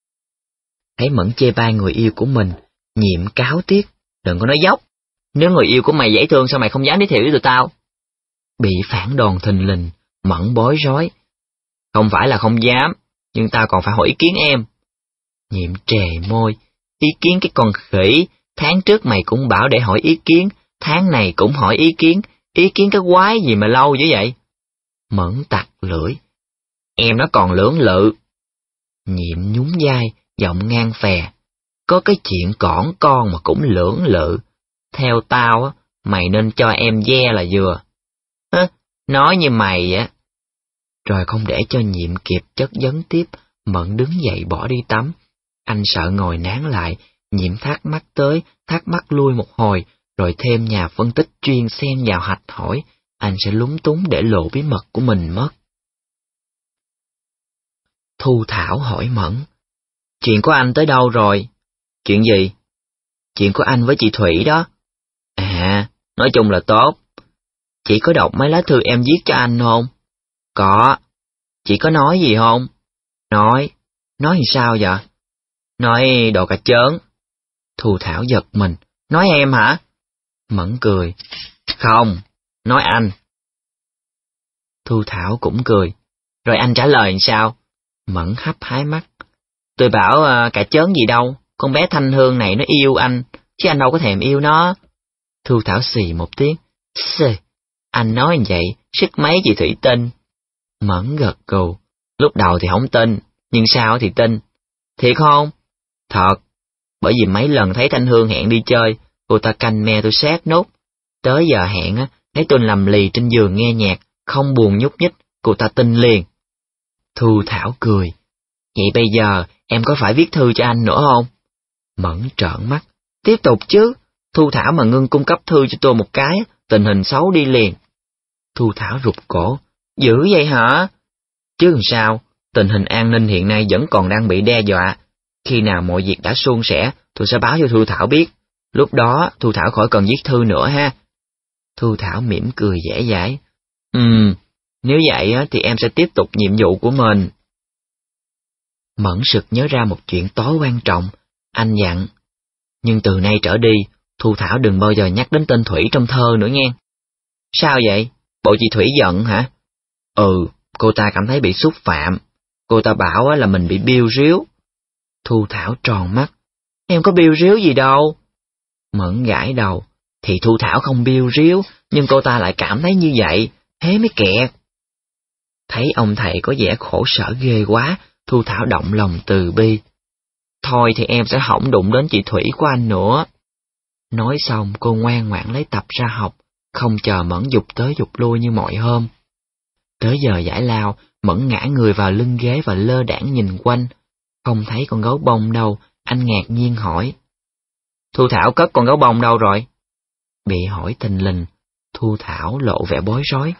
Thấy Mẫn chê bai người yêu của mình, Nhiệm cáo tiếc, đừng có nói dốc. Nếu người yêu của mày dễ thương sao mày không dám giới thiệu với tụi tao? Bị phản đòn thình lình, Mẫn bối rối. Không phải là không dám, nhưng tao còn phải hỏi ý kiến em. Nhiệm trề môi. Ý kiến cái con khỉ, tháng trước mày cũng bảo để hỏi ý kiến, tháng này cũng hỏi ý kiến, ý kiến cái quái gì mà lâu dữ vậy? Mẫn tặc lưỡi. Em nó còn lưỡng lự. Nhiệm nhún vai, giọng ngang phè. Có cái chuyện cỏn con mà cũng lưỡng lự. Theo tao á, mày nên cho em ve là vừa. Hả? Nói như mày á. Rồi không để cho Nhiệm kịp chất vấn tiếp, Mẫn đứng dậy bỏ đi tắm. Anh sợ ngồi nán lại, Nhiệm thắc mắc tới, thắc mắc lui một hồi, rồi thêm nhà phân tích chuyên xen vào hạch hỏi, anh sẽ lúng túng để lộ bí mật của mình mất. Thu Thảo hỏi Mẫn. Chuyện của anh tới đâu rồi? Chuyện gì? chuyện của anh với chị Thủy đó. À, nói chung là tốt. Chị có đọc mấy lá thư em viết cho anh không? Có. Chị có nói gì không? Nói. Nói thì sao vậy? Nói đồ cà chớn. Thu Thảo giật mình. Nói em hả? Mẫn cười. Không, nói anh. Thu Thảo cũng cười. Rồi anh trả lời sao? Mẫn hấp hái mắt. Tôi bảo uh, cà chớn gì đâu, con bé Thanh Hương này nó yêu anh, chứ anh đâu có thèm yêu nó. Thu Thảo xì một tiếng. Xì, anh nói như vậy, sức mấy chị Thủy tin. Mẫn gật gù. Lúc đầu thì không tin, nhưng sau thì tin. Thiệt không? Thật. Bởi vì mấy lần thấy Thanh Hương hẹn đi chơi, cô ta canh me tôi sát nốt. Tới giờ hẹn á, thấy tôi nằm lì trên giường nghe nhạc, không buồn nhúc nhích, cô ta tin liền. Thu Thảo cười. Vậy bây giờ em có phải viết thư cho anh nữa không? Mẫn trợn mắt. Tiếp tục chứ. Thu Thảo mà ngưng cung cấp thư cho tôi một cái, tình hình xấu đi liền. Thu Thảo rụt cổ. Dữ vậy hả? Chứ làm sao, tình hình an ninh hiện nay vẫn còn đang bị đe dọa. Khi nào mọi việc đã suôn sẻ, tôi sẽ báo cho Thu Thảo biết. Lúc đó, Thu Thảo khỏi cần viết thư nữa ha. Thu Thảo mỉm cười dễ dãi. Ừm, nếu vậy thì em sẽ tiếp tục nhiệm vụ của mình. Mẫn sực nhớ ra một chuyện tối quan trọng, anh dặn. Nhưng từ nay trở đi, Thu Thảo đừng bao giờ nhắc đến tên Thủy trong thơ nữa nghe. Sao vậy? Bộ chị Thủy giận hả? Ừ, cô ta cảm thấy bị xúc phạm. Cô ta bảo là mình bị biêu ríu. Thu Thảo tròn mắt. Em có biêu ríu gì đâu. Mẫn gãi đầu. Thì Thu Thảo không biêu ríu, nhưng cô ta lại cảm thấy như vậy, thế mới kẹt. Thấy ông thầy có vẻ khổ sở ghê quá, Thu Thảo động lòng từ bi. Thôi thì em sẽ không đụng đến chị Thủy của anh nữa. Nói xong cô ngoan ngoãn lấy tập ra học, không chờ Mẫn dục tới dục lui như mọi hôm. Tới giờ giải lao, Mẫn ngã người vào lưng ghế và lơ đãng nhìn quanh. Không thấy con gấu bông đâu, anh ngạc nhiên hỏi. Thu Thảo cất con gấu bông đâu rồi? Bị hỏi thình lình, Thu Thảo lộ vẻ bối rối.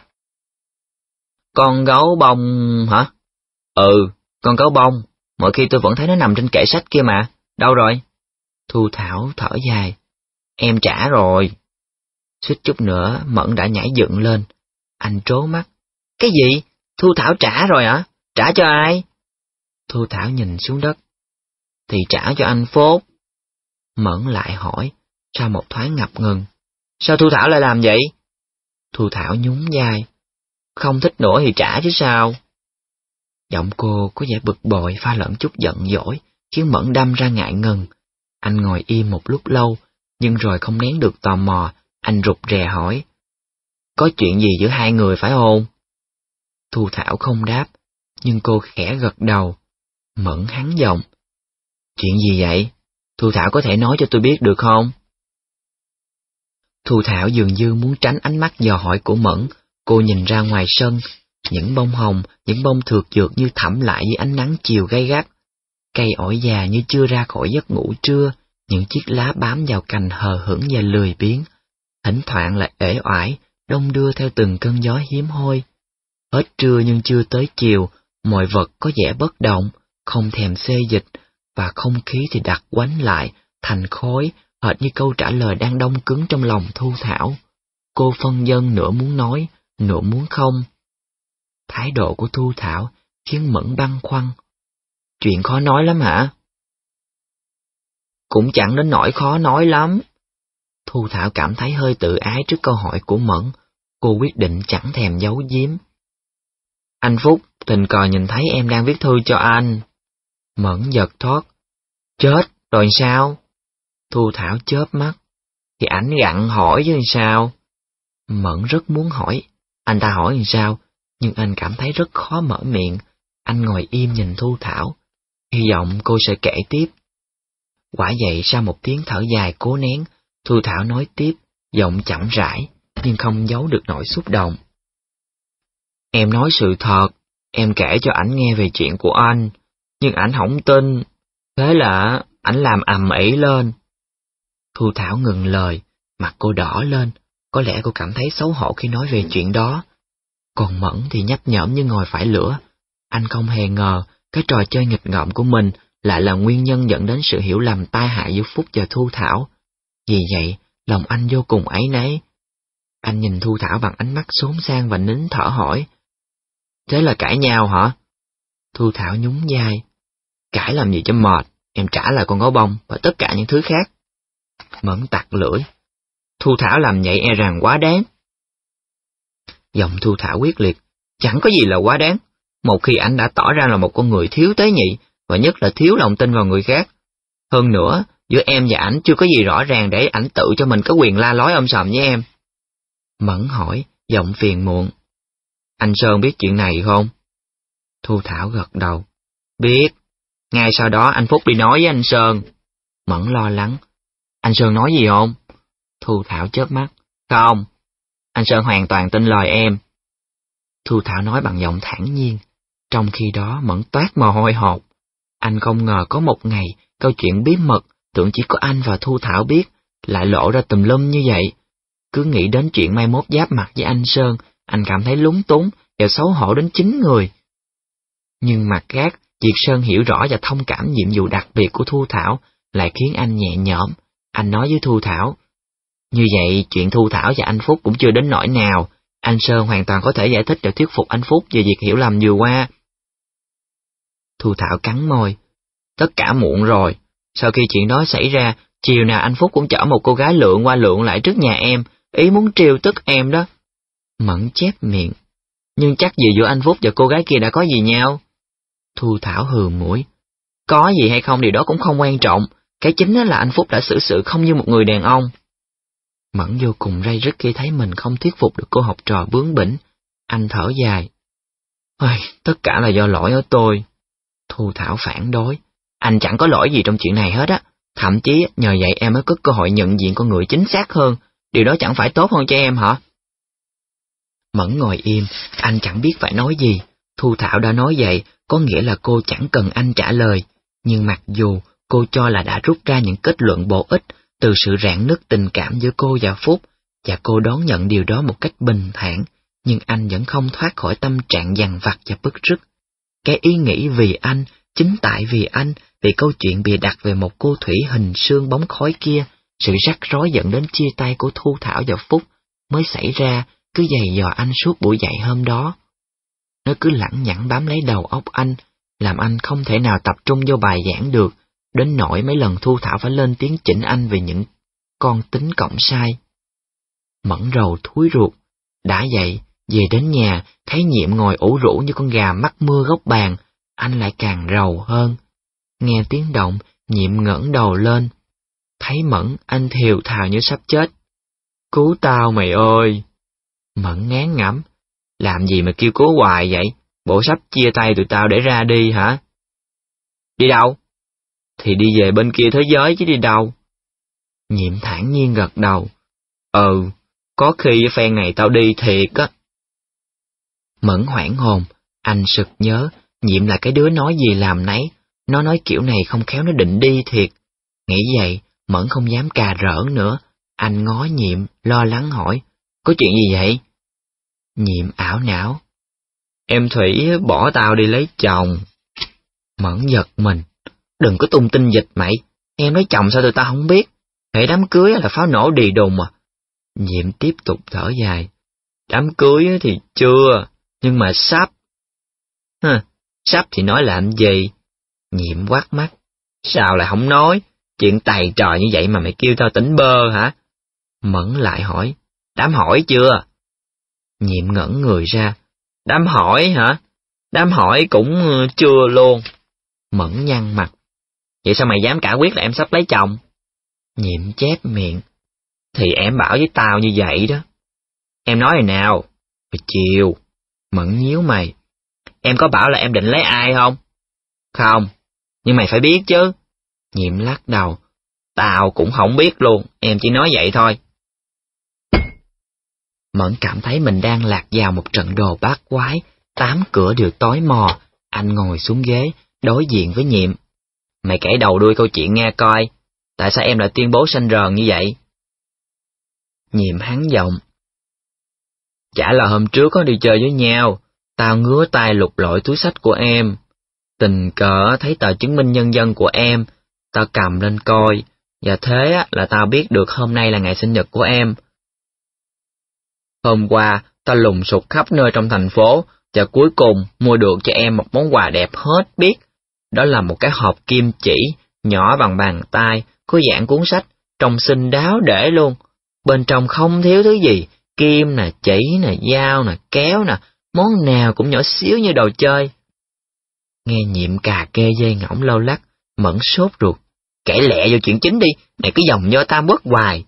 Con gấu bông hả? Ừ, con gấu bông, mọi khi tôi vẫn thấy nó nằm trên kệ sách kia mà, đâu rồi? Thu Thảo thở dài. Em trả rồi. Suýt chút nữa Mẫn đã nhảy dựng lên. Anh trố mắt. Cái gì? Thu Thảo trả rồi hả? Trả cho ai? Thu Thảo nhìn xuống đất. Thì trả cho anh Phốt. Mẫn lại hỏi, sau một thoáng ngập ngừng. Sao Thu Thảo lại làm vậy? Thu Thảo nhún vai. Không thích nữa thì trả chứ sao? Giọng cô có vẻ bực bội pha lẫn chút giận dỗi, khiến Mẫn đâm ra ngại ngần. Anh ngồi im một lúc lâu, nhưng rồi không nén được tò mò, anh rụt rè hỏi. Có chuyện gì giữa hai người phải không? Thu Thảo không đáp, nhưng cô khẽ gật đầu. Mẫn hắn giọng. Chuyện gì vậy? Thu Thảo có thể nói cho tôi biết được không? Thu Thảo dường như muốn tránh ánh mắt dò hỏi của Mẫn, cô nhìn ra ngoài sân, những bông hồng, những bông thược dược như thẳm lại dưới ánh nắng chiều gay gắt. Cây ổi già như chưa ra khỏi giấc ngủ trưa, những chiếc lá bám vào cành hờ hững và lười biếng, thỉnh thoảng lại uể oải, đong đưa theo từng cơn gió hiếm hoi. Hết trưa nhưng chưa tới chiều, mọi vật có vẻ bất động, không thèm xê dịch, và không khí thì đặc quánh lại, thành khối, hệt như câu trả lời đang đông cứng trong lòng Thu Thảo. Cô phân vân nửa muốn nói, nửa muốn không. Thái độ của Thu Thảo khiến Mẫn băn khoăn. Chuyện khó nói lắm hả? Cũng chẳng đến nỗi khó nói lắm. Thu Thảo cảm thấy hơi tự ái trước câu hỏi của Mẫn, cô quyết định chẳng thèm giấu giếm. Anh Phúc tình cờ nhìn thấy em đang viết thư cho anh. Mẫn giật thót. Chết, rồi sao? Thu Thảo chớp mắt. Thì ảnh gặn hỏi chứ sao? Mẫn rất muốn hỏi, anh ta hỏi làm sao, nhưng anh cảm thấy rất khó mở miệng. Anh ngồi im nhìn Thu Thảo, hy vọng cô sẽ kể tiếp. Quả vậy sau một tiếng thở dài cố nén, Thu Thảo nói tiếp, giọng chậm rãi, nhưng không giấu được nỗi xúc động. Em nói sự thật, em kể cho ảnh nghe về chuyện của anh, nhưng ảnh không tin, thế là ảnh làm ầm ĩ lên. Thu Thảo ngừng lời, mặt cô đỏ lên, có lẽ cô cảm thấy xấu hổ khi nói về chuyện đó. Còn Mẫn thì nhấp nhổm như ngồi phải lửa. Anh không hề ngờ cái trò chơi nghịch ngợm của mình lại là nguyên nhân dẫn đến sự hiểu lầm tai hại giữa Phúc và Thu Thảo. Vì vậy, lòng anh vô cùng áy náy. Anh nhìn Thu Thảo bằng ánh mắt xốn sang và nín thở hỏi. Thế là cãi nhau hả? Thu Thảo nhún vai. Cãi làm gì cho mệt, em trả lại con gấu bông và tất cả những thứ khác. Mẫn tặc lưỡi. Thu Thảo làm vậy e rằng quá đáng. Giọng Thu Thảo quyết liệt. Chẳng có gì là quá đáng. Một khi anh đã tỏ ra là một con người thiếu tế nhị, và nhất là thiếu lòng tin vào người khác. Hơn nữa, giữa em và ảnh chưa có gì rõ ràng để ảnh tự cho mình có quyền la lối om sòm với em. Mẫn hỏi, giọng phiền muộn. Anh Sơn biết chuyện này không? Thu Thảo gật đầu. Biết. Ngay sau đó anh Phúc đi nói với anh Sơn. Mẫn lo lắng. Anh Sơn nói gì không? Thu Thảo chớp mắt. Không. Anh Sơn hoàn toàn tin lời em. Thu Thảo nói bằng giọng thản nhiên. Trong khi đó Mẫn toát mồ hôi hột. Anh không ngờ có một ngày, câu chuyện bí mật, tưởng chỉ có anh và Thu Thảo biết, lại lộ ra tùm lum như vậy. Cứ nghĩ đến chuyện mai mốt giáp mặt với anh Sơn, anh cảm thấy lúng túng và xấu hổ đến chính người. Nhưng mặt khác, việc Sơn hiểu rõ và thông cảm nhiệm vụ đặc biệt của Thu Thảo lại khiến anh nhẹ nhõm. Anh nói với Thu Thảo. Như vậy, chuyện Thu Thảo và anh Phúc cũng chưa đến nỗi nào. Anh Sơn hoàn toàn có thể giải thích và thuyết phục anh Phúc về việc hiểu lầm vừa qua. Thu Thảo cắn môi. Tất cả muộn rồi. Sau khi chuyện đó xảy ra, chiều nào anh Phúc cũng chở một cô gái lượn qua lượn lại trước nhà em, ý muốn trêu tức em đó. Mẫn chép miệng. Nhưng chắc gì giữa anh Phúc và cô gái kia đã có gì nhau? Thu Thảo hừ mũi. Có gì hay không điều đó cũng không quan trọng. Cái chính là anh Phúc đã xử sự không như một người đàn ông. Mẫn vô cùng ray rứt khi thấy mình không thuyết phục được cô học trò bướng bỉnh. Anh thở dài. Ôi, tất cả là do lỗi ở tôi. Thu Thảo phản đối. Anh chẳng có lỗi gì trong chuyện này hết á. Thậm chí nhờ vậy em mới có cơ hội nhận diện con người chính xác hơn. Điều đó chẳng phải tốt hơn cho em hả? Mẫn ngồi im, anh chẳng biết phải nói gì. Thu Thảo đã nói vậy, có nghĩa là cô chẳng cần anh trả lời. Nhưng mặc dù cô cho là đã rút ra những kết luận bổ ích từ sự rạn nứt tình cảm giữa cô và Phúc, và cô đón nhận điều đó một cách bình thản, nhưng anh vẫn không thoát khỏi tâm trạng dằn vặt và bức rứt. Cái ý nghĩ vì anh, chính tại vì anh, vì câu chuyện bịa đặt về một cô thủy hình xương bóng khói kia, sự rắc rối dẫn đến chia tay của Thu Thảo và Phúc mới xảy ra, cứ giày dò anh suốt buổi dạy hôm đó. Nó cứ lẳng nhẳng bám lấy đầu óc anh, làm anh không thể nào tập trung vô bài giảng được, đến nỗi mấy lần Thu Thảo phải lên tiếng chỉnh anh về những con tính cổng sai. Mẫn rầu thúi ruột. Đã vậy, về đến nhà, thấy Nhiệm ngồi ủ rũ như con gà mắc mưa góc bàn, anh lại càng rầu hơn. Nghe tiếng động, Nhiệm ngẩng đầu lên. Thấy Mẫn, anh thều thào như sắp chết. Cứu tao mày ơi! Mẫn ngán ngẩm. Làm gì mà kêu cố hoài vậy? Bộ sắp chia tay tụi tao để ra đi hả? Đi đâu? Thì đi về bên kia thế giới chứ đi đâu. Nhiệm thản nhiên gật đầu. Ừ, có khi phen này tao đi thiệt á. Mẫn hoảng hồn, anh sực nhớ, Nhiệm là cái đứa nói gì làm nấy, nó nói kiểu này không khéo nó định đi thiệt. Nghĩ vậy, Mẫn không dám cà rỡn nữa, anh ngó Nhiệm, lo lắng hỏi, có chuyện gì vậy? Nhiệm ảo não. Em Thủy bỏ tao đi lấy chồng. Mẫn giật mình. Đừng có tung tin dịch mày, em lấy chồng sao tụi tao không biết, hệ đám cưới là pháo nổ đì đùng à. Nhiệm tiếp tục thở dài. Đám cưới thì chưa, nhưng mà sắp. Hừ, sắp thì nói làm gì? Nhiệm quát mắt. Sao lại không nói? Chuyện tày trò như vậy mà mày kêu tao tỉnh bơ hả? Mẫn lại hỏi. Đám hỏi chưa? Nhiệm ngẩn người ra. Đám hỏi hả? Đám hỏi cũng chưa luôn. Mẫn nhăn mặt. Vậy sao mày dám cả quyết là em sắp lấy chồng? Nhiệm chép miệng. Thì em bảo với tao như vậy đó. Em nói rồi nào? Rồi chiều. Mẫn nhíu mày. Em có bảo là em định lấy ai không? Không. Nhưng mày phải biết chứ. Nhiệm lắc đầu. Tao cũng không biết luôn, em chỉ nói vậy thôi. Mẫn cảm thấy mình đang lạc vào một trận đồ bát quái, tám cửa đều tối mò. Anh ngồi xuống ghế, đối diện với Nhiệm. Mày kể đầu đuôi câu chuyện nghe coi, tại sao em lại tuyên bố sanh rờn như vậy? Nhiệm hắn giọng. Chả là hôm trước có đi chơi với nhau, tao ngứa tay lục lọi túi xách của em. Tình cờ thấy tờ chứng minh nhân dân của em, tao cầm lên coi, Và thế á, là tao biết được hôm nay là ngày sinh nhật của em. Hôm qua, tao lùng sục khắp nơi trong thành phố, và cuối cùng mua được cho em một món quà đẹp hết biết. Đó là một cái hộp kim chỉ, nhỏ bằng bàn tay, có dạng cuốn sách, trông xinh đáo để luôn. Bên trong không thiếu thứ gì, kim nè, chỉ nè, dao nè, kéo nè, món nào cũng nhỏ xíu như đồ chơi. Nghe Nhiệm cà kê dây ngỗng lâu lắc, Mẫn sốt ruột. Kể lẹ vô chuyện chính đi, mày cứ vòng vo tam quốc hoài.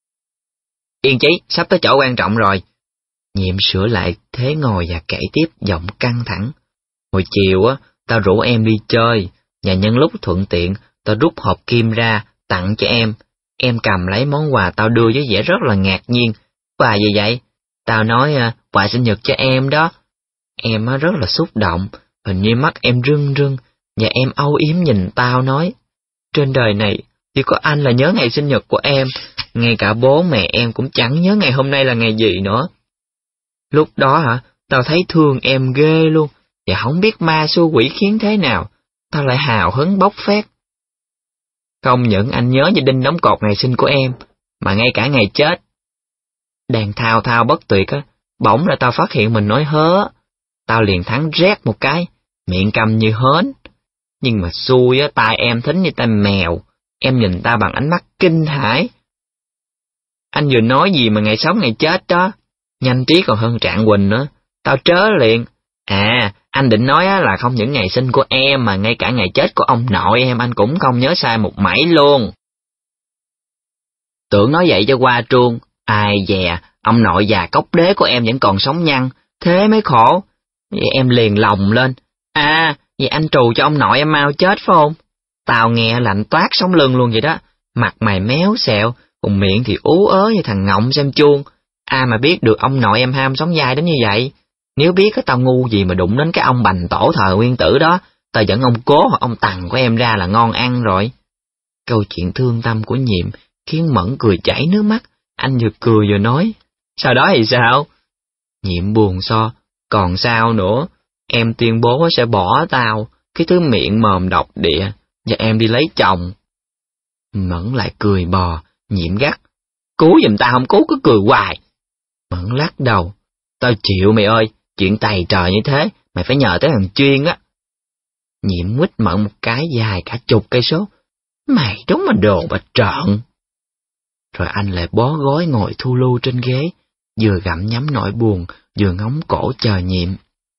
Yên chí, sắp tới chỗ quan trọng rồi. Nhiệm sửa lại thế ngồi và kể tiếp giọng căng thẳng. Hồi chiều á, tao rủ em đi chơi, và nhân lúc thuận tiện, tao rút hộp kim ra, tặng cho em. Em cầm lấy món quà tao đưa với vẻ rất là ngạc nhiên. Quà gì vậy? Tao nói à, quà sinh nhật cho em đó. Em á rất là xúc động, hình như mắt em rưng rưng, và em âu yếm nhìn tao nói. Trên đời này, chỉ có anh là nhớ ngày sinh nhật của em, ngay cả bố mẹ em cũng chẳng nhớ ngày hôm nay là ngày gì nữa. Lúc đó hả, tao thấy thương em ghê luôn, và không biết ma xui quỷ khiến thế nào, tao lại hào hứng bốc phét. Không những anh nhớ như đinh đóng cột ngày sinh của em, mà ngay cả ngày chết. Đang thao thao bất tuyệt á, bỗng là tao phát hiện mình nói hớ. Tao liền thắng rét một cái, miệng câm như hến. Nhưng mà xui á, tai em thính như tai mèo, em nhìn tao bằng ánh mắt kinh hãi. Anh vừa nói gì mà ngày sống ngày chết đó, nhanh trí còn hơn Trạng Quỳnh nữa, tao trớ liền. À, anh định nói á, là không những ngày sinh của em mà ngay cả ngày chết của ông nội em anh cũng không nhớ sai một mảy luôn. Tưởng nói vậy cho qua truông, ai dè, ông nội già cốc đế của em vẫn còn sống nhăn, thế mới khổ. Vậy em liền lòng lên, à, vậy anh trù cho ông nội em mau chết phải không? Tao nghe lạnh toát sống lưng luôn vậy đó, mặt mày méo xẹo, còn miệng thì ú ớ như thằng ngọng xem chuông. Ai mà biết được ông nội em ham sống dai đến như vậy. Nếu biết á tao ngu gì mà đụng đến cái ông bành tổ thờ nguyên tử đó, tao dẫn ông Cố hoặc ông Tằng của em ra là ngon ăn rồi. Câu chuyện thương tâm của Nhiệm khiến Mẫn cười chảy nước mắt, anh vừa cười vừa nói, sau đó thì sao? Nhiệm buồn so, còn sao nữa, em tuyên bố sẽ bỏ tao, cái thứ miệng mồm độc địa, và em đi lấy chồng. Mẫn lại cười bò, Nhiệm gắt, cứu giùm tao không cứu cứ cười hoài. Mẫn lắc đầu, tao chịu mày ơi, chuyện tày trời như thế, mày phải nhờ tới thằng Chuyên á. Nhiệm quýt Mẫn một cái dài cả chục cây số, mày đúng là đồ bạch trợn. Rồi anh lại bó gối ngồi thu lưu trên ghế, vừa gặm nhấm nỗi buồn, vừa ngóng cổ chờ Nhiệm.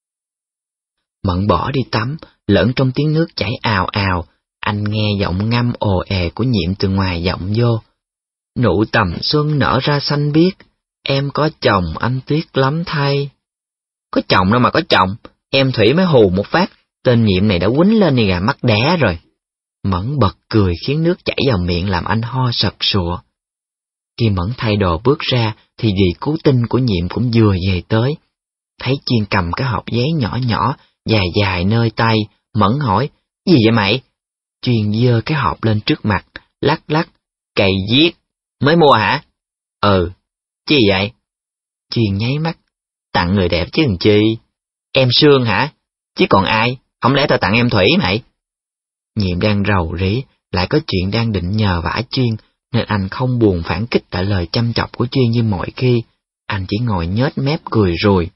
Mẫn bỏ đi tắm, lẫn trong tiếng nước chảy ào ào, anh nghe giọng ngâm ồ ề của Nhiệm từ ngoài vọng vô. Nụ tầm xuân nở ra xanh biếc, em có chồng anh tiếc lắm thay. Có chồng đâu mà có chồng, em Thủy mới hù một phát, tên Nhiệm này đã quýnh lên như gà mắt đẻ rồi. Mẫn bật cười khiến nước chảy vào miệng làm anh ho sặc sụa. Khi Mẫn thay đồ bước ra thì dì cứu tinh của Nhiệm cũng vừa về tới. Thấy Chuyên cầm cái hộp giấy nhỏ nhỏ, dài dài nơi tay, Mẫn hỏi, gì vậy mày? Chuyên giơ cái hộp lên trước mặt, lắc lắc, cây viết, mới mua hả? Ừ, chi vậy? Chuyên nháy mắt, tặng người đẹp chứ làm chi? Em Sương hả? Chứ còn ai, không lẽ tao tặng em Thủy mày? Nhiệm đang rầu rĩ, lại có chuyện đang định nhờ vả Chuyên, nên anh không buồn phản kích tại lời chăm chọc của Chuyên như mọi khi, anh chỉ ngồi nhếch mép cười rồi.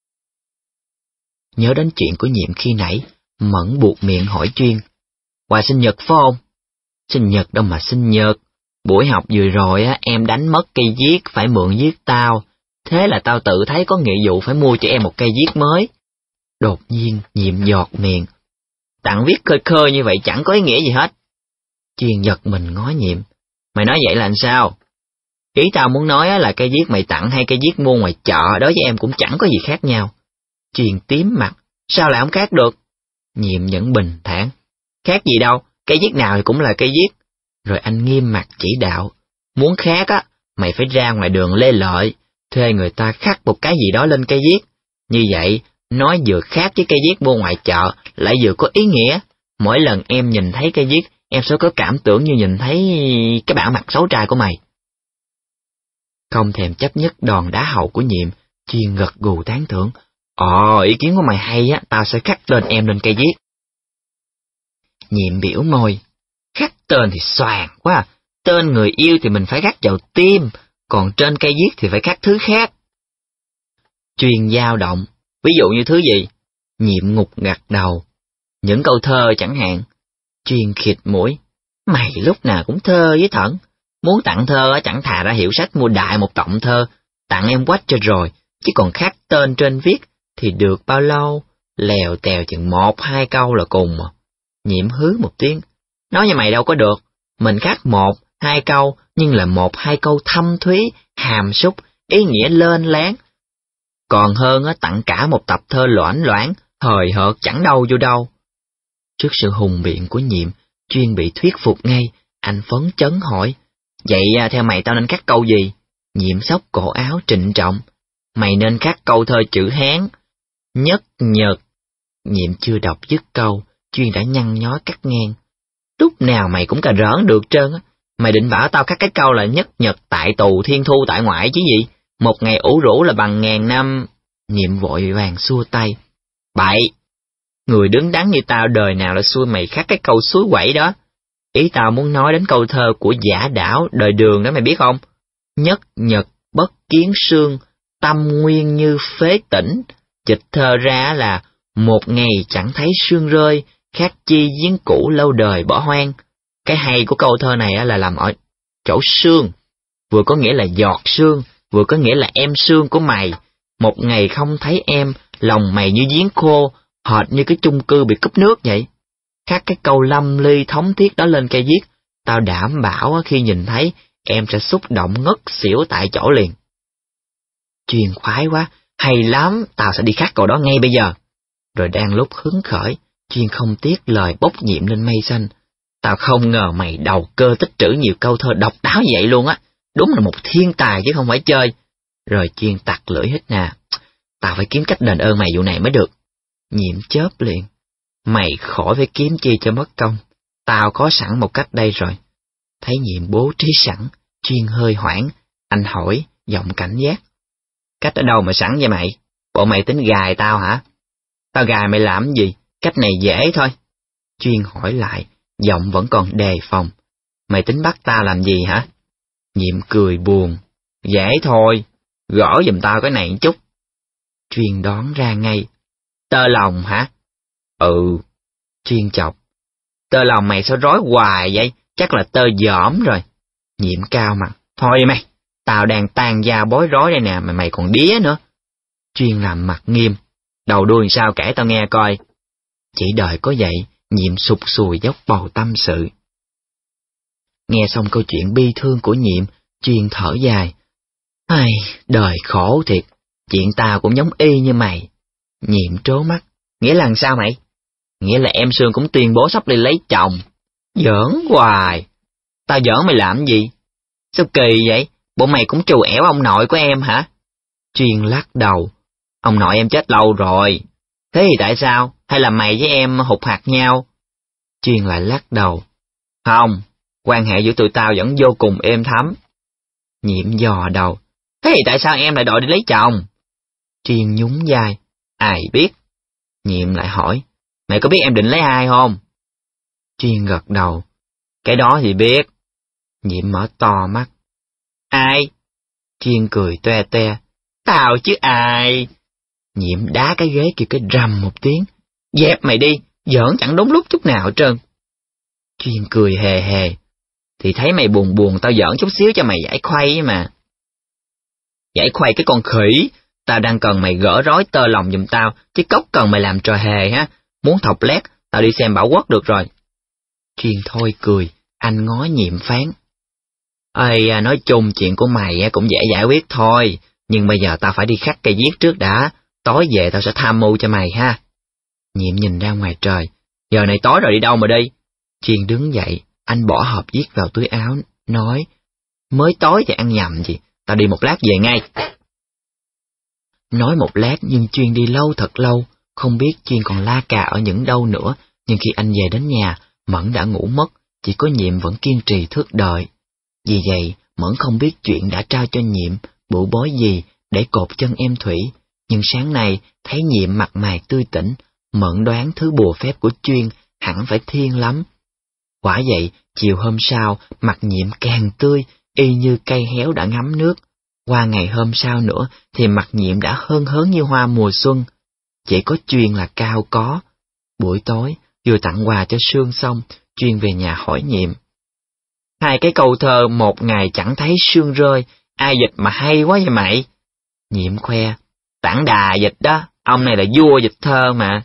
Nhớ đến chuyện của Nhiệm khi nãy, Mẫn buộc miệng hỏi Chuyên, quà sinh nhật phải không? Sinh nhật đâu mà sinh nhật, buổi học vừa rồi á em đánh mất cây viết phải mượn viết tao, thế là tao tự thấy có nghĩa vụ phải mua cho em một cây viết mới. Đột nhiên Nhiệm giọt miệng, tặng viết khơi khơi như vậy chẳng có ý nghĩa gì hết. Chuyên giật mình ngó Nhiệm, mày nói vậy là làm sao? Ý tao muốn nói là cây viết mày tặng hay cây viết mua ngoài chợ đối với em cũng chẳng có gì khác nhau. Chuyên tím mặt, sao lại không khác được? Nhiệm vẫn bình thản, khác gì đâu, cây viết nào thì cũng là cây viết. Rồi anh nghiêm mặt chỉ đạo, muốn khác á, mày phải ra ngoài đường Lê Lợi, thuê người ta khắc một cái gì đó lên cây viết. Như vậy, nói vừa khác với cây viết mua ngoài chợ, lại vừa có ý nghĩa. Mỗi lần em nhìn thấy cây viết, em sẽ có cảm tưởng như nhìn thấy cái bản mặt xấu trai của mày. Không thèm chấp nhất đòn đá hậu của Nhiệm, Chuyên gật gù tán thưởng. Ồ, ý kiến của mày hay á, tao sẽ khắc tên em lên cây viết. Nhiệm biểu môi, khắc tên thì xoàng quá, tên người yêu thì mình phải khắc vào tim, còn trên cây viết thì phải khắc thứ khác. Chuyên dao động, ví dụ như thứ gì? Nhiệm ngục gật đầu. Những câu thơ chẳng hạn. Chuyên khịt mũi. Mày lúc nào cũng thơ với Thận. Muốn tặng thơ chẳng thà ra hiệu sách mua đại một tọng thơ, tặng em quách cho rồi, chứ còn khắc tên trên viết thì được bao lâu? Lèo tèo chừng một hai câu là cùng mà. Nhiệm hứ một tiếng. Nói như mày đâu có được. Mình khắc một, hai câu, nhưng là một hai câu thâm thúy, hàm súc, ý nghĩa lên láng. Còn hơn á, tặng cả một tập thơ loãng loãng, hời hợt chẳng đâu vô đâu. Trước sự hùng biện của Nhiệm, Chuyên bị thuyết phục ngay, anh phấn chấn hỏi. Vậy theo mày tao nên khắc câu gì? Nhiệm xốc cổ áo trịnh trọng. Mày nên khắc câu thơ chữ Hán. Nhất nhật. Nhiệm chưa đọc dứt câu, Chuyên đã nhăn nhó cắt ngang. Lúc nào mày cũng cà rỡn được trơn á. Mày định bảo tao khắc cái câu là nhất nhật tại tù thiên thu tại ngoại chứ gì? Một ngày ủ rũ là bằng ngàn năm. Nhiệm vội vàng xua tay. Bậy! Người đứng đắn như tao đời nào là xui mày khắc cái câu suối quẩy đó. Ý tao muốn nói đến câu thơ của Giả Đảo đời Đường đó mày biết không? Nhất nhật bất kiến sương, tâm nguyên như phế tỉnh. Dịch thơ ra là một ngày chẳng thấy sương rơi, khắc chi giếng cũ lâu đời bỏ hoang. Cái hay của câu thơ này là làm ở chỗ sương, vừa có nghĩa là giọt sương, vừa có nghĩa là em sương của mày. Một ngày không thấy em, lòng mày như giếng khô, hệt như cái chung cư bị cúp nước vậy. Khắc cái câu lâm ly thống thiết đó lên cây viết, tao đảm bảo khi nhìn thấy, em sẽ xúc động ngất xỉu tại chỗ liền. Chuyên khoái quá, hay lắm, tao sẽ đi khắc câu đó ngay bây giờ. Rồi đang lúc hứng khởi, Chuyên không tiếc lời bốc Nhiệm lên mây xanh. Tao không ngờ mày đầu cơ tích trữ nhiều câu thơ độc đáo vậy luôn á, đúng là một thiên tài chứ không phải chơi. Rồi Chuyên tặc lưỡi hít hà. Tao phải kiếm cách đền ơn mày vụ này mới được. Nhiệm chớp liền. Mày khỏi phải kiếm chi cho mất công. Tao có sẵn một cách đây rồi. Thấy Nhiệm bố trí sẵn, Chuyên hơi hoảng. Anh hỏi, giọng cảnh giác. Cách ở đâu mà sẵn vậy mày? Bộ mày tính gài tao hả? Tao gài mày làm gì? Cách này dễ thôi. Chuyên hỏi lại, giọng vẫn còn đề phòng. Mày tính bắt tao làm gì hả? Nhiệm cười buồn. Dễ thôi, gõ giùm tao cái này một chút. Chuyên đoán ra ngay. Tơ lòng hả? Ừ. Chuyên chọc. Tơ lòng mày sao rối hoài vậy? Chắc là tơ dỏm rồi. Nhiệm cao mặt. Thôi đi mày, tao đang tan da bối rối đây nè mà mày còn đía nữa. Chuyên làm mặt nghiêm. Đầu đuôi sao kể tao nghe coi. Chỉ đợi có vậy, Nhiệm sụt sùi dốc bầu tâm sự. Nghe xong câu chuyện bi thương của Nhiệm, Chuyên thở dài. Ai, đời khổ thiệt, chuyện tao cũng giống y như mày. Nhiệm trố mắt. Nghĩa là sao mày? Nghĩa là em Sương cũng tuyên bố sắp đi lấy chồng. Giỡn hoài. Tao giỡn mày làm gì? Sao kỳ vậy? Bộ mày cũng trù ẻo ông nội của em hả? Chuyên lắc đầu. Ông nội em chết lâu rồi. Thế thì tại sao? Hay là mày với em hụt hạt nhau? Chuyên lại lắc đầu. Không, quan hệ giữa tụi tao vẫn vô cùng êm thấm. Nhiệm dò đầu. Thế thì tại sao em lại đòi đi lấy chồng? Chuyên nhún vai. Ai biết? Nhiệm lại hỏi. Mày có biết em định lấy ai không? Chuyên gật đầu. Cái đó thì biết. Nhiệm mở to mắt. Ai? Chuyên cười toe toe. Tao chứ ai? Nhiệm đá cái ghế kêu cái rầm một tiếng. Dẹp mày đi, giỡn chẳng đúng lúc chút nào hết trơn. Chuyên cười hề hề. Thì thấy mày buồn buồn tao giỡn chút xíu cho mày giải khuây mà. Giải khuây cái con khỉ, tao đang cần mày gỡ rối tơ lòng giùm tao, chứ cốc cần mày làm trò hề ha. Muốn thọc lét, tao đi xem Bảo Quốc được rồi. Chuyên thôi cười, anh ngó Nhiệm phán. Ây, nói chung chuyện của mày cũng dễ giải quyết thôi, nhưng bây giờ tao phải đi khắc cây viết trước đã, tối về tao sẽ tham mưu cho mày ha. Nhiệm nhìn ra ngoài trời, giờ này tối rồi đi đâu mà đi? Chuyên đứng dậy, anh bỏ hộp viết vào túi áo, nói, mới tối thì ăn nhầm gì, tao đi một lát về ngay. Nói một lát nhưng Chuyên đi lâu thật lâu, không biết Chuyên còn la cà ở những đâu nữa, nhưng khi anh về đến nhà, Mẫn đã ngủ mất, chỉ có Nhiệm vẫn kiên trì thức đợi. Vì vậy, Mẫn không biết chuyện đã trao cho Nhiệm bụ bối gì để cột chân em Thủy, nhưng sáng nay thấy Nhiệm mặt mày tươi tỉnh, Mẫn đoán thứ bùa phép của Chuyên hẳn phải thiên lắm. Quả vậy, chiều hôm sau, mặt Nhiệm càng tươi, y như cây héo đã ngấm nước. Qua ngày hôm sau nữa, thì mặt Nhiệm đã hân hớn như hoa mùa xuân. Chỉ có Chuyên là cao có. Buổi tối, vừa tặng quà cho Sương xong, Chuyên về nhà hỏi Nhiệm. Hai cái câu thơ một ngày chẳng thấy sương rơi, ai dịch mà hay quá vậy mày? Nhiệm khoe, Tản Đà dịch đó, ông này là vua dịch thơ mà.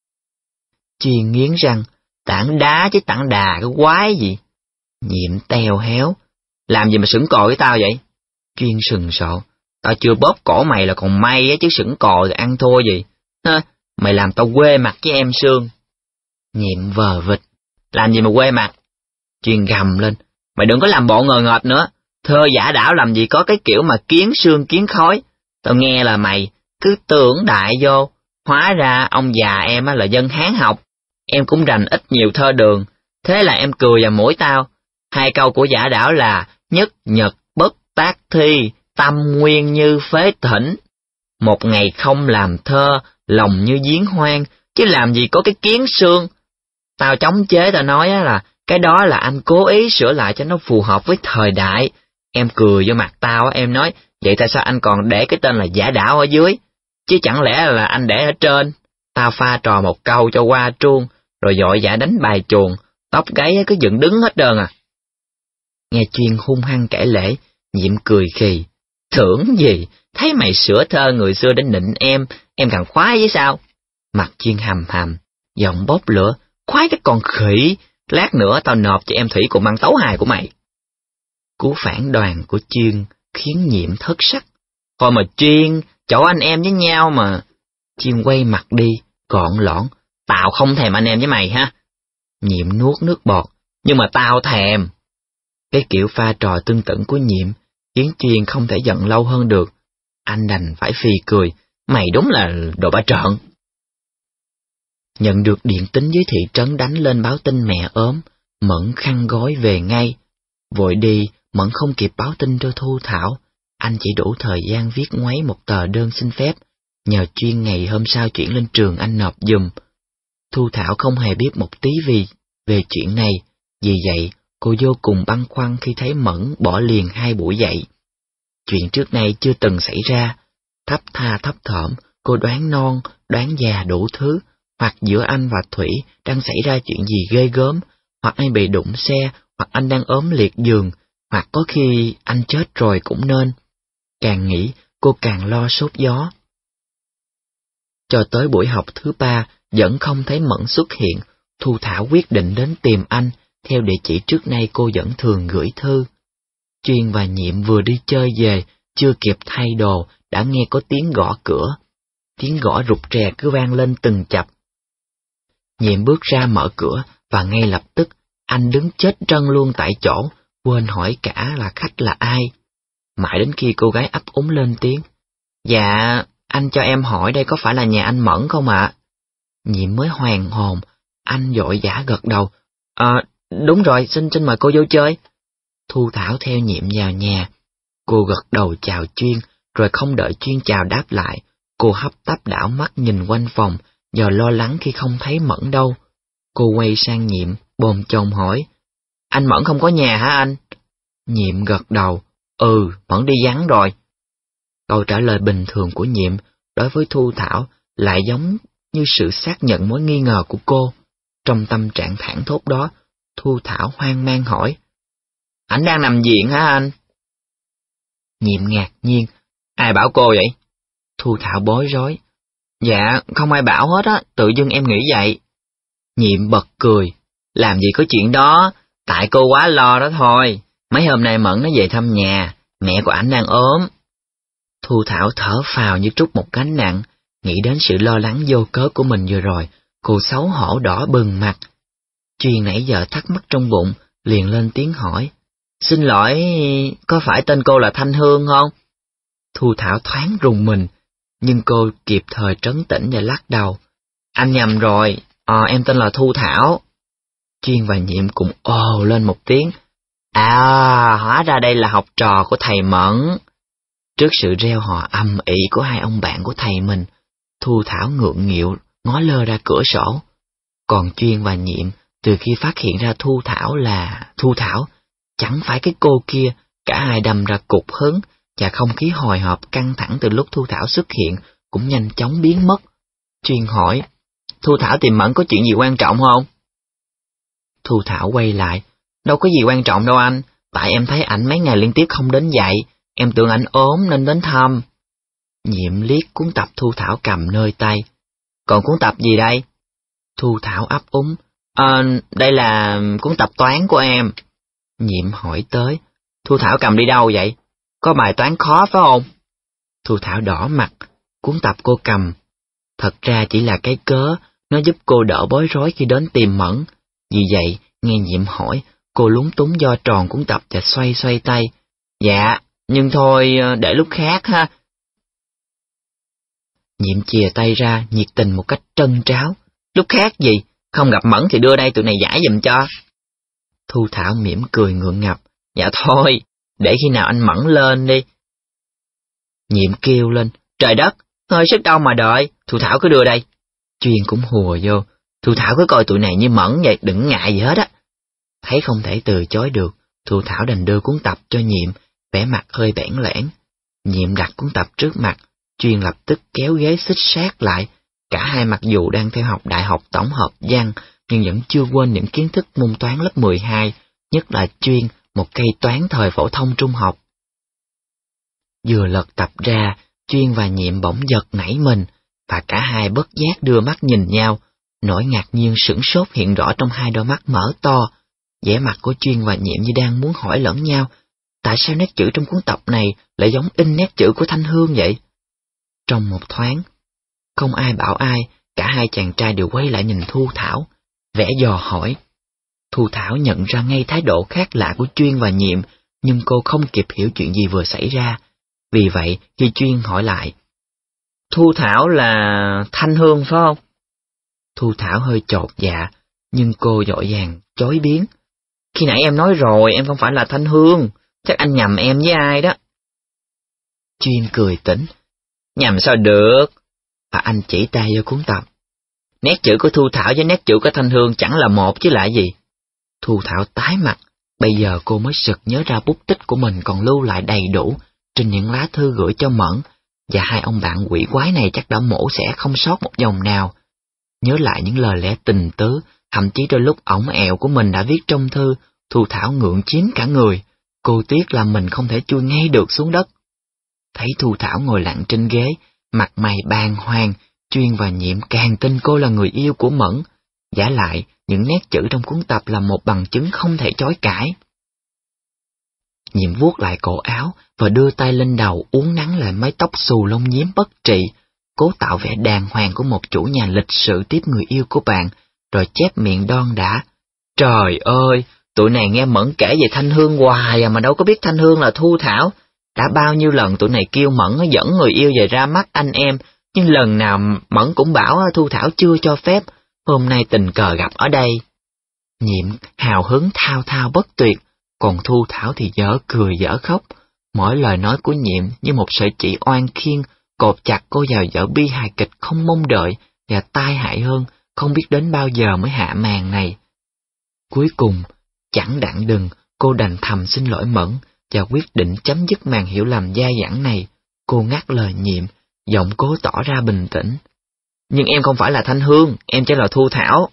Chuyên nghiến răng, Tản Đá chứ Tản Đà cái quái gì? Nhiệm teo héo, làm gì mà sững cò với tao vậy? Chuyên sừng sộ, tao chưa bóp cổ mày là còn may á, chứ sững cò thì ăn thua gì. Hơ, mày làm tao quê mặt với em Sương. Nhiệm vờ vịt, làm gì mà quê mặt? Chuyên gầm lên, mày đừng có làm bộ ngờ ngợt nữa, thơ giả đảo làm gì có cái kiểu mà kiến sương kiến khói. Tao nghe là mày cứ tưởng đại vô, hóa ra ông già em là dân Hán học, em cũng rành ít nhiều thơ đường, thế là em cười vào mũi tao. Hai câu của giả đảo là nhất nhật bất tác thi, tâm nguyên như phế thỉnh. Một ngày không làm thơ, lòng như giếng hoang, chứ làm gì có cái kiến sương. Tao chống chế tao nói là cái đó là anh cố ý sửa lại cho nó phù hợp với thời đại. Em cười vô mặt tao, em nói, vậy tại sao anh còn để cái tên là giả đảo ở dưới? Chứ chẳng lẽ là anh để ở trên? Tao pha trò một câu cho qua truông, rồi dội vã đánh bài chuồng, tóc gáy cứ dựng đứng hết trơn à. Nghe Chuyên hung hăng kể lễ, Nhiệm cười khì. Thưởng gì, thấy mày sửa thơ người xưa đến nịnh em, em càng khoái với sao? Mặt Chuyên hầm hầm, giọng bốc lửa, khoái cái con khỉ, lát nữa tao nộp cho em Thủy cùng ăn tấu hài của mày. Cú phản đoàn của Chuyên khiến Nhiệm thất sắc. Thôi mà Chuyên, chỗ anh em với nhau mà. Chuyên quay mặt đi, gọn lõn, tao không thèm anh em với mày ha. Nhiệm nuốt nước bọt, nhưng mà tao thèm. Cái kiểu pha trò tương tửng của Nhiệm khiến Chuyên không thể giận lâu hơn được. Anh đành phải phì cười, mày đúng là đồ ba trợn. Nhận được điện tín dưới thị trấn đánh lên báo tin mẹ ốm, Mẫn khăn gói về ngay. Vội đi, Mẫn không kịp báo tin cho Thu Thảo, anh chỉ đủ thời gian viết ngoáy một tờ đơn xin phép, nhờ Chuyên ngày hôm sau chuyển lên trường anh nộp giùm. Thu Thảo không hề biết một tí vì về chuyện này, vì vậy cô vô cùng băn khoăn khi thấy Mẫn bỏ liền hai buổi dạy. Chuyện trước nay chưa từng xảy ra, thấp tha thấp thỏm, cô đoán non, đoán già đủ thứ, hoặc giữa anh và Thủy đang xảy ra chuyện gì ghê gớm, hoặc anh bị đụng xe, hoặc anh đang ốm liệt giường, hoặc có khi anh chết rồi cũng nên. Càng nghĩ, cô càng lo sốt gió. Cho tới buổi học thứ ba, vẫn không thấy Mẫn xuất hiện, Thu Thảo quyết định đến tìm anh, theo địa chỉ trước nay cô vẫn thường gửi thư. Chuyên và Nhiệm vừa đi chơi về, chưa kịp thay đồ, đã nghe có tiếng gõ cửa. Tiếng gõ rụt rè cứ vang lên từng chập. Nhiệm bước ra mở cửa, và ngay lập tức, anh đứng chết trân luôn tại chỗ, quên hỏi cả là khách là ai. Mãi đến khi cô gái ấp úng lên tiếng. Dạ, anh cho em hỏi đây có phải là nhà anh Mẫn không ạ? Nhiệm mới hoàn hồn, anh vội vã gật đầu. Ờ, à, đúng rồi, xin xin mời cô vô chơi. Thu Thảo theo Nhiệm vào nhà. Cô gật đầu chào Chuyên, rồi không đợi Chuyên chào đáp lại, cô hấp tấp đảo mắt nhìn quanh phòng, do lo lắng khi không thấy Mẫn đâu. Cô quay sang Nhiệm, bồn chồn hỏi, anh Mẫn không có nhà hả anh? Nhiệm gật đầu, ừ, Mẫn đi vắng rồi. Câu trả lời bình thường của Nhiệm đối với Thu Thảo lại giống như sự xác nhận mối nghi ngờ của cô. Trong tâm trạng thảng thốt đó, Thu Thảo hoang mang hỏi, anh đang nằm viện hả anh? Nhiệm ngạc nhiên, ai bảo cô vậy? Thu Thảo bối rối, dạ, không ai bảo hết á, tự dưng em nghĩ vậy. Nhiệm bật cười, làm gì có chuyện đó, tại cô quá lo đó thôi, mấy hôm nay Mẫn nó về thăm nhà, mẹ của ảnh đang ốm. Thu Thảo thở phào như trút một gánh nặng, nghĩ đến sự lo lắng vô cớ của mình vừa rồi, cô xấu hổ đỏ bừng mặt. Chuyên nãy giờ thắc mắc trong bụng, liền lên tiếng hỏi, xin lỗi, có phải tên cô là Thanh Hương không? Thu Thảo thoáng rùng mình, nhưng cô kịp thời trấn tĩnh và lắc đầu. Anh nhầm rồi, ờ, em tên là Thu Thảo. Chuyên và Nhiệm cùng ồ lên một tiếng. À, hóa ra đây là học trò của thầy Mẫn. Trước sự reo hò ầm ĩ của hai ông bạn của thầy mình, Thu Thảo ngượng nghịu ngó lơ ra cửa sổ. Còn Chuyên và Nhiệm Từ khi phát hiện ra Thu Thảo là Thu Thảo, chẳng phải cái cô kia, cả hai đâm ra cục hứng, và không khí hồi hộp căng thẳng từ lúc Thu Thảo xuất hiện cũng nhanh chóng biến mất. Chuyên hỏi, Thu Thảo tìm Mẫn có chuyện gì quan trọng không? Thu Thảo quay lại, đâu có gì quan trọng đâu anh, tại em thấy ảnh mấy ngày liên tiếp không đến dạy, em tưởng ảnh ốm nên đến thăm. Nhiệm liếc cuốn tập Thu Thảo cầm nơi tay. Còn cuốn tập gì đây? Thu Thảo ấp úng, à, đây là cuốn tập toán của em. Nhiệm hỏi tới, Thu Thảo cầm đi đâu vậy? Có bài toán khó phải không? Thu Thảo đỏ mặt, cuốn tập cô cầm. Thật ra chỉ là cái cớ, nó giúp cô đỡ bối rối khi đến tìm Mẫn. Vì vậy, nghe Nhiệm hỏi, cô lúng túng do tròn cuốn tập và xoay xoay tay. Dạ, nhưng thôi, để lúc khác ha. Nhiệm chìa tay ra, nhiệt tình một cách trân tráo. Lúc khác gì, không gặp Mẫn thì đưa đây tụi này giải giùm cho. Thu Thảo mỉm cười ngượng ngập. Dạ thôi, để khi nào anh Mẫn lên đi. Nhiệm kêu lên, trời đất, hơi sức đâu mà đợi, Thu Thảo cứ đưa đây. Chuyên cũng hùa vô, Thu Thảo cứ coi tụi này như Mẫn vậy, đừng ngại gì hết á. Thấy không thể từ chối được, Thu Thảo đành đưa cuốn tập cho Nhiệm, vẻ mặt hơi bẽn lẽn. Nhiệm đặt cuốn tập trước mặt, Chuyên lập tức kéo ghế xích sát lại. Cả hai mặc dù đang theo học đại học tổng hợp văn, nhưng vẫn chưa quên những kiến thức môn toán lớp mười hai, nhất là Chuyên, một cây toán thời phổ thông trung học. Vừa lật tập ra, Chuyên và Nhiệm bỗng giật nảy mình, và cả hai bất giác đưa mắt nhìn nhau. Nỗi ngạc nhiên sửng sốt hiện rõ trong hai đôi mắt mở to. Vẻ mặt của Chuyên và Nhiệm như đang muốn hỏi lẫn nhau, tại sao nét chữ trong cuốn tập này lại giống in nét chữ của Thanh Hương vậy? Trong một thoáng, không ai bảo ai, cả hai chàng trai đều quay lại nhìn Thu Thảo, vẻ dò hỏi. Thu Thảo nhận ra ngay thái độ khác lạ của Chuyên và Nhiệm, nhưng cô không kịp hiểu chuyện gì vừa xảy ra. Vì vậy, khi Chuyên hỏi lại, Thu Thảo là Thanh Hương phải không? Thu Thảo hơi chột dạ, nhưng cô vội vàng chối biến. Khi nãy em nói rồi, em không phải là Thanh Hương, chắc anh nhầm em với ai đó. Chuyên cười tỉnh, nhầm sao được, và anh chỉ tay vô cuốn tập. Nét chữ của Thu Thảo với nét chữ của Thanh Hương chẳng là một chứ lại gì. Thu Thảo tái mặt, bây giờ cô mới sực nhớ ra bút tích của mình còn lưu lại đầy đủ trên những lá thư gửi cho Mẫn, và hai ông bạn quỷ quái này chắc đã mổ xẻ không sót một dòng nào. Nhớ lại những lời lẽ tình tứ, thậm chí đôi lúc ổng ẹo của mình đã viết trong thư, Thu Thảo ngượng chín cả người, cô tiếc là mình không thể chui ngay được xuống đất. Thấy Thu Thảo ngồi lặng trên ghế, mặt mày bàng hoàng, Chuyên và Nhiệm càng tin cô là người yêu của Mẫn. Giả lại, những nét chữ trong cuốn tập là một bằng chứng không thể chối cãi. Nhiệm vuốt lại cổ áo và đưa tay lên đầu uốn nắn lại mái tóc xù lông nhím bất trị, cố tạo vẻ đàng hoàng của một chủ nhà lịch sự tiếp người yêu của bạn, rồi chép miệng đon đả. Trời ơi, tụi này nghe Mẫn kể về Thanh Hương hoài à mà đâu có biết Thanh Hương là Thu Thảo. Đã bao nhiêu lần tụi này kêu Mẫn dẫn người yêu về ra mắt anh em, nhưng lần nào Mẫn cũng bảo Thu Thảo chưa cho phép, hôm nay tình cờ gặp ở đây. Nhiệm hào hứng thao thao bất tuyệt, còn Thu Thảo thì dở cười dở khóc. Mỗi lời nói của Nhiệm như một sợi chỉ oan khiên, cột chặt cô vào vở bi hài kịch không mong đợi, và tai hại hơn, không biết đến bao giờ mới hạ màn này. Cuối cùng, chẳng đặng đừng, cô đành thầm xin lỗi Mẫn, và quyết định chấm dứt màn hiểu lầm dai dẳng này. Cô ngắt lời Nhiệm, giọng cố tỏ ra bình tĩnh. Nhưng em không phải là Thanh Hương, em chỉ là Thu Thảo.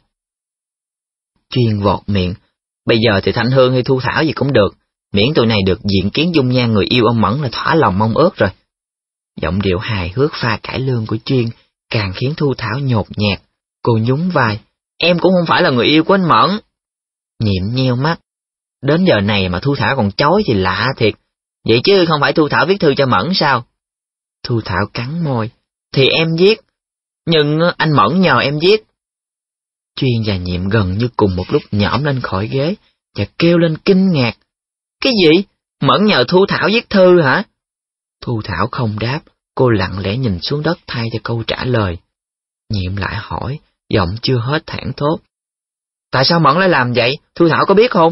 Chuyên vọt miệng, bây giờ thì Thanh Hương hay Thu Thảo gì cũng được, miễn tụi này được diện kiến dung nhan người yêu ông Mẫn là thỏa lòng mong ước rồi. Giọng điệu hài hước pha cải lương của Chuyên càng khiến Thu Thảo nhột nhạt. Cô nhún vai, em cũng không phải là người yêu của anh Mẫn. Nhiệm nheo mắt, đến giờ này mà Thu Thảo còn chối thì lạ thiệt, vậy chứ không phải Thu Thảo viết thư cho Mẫn sao? Thu Thảo cắn môi, thì em viết, nhưng anh Mẫn nhờ em viết. Chuyên và Nhiệm gần như cùng một lúc nhõm lên khỏi ghế và kêu lên kinh ngạc. Cái gì? Mẫn nhờ Thu Thảo viết thư hả? Thu Thảo không đáp, cô lặng lẽ nhìn xuống đất thay cho câu trả lời. Nhiệm lại hỏi, giọng chưa hết thảng thốt. Tại sao Mẫn lại làm vậy? Thu Thảo có biết không?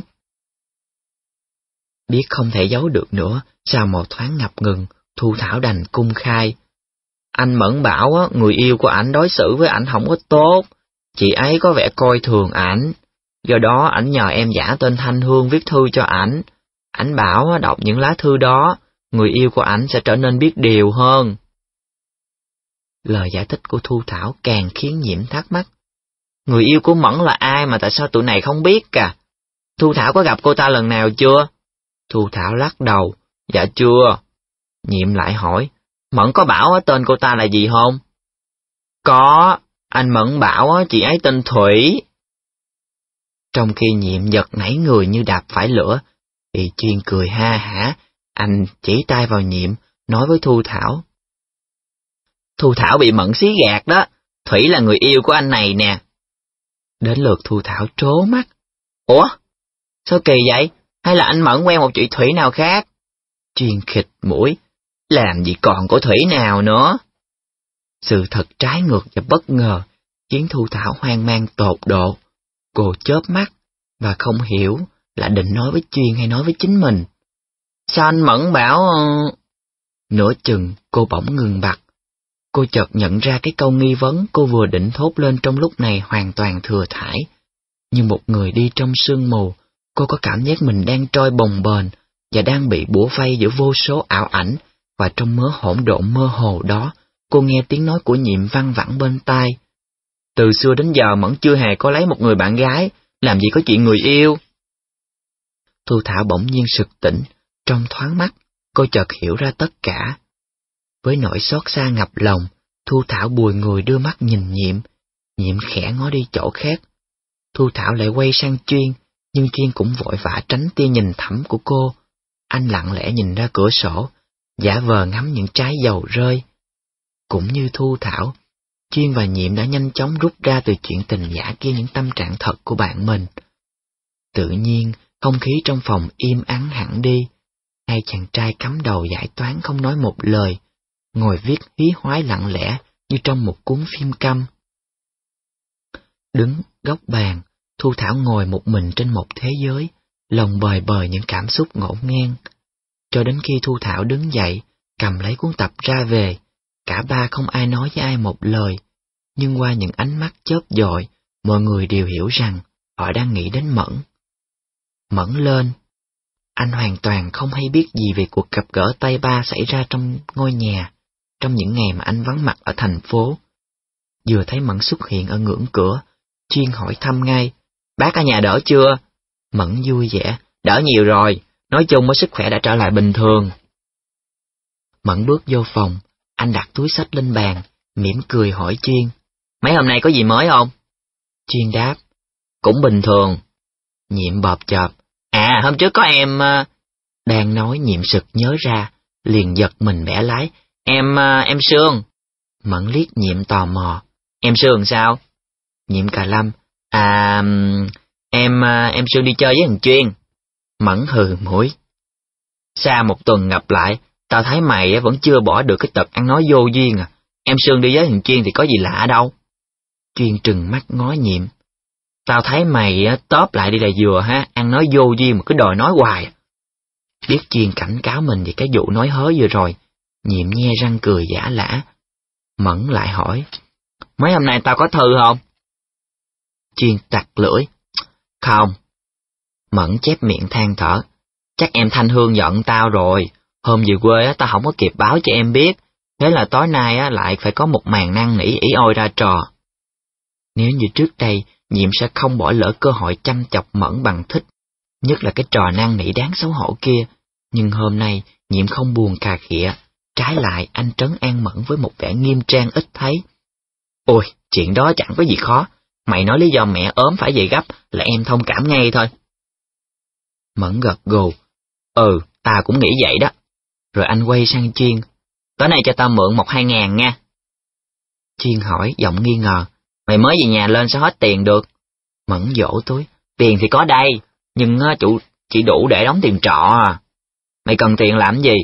Biết không thể giấu được nữa, sau một thoáng ngập ngừng, Thu Thảo đành cung khai. Anh Mẫn bảo á, người yêu của ảnh đối xử với ảnh không có tốt, chị ấy có vẻ coi thường ảnh. Do đó ảnh nhờ em giả tên Thanh Hương viết thư cho ảnh. Ảnh bảo đọc những lá thư đó, người yêu của ảnh sẽ trở nên biết điều hơn. Lời giải thích của Thu Thảo càng khiến Nhiễm thắc mắc. Người yêu của Mẫn là ai mà tại sao tụi này không biết cả? Thu Thảo có gặp cô ta lần nào chưa? Thu Thảo lắc đầu. Dạ chưa. Nhiễm lại hỏi, Mẫn có bảo tên cô ta là gì không? Có, anh Mẫn bảo chị ấy tên Thủy. Trong khi Nhiệm giật nảy người như đạp phải lửa, thì Chuyên cười ha hả, anh chỉ tay vào Nhiệm, nói với Thu Thảo. Thu Thảo bị Mẫn xí gạt đó, Thủy là người yêu của anh này nè. Đến lượt Thu Thảo trố mắt. Ủa? Sao kỳ vậy? Hay là anh Mẫn quen một chị Thủy nào khác? Chuyên khịt mũi. Làm gì còn của Thủy nào nữa? Sự thật trái ngược và bất ngờ khiến Thu Thảo hoang mang tột độ. Cô chớp mắt và không hiểu là định nói với Chuyên hay nói với chính mình. Sao anh Mẫn bảo... Nửa chừng cô bỗng ngừng bặt. Cô chợt nhận ra cái câu nghi vấn cô vừa định thốt lên trong lúc này hoàn toàn thừa thãi. Như một người đi trong sương mù, cô có cảm giác mình đang trôi bồng bềnh và đang bị bủa vây giữa vô số ảo ảnh, và trong mớ hỗn độn mơ hồ đó, cô nghe tiếng nói của Nhiệm văng vẳng bên tai. Từ xưa đến giờ Mẫn chưa hề có lấy một người bạn gái, làm gì có chuyện người yêu. Thu Thảo bỗng nhiên sực tỉnh, trong thoáng mắt, cô chợt hiểu ra tất cả. Với nỗi xót xa ngập lòng, Thu Thảo bùi người đưa mắt nhìn Nhiệm. Nhiệm khẽ ngó đi chỗ khác. Thu Thảo lại quay sang Chuyên, nhưng Chuyên cũng vội vã tránh tia nhìn thẳm của cô. Anh lặng lẽ nhìn ra cửa sổ, giả vờ ngắm những trái dầu rơi. Cũng như Thu Thảo, Chuyên và Nhiệm đã nhanh chóng rút ra từ chuyện tình giả kia những tâm trạng thật của bạn mình. Tự nhiên, không khí trong phòng im ắng hẳn đi. Hai chàng trai cắm đầu giải toán không nói một lời, ngồi viết hí hoái lặng lẽ như trong một cuốn phim câm. Đứng góc bàn, Thu Thảo ngồi một mình trên một thế giới, lòng bời bời những cảm xúc ngổn ngang. Cho đến khi Thu Thảo đứng dậy, cầm lấy cuốn tập ra về, cả ba không ai nói với ai một lời, nhưng qua những ánh mắt chớp dội, mọi người đều hiểu rằng họ đang nghĩ đến Mẫn. Mẫn lên. Anh hoàn toàn không hay biết gì về cuộc gặp gỡ tay ba xảy ra trong ngôi nhà, trong những ngày mà anh vắng mặt ở thành phố. Vừa thấy Mẫn xuất hiện ở ngưỡng cửa, Chuyên hỏi thăm ngay, bác ở nhà đỡ chưa? Mẫn vui vẻ, đỡ nhiều rồi, nói chung với sức khỏe đã trở lại bình thường. Mẫn bước vô phòng, anh đặt túi xách lên bàn, mỉm cười hỏi Chuyên, mấy hôm nay có gì mới không? Chuyên đáp, cũng bình thường. Nhiệm bợp chợp, à hôm trước có em... Đang nói Nhiệm sực nhớ ra, liền giật mình bẻ lái, em... em Sương. Mẫn liếc Nhiệm tò mò, em Sương sao? Nhiệm cà lâm, à... em... em Sương đi chơi với thằng Chuyên. Mẫn hừ mũi. Xa một tuần gặp lại, tao thấy mày vẫn chưa bỏ được cái tật ăn nói vô duyên à. Em Sương đi với thằng Chuyên thì có gì lạ đâu. Chuyên trừng mắt ngó Nhiệm. Tao thấy mày tóp lại đi là vừa ha, ăn nói vô duyên mà cứ đòi nói hoài. Biết Chuyên cảnh cáo mình về cái vụ nói hớ vừa rồi, Nhiệm nhe răng cười giả lả. Mẫn lại hỏi, mấy hôm nay tao có thư không? Chuyên tặc lưỡi, không. Mẫn chép miệng than thở, chắc em Thanh Hương giận tao rồi, hôm về quê tao không có kịp báo cho em biết, thế là tối nay lại phải có một màn năn nỉ ỉ ôi ra trò. Nếu như trước đây, Nhiệm sẽ không bỏ lỡ cơ hội chăm chọc Mẫn bằng thích, nhất là cái trò năn nỉ đáng xấu hổ kia, nhưng hôm nay Nhiệm không buồn cà khịa, trái lại anh trấn an Mẫn với một vẻ nghiêm trang ít thấy. Ôi, chuyện đó chẳng có gì khó, mày nói lý do mẹ ốm phải về gấp là em thông cảm ngay thôi. Mẫn gật gù, ừ, ta cũng nghĩ vậy đó. Rồi anh quay sang Chuyên, tối nay cho tao mượn một hai ngàn nha. Chuyên hỏi giọng nghi ngờ, mày mới về nhà lên sao hết tiền được? Mẫn vỗ túi, tiền thì có đây, nhưng chủ chỉ đủ để đóng tiền trọ à. Mày cần tiền làm gì?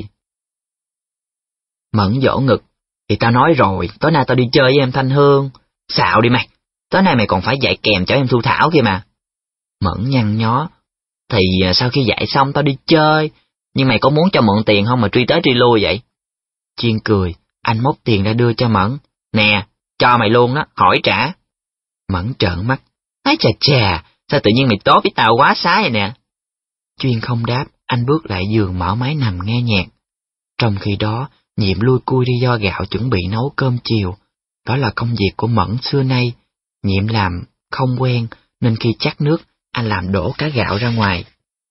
Mẫn vỗ ngực, thì tao nói rồi, tối nay tao đi chơi với em Thanh Hương. Xạo đi mày, tối nay mày còn phải dạy kèm cho em Thu Thảo kia mà. Mẫn nhăn nhó, thì sau khi dạy xong tao đi chơi, nhưng mày có muốn cho mượn tiền không mà truy tới truy lui vậy? Chuyên cười, anh móc tiền ra đưa cho Mẫn, nè, cho mày luôn đó, hỏi trả. Mẫn trợn mắt, ái chà chà, Sao tự nhiên mày tốt với tao quá xá vậy nè? Chuyên không đáp, anh bước lại giường mở máy nằm nghe nhạc. Trong khi đó, Nhiệm lui cui đi do gạo chuẩn bị nấu cơm chiều. Đó là công việc của Mẫn xưa nay. Nhiệm làm không quen, nên khi chắc nước, anh làm đổ cả gạo ra ngoài.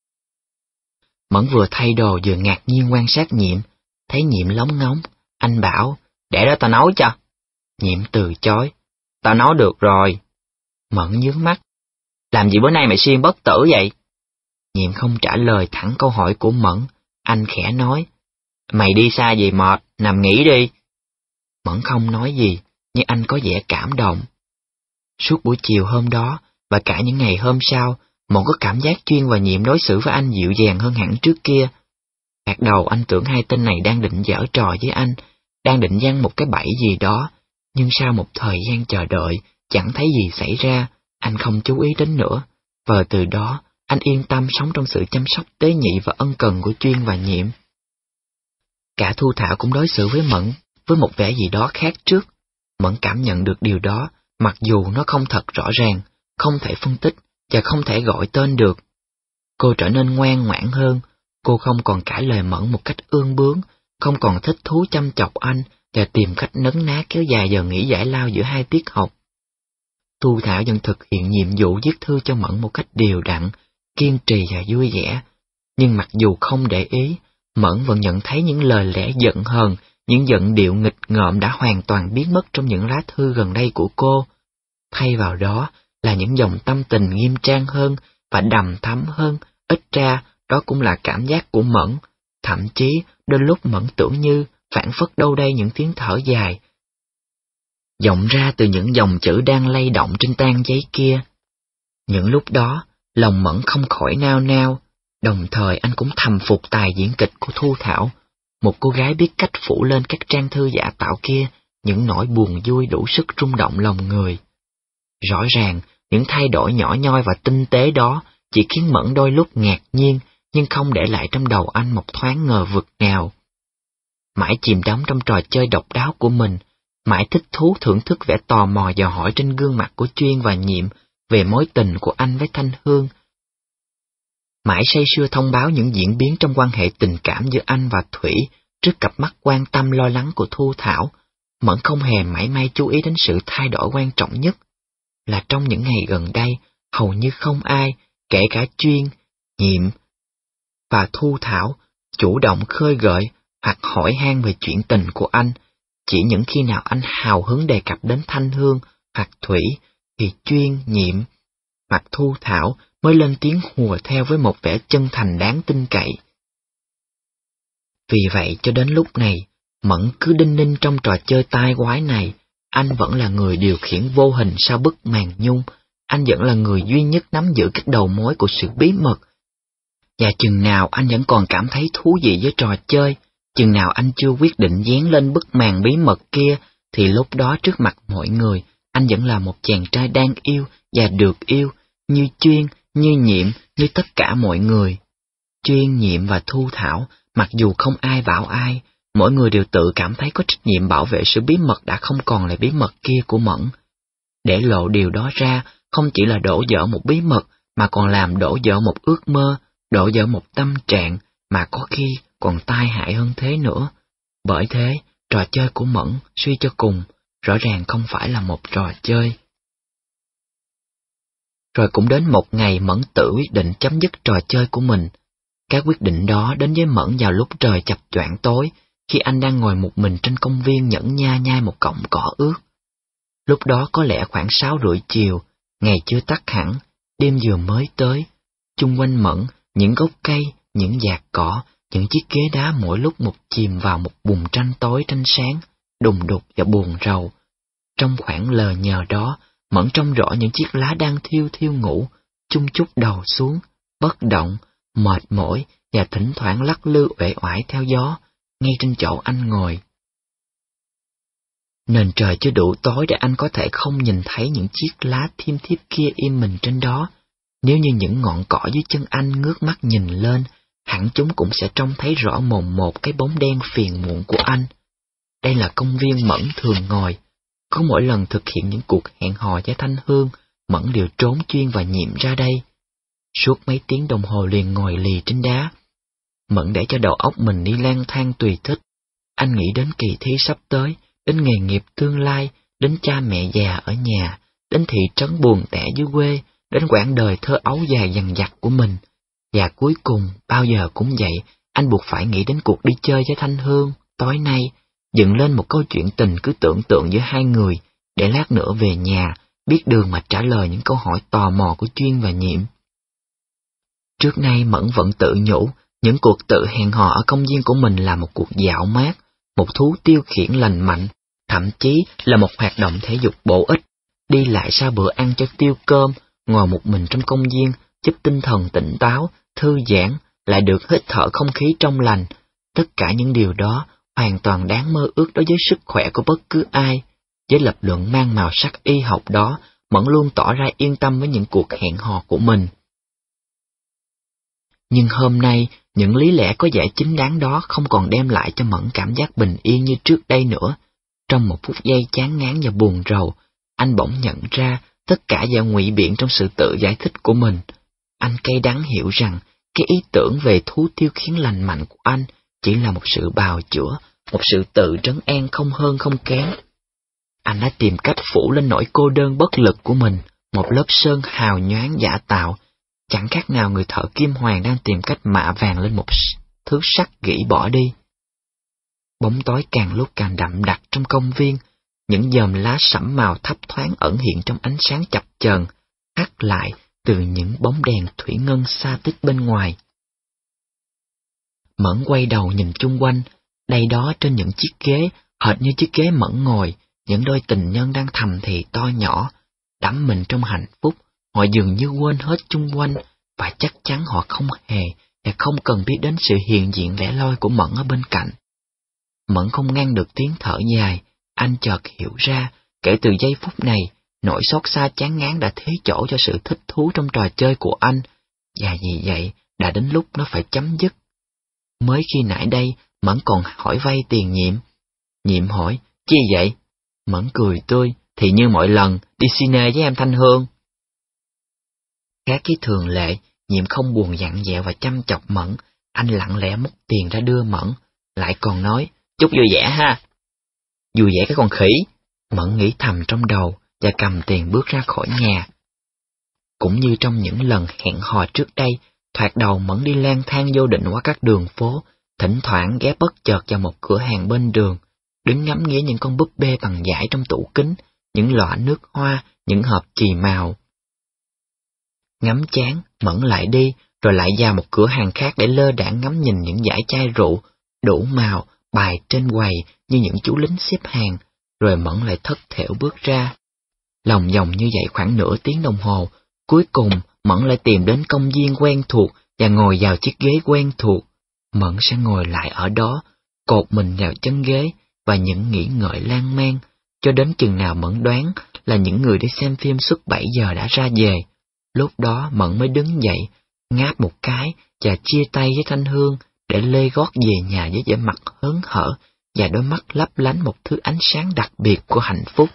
Mẫn vừa thay đồ vừa ngạc nhiên quan sát Nhiệm, thấy Nhiệm lóng ngóng, anh bảo, để đó tao nấu cho. Nhiệm từ chối, tao nấu được rồi. Mẫn nhướng mắt, làm gì bữa nay mày siêng bất tử vậy? Nhiệm không trả lời thẳng câu hỏi của Mẫn, anh khẽ nói, mày đi xa về mệt, nằm nghỉ đi. Mẫn không nói gì, nhưng anh có vẻ cảm động. Suốt buổi chiều hôm đó, và cả những ngày hôm sau, Mẫn có cảm giác Chuyên và Nhiệm đối xử với anh dịu dàng hơn hẳn trước kia. Hạt đầu anh tưởng hai tên này đang định giở trò với anh, đang định giăng một cái bẫy gì đó, nhưng sau một thời gian chờ đợi, chẳng thấy gì xảy ra, anh không chú ý đến nữa, và từ đó, anh yên tâm sống trong sự chăm sóc tế nhị và ân cần của Chuyên và Nhiệm. Cả Thu Thảo cũng đối xử với Mẫn với một vẻ gì đó khác trước. Mẫn cảm nhận được điều đó, mặc dù nó không thật rõ ràng, không thể phân tích và không thể gọi tên được. Cô trở nên ngoan ngoãn hơn, cô không còn cãi lời Mẫn một cách ương bướng, không còn thích thú chăm chọc anh và tìm cách nấn ná kéo dài giờ nghỉ giải lao giữa hai tiết học. Thu Thảo vẫn thực hiện nhiệm vụ viết thư cho Mẫn một cách đều đặn, kiên trì và vui vẻ, nhưng mặc dù không để ý, Mẫn vẫn nhận thấy những lời lẽ giận hờn, những giận điệu nghịch ngợm đã hoàn toàn biến mất trong những lá thư gần đây của cô. Thay vào đó là những dòng tâm tình nghiêm trang hơn và đằm thắm hơn, ít ra đó cũng là cảm giác của Mẫn. Thậm chí, đôi lúc Mẫn tưởng như phảng phất đâu đây những tiếng thở dài, vọng ra từ những dòng chữ đang lay động trên tang giấy kia. Những lúc đó, lòng Mẫn không khỏi nao nao, đồng thời anh cũng thầm phục tài diễn kịch của Thu Thảo, một cô gái biết cách phủ lên các trang thư giả tạo kia những nỗi buồn vui đủ sức rung động lòng người. Rõ ràng, những thay đổi nhỏ nhoi và tinh tế đó chỉ khiến Mẫn đôi lúc ngạc nhiên, nhưng không để lại trong đầu anh một thoáng ngờ vực nào. Mãi chìm đắm trong trò chơi độc đáo của mình, mãi thích thú thưởng thức vẻ tò mò dò hỏi trên gương mặt của Chuyên và Nhiệm về mối tình của anh với Thanh Hương. Mãi say sưa thông báo những diễn biến trong quan hệ tình cảm giữa anh và Thủy trước cặp mắt quan tâm lo lắng của Thu Thảo, Mẫn không hề mảy may chú ý đến sự thay đổi quan trọng nhất, là trong những ngày gần đây, hầu như không ai, kể cả Chuyên, Nhiệm và Thu Thảo, chủ động khơi gợi hoặc hỏi han về chuyện tình của anh. Chỉ những khi nào anh hào hứng đề cập đến Thanh Hương hoặc Thủy, thì Chuyên, Nhiệm hoặc Thu Thảo mới lên tiếng hùa theo với một vẻ chân thành đáng tin cậy. Vì vậy cho đến lúc này, Mẫn cứ đinh ninh trong trò chơi tai quái này, anh vẫn là người điều khiển vô hình sau bức màn nhung, anh vẫn là người duy nhất nắm giữ các đầu mối của sự bí mật. Và chừng nào anh vẫn còn cảm thấy thú vị với trò chơi, chừng nào anh chưa quyết định dán lên bức màn bí mật kia, thì lúc đó trước mặt mọi người, anh vẫn là một chàng trai đang yêu và được yêu, như Chuyên, như Nhiệm, như tất cả mọi người. Chuyên, Nhiệm và Thu Thảo, mặc dù không ai bảo ai, mỗi người đều tự cảm thấy có trách nhiệm bảo vệ sự bí mật đã không còn là bí mật kia của Mẫn. Để lộ điều đó ra, không chỉ là đổ vỡ một bí mật, mà còn làm đổ vỡ một ước mơ, đổ vỡ một tâm trạng, mà có khi còn tai hại hơn thế nữa. Bởi thế, trò chơi của Mẫn, suy cho cùng, rõ ràng không phải là một trò chơi. Rồi cũng đến một ngày Mẫn tự quyết định chấm dứt trò chơi của mình. Các quyết định đó đến với Mẫn vào lúc trời chập choạng tối, khi anh đang ngồi một mình trên công viên nhẫn nha nhai một cọng cỏ ướt. Lúc đó có lẽ khoảng sáu rưỡi chiều, ngày chưa tắt hẳn, đêm vừa mới tới. Chung quanh Mẫn, những gốc cây, những vạt cỏ, những chiếc ghế đá mỗi lúc một chìm vào một bùn tranh tối tranh sáng, đùng đục và buồn rầu. Trong khoảng lờ nhờ đó, Mẫn trông rõ những chiếc lá đang thiêu thiêu ngủ, chung chút đầu xuống, bất động, mệt mỏi và thỉnh thoảng lắc lư uể oải theo gió, ngay trên chỗ anh ngồi. Nền trời chưa đủ tối để anh có thể không nhìn thấy những chiếc lá thiêm thiếp kia im mình trên đó. Nếu như những ngọn cỏ dưới chân anh ngước mắt nhìn lên, hẳn chúng cũng sẽ trông thấy rõ mồn một cái bóng đen phiền muộn của anh. Đây là công viên Mẫn thường ngồi. Có mỗi lần thực hiện những cuộc hẹn hò với Thanh Hương, Mẫn đều trốn Chuyên và Nhiệm ra đây. Suốt mấy tiếng đồng hồ liền ngồi lì trên đá. Mẫn để cho đầu óc mình đi lang thang tùy thích. Anh nghĩ đến kỳ thi sắp tới, đến nghề nghiệp tương lai, đến cha mẹ già ở nhà, đến thị trấn buồn tẻ dưới quê, đến quãng đời thơ ấu dài dằng dặc của mình. Và cuối cùng, bao giờ cũng vậy, anh buộc phải nghĩ đến cuộc đi chơi với Thanh Hương, tối nay, dựng lên một câu chuyện tình cứ tưởng tượng giữa hai người, để lát nữa về nhà, biết đường mà trả lời những câu hỏi tò mò của Chuyên và Nhiệm. Trước nay Mẫn vẫn tự nhủ, những cuộc tự hẹn hò ở công viên của mình là một cuộc dạo mát, một thú tiêu khiển lành mạnh, thậm chí là một hoạt động thể dục bổ ích. Đi lại sau bữa ăn cho tiêu cơm, ngồi một mình trong công viên, giúp tinh thần tỉnh táo, thư giãn, lại được hít thở không khí trong lành. Tất cả những điều đó hoàn toàn đáng mơ ước đối với sức khỏe của bất cứ ai. Với lập luận mang màu sắc y học đó, Mẫn luôn tỏ ra yên tâm với những cuộc hẹn hò của mình. Nhưng hôm nay, những lý lẽ có vẻ chính đáng đó không còn đem lại cho Mẫn cảm giác bình yên như trước đây nữa. Trong một phút giây chán ngán và buồn rầu, anh bỗng nhận ra tất cả và ngụy biện trong sự tự giải thích của mình. Anh cay đắng hiểu rằng cái ý tưởng về thú tiêu khiển lành mạnh của anh chỉ là một sự bào chữa, một sự tự trấn an không hơn không kém. Anh đã tìm cách phủ lên nỗi cô đơn bất lực của mình một lớp sơn hào nhoáng giả tạo, chẳng khác nào người thợ kim hoàn đang tìm cách mạ vàng lên một thứ sắt gỉ bỏ đi. Bóng tối càng lúc càng đậm đặc trong công viên, những chòm lá sẫm màu thấp thoáng ẩn hiện trong ánh sáng chập chờn, hắt lại từ những bóng đèn thủy ngân xa tích bên ngoài. Mẫn quay đầu nhìn chung quanh, đây đó trên những chiếc ghế, hệt như chiếc ghế Mẫn ngồi, những đôi tình nhân đang thầm thì to nhỏ, đắm mình trong hạnh phúc, họ dường như quên hết chung quanh, và chắc chắn họ không hề và không cần biết đến sự hiện diện lẻ loi của Mẫn ở bên cạnh. Mẫn không ngăn được tiếng thở dài, anh chợt hiểu ra, kể từ giây phút này, nỗi xót xa chán ngán đã thế chỗ cho sự thích thú trong trò chơi của anh, và vì vậy đã đến lúc nó phải chấm dứt. Mới khi nãy đây, Mẫn còn hỏi vay tiền Nhiệm. Nhiệm hỏi, chi vậy? Mẫn cười tươi, thì như mọi lần, đi cine với em Thanh Hương. Khác với thường lệ, Nhiệm không buồn dặn dẹo và chăm chọc Mẫn, anh lặng lẽ móc tiền ra đưa Mẫn, lại còn nói, chúc vui vẻ ha. Vui vẻ cái con khỉ, Mẫn nghĩ thầm trong đầu và cầm tiền bước ra khỏi nhà. Cũng như trong những lần hẹn hò trước đây, thoạt đầu Mẫn đi lang thang vô định qua các đường phố, thỉnh thoảng ghé bất chợt vào một cửa hàng bên đường, đứng ngắm nghía những con búp bê bằng vải trong tủ kính, những lọ nước hoa, những hộp chì màu. Ngắm chán, Mẫn lại đi, rồi lại vào một cửa hàng khác để lơ đãng ngắm nhìn những dải chai rượu, đủ màu, bày trên quầy như những chú lính xếp hàng, rồi Mẫn lại thất thểu bước ra. Lòng vòng như vậy khoảng nửa tiếng đồng hồ, cuối cùng Mẫn lại tìm đến công viên quen thuộc và ngồi vào chiếc ghế quen thuộc. Mẫn sẽ ngồi lại ở đó, cột mình vào chân ghế và những nghĩ ngợi lan man, cho đến chừng nào Mẫn đoán là những người đi xem phim suốt bảy giờ đã ra về. Lúc đó Mẫn mới đứng dậy, ngáp một cái và chia tay với Thanh Hương để lê gót về nhà với vẻ mặt hớn hở và đôi mắt lấp lánh một thứ ánh sáng đặc biệt của hạnh phúc.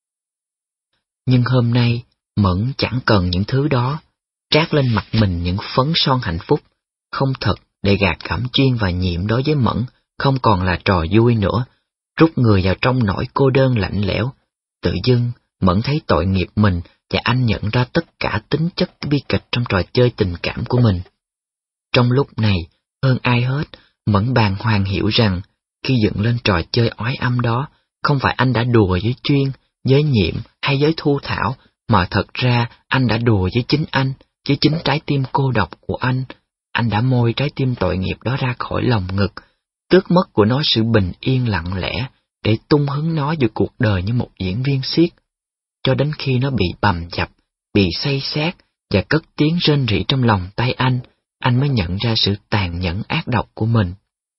Nhưng hôm nay, Mẫn chẳng cần những thứ đó, trát lên mặt mình những phấn son hạnh phúc, không thật để gạt cảm Chuyên và Nhiệm đối với Mẫn, không còn là trò vui nữa, rút người vào trong nỗi cô đơn lạnh lẽo. Tự dưng, Mẫn thấy tội nghiệp mình và anh nhận ra tất cả tính chất bi kịch trong trò chơi tình cảm của mình. Trong lúc này, hơn ai hết, Mẫn bàng hoàng hiểu rằng, khi dựng lên trò chơi oái âm đó, không phải anh đã đùa với Chuyên, với Nhiệm hay với Thu Thảo, mà thật ra anh đã đùa với chính anh, với chính trái tim cô độc của anh. Anh đã môi trái tim tội nghiệp đó ra khỏi lòng ngực, tước mất của nó sự bình yên lặng lẽ, để tung hứng nó giữa cuộc đời như một diễn viên xiếc, cho đến khi nó bị bầm dập, bị xây xát và cất tiếng rên rỉ trong lòng tay anh, anh mới nhận ra sự tàn nhẫn ác độc của mình.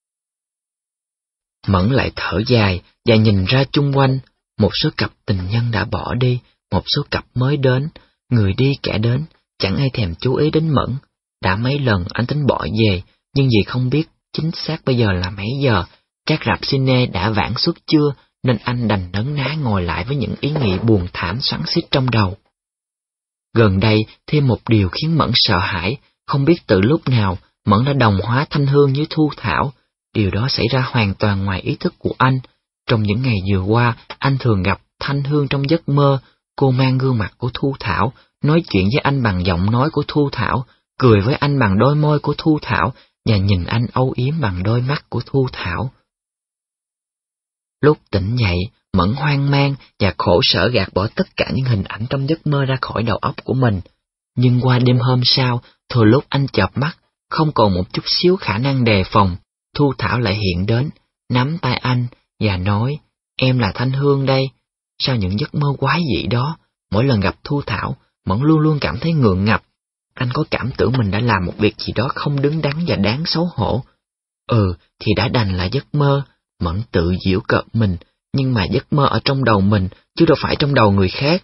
Mẫn lại thở dài và nhìn ra chung quanh, một số cặp tình nhân đã bỏ đi, một số cặp mới đến, người đi kẻ đến, chẳng ai thèm chú ý đến Mẫn. Đã mấy lần anh tính bỏ về, nhưng vì không biết chính xác bây giờ là mấy giờ, các rạp cine đã vãn suất chưa, nên anh đành nấn ná ngồi lại với những ý nghĩ buồn thảm xoắn xít trong đầu. Gần đây, thêm một điều khiến Mẫn sợ hãi, không biết từ lúc nào, Mẫn đã đồng hóa Thanh Hương với Thu Thảo. Điều đó xảy ra hoàn toàn ngoài ý thức của anh. Trong những ngày vừa qua, anh thường gặp Thanh Hương trong giấc mơ. Cô mang gương mặt của Thu Thảo, nói chuyện với anh bằng giọng nói của Thu Thảo, cười với anh bằng đôi môi của Thu Thảo, và nhìn anh âu yếm bằng đôi mắt của Thu Thảo. Lúc tỉnh dậy, Mẫn hoang mang và khổ sở gạt bỏ tất cả những hình ảnh trong giấc mơ ra khỏi đầu óc của mình. Nhưng qua đêm hôm sau, thôi lúc anh chợp mắt, không còn một chút xíu khả năng đề phòng, Thu Thảo lại hiện đến, nắm tay anh và nói, em là Thanh Hương đây. Sau những giấc mơ quái dị đó, mỗi lần gặp Thu Thảo, Mẫn luôn luôn cảm thấy ngượng ngập. Anh có cảm tưởng mình đã làm một việc gì đó không đứng đắn và đáng xấu hổ. Ừ, thì đã đành là giấc mơ, Mẫn tự giễu cợt mình, nhưng mà giấc mơ ở trong đầu mình, chứ đâu phải trong đầu người khác.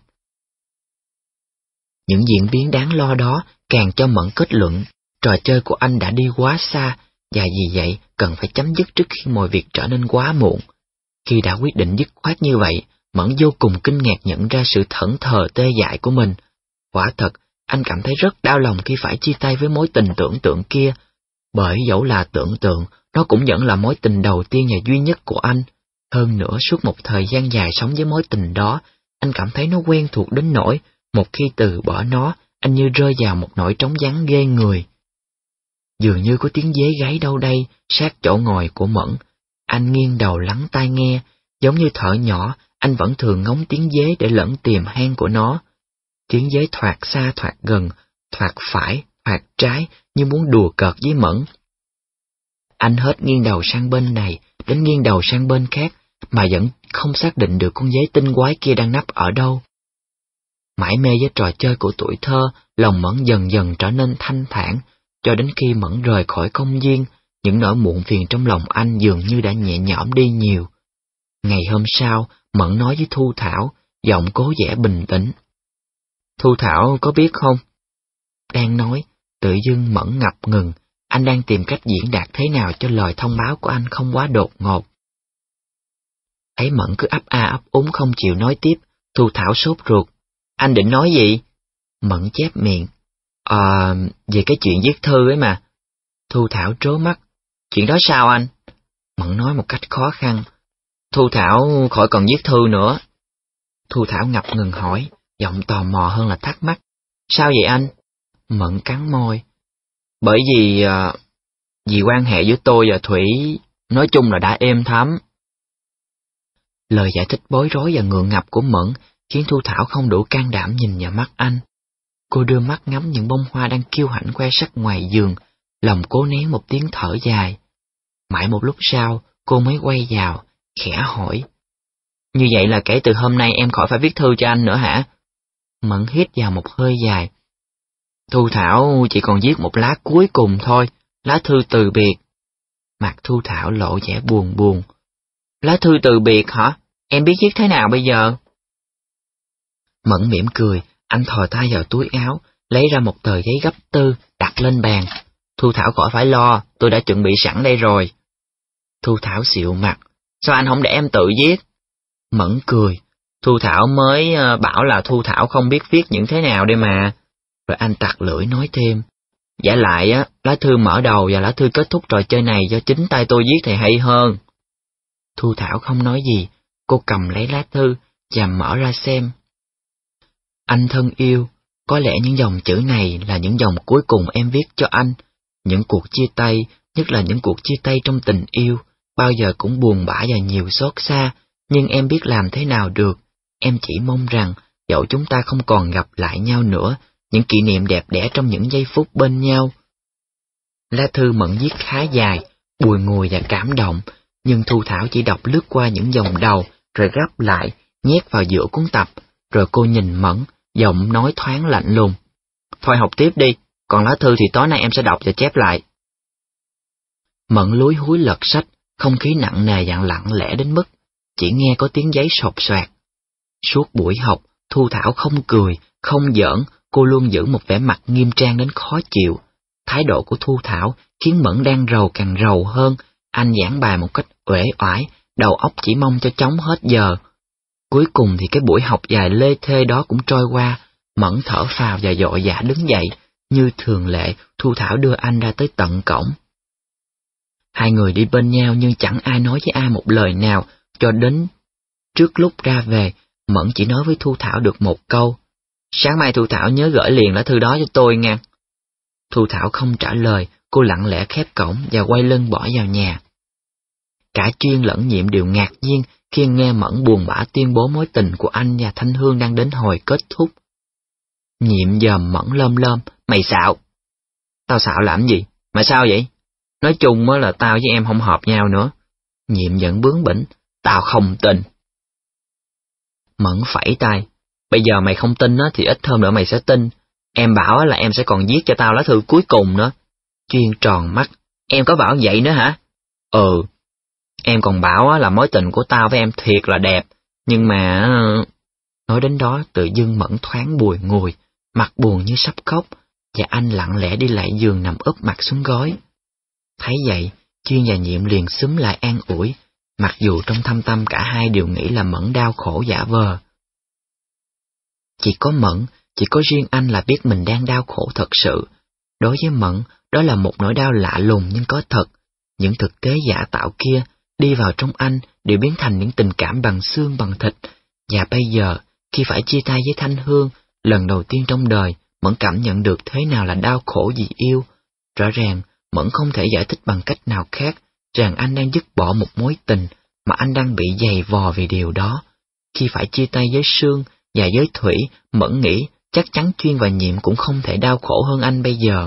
Những diễn biến đáng lo đó càng cho Mẫn kết luận, trò chơi của anh đã đi quá xa, và vì vậy cần phải chấm dứt trước khi mọi việc trở nên quá muộn. Khi đã quyết định dứt khoát như vậy, Mẫn vô cùng kinh ngạc nhận ra sự thẫn thờ tê dại của mình. Quả thật, anh cảm thấy rất đau lòng khi phải chia tay với mối tình tưởng tượng kia, bởi dẫu là tưởng tượng, nó cũng vẫn là mối tình đầu tiên và duy nhất của anh. Hơn nữa, suốt một thời gian dài sống với mối tình đó, anh cảm thấy nó quen thuộc đến nỗi, một khi từ bỏ nó, anh như rơi vào một nỗi trống vắng ghê người. Dường như có tiếng dế gáy đâu đây, sát chỗ ngồi của Mẫn. Anh nghiêng đầu lắng tai nghe, giống như thở nhỏ, anh vẫn thường ngóng tiếng dế để lẫn tìm hang của nó. Tiếng dế thoạt xa thoạt gần, thoạt phải, thoạt trái, như muốn đùa cợt với Mẫn. Anh hết nghiêng đầu sang bên này, đến nghiêng đầu sang bên khác, mà vẫn không xác định được con dế tinh quái kia đang nấp ở đâu. Mãi mê với trò chơi của tuổi thơ, lòng Mẫn dần dần trở nên thanh thản, cho đến khi Mẫn rời khỏi công viên, những nỗi muộn phiền trong lòng anh dường như đã nhẹ nhõm đi nhiều. Ngày hôm sau, Mẫn nói với Thu Thảo, giọng cố vẻ bình tĩnh. Thu Thảo có biết không? Đang nói, tự dưng Mẫn ngập ngừng, anh đang tìm cách diễn đạt thế nào cho lời thông báo của anh không quá đột ngột. Thấy Mẫn cứ ấp a ấp úng không chịu nói tiếp, Thu Thảo sốt ruột. Anh định nói gì? Mẫn chép miệng. Ờ, về cái chuyện viết thư ấy mà. Thu Thảo trố mắt. Chuyện đó sao anh? Mẫn nói một cách khó khăn. Thu Thảo khỏi cần viết thư nữa. Thu Thảo ngập ngừng hỏi, giọng tò mò hơn là thắc mắc. Sao vậy anh? Mẫn cắn môi. Bởi vì... Uh, vì quan hệ giữa tôi và Thủy, nói chung là đã êm thấm. Lời giải thích bối rối và ngượng ngập của Mẫn khiến Thu Thảo không đủ can đảm nhìn vào mắt anh. Cô đưa mắt ngắm những bông hoa đang kiêu hãnh khoe sắc ngoài giường, lòng cố nén một tiếng thở dài. Mãi một lúc sau, cô mới quay vào, khẽ hỏi. Như vậy là kể từ hôm nay em khỏi phải viết thư cho anh nữa hả? Mẫn hít vào một hơi dài. Thu Thảo chỉ còn viết một lá cuối cùng thôi, lá thư từ biệt. Mặt Thu Thảo lộ vẻ buồn buồn. Lá thư từ biệt hả? Em biết viết thế nào bây giờ? Mẫn mỉm cười, anh thò tay vào túi áo, lấy ra một tờ giấy gấp tư, đặt lên bàn. Thu Thảo khỏi phải lo, tôi đã chuẩn bị sẵn đây rồi. Thu Thảo xịu mặt, sao anh không để em tự viết? Mẫn cười, Thu Thảo mới bảo là Thu Thảo không biết viết những thế nào đây mà. Rồi anh tặc lưỡi nói thêm, giả lại á, lá thư mở đầu và lá thư kết thúc trò chơi này do chính tay tôi viết thì hay hơn. Thu Thảo không nói gì, cô cầm lấy lá thư và mở ra xem. Anh thân yêu, có lẽ những dòng chữ này là những dòng cuối cùng em viết cho anh. Những cuộc chia tay, nhất là những cuộc chia tay trong tình yêu, bao giờ cũng buồn bã và nhiều xót xa, nhưng em biết làm thế nào được. Em chỉ mong rằng, dẫu chúng ta không còn gặp lại nhau nữa, những kỷ niệm đẹp đẽ trong những giây phút bên nhau. Lá thư Mẫn viết khá dài, bùi ngùi và cảm động, nhưng Thu Thảo chỉ đọc lướt qua những dòng đầu, rồi gấp lại, nhét vào giữa cuốn tập, rồi cô nhìn Mẫn, giọng nói thoáng lạnh lùng. Thôi học tiếp đi, còn lá thư thì tối nay em sẽ đọc và chép lại. Mẫn lúi húi lật sách, không khí nặng nề và lặng lẽ đến mức, chỉ nghe có tiếng giấy sột soạt. Suốt buổi học, Thu Thảo không cười, không giỡn, cô luôn giữ một vẻ mặt nghiêm trang đến khó chịu. Thái độ của Thu Thảo khiến Mẫn đang rầu càng rầu hơn, anh giảng bài một cách uể oải, đầu óc chỉ mong cho chóng hết giờ. Cuối cùng thì cái buổi học dài lê thê đó cũng trôi qua, Mẫn thở phào và vội vã đứng dậy, như thường lệ, Thu Thảo đưa anh ra tới tận cổng. Hai người đi bên nhau nhưng chẳng ai nói với ai một lời nào, cho đến trước lúc ra về, Mẫn chỉ nói với Thu Thảo được một câu: "Sáng mai Thu Thảo nhớ gửi liền lá thư đó cho tôi nha." Thu Thảo không trả lời, cô lặng lẽ khép cổng và quay lưng bỏ vào nhà. Cả Chuyên lẫn Nhiệm đều ngạc nhiên khi nghe Mẫn buồn bã tuyên bố mối tình của anh và Thanh Hương đang đến hồi kết thúc. Nhiệm dòm Mẫn lơm lơm: "Mày xạo." "Tao xạo làm gì? Mà sao vậy? Nói chung là tao với em không hợp nhau nữa." Nhiệm vẫn bướng bỉnh: "Tao không tin." Mẫn phẩy tay: "Bây giờ mày không tin á thì ít hôm nữa mày sẽ tin. Em bảo là em sẽ còn viết cho tao lá thư cuối cùng nữa." Chuyên tròn mắt: "Em có bảo vậy nữa hả?" "Ừ. Em còn bảo là mối tình của tao với em thiệt là đẹp, nhưng mà..." Nói đến đó tự dưng Mẫn thoáng bùi ngùi, mặt buồn như sắp khóc, và anh lặng lẽ đi lại giường nằm úp mặt xuống gối. Thấy vậy, Chuyên và Nhiệm liền xúm lại an ủi, mặc dù trong thâm tâm cả hai đều nghĩ là Mẫn đau khổ giả vờ. Chỉ có Mẫn, chỉ có riêng anh là biết mình đang đau khổ thật sự. Đối với Mẫn, đó là một nỗi đau lạ lùng nhưng có thật. Những thực tế giả tạo kia, đi vào trong anh đều biến thành những tình cảm bằng xương bằng thịt. Và bây giờ, khi phải chia tay với Thanh Hương, lần đầu tiên trong đời, Mẫn cảm nhận được thế nào là đau khổ vì yêu. Rõ ràng, Mẫn không thể giải thích bằng cách nào khác rằng anh đang dứt bỏ một mối tình, mà anh đang bị dày vò vì điều đó. Khi phải chia tay với Sương và với Thủy, Mẫn nghĩ chắc chắn Chuyên và Nhiệm cũng không thể đau khổ hơn anh bây giờ.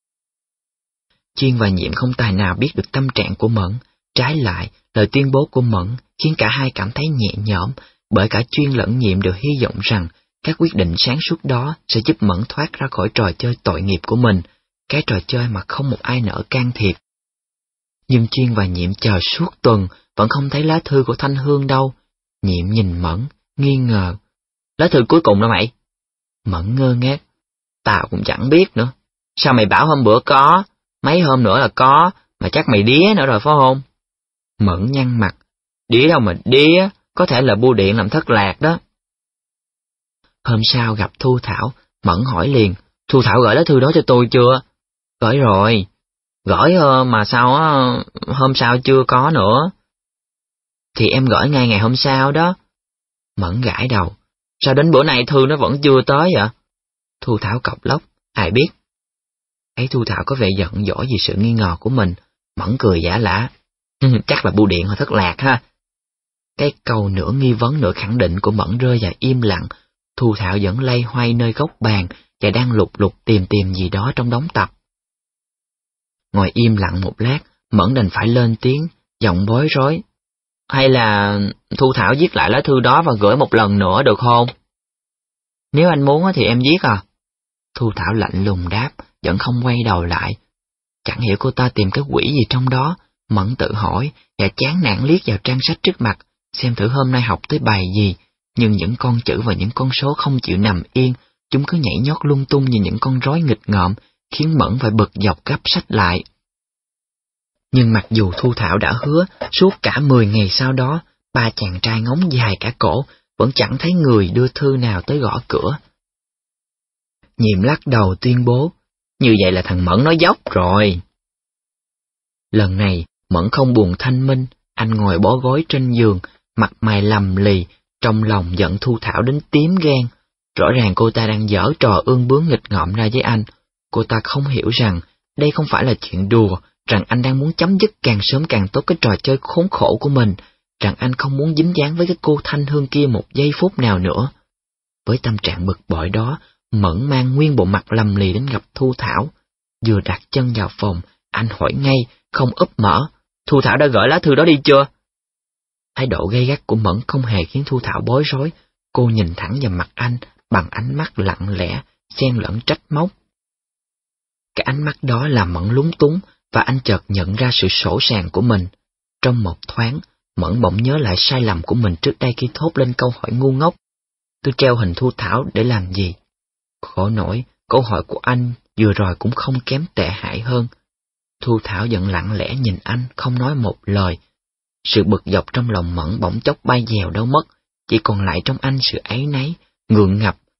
Chuyên và Nhiệm không tài nào biết được tâm trạng của Mẫn. Trái lại, lời tuyên bố của Mẫn khiến cả hai cảm thấy nhẹ nhõm, bởi cả Chuyên lẫn Nhiệm đều hy vọng rằng các quyết định sáng suốt đó sẽ giúp Mẫn thoát ra khỏi trò chơi tội nghiệp của mình, cái trò chơi mà không một ai nỡ can thiệp. Nhưng Chuyên và Nhiệm chờ suốt tuần, vẫn không thấy lá thư của Thanh Hương đâu. Nhiệm nhìn Mẫn, nghi ngờ: "Lá thư cuối cùng đó mày?" Mẫn ngơ ngác: "Tao cũng chẳng biết nữa. Sao mày bảo hôm bữa có, mấy hôm nữa là có, mà chắc mày đía nữa rồi phải không?" Mẫn nhăn mặt: "Đía đâu mà đía, có thể là bưu điện làm thất lạc đó." Hôm sau gặp Thu Thảo, Mẫn hỏi liền: "Thu Thảo gửi lá thư đó cho tôi chưa?" "Gửi rồi." "Gửi mà sao á, hôm sau chưa có nữa?" "Thì em gửi ngay ngày hôm sau đó." Mẫn gãi đầu: "Sao đến bữa nay thư nó vẫn chưa tới vậy?" Thu Thảo cọc lóc: "Ai biết." Thấy Thu Thảo có vẻ giận dỗi vì sự nghi ngờ của mình, Mẫn cười giả lả: "Chắc là bưu điện họ thất lạc ha." Cái câu nửa nghi vấn nửa khẳng định của Mẫn rơi vào im lặng. Thu Thảo vẫn lay hoay nơi góc bàn và đang lục lục tìm tìm gì đó trong đống tập. Ngồi im lặng một lát, Mẫn đành phải lên tiếng, giọng bối rối: "Hay là Thu Thảo viết lại lá thư đó và gửi một lần nữa được không?" "Nếu anh muốn thì em viết à." Thu Thảo lạnh lùng đáp, vẫn không quay đầu lại. Chẳng hiểu cô ta tìm cái quỷ gì trong đó. Mẫn tự hỏi và chán nản liếc vào trang sách trước mặt, xem thử hôm nay học tới bài gì. Nhưng những con chữ và những con số không chịu nằm yên, chúng cứ nhảy nhót lung tung như những con rối nghịch ngợm, khiến Mẫn phải bực dọc gấp sách lại. Nhưng mặc dù Thu Thảo đã hứa, suốt cả mười ngày sau đó, ba chàng trai ngóng dài cả cổ, vẫn chẳng thấy người đưa thư nào tới gõ cửa. Nhiệm lắc đầu tuyên bố: "Như vậy là thằng Mẫn nói dốc rồi." Lần này, Mẫn không buồn thanh minh, anh ngồi bó gối trên giường, mặt mày lầm lì, trong lòng giận Thu Thảo đến tím gan. Rõ ràng cô ta đang giở trò ương bướng nghịch ngợm ra với anh. Cô ta không hiểu rằng đây không phải là chuyện đùa, rằng anh đang muốn chấm dứt càng sớm càng tốt cái trò chơi khốn khổ của mình, rằng anh không muốn dính dáng với cái cô Thanh Hương kia một giây phút nào nữa. Với tâm trạng bực bội đó, Mẫn mang nguyên bộ mặt lầm lì đến gặp Thu Thảo. Vừa đặt chân vào phòng, anh hỏi ngay, không úp mở: "Thu Thảo đã gửi lá thư đó đi chưa?" Thái độ gay gắt của Mẫn không hề khiến Thu Thảo bối rối. Cô nhìn thẳng vào mặt anh bằng ánh mắt lặng lẽ, xen lẫn trách móc. Cái ánh mắt đó làm Mẫn lúng túng, và anh chợt nhận ra sự sỗ sàng của mình. Trong một thoáng, Mẫn bỗng nhớ lại sai lầm của mình trước đây khi thốt lên câu hỏi ngu ngốc: "Tôi treo hình Thu Thảo để làm gì?" Khổ nổi, câu hỏi của anh vừa rồi cũng không kém tệ hại hơn. Thu Thảo vẫn lặng lẽ nhìn anh, không nói một lời. Sự bực dọc trong lòng Mẫn bỗng chốc bay dèo đâu mất, chỉ còn lại trong anh sự áy náy, ngượng ngập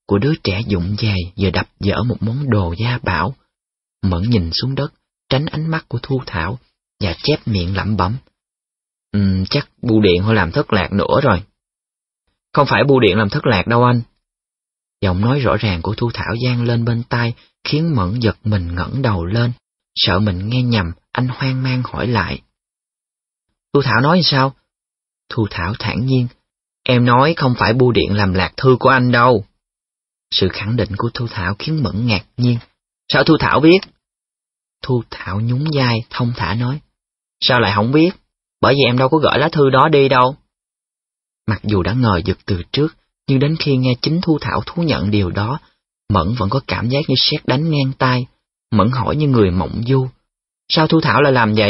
của đứa trẻ vụng về vừa đập dở một món đồ gia bảo. Mẫn nhìn xuống đất, tránh ánh mắt của Thu Thảo, và chép miệng lẩm bẩm. Ừm, chắc bưu điện họ làm thất lạc nữa rồi. Không phải bưu điện làm thất lạc đâu anh. Giọng nói rõ ràng của Thu Thảo vang lên bên tai, khiến Mẫn giật mình ngẩng đầu lên, sợ mình nghe nhầm, anh hoang mang hỏi lại. Thu Thảo nói sao? Thu Thảo thản nhiên. Em nói không phải bưu điện làm lạc thư của anh đâu. Sự khẳng định của Thu Thảo khiến Mẫn ngạc nhiên. Sao Thu Thảo biết? Thu Thảo nhún vai, thông thả nói. Sao lại không biết? Bởi vì em đâu có gửi lá thư đó đi đâu. Mặc dù đã ngờ vực từ trước, nhưng đến khi nghe chính Thu Thảo thú nhận điều đó, Mẫn vẫn có cảm giác như sét đánh ngang tai. Mẫn hỏi như người mộng du. Sao Thu Thảo lại làm vậy?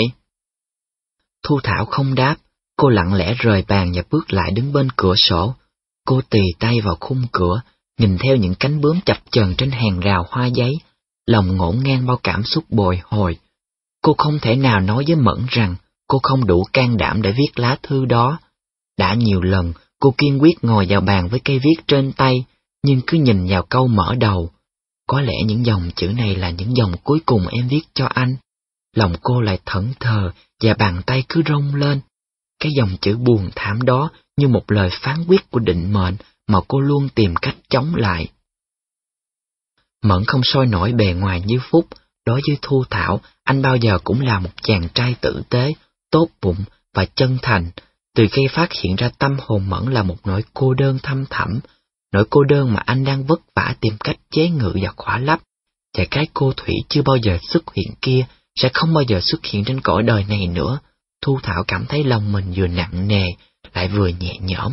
Thu Thảo không đáp, cô lặng lẽ rời bàn và bước lại đứng bên cửa sổ. Cô tì tay vào khung cửa, nhìn theo những cánh bướm chập chờn trên hàng rào hoa giấy, lòng ngổn ngang bao cảm xúc bồi hồi. Cô không thể nào nói với Mẫn rằng cô không đủ can đảm để viết lá thư đó. Đã nhiều lần, cô kiên quyết ngồi vào bàn với cây viết trên tay, nhưng cứ nhìn vào câu mở đầu. Có lẽ những dòng chữ này là những dòng cuối cùng em viết cho anh. Lòng cô lại thẫn thờ và bàn tay cứ rung lên. Cái dòng chữ buồn thảm đó như một lời phán quyết của định mệnh mà cô luôn tìm cách chống lại. Mẫn không soi nổi bề ngoài như Phúc. Đối với Thu Thảo, anh bao giờ cũng là một chàng trai tử tế, tốt bụng và chân thành. Từ khi phát hiện ra tâm hồn Mẫn là một nỗi cô đơn thâm thẳm, nỗi cô đơn mà anh đang vất vả tìm cách chế ngự và khỏa lấp, và cái cô Thủy chưa bao giờ xuất hiện kia sẽ không bao giờ xuất hiện trên cõi đời này nữa, Thu Thảo cảm thấy lòng mình vừa nặng nề, lại vừa nhẹ nhõm.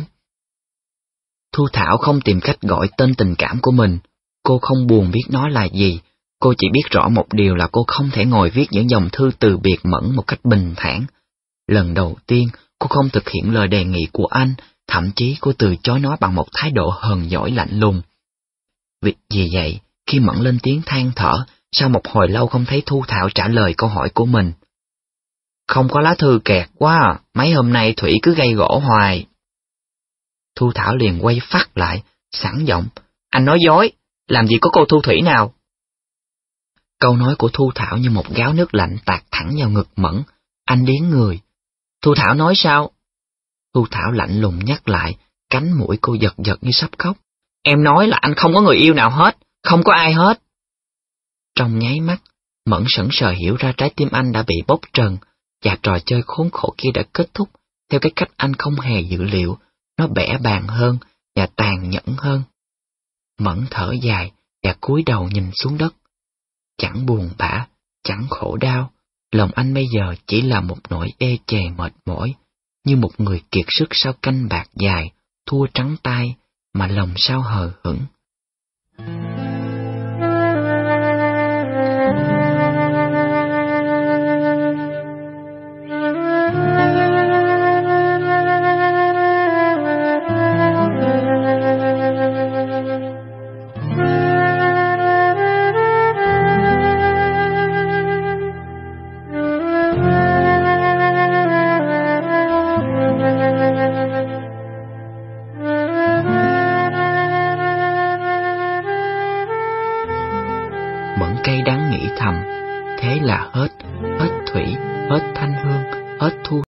Thu Thảo không tìm cách gọi tên tình cảm của mình, cô không buồn biết nó là gì, cô chỉ biết rõ một điều là cô không thể ngồi viết những dòng thư từ biệt Mẫn một cách bình thản. Lần đầu tiên, cô không thực hiện lời đề nghị của anh, thậm chí cô từ chối nó bằng một thái độ hờn dỗi lạnh lùng. Vì, vì vậy, khi Mẫn lên tiếng than thở, sau một hồi lâu không thấy Thu Thảo trả lời câu hỏi của mình. Không có lá thư kẹt quá à, mấy hôm nay Thủy cứ gây gổ hoài. Thu Thảo liền quay phát lại, sẵn giọng, anh nói dối, làm gì có cô Thu Thủy nào. Câu nói của Thu Thảo như một gáo nước lạnh tạt thẳng vào ngực Mẫn, anh điếng người. Thu Thảo nói sao? Thu Thảo lạnh lùng nhắc lại, cánh mũi cô giật giật như sắp khóc. Em nói là anh không có người yêu nào hết, không có ai hết. Trong nháy mắt, Mẫn sững sờ hiểu ra trái tim anh đã bị bốc trần, và trò chơi khốn khổ kia đã kết thúc theo cái cách anh không hề dự liệu, nó bẽ bàng hơn và tàn nhẫn hơn. Mẫn thở dài và cúi đầu nhìn xuống đất. Chẳng buồn bã, chẳng khổ đau, lòng anh bây giờ chỉ là một nỗi ê chề mệt mỏi, như một người kiệt sức sau canh bạc dài, thua trắng tay, mà lòng sao hờ hững.